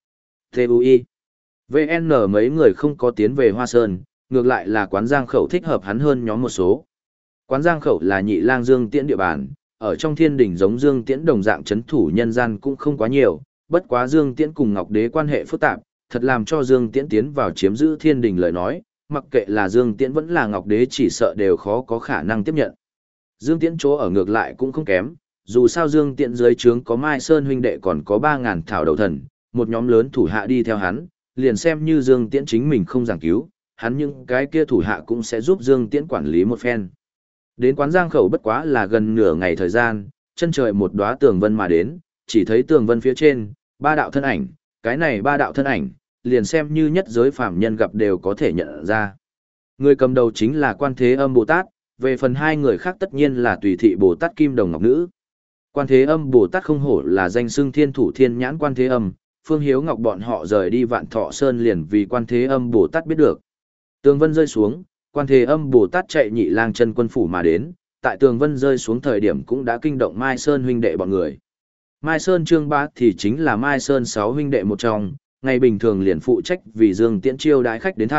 T-U-I V N mấy người không có tiến về Hoa Sơn, ngược lại là quán giang khẩu thích hợp hắn hơn nhóm một số. Quán giang khẩu là nhị lang Dương Tiễn địa bàn, ở trong thiên đỉnh giống Dương Tiễn đồng dạng chấn thủ nhân gian cũng không quá nhiều, bất quá Dương Tiễn cùng Ngọc Đế quan hệ phức tạp, thật làm cho Dương Tiễn tiến vào chiếm giữ thiên đình lời nói, mặc kệ là Dương Tiễn vẫn là Ngọc Đế chỉ sợ đều khó có khả năng tiếp nhận. Dương Tiễn chỗ ở ngược lại cũng không kém, dù sao Dương Tiễn dưới trướng có Mai Sơn huynh đệ còn có ba ngàn thảo đầu thần, một nhóm lớn thủ hạ đi theo hắn, liền xem như Dương Tiễn chính mình không giảng cứu, hắn những cái kia thủ hạ cũng sẽ giúp Dương Tiễn quản lý một phen. Đến quán giang khẩu bất quá là gần nửa ngày thời gian, chân trời một đóa tường vân mà đến, chỉ thấy tường vân phía trên, ba đạo thân ảnh, cái này ba đạo thân ảnh, liền xem như nhất giới phàm nhân gặp đều có thể nhận ra. Người cầm đầu chính là Quan Thế Âm Bồ Tát, về phần hai người khác tất nhiên là Tùy Thị Bồ Tát Kim Đồng Ngọc Nữ. Quan Thế Âm Bồ Tát không hổ là danh xưng thiên thủ thiên nhãn Quan Thế Âm, Phương Hiếu Ngọc bọn họ rời đi Vạn Thọ Sơn liền vì Quan Thế Âm Bồ Tát biết được. Tường vân rơi xuống, Quan Thế Âm Bồ Tát chạy nhị lang chân quân phủ mà đến, tại tường vân rơi xuống thời điểm cũng đã kinh động Mai Sơn huynh đệ bọn người. Mai Sơn Trương Bá thì chính là Mai Sơn sáu huynh đệ một trong, ngày bình thường liền phụ trách vì Dương Tiễn chiêu đãi khách đến thăm,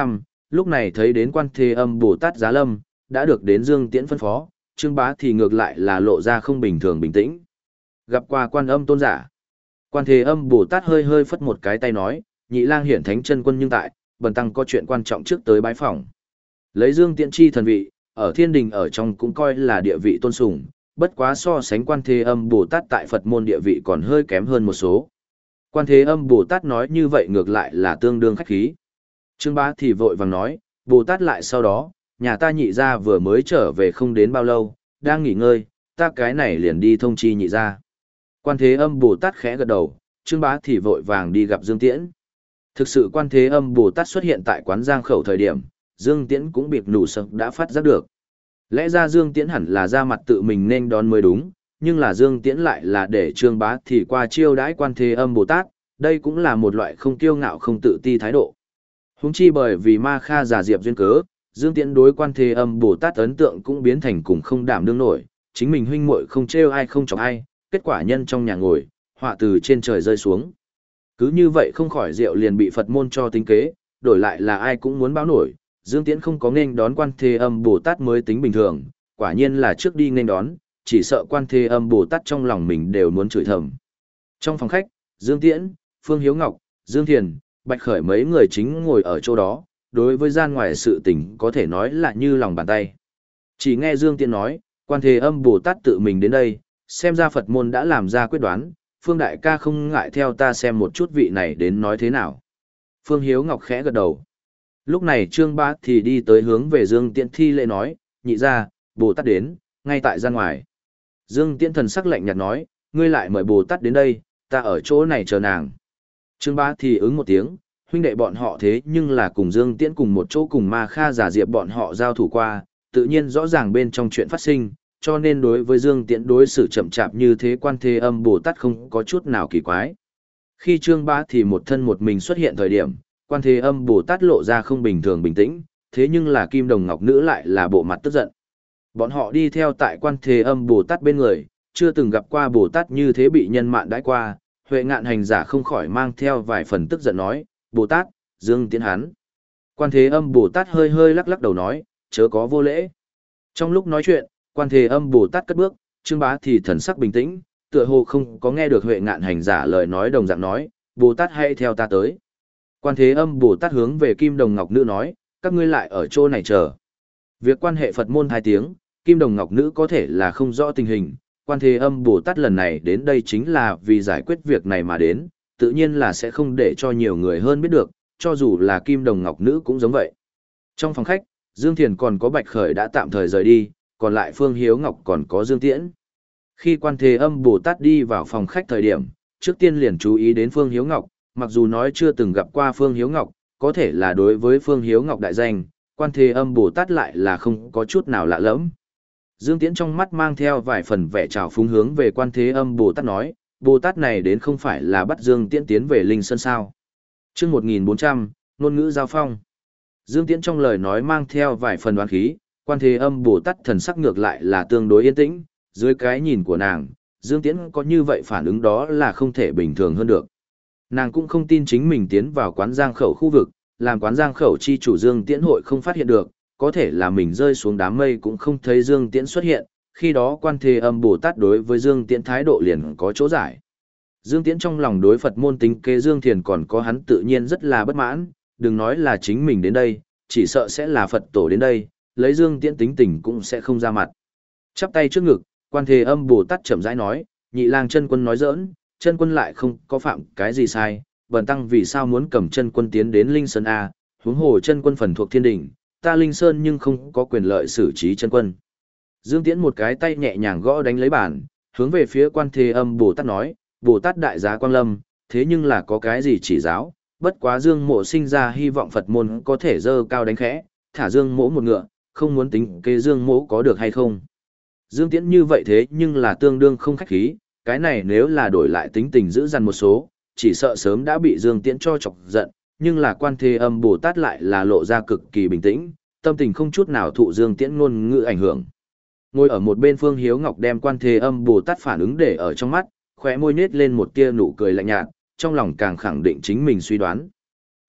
lúc này thấy đến Quan Thế Âm Bồ Tát giá lâm, đã được đến Dương Tiễn phân phó, Trương Bá thì ngược lại là lộ ra không bình thường bình tĩnh. Gặp qua Quan Âm tôn giả. Quan Thế Âm Bồ Tát hơi hơi phất một cái tay nói, nhị lang hiển thánh chân quân nhưng tại, bần tăng có chuyện quan trọng trước tới bái phỏng. Lấy Dương Tiễn chi thần vị, ở thiên đình ở trong cũng coi là địa vị tôn sùng, bất quá so sánh Quan Thế Âm Bồ Tát tại Phật môn địa vị còn hơi kém hơn một số. Quan Thế Âm Bồ Tát nói như vậy ngược lại là tương đương khách khí. Trương Bá thì vội vàng nói, Bồ Tát lại sau đó, nhà ta nhị gia vừa mới trở về không đến bao lâu, đang nghỉ ngơi, ta cái này liền đi thông chi nhị gia. Quan Thế Âm Bồ Tát khẽ gật đầu, Trương Bá thì vội vàng đi gặp Dương Tiễn. Thực sự Quan Thế Âm Bồ Tát xuất hiện tại quán Giang Khẩu thời điểm, Dương Tiễn cũng bịp nụ sợ đã phát giác được. Lẽ ra Dương Tiễn hẳn là ra mặt tự mình nên đón mới đúng, nhưng là Dương Tiễn lại là để Trương Bá thì qua chiêu đãi Quan Thế Âm Bồ Tát, đây cũng là một loại không kiêu ngạo không tự ti thái độ. Huống chi bởi vì Ma Kha giả diệp duyên cớ, Dương Tiễn đối Quan Thế Âm Bồ Tát ấn tượng cũng biến thành cùng không đảm đương nổi, chính mình huynh muội không trêu ai không chọc ai, kết quả nhân trong nhà ngồi, họa từ trên trời rơi xuống. Cứ như vậy không khỏi rượu liền bị Phật môn cho tính kế, đổi lại là ai cũng muốn báo nổi, Dương Tiễn không có nên đón Quan Thế Âm Bồ Tát mới tính bình thường, quả nhiên là trước đi nên đón, chỉ sợ Quan Thế Âm Bồ Tát trong lòng mình đều muốn chửi thầm. Trong phòng khách, Dương Tiễn, Phương Hiếu Ngọc, Dương Thiền, Bạch Khởi mấy người chính ngồi ở chỗ đó, đối với gian ngoài sự tình có thể nói là như lòng bàn tay. Chỉ nghe Dương Tiễn nói, Quan Thế Âm Bồ Tát tự mình đến đây, xem ra Phật môn đã làm ra quyết đoán, Phương Đại ca không ngại theo ta xem một chút vị này đến nói thế nào. Phương Hiếu Ngọc khẽ gật đầu. Lúc này Trương Bá thì đi tới hướng về Dương Tiễn thi lễ nói, nhị ra, Bồ Tát đến, ngay tại gian ngoài. Dương Tiễn thần sắc lạnh nhạt nói, ngươi lại mời Bồ Tát đến đây, ta ở chỗ này chờ nàng. Trương Bá thì ứng một tiếng, huynh đệ bọn họ thế nhưng là cùng Dương Tiễn cùng một chỗ cùng Ma Kha giả diệp bọn họ giao thủ qua, tự nhiên rõ ràng bên trong chuyện phát sinh, cho nên đối với Dương Tiễn đối xử chậm chạp như thế Quan Thế Âm Bồ Tát không có chút nào kỳ quái. Khi Trương Bá thì một thân một mình xuất hiện thời điểm, Quan Thế Âm Bồ Tát lộ ra không bình thường bình tĩnh, thế nhưng là Kim Đồng Ngọc Nữ lại là bộ mặt tức giận. Bọn họ đi theo tại Quan Thế Âm Bồ Tát bên người, chưa từng gặp qua Bồ Tát như thế bị nhân mạn đãi qua, Huệ Ngạn hành giả không khỏi mang theo vài phần tức giận nói, Bồ Tát, Dương Tiễn hắn. Quan Thế Âm Bồ Tát hơi hơi lắc lắc đầu nói, chớ có vô lễ. Trong lúc nói chuyện, Quan Thế Âm Bồ Tát cất bước, Trương Bá thì thần sắc bình tĩnh, tựa hồ không có nghe được Huệ Ngạn hành giả lời nói đồng dạng nói, Bồ Tát hãy theo ta tới. Quan Thế Âm Bồ Tát hướng về Kim Đồng Ngọc Nữ nói, các ngươi lại ở chỗ này chờ. Việc quan hệ Phật môn hai tiếng, Kim Đồng Ngọc Nữ có thể là không rõ tình hình, Quan Thế Âm Bồ Tát lần này đến đây chính là vì giải quyết việc này mà đến, tự nhiên là sẽ không để cho nhiều người hơn biết được, cho dù là Kim Đồng Ngọc Nữ cũng giống vậy. Trong phòng khách, Dương Thiền còn có Bạch Khởi đã tạm thời rời đi, còn lại Phương Hiếu Ngọc còn có Dương Tiễn. Khi Quan Thế Âm Bồ Tát đi vào phòng khách thời điểm, trước tiên liền chú ý đến Phương Hiếu Ngọc, mặc dù nói chưa từng gặp qua Phương Hiếu Ngọc, có thể là đối với Phương Hiếu Ngọc đại danh, Quan Thế Âm Bồ Tát lại là không có chút nào lạ lẫm. Dương Tiễn trong mắt mang theo vài phần vẻ trào phúng hướng về Quan Thế Âm Bồ Tát nói, Bồ Tát này đến không phải là bắt Dương Tiễn tiến về Linh Sơn sao. Trước một nghìn bốn trăm, ngôn ngữ giao phong. Dương Tiễn trong lời nói mang theo vài phần đoán khí, Quan Thế Âm Bồ Tát thần sắc ngược lại là tương đối yên tĩnh, dưới cái nhìn của nàng, Dương Tiễn có như vậy phản ứng đó là không thể bình thường hơn được. Nàng cũng không tin chính mình tiến vào quán Giang Khẩu khu vực, làm quán Giang Khẩu chi chủ Dương Tiễn hội không phát hiện được, có thể là mình rơi xuống đám mây cũng không thấy Dương Tiễn xuất hiện, khi đó Quan Thế Âm Bồ Tát đối với Dương Tiễn thái độ liền có chỗ giải. Dương Tiễn trong lòng đối Phật môn tính kế Dương Thiền còn có hắn tự nhiên rất là bất mãn, đừng nói là chính mình đến đây, chỉ sợ sẽ là Phật tổ đến đây, lấy Dương Tiễn tính tình cũng sẽ không ra mặt. Chắp tay trước ngực, Quan Thế Âm Bồ Tát chậm rãi nói, nhị lang chân quân nói giỡn, chân quân lại không có phạm cái gì sai, bần tăng vì sao muốn cầm chân quân tiến đến Linh Sơn A, huống hồ chân quân phần thuộc thiên đỉnh, ta Linh Sơn nhưng không có quyền lợi xử trí chân quân. Dương Tiễn một cái tay nhẹ nhàng gõ đánh lấy bàn, hướng về phía Quan Thế Âm Bồ Tát nói, Bồ Tát đại giá quang lâm, thế nhưng là có cái gì chỉ giáo, bất quá Dương Mộ sinh ra hy vọng Phật môn có thể dơ cao đánh khẽ, thả Dương Mỗ một ngựa, không muốn tính kế Dương Mỗ có được hay không. Dương Tiễn như vậy thế nhưng là tương đương không khách khí, cái này nếu là đổi lại tính tình giữ dằn một số, chỉ sợ sớm đã bị Dương Tiễn cho chọc giận, nhưng là Quan Thế Âm Bồ Tát lại là lộ ra cực kỳ bình tĩnh, tâm tình không chút nào thụ Dương Tiễn ngôn ngữ ảnh hưởng. Ngồi ở một bên Phương Hiếu Ngọc đem Quan Thế Âm Bồ Tát phản ứng để ở trong mắt, khóe môi nết lên một tia nụ cười lạnh nhạt, trong lòng càng khẳng định chính mình suy đoán.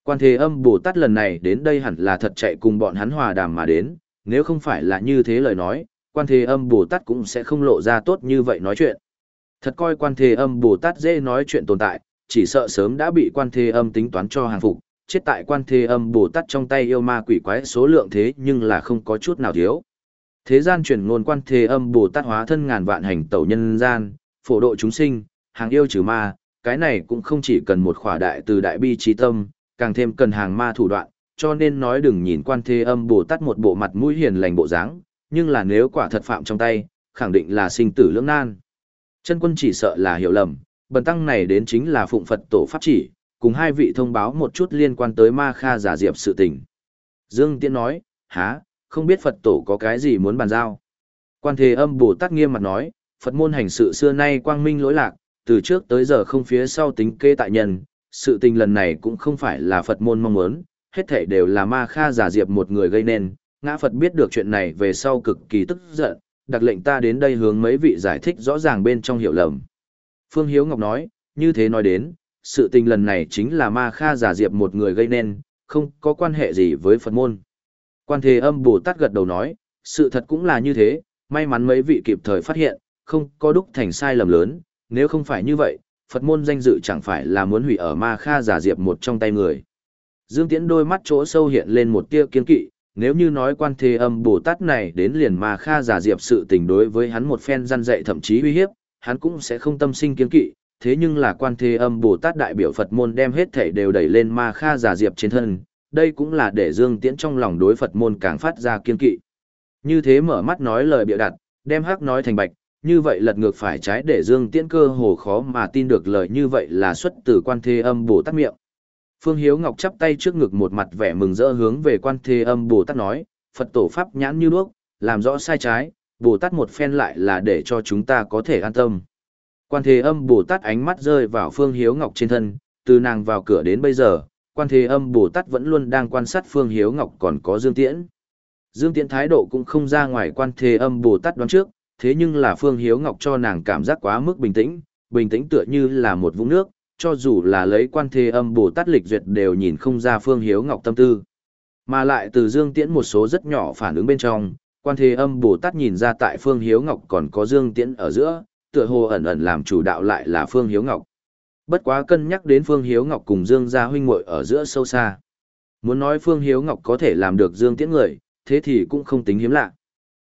Quan Thế Âm Bồ Tát lần này đến đây hẳn là thật chạy cùng bọn hắn hòa đàm mà đến, nếu không phải là như thế lời nói, Quan Thế Âm Bồ Tát cũng sẽ không lộ ra tốt như vậy nói chuyện. Thật coi Quan Thế Âm Bồ Tát dễ nói chuyện tồn tại, chỉ sợ sớm đã bị Quan Thế Âm tính toán cho hàng phục, chết tại Quan Thế Âm Bồ Tát trong tay yêu ma quỷ quái số lượng thế nhưng là không có chút nào thiếu. Thế gian truyền ngôn Quan Thế Âm Bồ Tát hóa thân ngàn vạn hành tẩu nhân gian, phổ độ chúng sinh, hàng yêu trừ ma, cái này cũng không chỉ cần một khỏa đại từ đại bi trí tâm, càng thêm cần hàng ma thủ đoạn, cho nên nói đừng nhìn Quan Thế Âm Bồ Tát một bộ mặt mũi hiền lành bộ dáng, nhưng là nếu quả thật phạm trong tay, khẳng định là sinh tử lưỡng nan. Chân quân chỉ sợ là hiểu lầm, bần tăng này đến chính là phụng Phật tổ pháp chỉ, cùng hai vị thông báo một chút liên quan tới Ma Kha giả diệp sự tình. Dương Tiễn nói, há, không biết Phật tổ có cái gì muốn bàn giao. Quan Thế Âm Bồ Tát nghiêm mặt nói, Phật môn hành sự xưa nay quang minh lỗi lạc, từ trước tới giờ không phía sau tính kê tại nhân, sự tình lần này cũng không phải là Phật môn mong muốn, hết thảy đều là Ma Kha giả diệp một người gây nên, ngã Phật biết được chuyện này về sau cực kỳ tức giận, đặc lệnh ta đến đây hướng mấy vị giải thích rõ ràng bên trong hiểu lầm. Phương Hiếu Ngọc nói, như thế nói đến, sự tình lần này chính là Ma Kha giả diệp một người gây nên, không có quan hệ gì với Phật môn. Quan Thế Âm Bồ Tát gật đầu nói, sự thật cũng là như thế, may mắn mấy vị kịp thời phát hiện, không có đúc thành sai lầm lớn, nếu không phải như vậy, Phật môn danh dự chẳng phải là muốn hủy ở Ma Kha giả diệp một trong tay người. Dương Tiễn đôi mắt chỗ sâu hiện lên một tia kiên kỵ, nếu như nói Quan Thế Âm Bồ Tát này đến liền Ma Kha giả diệp sự tình đối với hắn một phen răn dạy thậm chí uy hiếp, hắn cũng sẽ không tâm sinh kiên kỵ, thế nhưng là Quan Thế Âm Bồ Tát đại biểu Phật môn đem hết thảy đều đẩy lên Ma Kha giả diệp trên thân, đây cũng là để Dương Tiễn trong lòng đối Phật môn càng phát ra kiên kỵ. Như thế mở mắt nói lời bịa đặt, đem hắc nói thành bạch, như vậy lật ngược phải trái để Dương Tiễn cơ hồ khó mà tin được lời như vậy là xuất từ Quan Thế Âm Bồ Tát miệng. Phương Hiếu Ngọc chắp tay trước ngực một mặt vẻ mừng rỡ hướng về Quan Thế Âm Bồ Tát nói, Phật tổ pháp nhãn như đuốc, làm rõ sai trái, Bồ Tát một phen lại là để cho chúng ta có thể an tâm. Quan Thế Âm Bồ Tát ánh mắt rơi vào Phương Hiếu Ngọc trên thân, từ nàng vào cửa đến bây giờ, Quan Thế Âm Bồ Tát vẫn luôn đang quan sát Phương Hiếu Ngọc còn có Dương Tiễn. Dương Tiễn thái độ cũng không ra ngoài Quan Thế Âm Bồ Tát đoán trước, thế nhưng là Phương Hiếu Ngọc cho nàng cảm giác quá mức bình tĩnh, bình tĩnh tựa như là một vũng nước, cho dù là lấy Quan Thế Âm Bồ Tát lịch duyệt đều nhìn không ra Phương Hiếu Ngọc tâm tư. Mà lại từ Dương Tiễn một số rất nhỏ phản ứng bên trong, Quan Thế Âm Bồ Tát nhìn ra tại Phương Hiếu Ngọc còn có Dương Tiễn ở giữa, tựa hồ ẩn ẩn làm chủ đạo lại là Phương Hiếu Ngọc. Bất quá cân nhắc đến Phương Hiếu Ngọc cùng Dương gia huynh muội ở giữa sâu xa. Muốn nói Phương Hiếu Ngọc có thể làm được Dương Tiễn người, thế thì cũng không tính hiếm lạ.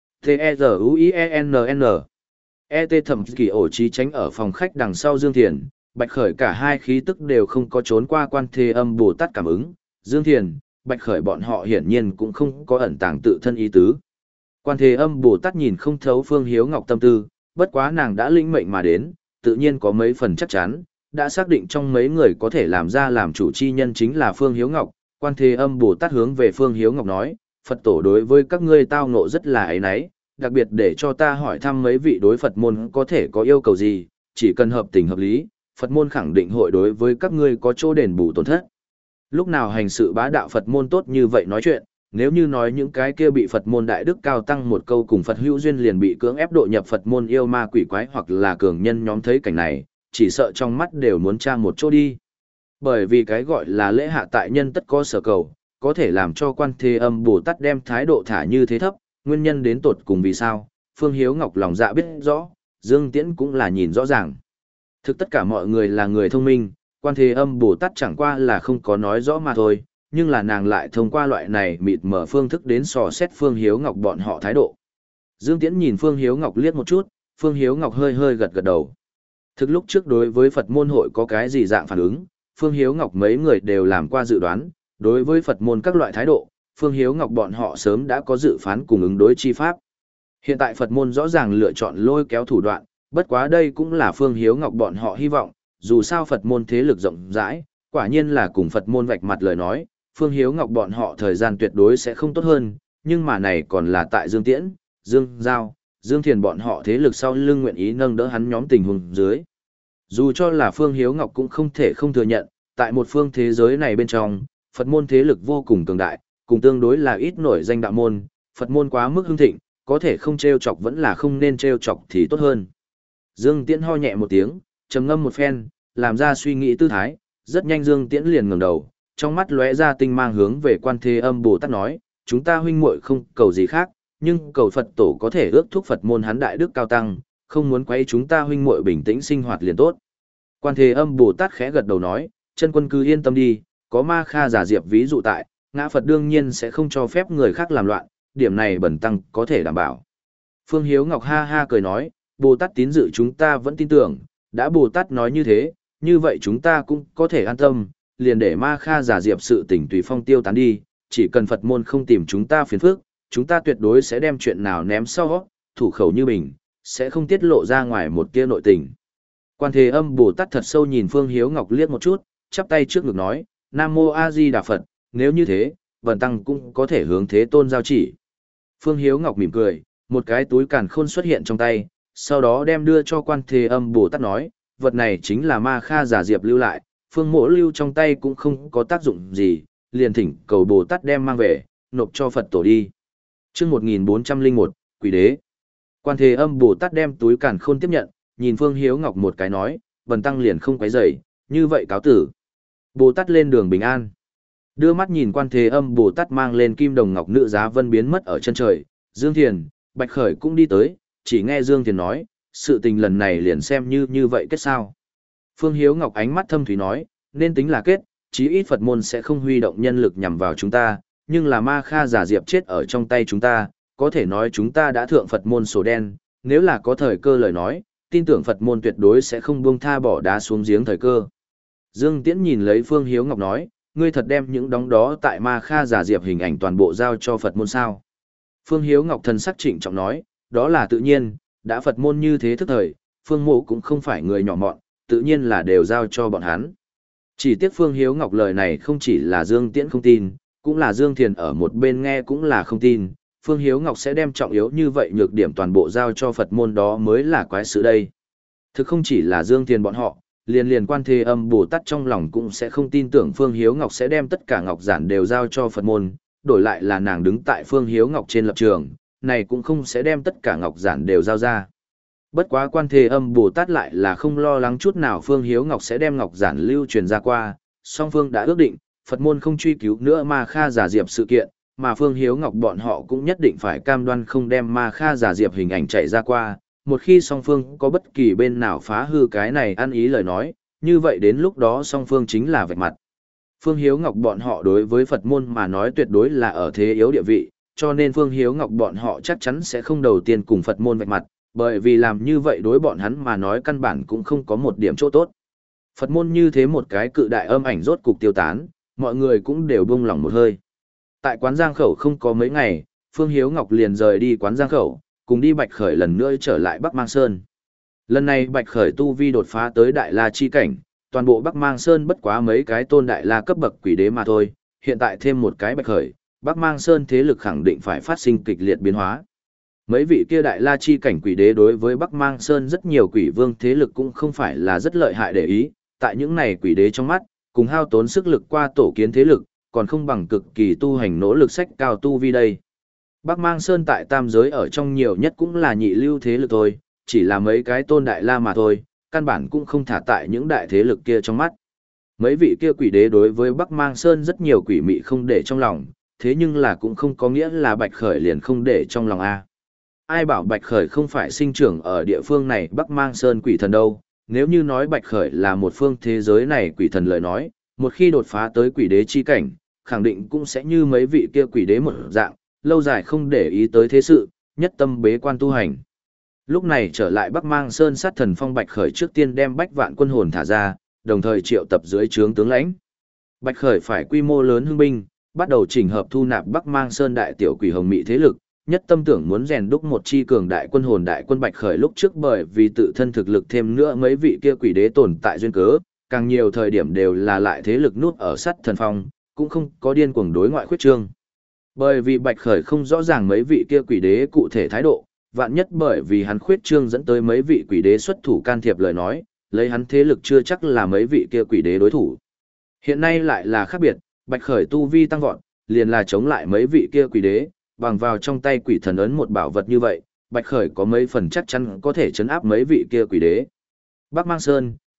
T-E-Z-U-I-E-N-N E T thẩm kỳ ổ trí tránh ở phòng khách đằng sau Dương Thiền, Bạch Khởi cả hai khí tức đều không có trốn qua Quan Thế Âm Bồ Tát cảm ứng, Dương Thiền, Bạch Khởi bọn họ hiển nhiên cũng không có ẩn tàng tự thân ý tứ. Quan Thế Âm Bồ Tát nhìn không thấu Phương Hiếu Ngọc tâm tư, bất quá nàng đã linh mệnh mà đến, tự nhiên có mấy phần chắc chắn, đã xác định trong mấy người có thể làm ra làm chủ chi nhân chính là Phương Hiếu Ngọc. Quan Thế Âm Bồ Tát hướng về Phương Hiếu Ngọc nói, Phật tổ đối với các ngươi tao ngộ rất là ấy nấy, đặc biệt để cho ta hỏi thăm mấy vị đối Phật môn có thể có yêu cầu gì, chỉ cần hợp tình hợp lý, Phật môn khẳng định hội đối với các ngươi có chỗ đền bù tổn thất. Lúc nào hành sự bá đạo Phật môn tốt như vậy nói chuyện, nếu như nói những cái kia bị Phật môn đại đức cao tăng một câu cùng Phật hữu duyên liền bị cưỡng ép độ nhập Phật môn yêu ma quỷ quái hoặc là cường nhân nhóm thấy cảnh này, chỉ sợ trong mắt đều muốn tra một chỗ đi. Bởi vì cái gọi là lễ hạ tại nhân tất có sở cầu, có thể làm cho Quan Thế Âm Bồ Tát đem thái độ thả như thế thấp, nguyên nhân đến tột cùng vì sao, Phương Hiếu Ngọc lòng dạ biết rõ, Dương Tiễn cũng là nhìn rõ ràng. Thực tất cả mọi người là người thông minh, Quan Thế Âm Bồ Tát chẳng qua là không có nói rõ mà thôi, nhưng là nàng lại thông qua loại này mịt mở phương thức đến sò xét Phương Hiếu Ngọc bọn họ thái độ. Dương Tiễn nhìn Phương Hiếu Ngọc liếc một chút, Phương Hiếu Ngọc hơi hơi gật gật đầu. Thực lúc trước đối với Phật môn hội có cái gì dạng phản ứng, Phương Hiếu Ngọc mấy người đều làm qua dự đoán, đối với Phật môn các loại thái độ, Phương Hiếu Ngọc bọn họ sớm đã có dự phán cùng ứng đối chi pháp. Hiện tại Phật môn rõ ràng lựa chọn lôi kéo thủ đoạn, bất quá đây cũng là Phương Hiếu Ngọc bọn họ hy vọng, dù sao Phật môn thế lực rộng rãi, quả nhiên là cùng Phật môn vạch mặt lời nói, Phương Hiếu Ngọc bọn họ thời gian tuyệt đối sẽ không tốt hơn, nhưng mà này còn là tại Dương Tiễn, Dương Giao, Dương Thiền bọn họ thế lực sau lưng nguyện ý nâng đỡ hắn nhóm tình huống dưới. Dù cho là Phương Hiếu Ngọc cũng không thể không thừa nhận, tại một phương thế giới này bên trong, Phật môn thế lực vô cùng cường đại, cùng tương đối là ít nổi danh đạo môn, Phật môn quá mức hưng thịnh, có thể không trêu chọc vẫn là không nên trêu chọc thì tốt hơn. Dương Tiễn ho nhẹ một tiếng, trầm ngâm một phen, làm ra suy nghĩ tư thái, rất nhanh Dương Tiễn liền ngẩng đầu, trong mắt lóe ra tinh mang hướng về Quan Thế Âm Bồ Tát nói, chúng ta huynh muội không cầu gì khác, nhưng cầu Phật tổ có thể ước thúc Phật môn hắn đại đức cao tăng, không muốn quấy chúng ta huynh muội bình tĩnh sinh hoạt liền tốt. Quan Thế Âm Bồ Tát khẽ gật đầu nói, chân quân cứ yên tâm đi, có Ma Kha giả diệp ví dụ tại, ngã Phật đương nhiên sẽ không cho phép người khác làm loạn, điểm này bẩn tăng có thể đảm bảo. Phương Hiếu Ngọc ha ha cười nói, Bồ Tát tín dự chúng ta vẫn tin tưởng, đã Bồ Tát nói như thế, như vậy chúng ta cũng có thể an tâm, liền để Ma Kha giả diệp sự tình tùy phong tiêu tán đi, chỉ cần Phật môn không tìm chúng ta phiền phức, chúng ta tuyệt đối sẽ đem chuyện nào ném sau, thủ khẩu như bình, sẽ không tiết lộ ra ngoài một tia nội tình. Quan Thế Âm Bồ Tát thật sâu nhìn Phương Hiếu Ngọc liếc một chút, chắp tay trước ngực nói, Nam Mô A Di Đà Phật, nếu như thế, bần tăng cũng có thể hướng Thế Tôn giao chỉ. Phương Hiếu Ngọc mỉm cười, một cái túi càn khôn xuất hiện trong tay, sau đó đem đưa cho Quan Thế Âm Bồ Tát nói, vật này chính là Ma Kha giả diệp lưu lại, Phương Mỗ lưu trong tay cũng không có tác dụng gì, liền thỉnh cầu Bồ Tát đem mang về, nộp cho Phật tổ đi. Chương một nghìn bốn trăm lẻ một, Quỷ Đế. Quan Thế Âm Bồ Tát đem túi càn khôn tiếp nhận, nhìn Phương Hiếu Ngọc một cái nói, bần tăng liền không quấy rầy, như vậy cáo tử. Bồ Tát lên đường bình an. Đưa mắt nhìn Quan Thế Âm Bồ Tát mang lên kim đồng ngọc nữ giá vân biến mất ở chân trời, Dương Thiền, Bạch Khởi cũng đi tới, chỉ nghe Dương Thiền nói, sự tình lần này liền xem như như vậy kết sao. Phương Hiếu Ngọc ánh mắt thâm thúy nói, nên tính là kết, chí ít Phật môn sẽ không huy động nhân lực nhằm vào chúng ta, nhưng là Ma Kha giả diệp chết ở trong tay chúng ta, có thể nói chúng ta đã thượng Phật môn sổ đen, nếu là có thời cơ lời nói, tin tưởng Phật môn tuyệt đối sẽ không buông tha bỏ đá xuống giếng thời cơ. Dương Tiễn nhìn lấy Phương Hiếu Ngọc nói, ngươi thật đem những đóng đó tại Ma Kha giả diệp hình ảnh toàn bộ giao cho Phật môn sao? Phương Hiếu Ngọc thần sắc trịnh trọng nói, đó là tự nhiên, đã Phật môn như thế thức thời, Phương Mộ cũng không phải người nhỏ mọn, tự nhiên là đều giao cho bọn hắn. Chỉ tiếc Phương Hiếu Ngọc lời này không chỉ là Dương Tiễn không tin, cũng là Dương Thiền ở một bên nghe cũng là không tin, Phương Hiếu Ngọc sẽ đem trọng yếu như vậy nhược điểm toàn bộ giao cho Phật môn đó mới là quái sự đây. Thực không chỉ là Dương Thiền bọn họ, liền liền Quan Thế Âm Bồ Tát trong lòng cũng sẽ không tin tưởng Phương Hiếu Ngọc sẽ đem tất cả ngọc giản đều giao cho Phật môn, đổi lại là nàng đứng tại Phương Hiếu Ngọc trên lập trường, này cũng không sẽ đem tất cả ngọc giản đều giao ra. Bất quá Quan Thế Âm Bồ Tát lại là không lo lắng chút nào Phương Hiếu Ngọc sẽ đem ngọc giản lưu truyền ra qua, song phương đã ước định, Phật môn không truy cứu nữa Ma Kha giả diệp sự kiện, mà Phương Hiếu Ngọc bọn họ cũng nhất định phải cam đoan không đem Ma Kha giả diệp hình ảnh chạy ra qua, một khi song phương có bất kỳ bên nào phá hư cái này ăn ý lời nói, như vậy đến lúc đó song phương chính là vạch mặt. Phương Hiếu Ngọc bọn họ đối với Phật môn mà nói tuyệt đối là ở thế yếu địa vị, cho nên Phương Hiếu Ngọc bọn họ chắc chắn sẽ không đầu tiên cùng Phật môn vạch mặt, bởi vì làm như vậy đối bọn hắn mà nói căn bản cũng không có một điểm chỗ tốt. Phật môn như thế một cái cự đại âm ảnh rốt cục tiêu tán, mọi người cũng đều buông lòng một hơi. Tại quán Giang Khẩu không có mấy ngày, Phương Hiếu Ngọc liền rời đi quán Giang Khẩu, cùng đi Bạch Khởi lần nữa trở lại Bắc Mang Sơn. Lần này Bạch Khởi tu vi đột phá tới Đại La chi cảnh, toàn bộ Bắc Mang Sơn bất quá mấy cái tôn Đại La cấp bậc quỷ đế mà thôi, hiện tại thêm một cái Bạch Khởi, Bắc Mang Sơn thế lực khẳng định phải phát sinh kịch liệt biến hóa. Mấy vị kia Đại La chi cảnh quỷ đế đối với Bắc Mang Sơn rất nhiều quỷ vương thế lực cũng không phải là rất lợi hại để ý, tại những này quỷ đế trong mắt, cùng hao tốn sức lực qua tổ kiến thế lực, còn không bằng cực kỳ tu hành nỗ lực sách cao tu vi đây. Bắc Mang Sơn tại tam giới ở trong nhiều nhất cũng là nhị lưu thế lực thôi, chỉ là mấy cái tôn Đại La mà thôi, căn bản cũng không thả tại những đại thế lực kia trong mắt. Mấy vị kia quỷ đế đối với Bắc Mang Sơn rất nhiều quỷ mị không để trong lòng, thế nhưng là cũng không có nghĩa là Bạch Khởi liền không để trong lòng a. Ai bảo Bạch Khởi không phải sinh trưởng ở địa phương này Bắc Mang Sơn quỷ thần đâu, nếu như nói Bạch Khởi là một phương thế giới này quỷ thần lời nói, một khi đột phá tới quỷ đế chi cảnh, khẳng định cũng sẽ như mấy vị kia quỷ đế một dạng, lâu dài không để ý tới thế sự, nhất tâm bế quan tu hành. Lúc này trở lại Bắc Mang Sơn sát thần phong Bạch Khởi trước tiên đem bách vạn quân hồn thả ra, đồng thời triệu tập dưới trướng tướng lãnh. Bạch Khởi phải quy mô lớn hưng binh, bắt đầu chỉnh hợp thu nạp Bắc Mang Sơn đại tiểu quỷ hồng mị thế lực, nhất tâm tưởng muốn rèn đúc một chi cường đại quân hồn đại quân Bạch Khởi lúc trước bởi vì tự thân thực lực thêm nữa mấy vị kia quỷ đế tồn tại duyên cớ, càng nhiều thời điểm đều là lại thế lực nút ở sát thần phong, cũng không có điên cuồng đối ngoại khuyết trương. Bởi vì Bạch Khởi không rõ ràng mấy vị kia quỷ đế cụ thể thái độ, vạn nhất bởi vì hắn khuyết trương dẫn tới mấy vị quỷ đế xuất thủ can thiệp lời nói, lấy hắn thế lực chưa chắc là mấy vị kia quỷ đế đối thủ. Hiện nay lại là khác biệt, Bạch Khởi tu vi tăng vọt, liền là chống lại mấy vị kia quỷ đế, bằng vào trong tay quỷ thần ấn một bảo vật như vậy, Bạch Khởi có mấy phần chắc chắn có thể chấn áp mấy vị kia quỷ đế. Bắc Mang Sơn,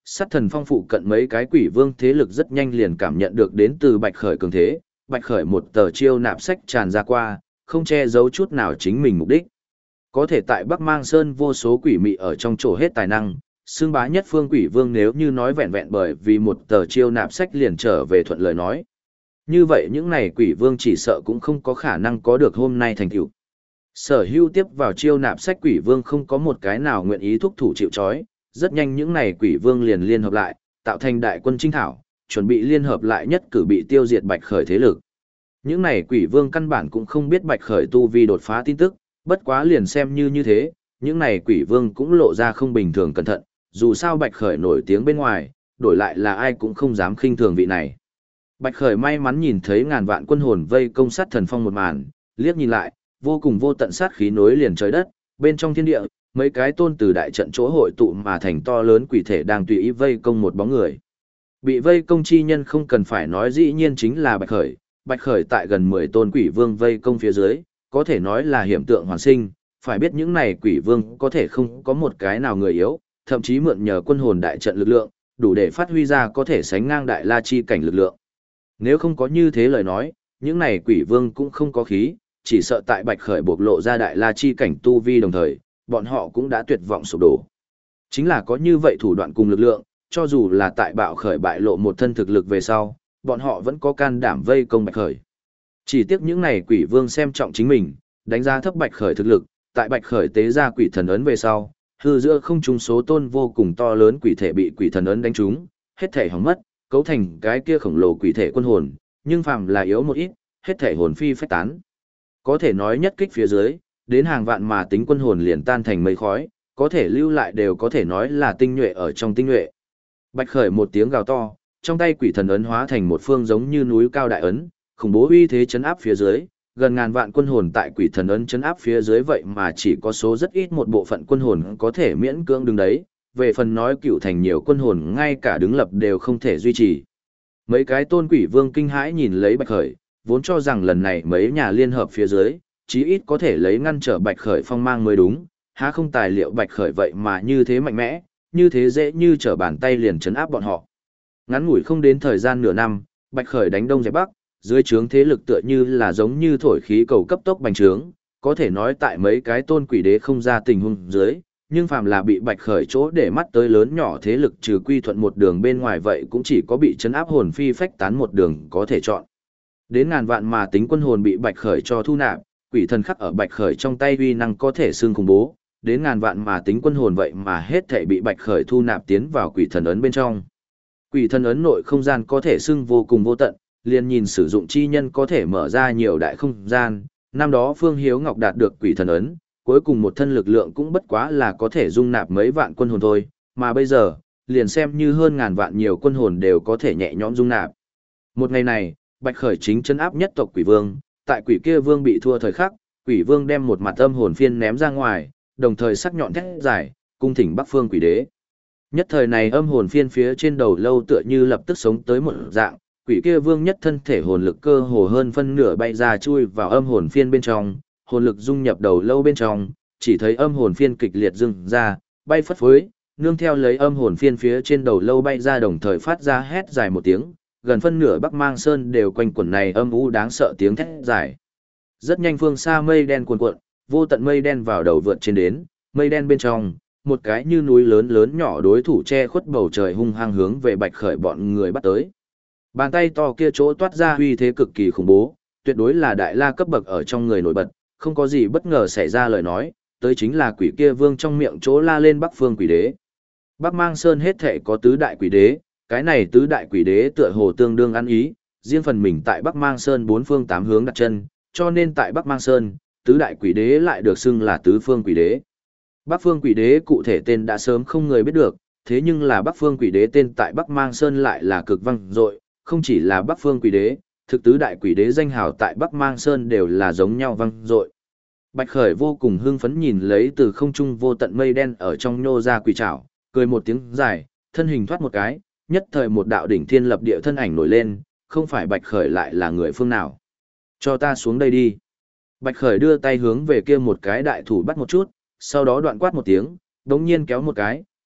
sát thần phong phụ cận mấy cái quỷ vương thế lực rất nhanh liền cảm nhận được đến từ Bạch Khởi cường thế, Bạch Khởi một tờ chiêu nạp sách tràn ra qua, không che giấu chút nào chính mình mục đích. Có thể tại Bắc Mang Sơn vô số quỷ mị ở trong chỗ hết tài năng, xương bá nhất phương quỷ vương nếu như nói vẹn vẹn bởi vì một tờ chiêu nạp sách liền trở về thuận lời nói. Như vậy những này quỷ vương chỉ sợ cũng không có khả năng có được hôm nay thành tựu. Sở hữu tiếp vào chiêu nạp sách quỷ vương không có một cái nào nguyện ý thúc thủ chịu trói, rất nhanh những này quỷ vương liền liên hợp lại, tạo thành đại quân trinh thảo, chuẩn bị liên hợp lại nhất cử bị tiêu diệt Bạch Khởi thế lực. Những này quỷ vương căn bản cũng không biết Bạch Khởi tu vi đột phá tin tức, bất quá liền xem như như thế, những này quỷ vương cũng lộ ra không bình thường cẩn thận, dù sao Bạch Khởi nổi tiếng bên ngoài, đổi lại là ai cũng không dám khinh thường vị này. Bạch Khởi may mắn nhìn thấy ngàn vạn quân hồn vây công sát thần phong một màn, liếc nhìn lại, vô cùng vô tận sát khí nối liền trời đất, bên trong thiên địa, mấy cái tôn từ đại trận chỗ hội tụ mà thành to lớn quỷ thể đang tùy ý vây công một bóng người. Bị vây công chi nhân không cần phải nói dĩ nhiên chính là Bạch Khởi, Bạch Khởi tại gần mười tôn quỷ vương vây công phía dưới, có thể nói là hiểm tượng hoàn sinh, phải biết những này quỷ vương có thể không có một cái nào người yếu, thậm chí mượn nhờ quân hồn đại trận lực lượng, đủ để phát huy ra có thể sánh ngang đại la chi cảnh lực lượng. Nếu không có như thế lời nói, những này quỷ vương cũng không có khí, chỉ sợ tại Bạch Khởi bộc lộ ra đại la chi cảnh tu vi đồng thời, bọn họ cũng đã tuyệt vọng sụp đổ. Chính là có như vậy thủ đoạn cùng lực lượng, cho dù là tại Bạo Khởi bại lộ một thân thực lực về sau, bọn họ vẫn có can đảm vây công Bạch Khởi. Chỉ tiếc những này quỷ vương xem trọng chính mình, đánh giá thấp Bạch Khởi thực lực, tại Bạch Khởi tế ra quỷ thần ấn về sau, hư giữa không trung số tôn vô cùng to lớn quỷ thể bị quỷ thần ấn đánh trúng, hết thể hỏng mất, cấu thành cái kia khổng lồ quỷ thể quân hồn, nhưng phàm là yếu một ít, hết thể hồn phi phách tán. Có thể nói nhất kích phía dưới, đến hàng vạn mà tính quân hồn liền tan thành mây khói, có thể lưu lại đều có thể nói là tinh nhuệ ở trong tinh nhuệ. Bạch Khởi một tiếng gào to, trong tay quỷ thần ấn hóa thành một phương giống như núi cao đại ấn, khủng bố uy thế chấn áp phía dưới, gần ngàn vạn quân hồn tại quỷ thần ấn chấn áp phía dưới vậy mà chỉ có số rất ít một bộ phận quân hồn có thể miễn cưỡng đứng đấy, về phần nói cựu thành nhiều quân hồn ngay cả đứng lập đều không thể duy trì. Mấy cái tôn quỷ vương kinh hãi nhìn lấy Bạch Khởi, vốn cho rằng lần này mấy nhà liên hợp phía dưới, chí ít có thể lấy ngăn trở Bạch Khởi phong mang mới đúng, há không tài liệu Bạch Khởi vậy mà như thế mạnh mẽ, như thế dễ như trở bàn tay liền chấn áp bọn họ. Ngắn ngủi không đến thời gian nửa năm, Bạch Khởi đánh đông dẹp bắc, dưới trướng thế lực tựa như là giống như thổi khí cầu cấp tốc bành trướng, có thể nói tại mấy cái tôn quỷ đế không ra tình huống dưới, nhưng phàm là bị Bạch Khởi chỗ để mắt tới lớn nhỏ thế lực trừ quy thuận một đường bên ngoài vậy cũng chỉ có bị chấn áp hồn phi phách tán một đường có thể chọn. Đến ngàn vạn mà tính quân hồn bị Bạch Khởi cho thu nạp, quỷ thần khắc ở Bạch Khởi trong tay uy năng có thể xương khủng bố, đến ngàn vạn mà tính quân hồn vậy mà hết thảy bị Bạch Khởi thu nạp tiến vào quỷ thần ấn bên trong. Quỷ thần ấn nội không gian có thể xưng vô cùng vô tận, liền nhìn sử dụng chi nhân có thể mở ra nhiều đại không gian, năm đó Phương Hiếu Ngọc đạt được quỷ thần ấn, cuối cùng một thân lực lượng cũng bất quá là có thể dung nạp mấy vạn quân hồn thôi, mà bây giờ, liền xem như hơn ngàn vạn nhiều quân hồn đều có thể nhẹ nhõm dung nạp. Một ngày này, Bạch Khởi chính chân áp nhất tộc quỷ vương, tại quỷ kia vương bị thua thời khắc, quỷ vương đem một mặt âm hồn phiên ném ra ngoài, đồng thời sắc nhọn thét dài, cung thỉnh Bắc Phương quỷ đế. Nhất thời này âm hồn phiên phía trên đầu lâu tựa như lập tức sống tới một dạng, quỷ kia vương nhất thân thể hồn lực cơ hồ hơn phân nửa bay ra chui vào âm hồn phiên bên trong, hồn lực dung nhập đầu lâu bên trong, chỉ thấy âm hồn phiên kịch liệt dừng ra, bay phất phới, nương theo lấy âm hồn phiên phía trên đầu lâu bay ra đồng thời phát ra hét dài một tiếng, gần phân nửa Bắc Mang Sơn đều quanh quẩn này âm u đáng sợ tiếng thét dài. Rất nhanh phương xa mây đen cuồn cuộn, vô tận mây đen vào đầu vượt trên đến, mây đen bên trong, một cái như núi lớn lớn nhỏ đối thủ che khuất bầu trời hung hăng hướng về Bạch Khởi bọn người bắt tới. Bàn tay to kia chỗ toát ra uy thế cực kỳ khủng bố, tuyệt đối là đại la cấp bậc ở trong người nổi bật, không có gì bất ngờ xảy ra lời nói, tới chính là quỷ kia vương trong miệng chỗ la lên Bắc Phương quỷ đế. Bắc Mang Sơn hết thể có tứ đại quỷ đế, cái này tứ đại quỷ đế tựa hồ tương đương ăn ý, riêng phần mình tại Bắc Mang Sơn bốn phương tám hướng đặt chân, cho nên tại Bắc Mang Sơn, tứ đại quỷ đế lại được xưng là tứ phương quỷ đế. Bắc Phương quỷ đế cụ thể tên đã sớm không người biết được, thế nhưng là Bắc Phương quỷ đế tên tại Bắc Mang Sơn lại là cực vang dội, không chỉ là Bắc Phương quỷ đế, thực tứ đại quỷ đế danh hào tại Bắc Mang Sơn đều là giống nhau vang dội. Bạch Khởi vô cùng hưng phấn nhìn lấy từ không trung vô tận mây đen ở trong nhô ra quỷ trảo, cười một tiếng dài, thân hình thoát một cái, nhất thời một đạo đỉnh thiên lập địa thân ảnh nổi lên, không phải Bạch Khởi lại là người phương nào. Cho ta xuống đây đi. Bạch Khởi đưa tay hướng về kia một cái đại thủ bắt một chút, sau đó đoạn quát một tiếng, đống nhiên kéo một cái,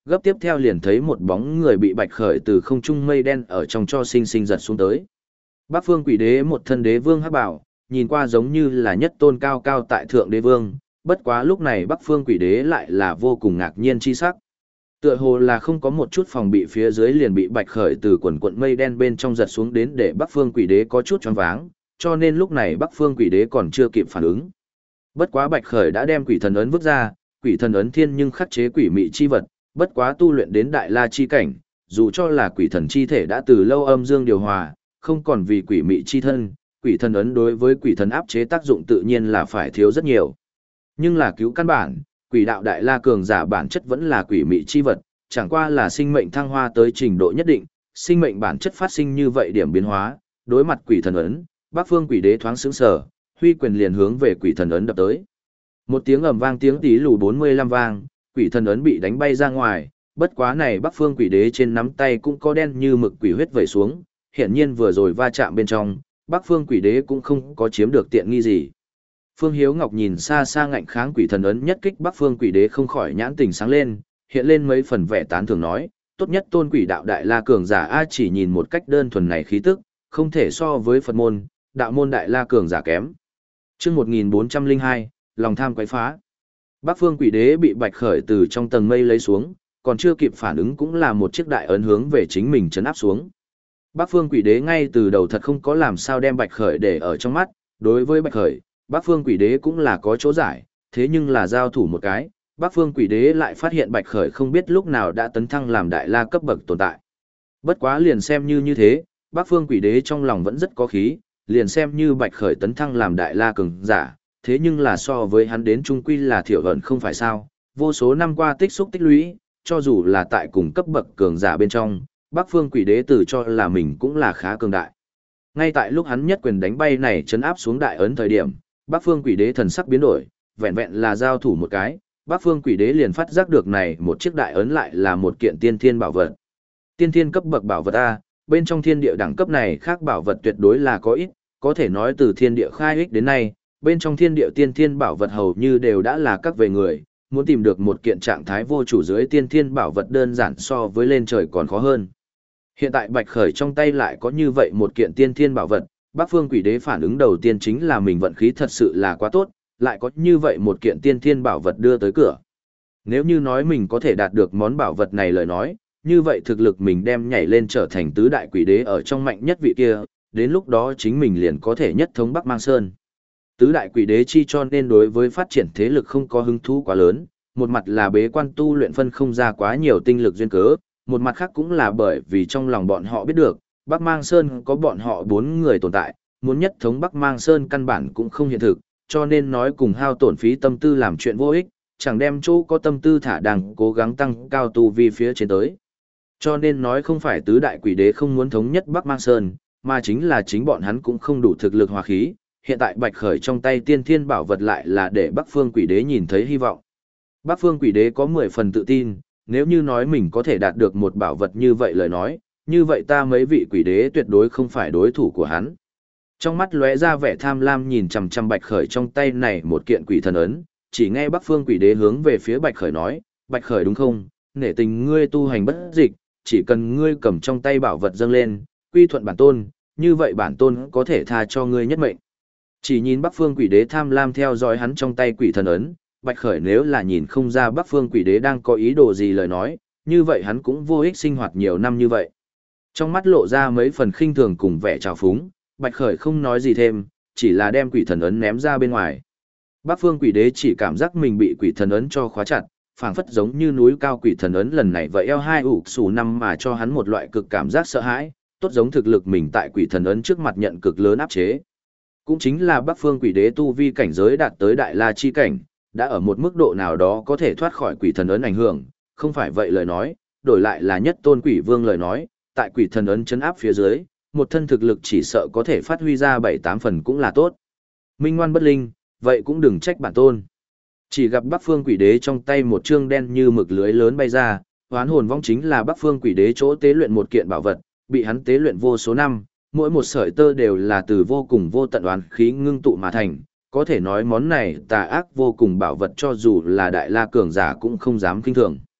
gấp tiếp theo liền thấy một bóng người bị Bạch Khởi từ không trung mây đen ở trong cho sinh sinh giật xuống tới. Bắc Phương Quỷ Đế một thân đế vương hắc bảo, nhìn qua giống như là nhất tôn cao cao tại thượng đế vương, bất quá lúc này Bắc Phương Quỷ Đế lại là vô cùng ngạc nhiên chi sắc. Tựa hồ là không có một chút phòng bị phía dưới liền bị Bạch Khởi từ quần quận mây đen bên trong giật xuống đến để Bắc Phương Quỷ Đế có chút choáng váng, cho nên lúc này Bắc Phương Quỷ Đế còn chưa kịp phản ứng. Bất quá Bạch Khởi đã đem quỷ thần ấn vứt ra, quỷ thần ấn thiên nhưng khắc chế quỷ mị chi vật, bất quá tu luyện đến đại la chi cảnh, dù cho là quỷ thần chi thể đã từ lâu âm dương điều hòa, không còn vì quỷ mị chi thân, quỷ thần ấn đối với quỷ thần áp chế tác dụng tự nhiên là phải thiếu rất nhiều. Nhưng là cứu căn bản, quỷ đạo đại la cường giả bản chất vẫn là quỷ mị chi vật, chẳng qua là sinh mệnh thăng hoa tới trình độ nhất định, sinh mệnh bản chất phát sinh như vậy điểm biến hóa, đối mặt quỷ thần ấn, Bắc Phương Quỷ Đế thoáng sững sờ, huy quyền liền hướng về quỷ thần ấn đập tới. Một tiếng ầm vang tiếng tí lù bốn mươi lăm vang, quỷ thần ấn bị đánh bay ra ngoài, bất quá này Bắc Phương Quỷ Đế trên nắm tay cũng có đen như mực quỷ huyết vẩy xuống, hiển nhiên vừa rồi va chạm bên trong, Bắc Phương Quỷ Đế cũng không có chiếm được tiện nghi gì. Phương Hiếu Ngọc nhìn xa xa ngạnh kháng quỷ thần ấn nhất kích Bắc Phương Quỷ Đế không khỏi nhãn tình sáng lên, hiện lên mấy phần vẻ tán thưởng nói, tốt nhất tôn quỷ đạo đại la cường giả a chỉ nhìn một cách đơn thuần này khí tức, không thể so với Phật môn, đạo môn đại la cường giả kém. Chương một nghìn bốn trăm lẻ hai, lòng tham quấy phá. Bắc Phương Quỷ Đế bị Bạch Khởi từ trong tầng mây lấy xuống, còn chưa kịp phản ứng cũng là một chiếc đại ấn hướng về chính mình chấn áp xuống. Bắc Phương Quỷ Đế ngay từ đầu thật không có làm sao đem Bạch Khởi để ở trong mắt, đối với Bạch Khởi, Bắc Phương Quỷ Đế cũng là có chỗ giải, thế nhưng là giao thủ một cái, Bắc Phương Quỷ Đế lại phát hiện Bạch Khởi không biết lúc nào đã tấn thăng làm đại la cấp bậc tồn tại. Bất quá liền xem như như thế, Bắc Phương Quỷ Đế trong lòng vẫn rất có khí, liền xem như Bạch Khởi tấn thăng làm đại la cường giả, thế nhưng là so với hắn đến trung quy là thiểu ẩn không phải sao, vô số năm qua tích xúc tích lũy, cho dù là tại cùng cấp bậc cường giả bên trong, Bắc Phương Quỷ Đế tự cho là mình cũng là khá cường đại. Ngay tại lúc hắn nhất quyền đánh bay này chấn áp xuống đại ấn thời điểm, Bắc Phương Quỷ Đế thần sắc biến đổi, vẹn vẹn là giao thủ một cái, Bắc Phương Quỷ Đế liền phát giác được này một chiếc đại ấn lại là một kiện tiên thiên bảo vật. Tiên thiên cấp bậc bảo vật a, bên trong thiên địa đẳng cấp này khác bảo vật tuyệt đối là có ít, có thể nói từ thiên địa khai ích đến nay, bên trong thiên địa tiên thiên bảo vật hầu như đều đã là các về người, muốn tìm được một kiện trạng thái vô chủ dưới tiên thiên bảo vật đơn giản so với lên trời còn khó hơn. Hiện tại Bạch Khởi trong tay lại có như vậy một kiện tiên thiên bảo vật, Bắc Phương Quỷ Đế phản ứng đầu tiên chính là mình vận khí thật sự là quá tốt, lại có như vậy một kiện tiên thiên bảo vật đưa tới cửa. Nếu như nói mình có thể đạt được món bảo vật này lời nói, như vậy thực lực mình đem nhảy lên trở thành tứ đại quỷ đế ở trong mạnh nhất vị kia, đến lúc đó chính mình liền có thể nhất thống Bắc Mang Sơn. Tứ đại quỷ đế chi cho nên đối với phát triển thế lực không có hứng thú quá lớn, một mặt là bế quan tu luyện phân không ra quá nhiều tinh lực duyên cớ, một mặt khác cũng là bởi vì trong lòng bọn họ biết được, Bắc Mang Sơn có bọn họ bốn người tồn tại, muốn nhất thống Bắc Mang Sơn căn bản cũng không hiện thực, cho nên nói cùng hao tổn phí tâm tư làm chuyện vô ích, chẳng đem chỗ có tâm tư thả đang cố gắng tăng cao tu vi phía trên tới. Cho nên nói không phải tứ đại quỷ đế không muốn thống nhất Bắc Mang Sơn, mà chính là chính bọn hắn cũng không đủ thực lực hòa khí, hiện tại Bạch Khởi trong tay tiên thiên bảo vật lại là để Bắc Phương Quỷ Đế nhìn thấy hy vọng. Bắc Phương Quỷ Đế có mười phần tự tin, nếu như nói mình có thể đạt được một bảo vật như vậy lời nói, như vậy ta mấy vị quỷ đế tuyệt đối không phải đối thủ của hắn. Trong mắt lóe ra vẻ tham lam nhìn chằm chằm Bạch Khởi trong tay này một kiện quỷ thần ấn, chỉ nghe Bắc Phương Quỷ Đế hướng về phía Bạch Khởi nói, Bạch Khởi đúng không, nể tình ngươi tu hành bất dịch, chỉ cần ngươi cầm trong tay bảo vật dâng lên, quy thuận bản tôn, như vậy bản tôn có thể tha cho ngươi nhất mệnh. Chỉ nhìn Bắc Phương Quỷ Đế tham lam theo dõi hắn trong tay quỷ thần ấn, Bạch Khởi nếu là nhìn không ra Bắc Phương Quỷ Đế đang có ý đồ gì lời nói, như vậy hắn cũng vô ích sinh hoạt nhiều năm như vậy. Trong mắt lộ ra mấy phần khinh thường cùng vẻ trào phúng, Bạch Khởi không nói gì thêm, chỉ là đem quỷ thần ấn ném ra bên ngoài. Bắc Phương Quỷ Đế chỉ cảm giác mình bị quỷ thần ấn cho khóa chặt, phảng phất giống như núi cao quỷ thần ấn lần này vậy eo hai ủ xù năm mà cho hắn một loại cực cảm giác sợ hãi, tốt giống thực lực mình tại quỷ thần ấn trước mặt nhận cực lớn áp chế. Cũng chính là Bắc Phương Quỷ Đế tu vi cảnh giới đạt tới đại la chi cảnh, đã ở một mức độ nào đó có thể thoát khỏi quỷ thần ấn ảnh hưởng, không phải vậy lời nói, đổi lại là nhất tôn quỷ vương lời nói, tại quỷ thần ấn chấn áp phía dưới, một thân thực lực chỉ sợ có thể phát huy ra bảy tám phần cũng là tốt. Minh ngoan bất linh, vậy cũng đừng trách bản tôn. Chỉ gặp Bắc Phương Quỷ Đế trong tay một trương đen như mực lưới lớn bay ra, Hoán Hồn Vong chính là Bắc Phương Quỷ Đế chỗ tế luyện một kiện bảo vật, bị hắn tế luyện vô số năm, mỗi một sợi tơ đều là từ vô cùng vô tận oán khí ngưng tụ mà thành, có thể nói món này tà ác vô cùng bảo vật cho dù là đại la cường giả cũng không dám kinh thường.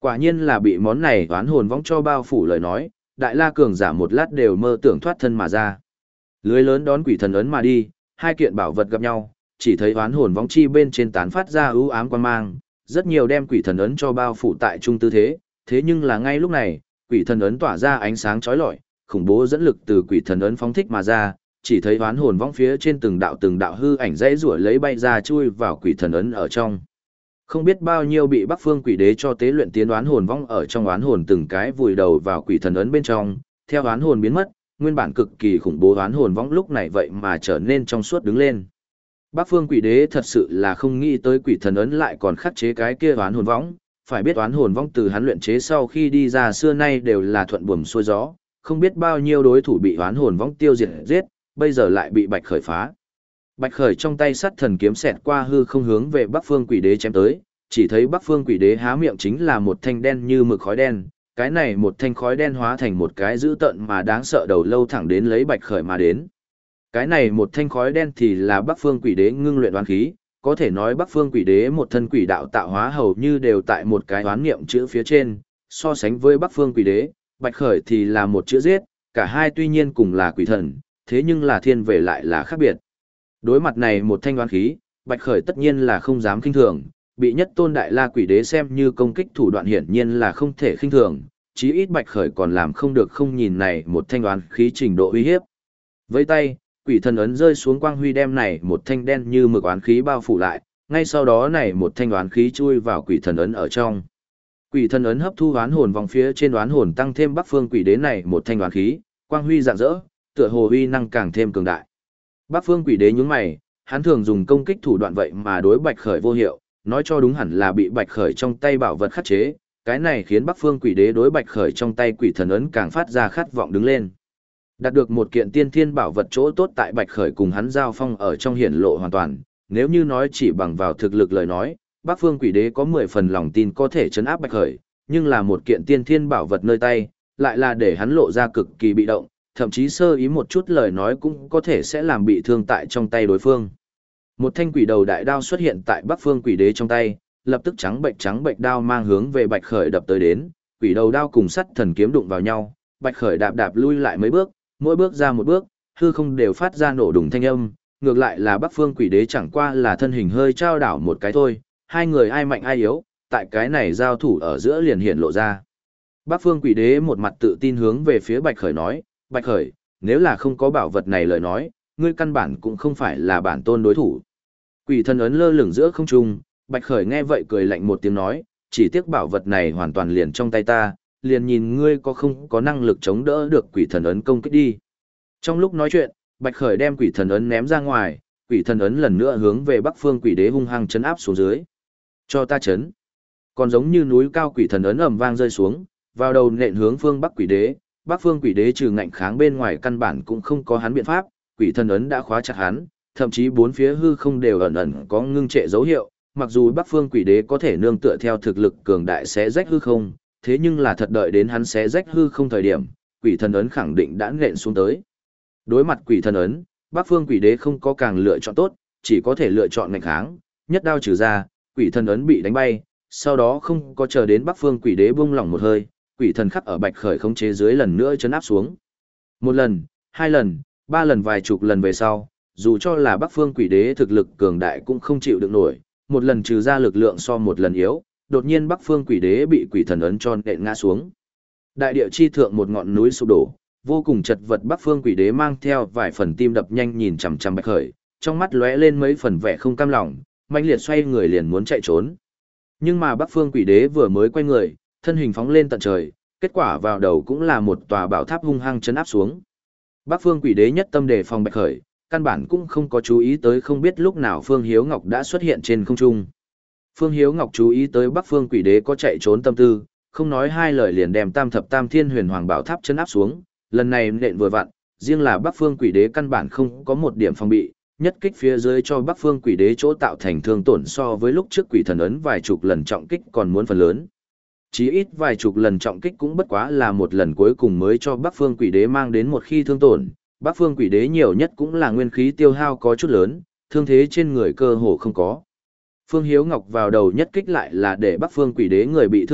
Quả nhiên là bị món này oán hồn võng cho bao phủ lời nói, đại la cường giả một lát đều mơ tưởng thoát thân mà ra. Lưới lớn đón quỷ thần ấn mà đi, hai kiện bảo vật gặp nhau, chỉ thấy oán hồn võng chi bên trên tán phát ra ưu ám quan mang, rất nhiều đem quỷ thần ấn cho bao phủ tại trung tư thế, thế nhưng là ngay lúc này, quỷ thần ấn tỏa ra ánh sáng chói lọi, khủng bố dẫn lực từ quỷ thần ấn phóng thích mà ra, chỉ thấy oán hồn võng phía trên từng đạo từng đạo hư ảnh dãy rủa lấy bay ra chui vào quỷ thần ấn ở trong. Không biết bao nhiêu bị Bắc Phương Quỷ Đế cho tế luyện tiến oán hồn võng ở trong oán hồn từng cái vùi đầu vào quỷ thần ấn bên trong, theo oán hồn biến mất, nguyên bản cực kỳ khủng bố oán hồn võng lúc này vậy mà trở nên trong suốt đứng lên. Bắc Phương Quỷ Đế thật sự là không nghĩ tới quỷ thần ấn lại còn khắc chế cái kia oán hồn võng, phải biết oán hồn võng từ hắn luyện chế sau khi đi ra xưa nay đều là thuận buồm xuôi gió, không biết bao nhiêu đối thủ bị oán hồn võng tiêu diệt giết, bây giờ lại bị Bạch Khởi phá. Bạch Khởi trong tay sắt thần kiếm xẹt qua hư không hướng về Bắc Phương Quỷ Đế chém tới, chỉ thấy Bắc Phương Quỷ Đế há miệng chính là một thanh đen như mực khói đen, cái này một thanh khói đen hóa thành một cái dữ tợn mà đáng sợ đầu lâu thẳng đến lấy Bạch Khởi mà đến. Cái này một thanh khói đen thì là Bắc Phương Quỷ Đế ngưng luyện oán khí, có thể nói Bắc Phương Quỷ Đế một thân quỷ đạo tạo hóa hầu như đều tại một cái oán niệm chữ phía trên, so sánh với Bắc Phương Quỷ Đế, Bạch Khởi thì là một chữ giết, cả hai tuy nhiên cùng là quỷ thần, thế nhưng là thiên về lại là khác biệt. Đối mặt này một thanh oán khí, Bạch Khởi tất nhiên là không dám khinh thường, bị nhất tôn đại la quỷ đế xem như công kích thủ đoạn hiển nhiên là không thể khinh thường, chí ít Bạch Khởi còn làm không được không nhìn này một thanh oán khí trình độ uy hiếp. Với tay, quỷ thần ấn rơi xuống quang huy đem này một thanh đen như mực oán khí bao phủ lại, ngay sau đó này một thanh oán khí chui vào quỷ thần ấn ở trong. Quỷ thần ấn hấp thu oán hồn vòng phía trên oán hồn tăng thêm Bắc Phương Quỷ Đế này một thanh oán khí, quang huy rạng rỡ, tựa hồ uy năng càng thêm cường đại. Bắc Phương Quỷ Đế nhướng mày, hắn thường dùng công kích thủ đoạn vậy mà đối Bạch Khởi vô hiệu, nói cho đúng hẳn là bị Bạch Khởi trong tay bảo vật khắc chế, cái này khiến Bắc Phương Quỷ Đế đối Bạch Khởi trong tay quỷ thần ấn càng phát ra khát vọng đứng lên. Đạt được một kiện tiên thiên bảo vật chỗ tốt tại Bạch Khởi cùng hắn giao phong ở trong hiển lộ hoàn toàn, nếu như nói chỉ bằng vào thực lực lời nói, Bắc Phương Quỷ Đế có mười phần lòng tin có thể trấn áp Bạch Khởi, nhưng là một kiện tiên thiên bảo vật nơi tay, lại là để hắn lộ ra cực kỳ bị động, thậm chí sơ ý một chút lời nói cũng có thể sẽ làm bị thương tại trong tay đối phương. Một thanh quỷ đầu đại đao xuất hiện tại Bắc Phương Quỷ Đế trong tay, lập tức trắng bệnh trắng bệnh đao mang hướng về Bạch Khởi đập tới đến, quỷ đầu đao cùng sắt thần kiếm đụng vào nhau, Bạch Khởi đạp đạp lui lại mấy bước, mỗi bước ra một bước, hư không đều phát ra nổ đùng thanh âm, ngược lại là Bắc Phương Quỷ Đế chẳng qua là thân hình hơi trao đảo một cái thôi, hai người ai mạnh ai yếu, tại cái này giao thủ ở giữa liền hiện lộ ra. Bắc Phương Quỷ Đế một mặt tự tin hướng về phía Bạch Khởi nói, Bạch Khởi, nếu là không có bảo vật này lời nói, ngươi căn bản cũng không phải là bản tôn đối thủ. Quỷ thần ấn lơ lửng giữa không trung, Bạch Khởi nghe vậy cười lạnh một tiếng nói, chỉ tiếc bảo vật này hoàn toàn liền trong tay ta, liền nhìn ngươi có không có năng lực chống đỡ được quỷ thần ấn công kích đi. Trong lúc nói chuyện, Bạch Khởi đem quỷ thần ấn ném ra ngoài, quỷ thần ấn lần nữa hướng về Bắc Phương Quỷ Đế hung hăng chấn áp xuống dưới. Cho ta chấn. Còn giống như núi cao quỷ thần ấn ầm vang rơi xuống, vào đầu nện hướng phương Bắc Quỷ Đế, Bắc Phương Quỷ Đế trừ ngạnh kháng bên ngoài căn bản cũng không có hắn biện pháp, quỷ thần ấn đã khóa chặt hắn, thậm chí bốn phía hư không đều ẩn ẩn có ngưng trệ dấu hiệu, mặc dù Bắc Phương Quỷ Đế có thể nương tựa theo thực lực cường đại xé rách hư không, thế nhưng là thật đợi đến hắn xé rách hư không thời điểm, quỷ thần ấn khẳng định đã nện xuống tới. Đối mặt quỷ thần ấn, Bắc Phương Quỷ Đế không có càng lựa chọn tốt, chỉ có thể lựa chọn ngạnh kháng, nhất đao trừ ra, quỷ thần ấn bị đánh bay, sau đó không có chờ đến Bắc Phương Quỷ Đế buông lỏng một hơi, quỷ thần khắc ở Bạch Khởi khống chế dưới lần nữa chấn áp xuống. Một lần, hai lần, ba lần vài chục lần về sau, dù cho là Bắc Phương Quỷ Đế thực lực cường đại cũng không chịu được nổi, một lần trừ ra lực lượng so một lần yếu, đột nhiên Bắc Phương Quỷ Đế bị quỷ thần ấn cho nện ngã xuống. Đại địa chi thượng một ngọn núi sụp đổ, vô cùng chật vật Bắc Phương Quỷ Đế mang theo vài phần tim đập nhanh nhìn chằm chằm Bạch Khởi, trong mắt lóe lên mấy phần vẻ không cam lòng, mãnh liệt xoay người liền muốn chạy trốn. Nhưng mà Bắc Phương Quỷ Đế vừa mới quay người, thân hình phóng lên tận trời, kết quả vào đầu cũng là một tòa bảo tháp hung hăng chấn áp xuống. Bắc Phương Quỷ Đế nhất tâm đề phòng Bạch Khởi, căn bản cũng không có chú ý tới không biết lúc nào Phương Hiếu Ngọc đã xuất hiện trên không trung. Phương Hiếu Ngọc chú ý tới Bắc Phương Quỷ Đế có chạy trốn tâm tư, không nói hai lời liền đem Tam Thập Tam Thiên Huyền Hoàng Bảo Tháp chấn áp xuống, lần này nện vừa vặn, riêng là Bắc Phương Quỷ Đế căn bản không có một điểm phòng bị, nhất kích phía dưới cho Bắc Phương Quỷ Đế chỗ tạo thành thương tổn so với lúc trước Quỷ Thần ấn vài chục lần trọng kích còn muốn phần lớn. Chí ít vài chục lần trọng kích cũng bất quá là một lần cuối cùng mới cho Bắc Phương Quỷ Đế mang đến một khi thương tổn, Bắc Phương Quỷ Đế nhiều nhất cũng là nguyên khí tiêu hao có chút lớn, thương thế trên người cơ hồ không có. Phương Hiếu Ngọc vào đầu nhất kích lại là để Bắc Phương Quỷ Đế người bị thương nặng,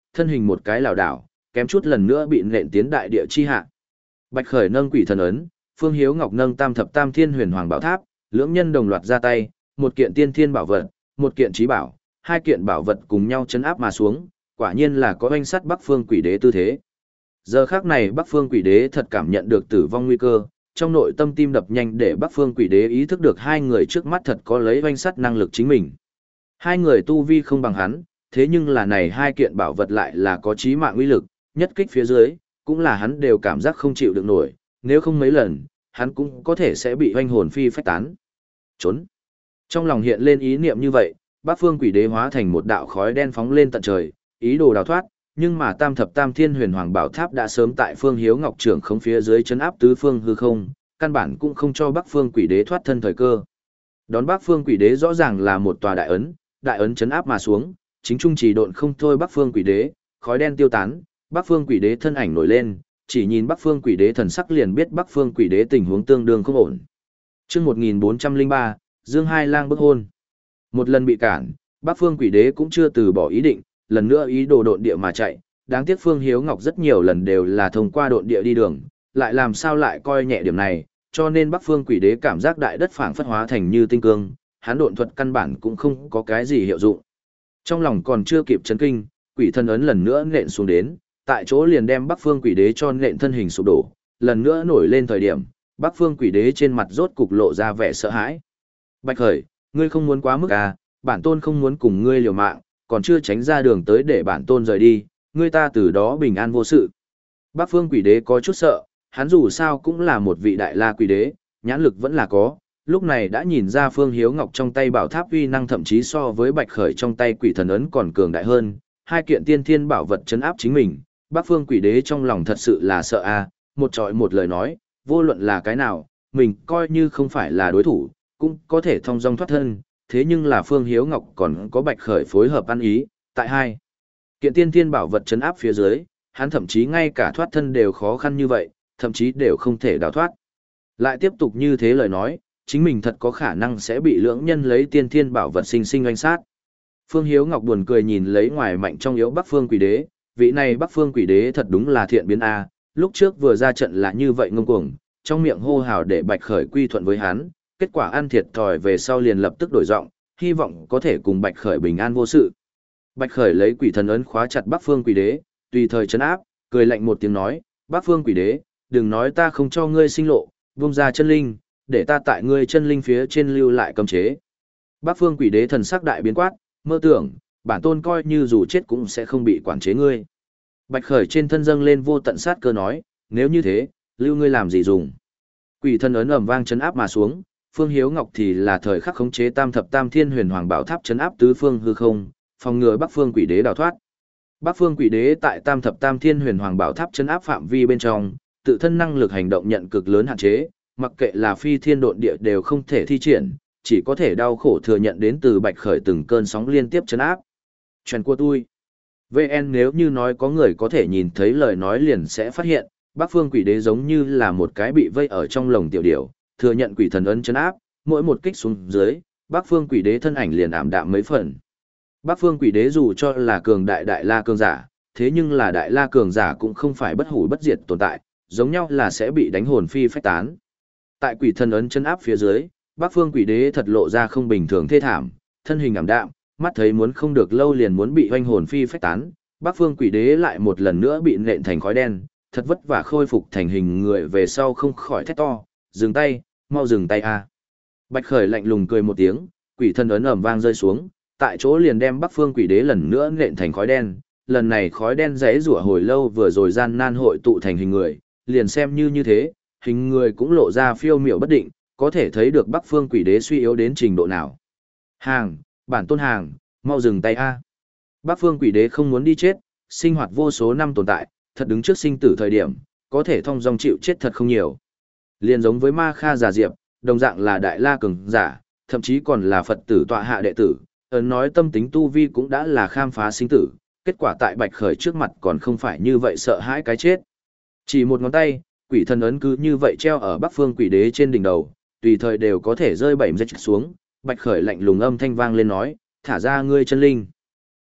thân hình một cái lảo đảo, kém chút lần nữa bị nện tiến đại địa chi hạ. Bạch Khởi nâng quỷ thần ấn, Phương Hiếu Ngọc nâng Tam thập Tam Thiên Huyền Hoàng Bảo Tháp, lưỡng nhân đồng loạt ra tay, một kiện tiên thiên bảo vật, một kiện trí bảo, hai kiện bảo vật cùng nhau chấn áp mà xuống, quả nhiên là có oanh sắt Bắc Phương Quỷ Đế tư thế. Giờ khắc này Bắc Phương Quỷ Đế thật cảm nhận được tử vong nguy cơ, trong nội tâm tim đập nhanh để Bắc Phương Quỷ Đế ý thức được hai người trước mắt thật có lấy oanh sắt năng lực chính mình. Hai người tu vi không bằng hắn, thế nhưng là này hai kiện bảo vật lại là có chí mạng uy lực, nhất kích phía dưới, cũng là hắn đều cảm giác không chịu được nổi, nếu không mấy lần, hắn cũng có thể sẽ bị oanh hồn phi phách tán. Trốn. Trong lòng hiện lên ý niệm như vậy, Bắc Phương Quỷ Đế hóa thành một đạo khói đen phóng lên tận trời, ý đồ đào thoát, nhưng mà Tam thập Tam Thiên Huyền Hoàng Bảo Tháp đã sớm tại Phương Hiếu Ngọc trưởng không phía dưới chấn áp tứ phương hư không, căn bản cũng không cho Bắc Phương Quỷ Đế thoát thân thời cơ. Đón Bắc Phương Quỷ Đế rõ ràng là một tòa đại ấn, đại ấn chấn áp mà xuống, chính trung chỉ độn không thôi Bắc Phương Quỷ Đế, khói đen tiêu tán, Bắc Phương Quỷ Đế thân ảnh nổi lên, chỉ nhìn Bắc Phương Quỷ Đế thần sắc liền biết Bắc Phương Quỷ Đế tình huống tương đương không ổn. Chương một nghìn bốn trăm lẻ ba, Dương Hai Lang bức hôn. Một lần bị cản, Bắc Phương Quỷ Đế cũng chưa từ bỏ ý định, lần nữa ý đồ độn địa mà chạy, đáng tiếc Phương Hiếu Ngọc rất nhiều lần đều là thông qua độn địa đi đường, lại làm sao lại coi nhẹ điểm này, cho nên Bắc Phương Quỷ Đế cảm giác đại đất phảng phất hóa thành như tinh cương, hắn độn thuật căn bản cũng không có cái gì hiệu dụng. Trong lòng còn chưa kịp chấn kinh, quỷ thân ấn lần nữa nện xuống đến, tại chỗ liền đem Bắc Phương Quỷ Đế cho nện thân hình sụp đổ, lần nữa nổi lên thời điểm, Bắc Phương Quỷ Đế trên mặt rốt cục lộ ra vẻ sợ hãi. Bạch Khởi, ngươi không muốn quá mức à, bản tôn không muốn cùng ngươi liều mạng, còn chưa tránh ra đường tới để bản tôn rời đi, ngươi ta từ đó bình an vô sự. Bắc Phương Quỷ Đế có chút sợ, hắn dù sao cũng là một vị đại la quỷ đế, nhãn lực vẫn là có, lúc này đã nhìn ra Phương Hiếu Ngọc trong tay bảo tháp uy năng thậm chí so với Bạch Khởi trong tay quỷ thần ấn còn cường đại hơn, hai kiện tiên thiên bảo vật chấn áp chính mình, Bắc Phương Quỷ Đế trong lòng thật sự là sợ a, một trọi một lời nói, vô luận là cái nào, mình coi như không phải là đối thủ, cũng có thể thông dong thoát thân, thế nhưng là Phương Hiếu Ngọc còn có Bạch Khởi phối hợp ăn ý, tại hai kiện tiên thiên bảo vật chấn áp phía dưới, hắn thậm chí ngay cả thoát thân đều khó khăn như vậy, thậm chí đều không thể đào thoát. Lại tiếp tục như thế lời nói, chính mình thật có khả năng sẽ bị lưỡng nhân lấy tiên thiên bảo vật sinh sinh oanh sát. Phương Hiếu Ngọc buồn cười nhìn lấy ngoài mạnh trong yếu Bắc Phương Quỷ Đế, vị này Bắc Phương Quỷ Đế thật đúng là thiện biến a, lúc trước vừa ra trận là như vậy ngông cuồng, trong miệng hô hào để Bạch Khởi quy thuận với hắn, kết quả ăn thiệt thòi về sau liền lập tức đổi giọng, hy vọng có thể cùng Bạch Khởi bình an vô sự. Bạch Khởi lấy quỷ thần ấn khóa chặt Bắc Phương Quỷ Đế, tùy thời trấn áp, cười lạnh một tiếng nói, Bắc Phương Quỷ Đế, đừng nói ta không cho ngươi sinh lộ, buông ra chân linh, để ta tại ngươi chân linh phía trên lưu lại cấm chế. Bắc Phương Quỷ Đế thần sắc đại biến quát, mơ tưởng, bản tôn coi như dù chết cũng sẽ không bị quản chế ngươi. Bạch Khởi trên thân dâng lên vô tận sát cơ nói, nếu như thế, lưu ngươi làm gì dùng. Quỷ thần ấn ầm vang chấn áp mà xuống, Phương Hiếu Ngọc thì là thời khắc khống chế Tam thập Tam Thiên Huyền Hoàng Bảo Tháp chấn áp tứ phương hư không, phòng ngừa Bắc Phương Quỷ Đế đào thoát. Bắc Phương Quỷ Đế tại Tam thập Tam Thiên Huyền Hoàng Bảo Tháp chấn áp phạm vi bên trong, tự thân năng lực hành động nhận cực lớn hạn chế, mặc kệ là phi thiên độn địa đều không thể thi triển, chỉ có thể đau khổ thừa nhận đến từ Bạch Khởi từng cơn sóng liên tiếp chấn áp. Chuyện của tôi. vê en nếu như nói có người có thể nhìn thấy lời nói liền sẽ phát hiện, Bắc Phương Quỷ Đế giống như là một cái bị vây ở trong lồng tiểu điểu, thừa nhận quỷ thần ấn chấn áp, mỗi một kích xuống dưới, Bắc Phương Quỷ Đế thân ảnh liền ảm đạm mấy phần. Bắc Phương Quỷ Đế dù cho là cường đại đại la cường giả, thế nhưng là đại la cường giả cũng không phải bất hủ bất diệt tồn tại, giống nhau là sẽ bị đánh hồn phi phách tán. Tại quỷ thần ấn chấn áp phía dưới, Bắc Phương Quỷ Đế thật lộ ra không bình thường thê thảm, thân hình ảm đạm, mắt thấy muốn không được lâu liền muốn bị hoanh hồn phi phách tán, Bắc Phương Quỷ Đế lại một lần nữa bị nện thành khói đen, thật vất vả khôi phục thành hình người về sau không khỏi thét to, dừng tay, mau dừng tay a. Bạch Khởi lạnh lùng cười một tiếng, quỷ thần ấn ầm vang rơi xuống, tại chỗ liền đem Bắc Phương Quỷ Đế lần nữa nện thành khói đen, lần này khói đen rẽ rủa hồi lâu vừa rồi gian nan hội tụ thành hình người, liền xem như như thế, hình người cũng lộ ra phiêu miểu bất định, có thể thấy được Bắc Phương Quỷ Đế suy yếu đến trình độ nào. Hàng, bản tôn hàng, mau dừng tay a. Bắc Phương Quỷ Đế không muốn đi chết, sinh hoạt vô số năm tồn tại, thật đứng trước sinh tử thời điểm, có thể thông dong chịu chết thật không nhiều. Liền giống với Ma Kha Giả Diệp, đồng dạng là đại la cường giả, thậm chí còn là Phật tử tọa hạ đệ tử, ấn nói tâm tính tu vi cũng đã là khám phá sinh tử, kết quả tại Bạch Khởi trước mặt còn không phải như vậy sợ hãi cái chết. Chỉ một ngón tay, quỷ thần ấn cứ như vậy treo ở Bắc Phương Quỷ Đế trên đỉnh đầu, tùy thời đều có thể rơi bảy dây xuống, Bạch Khởi lạnh lùng âm thanh vang lên nói, thả ra ngươi chân linh.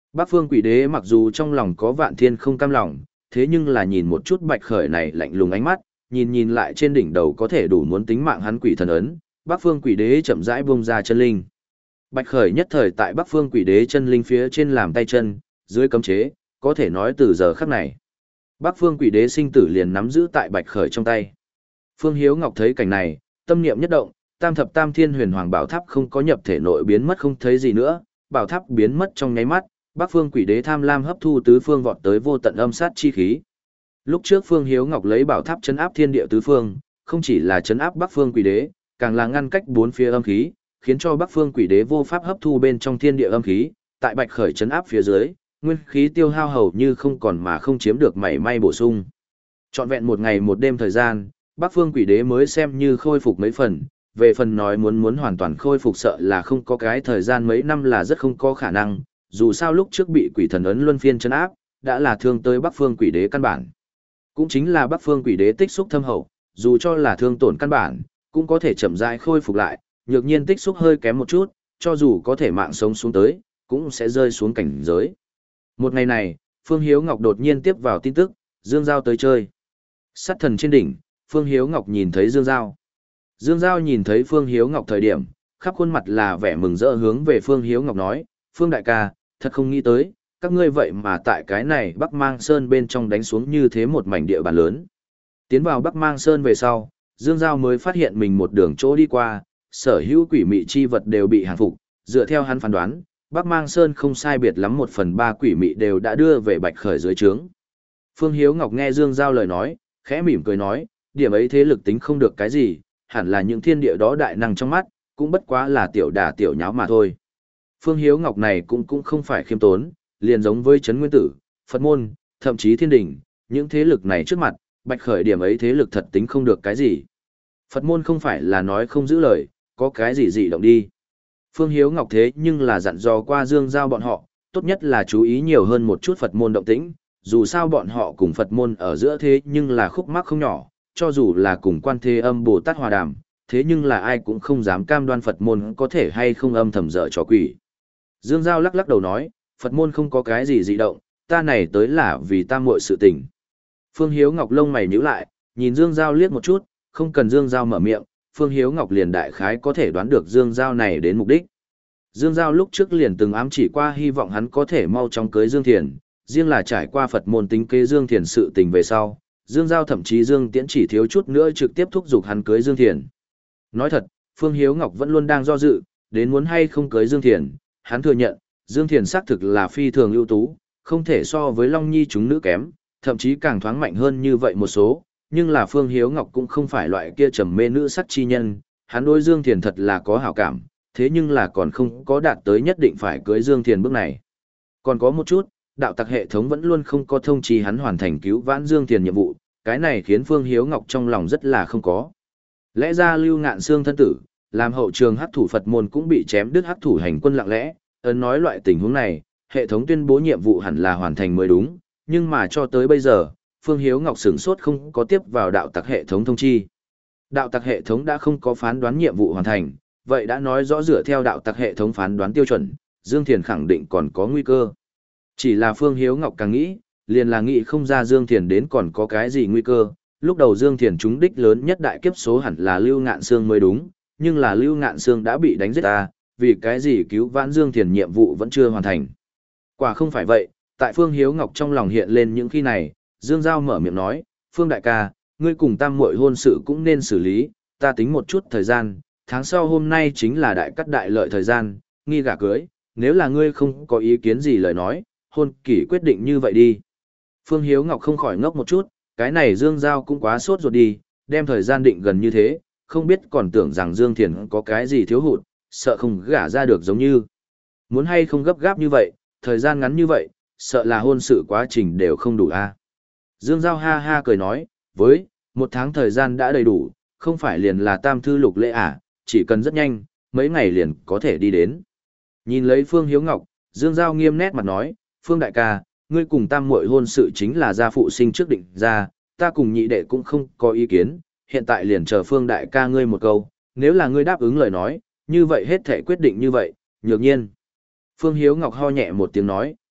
Bắc Phương Quỷ Đế mặc dù trong lòng có vạn thiên không cam lòng, thế nhưng là nhìn một chút Bạch Khởi này lạnh lùng ánh mắt, nhìn nhìn lại trên đỉnh đầu có thể đủ muốn tính mạng hắn quỷ thần ấn, Bắc Phương Quỷ Đế chậm rãi buông ra chân linh. Bạch Khởi nhất thời tại Bắc Phương Quỷ Đế chân linh phía trên làm tay chân, dưới cấm chế, có thể nói từ giờ khắc này. Bắc Phương Quỷ Đế sinh tử liền nắm giữ tại Bạch Khởi trong tay. Phương Hiếu Ngọc thấy cảnh này, tâm niệm nhất động, Tam thập Tam Thiên Huyền Hoàng Bảo Tháp không có nhập thể nội biến mất không thấy gì nữa, bảo tháp biến mất trong nháy mắt, Bắc Phương Quỷ Đế tham lam hấp thu tứ phương vọt tới vô tận âm sát chi khí. Lúc trước Phương Hiếu Ngọc lấy bảo tháp trấn áp thiên địa tứ phương, không chỉ là trấn áp Bắc Phương Quỷ Đế, càng là ngăn cách bốn phía âm khí, khiến cho Bắc Phương Quỷ Đế vô pháp hấp thu bên trong thiên địa âm khí, tại Bạch Khởi trấn áp phía dưới, nguyên khí tiêu hao hầu như không còn mà không chiếm được mảy may bổ sung. Trọn vẹn một ngày một đêm thời gian, Bắc Phương Quỷ Đế mới xem như khôi phục mấy phần, về phần nói muốn muốn hoàn toàn khôi phục sợ là không có cái thời gian mấy năm là rất không có khả năng, dù sao lúc trước bị quỷ thần ấn luân phiên trấn áp, đã là thương tới Bắc Phương Quỷ Đế căn bản. Cũng chính là Bắc Phương Quỷ Đế tích xúc thâm hậu, dù cho là thương tổn căn bản, cũng có thể chậm rãi khôi phục lại, nhược nhiên tích xúc hơi kém một chút, cho dù có thể mạng sống xuống tới, cũng sẽ rơi xuống cảnh giới. Một ngày này, Phương Hiếu Ngọc đột nhiên tiếp vào tin tức, Dương Giao tới chơi. Sát thần trên đỉnh, Phương Hiếu Ngọc nhìn thấy Dương Giao. Dương Giao nhìn thấy Phương Hiếu Ngọc thời điểm, khắp khuôn mặt là vẻ mừng rỡ hướng về Phương Hiếu Ngọc nói, Phương đại ca, thật không nghĩ tới, các ngươi vậy mà tại cái này Bắc Mang Sơn bên trong đánh xuống như thế một mảnh địa bàn lớn. Tiến vào Bắc Mang Sơn về sau, Dương Giao mới phát hiện mình một đường chỗ đi qua, sở hữu quỷ mị chi vật đều bị hàng phục, dựa theo hắn phán đoán, Bắc Mang Sơn không sai biệt lắm một phần ba quỷ mị đều đã đưa về Bạch Khởi dưới trướng. Phương Hiếu Ngọc nghe Dương Giao lời nói, khẽ mỉm cười nói, điểm ấy thế lực tính không được cái gì, hẳn là những thiên địa đó đại năng trong mắt, cũng bất quá là tiểu đà tiểu nháo mà thôi. Phương Hiếu Ngọc này cũng cũng không phải khiêm tốn, liền giống với Trấn Nguyên Tử, Phật Môn, thậm chí Thiên Đình, những thế lực này trước mặt, Bạch Khởi điểm ấy thế lực thật tính không được cái gì. Phật Môn không phải là nói không giữ lời, có cái gì dị động đi. Phương Hiếu Ngọc thế nhưng là dặn dò qua Dương Giao bọn họ, tốt nhất là chú ý nhiều hơn một chút Phật Môn động tĩnh, dù sao bọn họ cùng Phật Môn ở giữa thế nhưng là khúc mắc không nhỏ, cho dù là cùng Quan Thế Âm Bồ Tát hòa đàm, thế nhưng là ai cũng không dám cam đoan Phật Môn có thể hay không âm thầm dở trò quỷ. Dương Giao lắc lắc đầu nói, Phật Môn không có cái gì dị động, ta này tới là vì tam muội sự tình. Phương Hiếu Ngọc lông mày nhíu lại, nhìn Dương Giao liếc một chút, không cần Dương Giao mở miệng, Phương Hiếu Ngọc liền đại khái có thể đoán được Dương Giao này đến mục đích. Dương Giao lúc trước liền từng ám chỉ qua hy vọng hắn có thể mau chóng cưới Dương Thiền, riêng là trải qua Phật môn tính kế Dương Thiền sự tình về sau, Dương Giao thậm chí Dương Tiễn chỉ thiếu chút nữa trực tiếp thúc giục hắn cưới Dương Thiền. Nói thật, Phương Hiếu Ngọc vẫn luôn đang do dự, đến muốn hay không cưới Dương Thiền, hắn thừa nhận, Dương Thiền xác thực là phi thường ưu tú, không thể so với Long Nhi chúng nữ kém, thậm chí càng thoáng mạnh hơn như vậy một số, nhưng là Phương Hiếu Ngọc cũng không phải loại kia trầm mê nữ sắc chi nhân, hắn đối Dương Thiền thật là có hảo cảm, thế nhưng là còn không có đạt tới nhất định phải cưới Dương Thiền bước này. Còn có một chút, đạo tặc hệ thống vẫn luôn không có thông chi hắn hoàn thành cứu vãn Dương Thiền nhiệm vụ, cái này khiến Phương Hiếu Ngọc trong lòng rất là không có. Lẽ ra Lưu Ngạn Xương thân tử, làm hậu trường hắc thủ Phật môn cũng bị chém đứt hắc thủ hành quân lặng lẽ, ấn nói loại tình huống này, hệ thống tuyên bố nhiệm vụ hẳn là hoàn thành mới đúng, nhưng mà cho tới bây giờ, Phương Hiếu Ngọc sửng sốt không có tiếp vào đạo tặc hệ thống thông chi. Đạo tặc hệ thống đã không có phán đoán nhiệm vụ hoàn thành, vậy đã nói rõ dựa theo đạo tặc hệ thống phán đoán tiêu chuẩn, Dương Thiền khẳng định còn có nguy cơ. Chỉ là Phương Hiếu Ngọc càng nghĩ, liền là nghĩ không ra Dương Thiền đến còn có cái gì nguy cơ. Lúc đầu Dương Thiền trúng đích lớn nhất đại kiếp số hẳn là Lưu Ngạn Xương mới đúng, nhưng là Lưu Ngạn Xương đã bị đánh giết ta, vì cái gì cứu vãn Dương Thiền nhiệm vụ vẫn chưa hoàn thành. Quả không phải vậy, tại Phương Hiếu Ngọc trong lòng hiện lên những khi này, Dương Giao mở miệng nói, Phương đại ca, ngươi cùng tam muội hôn sự cũng nên xử lý, ta tính một chút thời gian, tháng sau hôm nay chính là đại cắt đại lợi thời gian, nghi gả cưới, nếu là ngươi không có ý kiến gì lời nói, hôn kỷ quyết định như vậy đi. Phương Hiếu Ngọc không khỏi ngốc một chút, cái này Dương Giao cũng quá sốt ruột đi, đem thời gian định gần như thế, không biết còn tưởng rằng Dương Thiền có cái gì thiếu hụt, sợ không gả ra được giống như. Muốn hay không gấp gáp như vậy, thời gian ngắn như vậy, sợ là hôn sự quá trình đều không đủ a. Dương Giao ha ha cười nói, với, một tháng thời gian đã đầy đủ, không phải liền là tam thư lục lễ à, chỉ cần rất nhanh, mấy ngày liền có thể đi đến. Nhìn lấy Phương Hiếu Ngọc, Dương Giao nghiêm nét mặt nói, Phương đại ca, ngươi cùng tam muội hôn sự chính là gia phụ sinh trước định ra, ta cùng nhị đệ cũng không có ý kiến, hiện tại liền chờ Phương đại ca ngươi một câu, nếu là ngươi đáp ứng lời nói, như vậy hết thể quyết định như vậy, nhược nhiên. Phương Hiếu Ngọc ho nhẹ một tiếng nói,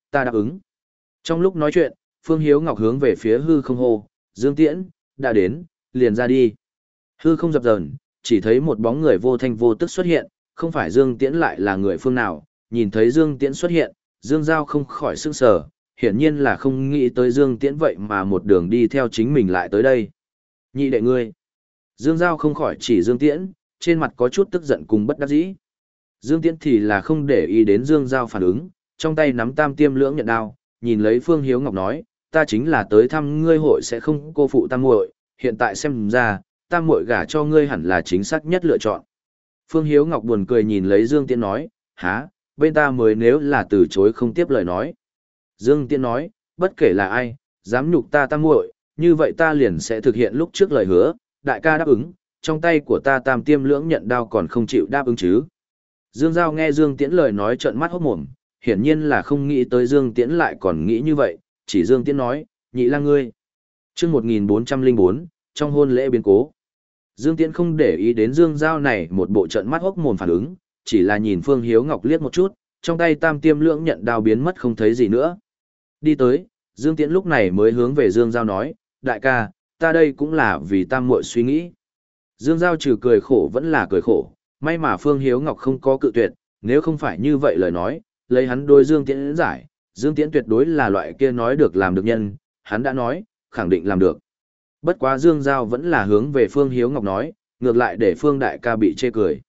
ta đáp ứng. Trong lúc nói chuyện, Phương Hiếu Ngọc hướng về phía hư không hô, Dương Tiễn, đã đến, liền ra đi. Hư không dập dờn, chỉ thấy một bóng người vô thanh vô tức xuất hiện, không phải Dương Tiễn lại là người phương nào, nhìn thấy Dương Tiễn xuất hiện, Dương Giao không khỏi sững sờ, hiển nhiên là không nghĩ tới Dương Tiễn vậy mà một đường đi theo chính mình lại tới đây. Nhị đệ ngươi. Dương Giao không khỏi chỉ Dương Tiễn, trên mặt có chút tức giận cùng bất đắc dĩ. Dương Tiễn thì là không để ý đến Dương Giao phản ứng, trong tay nắm tam tiêm lưỡng nhận đao, nhìn lấy Phương Hiếu Ngọc nói, ta chính là tới thăm ngươi hội sẽ không cô phụ tam muội, hiện tại xem ra, tam muội gả cho ngươi hẳn là chính xác nhất lựa chọn. Phương Hiếu Ngọc buồn cười nhìn lấy Dương Tiễn nói, há, bên ta mới nếu là từ chối không tiếp lời nói. Dương Tiễn nói, bất kể là ai, dám nhục ta tam muội, như vậy ta liền sẽ thực hiện lúc trước lời hứa, đại ca đáp ứng, trong tay của ta tam tiêm lưỡng nhận đao còn không chịu đáp ứng chứ. Dương Giao nghe Dương Tiễn lời nói trợn mắt hốt mồm, hiển nhiên là không nghĩ tới Dương Tiễn lại còn nghĩ như vậy, chỉ Dương Tiễn nói, nhị lang ngươi. Chương một nghìn bốn trăm lẻ bốn, trong hôn lễ biến cố. Dương Tiễn không để ý đến Dương Giao này một bộ trợn mắt hốt mồm phản ứng, chỉ là nhìn Phương Hiếu Ngọc liếc một chút, trong tay tam tiêm lưỡng nhận đao biến mất không thấy gì nữa. Đi tới, Dương Tiễn lúc này mới hướng về Dương Giao nói, đại ca, ta đây cũng là vì tam muội suy nghĩ. Dương Giao trừ cười khổ vẫn là cười khổ, may mà Phương Hiếu Ngọc không có cự tuyệt, nếu không phải như vậy lời nói, lấy hắn đôi Dương Tiễn giải, Dương Tiễn tuyệt đối là loại kia nói được làm được nhân, hắn đã nói, khẳng định làm được. Bất quá Dương Giao vẫn là hướng về Phương Hiếu Ngọc nói, ngược lại để Phương đại ca bị chê cười.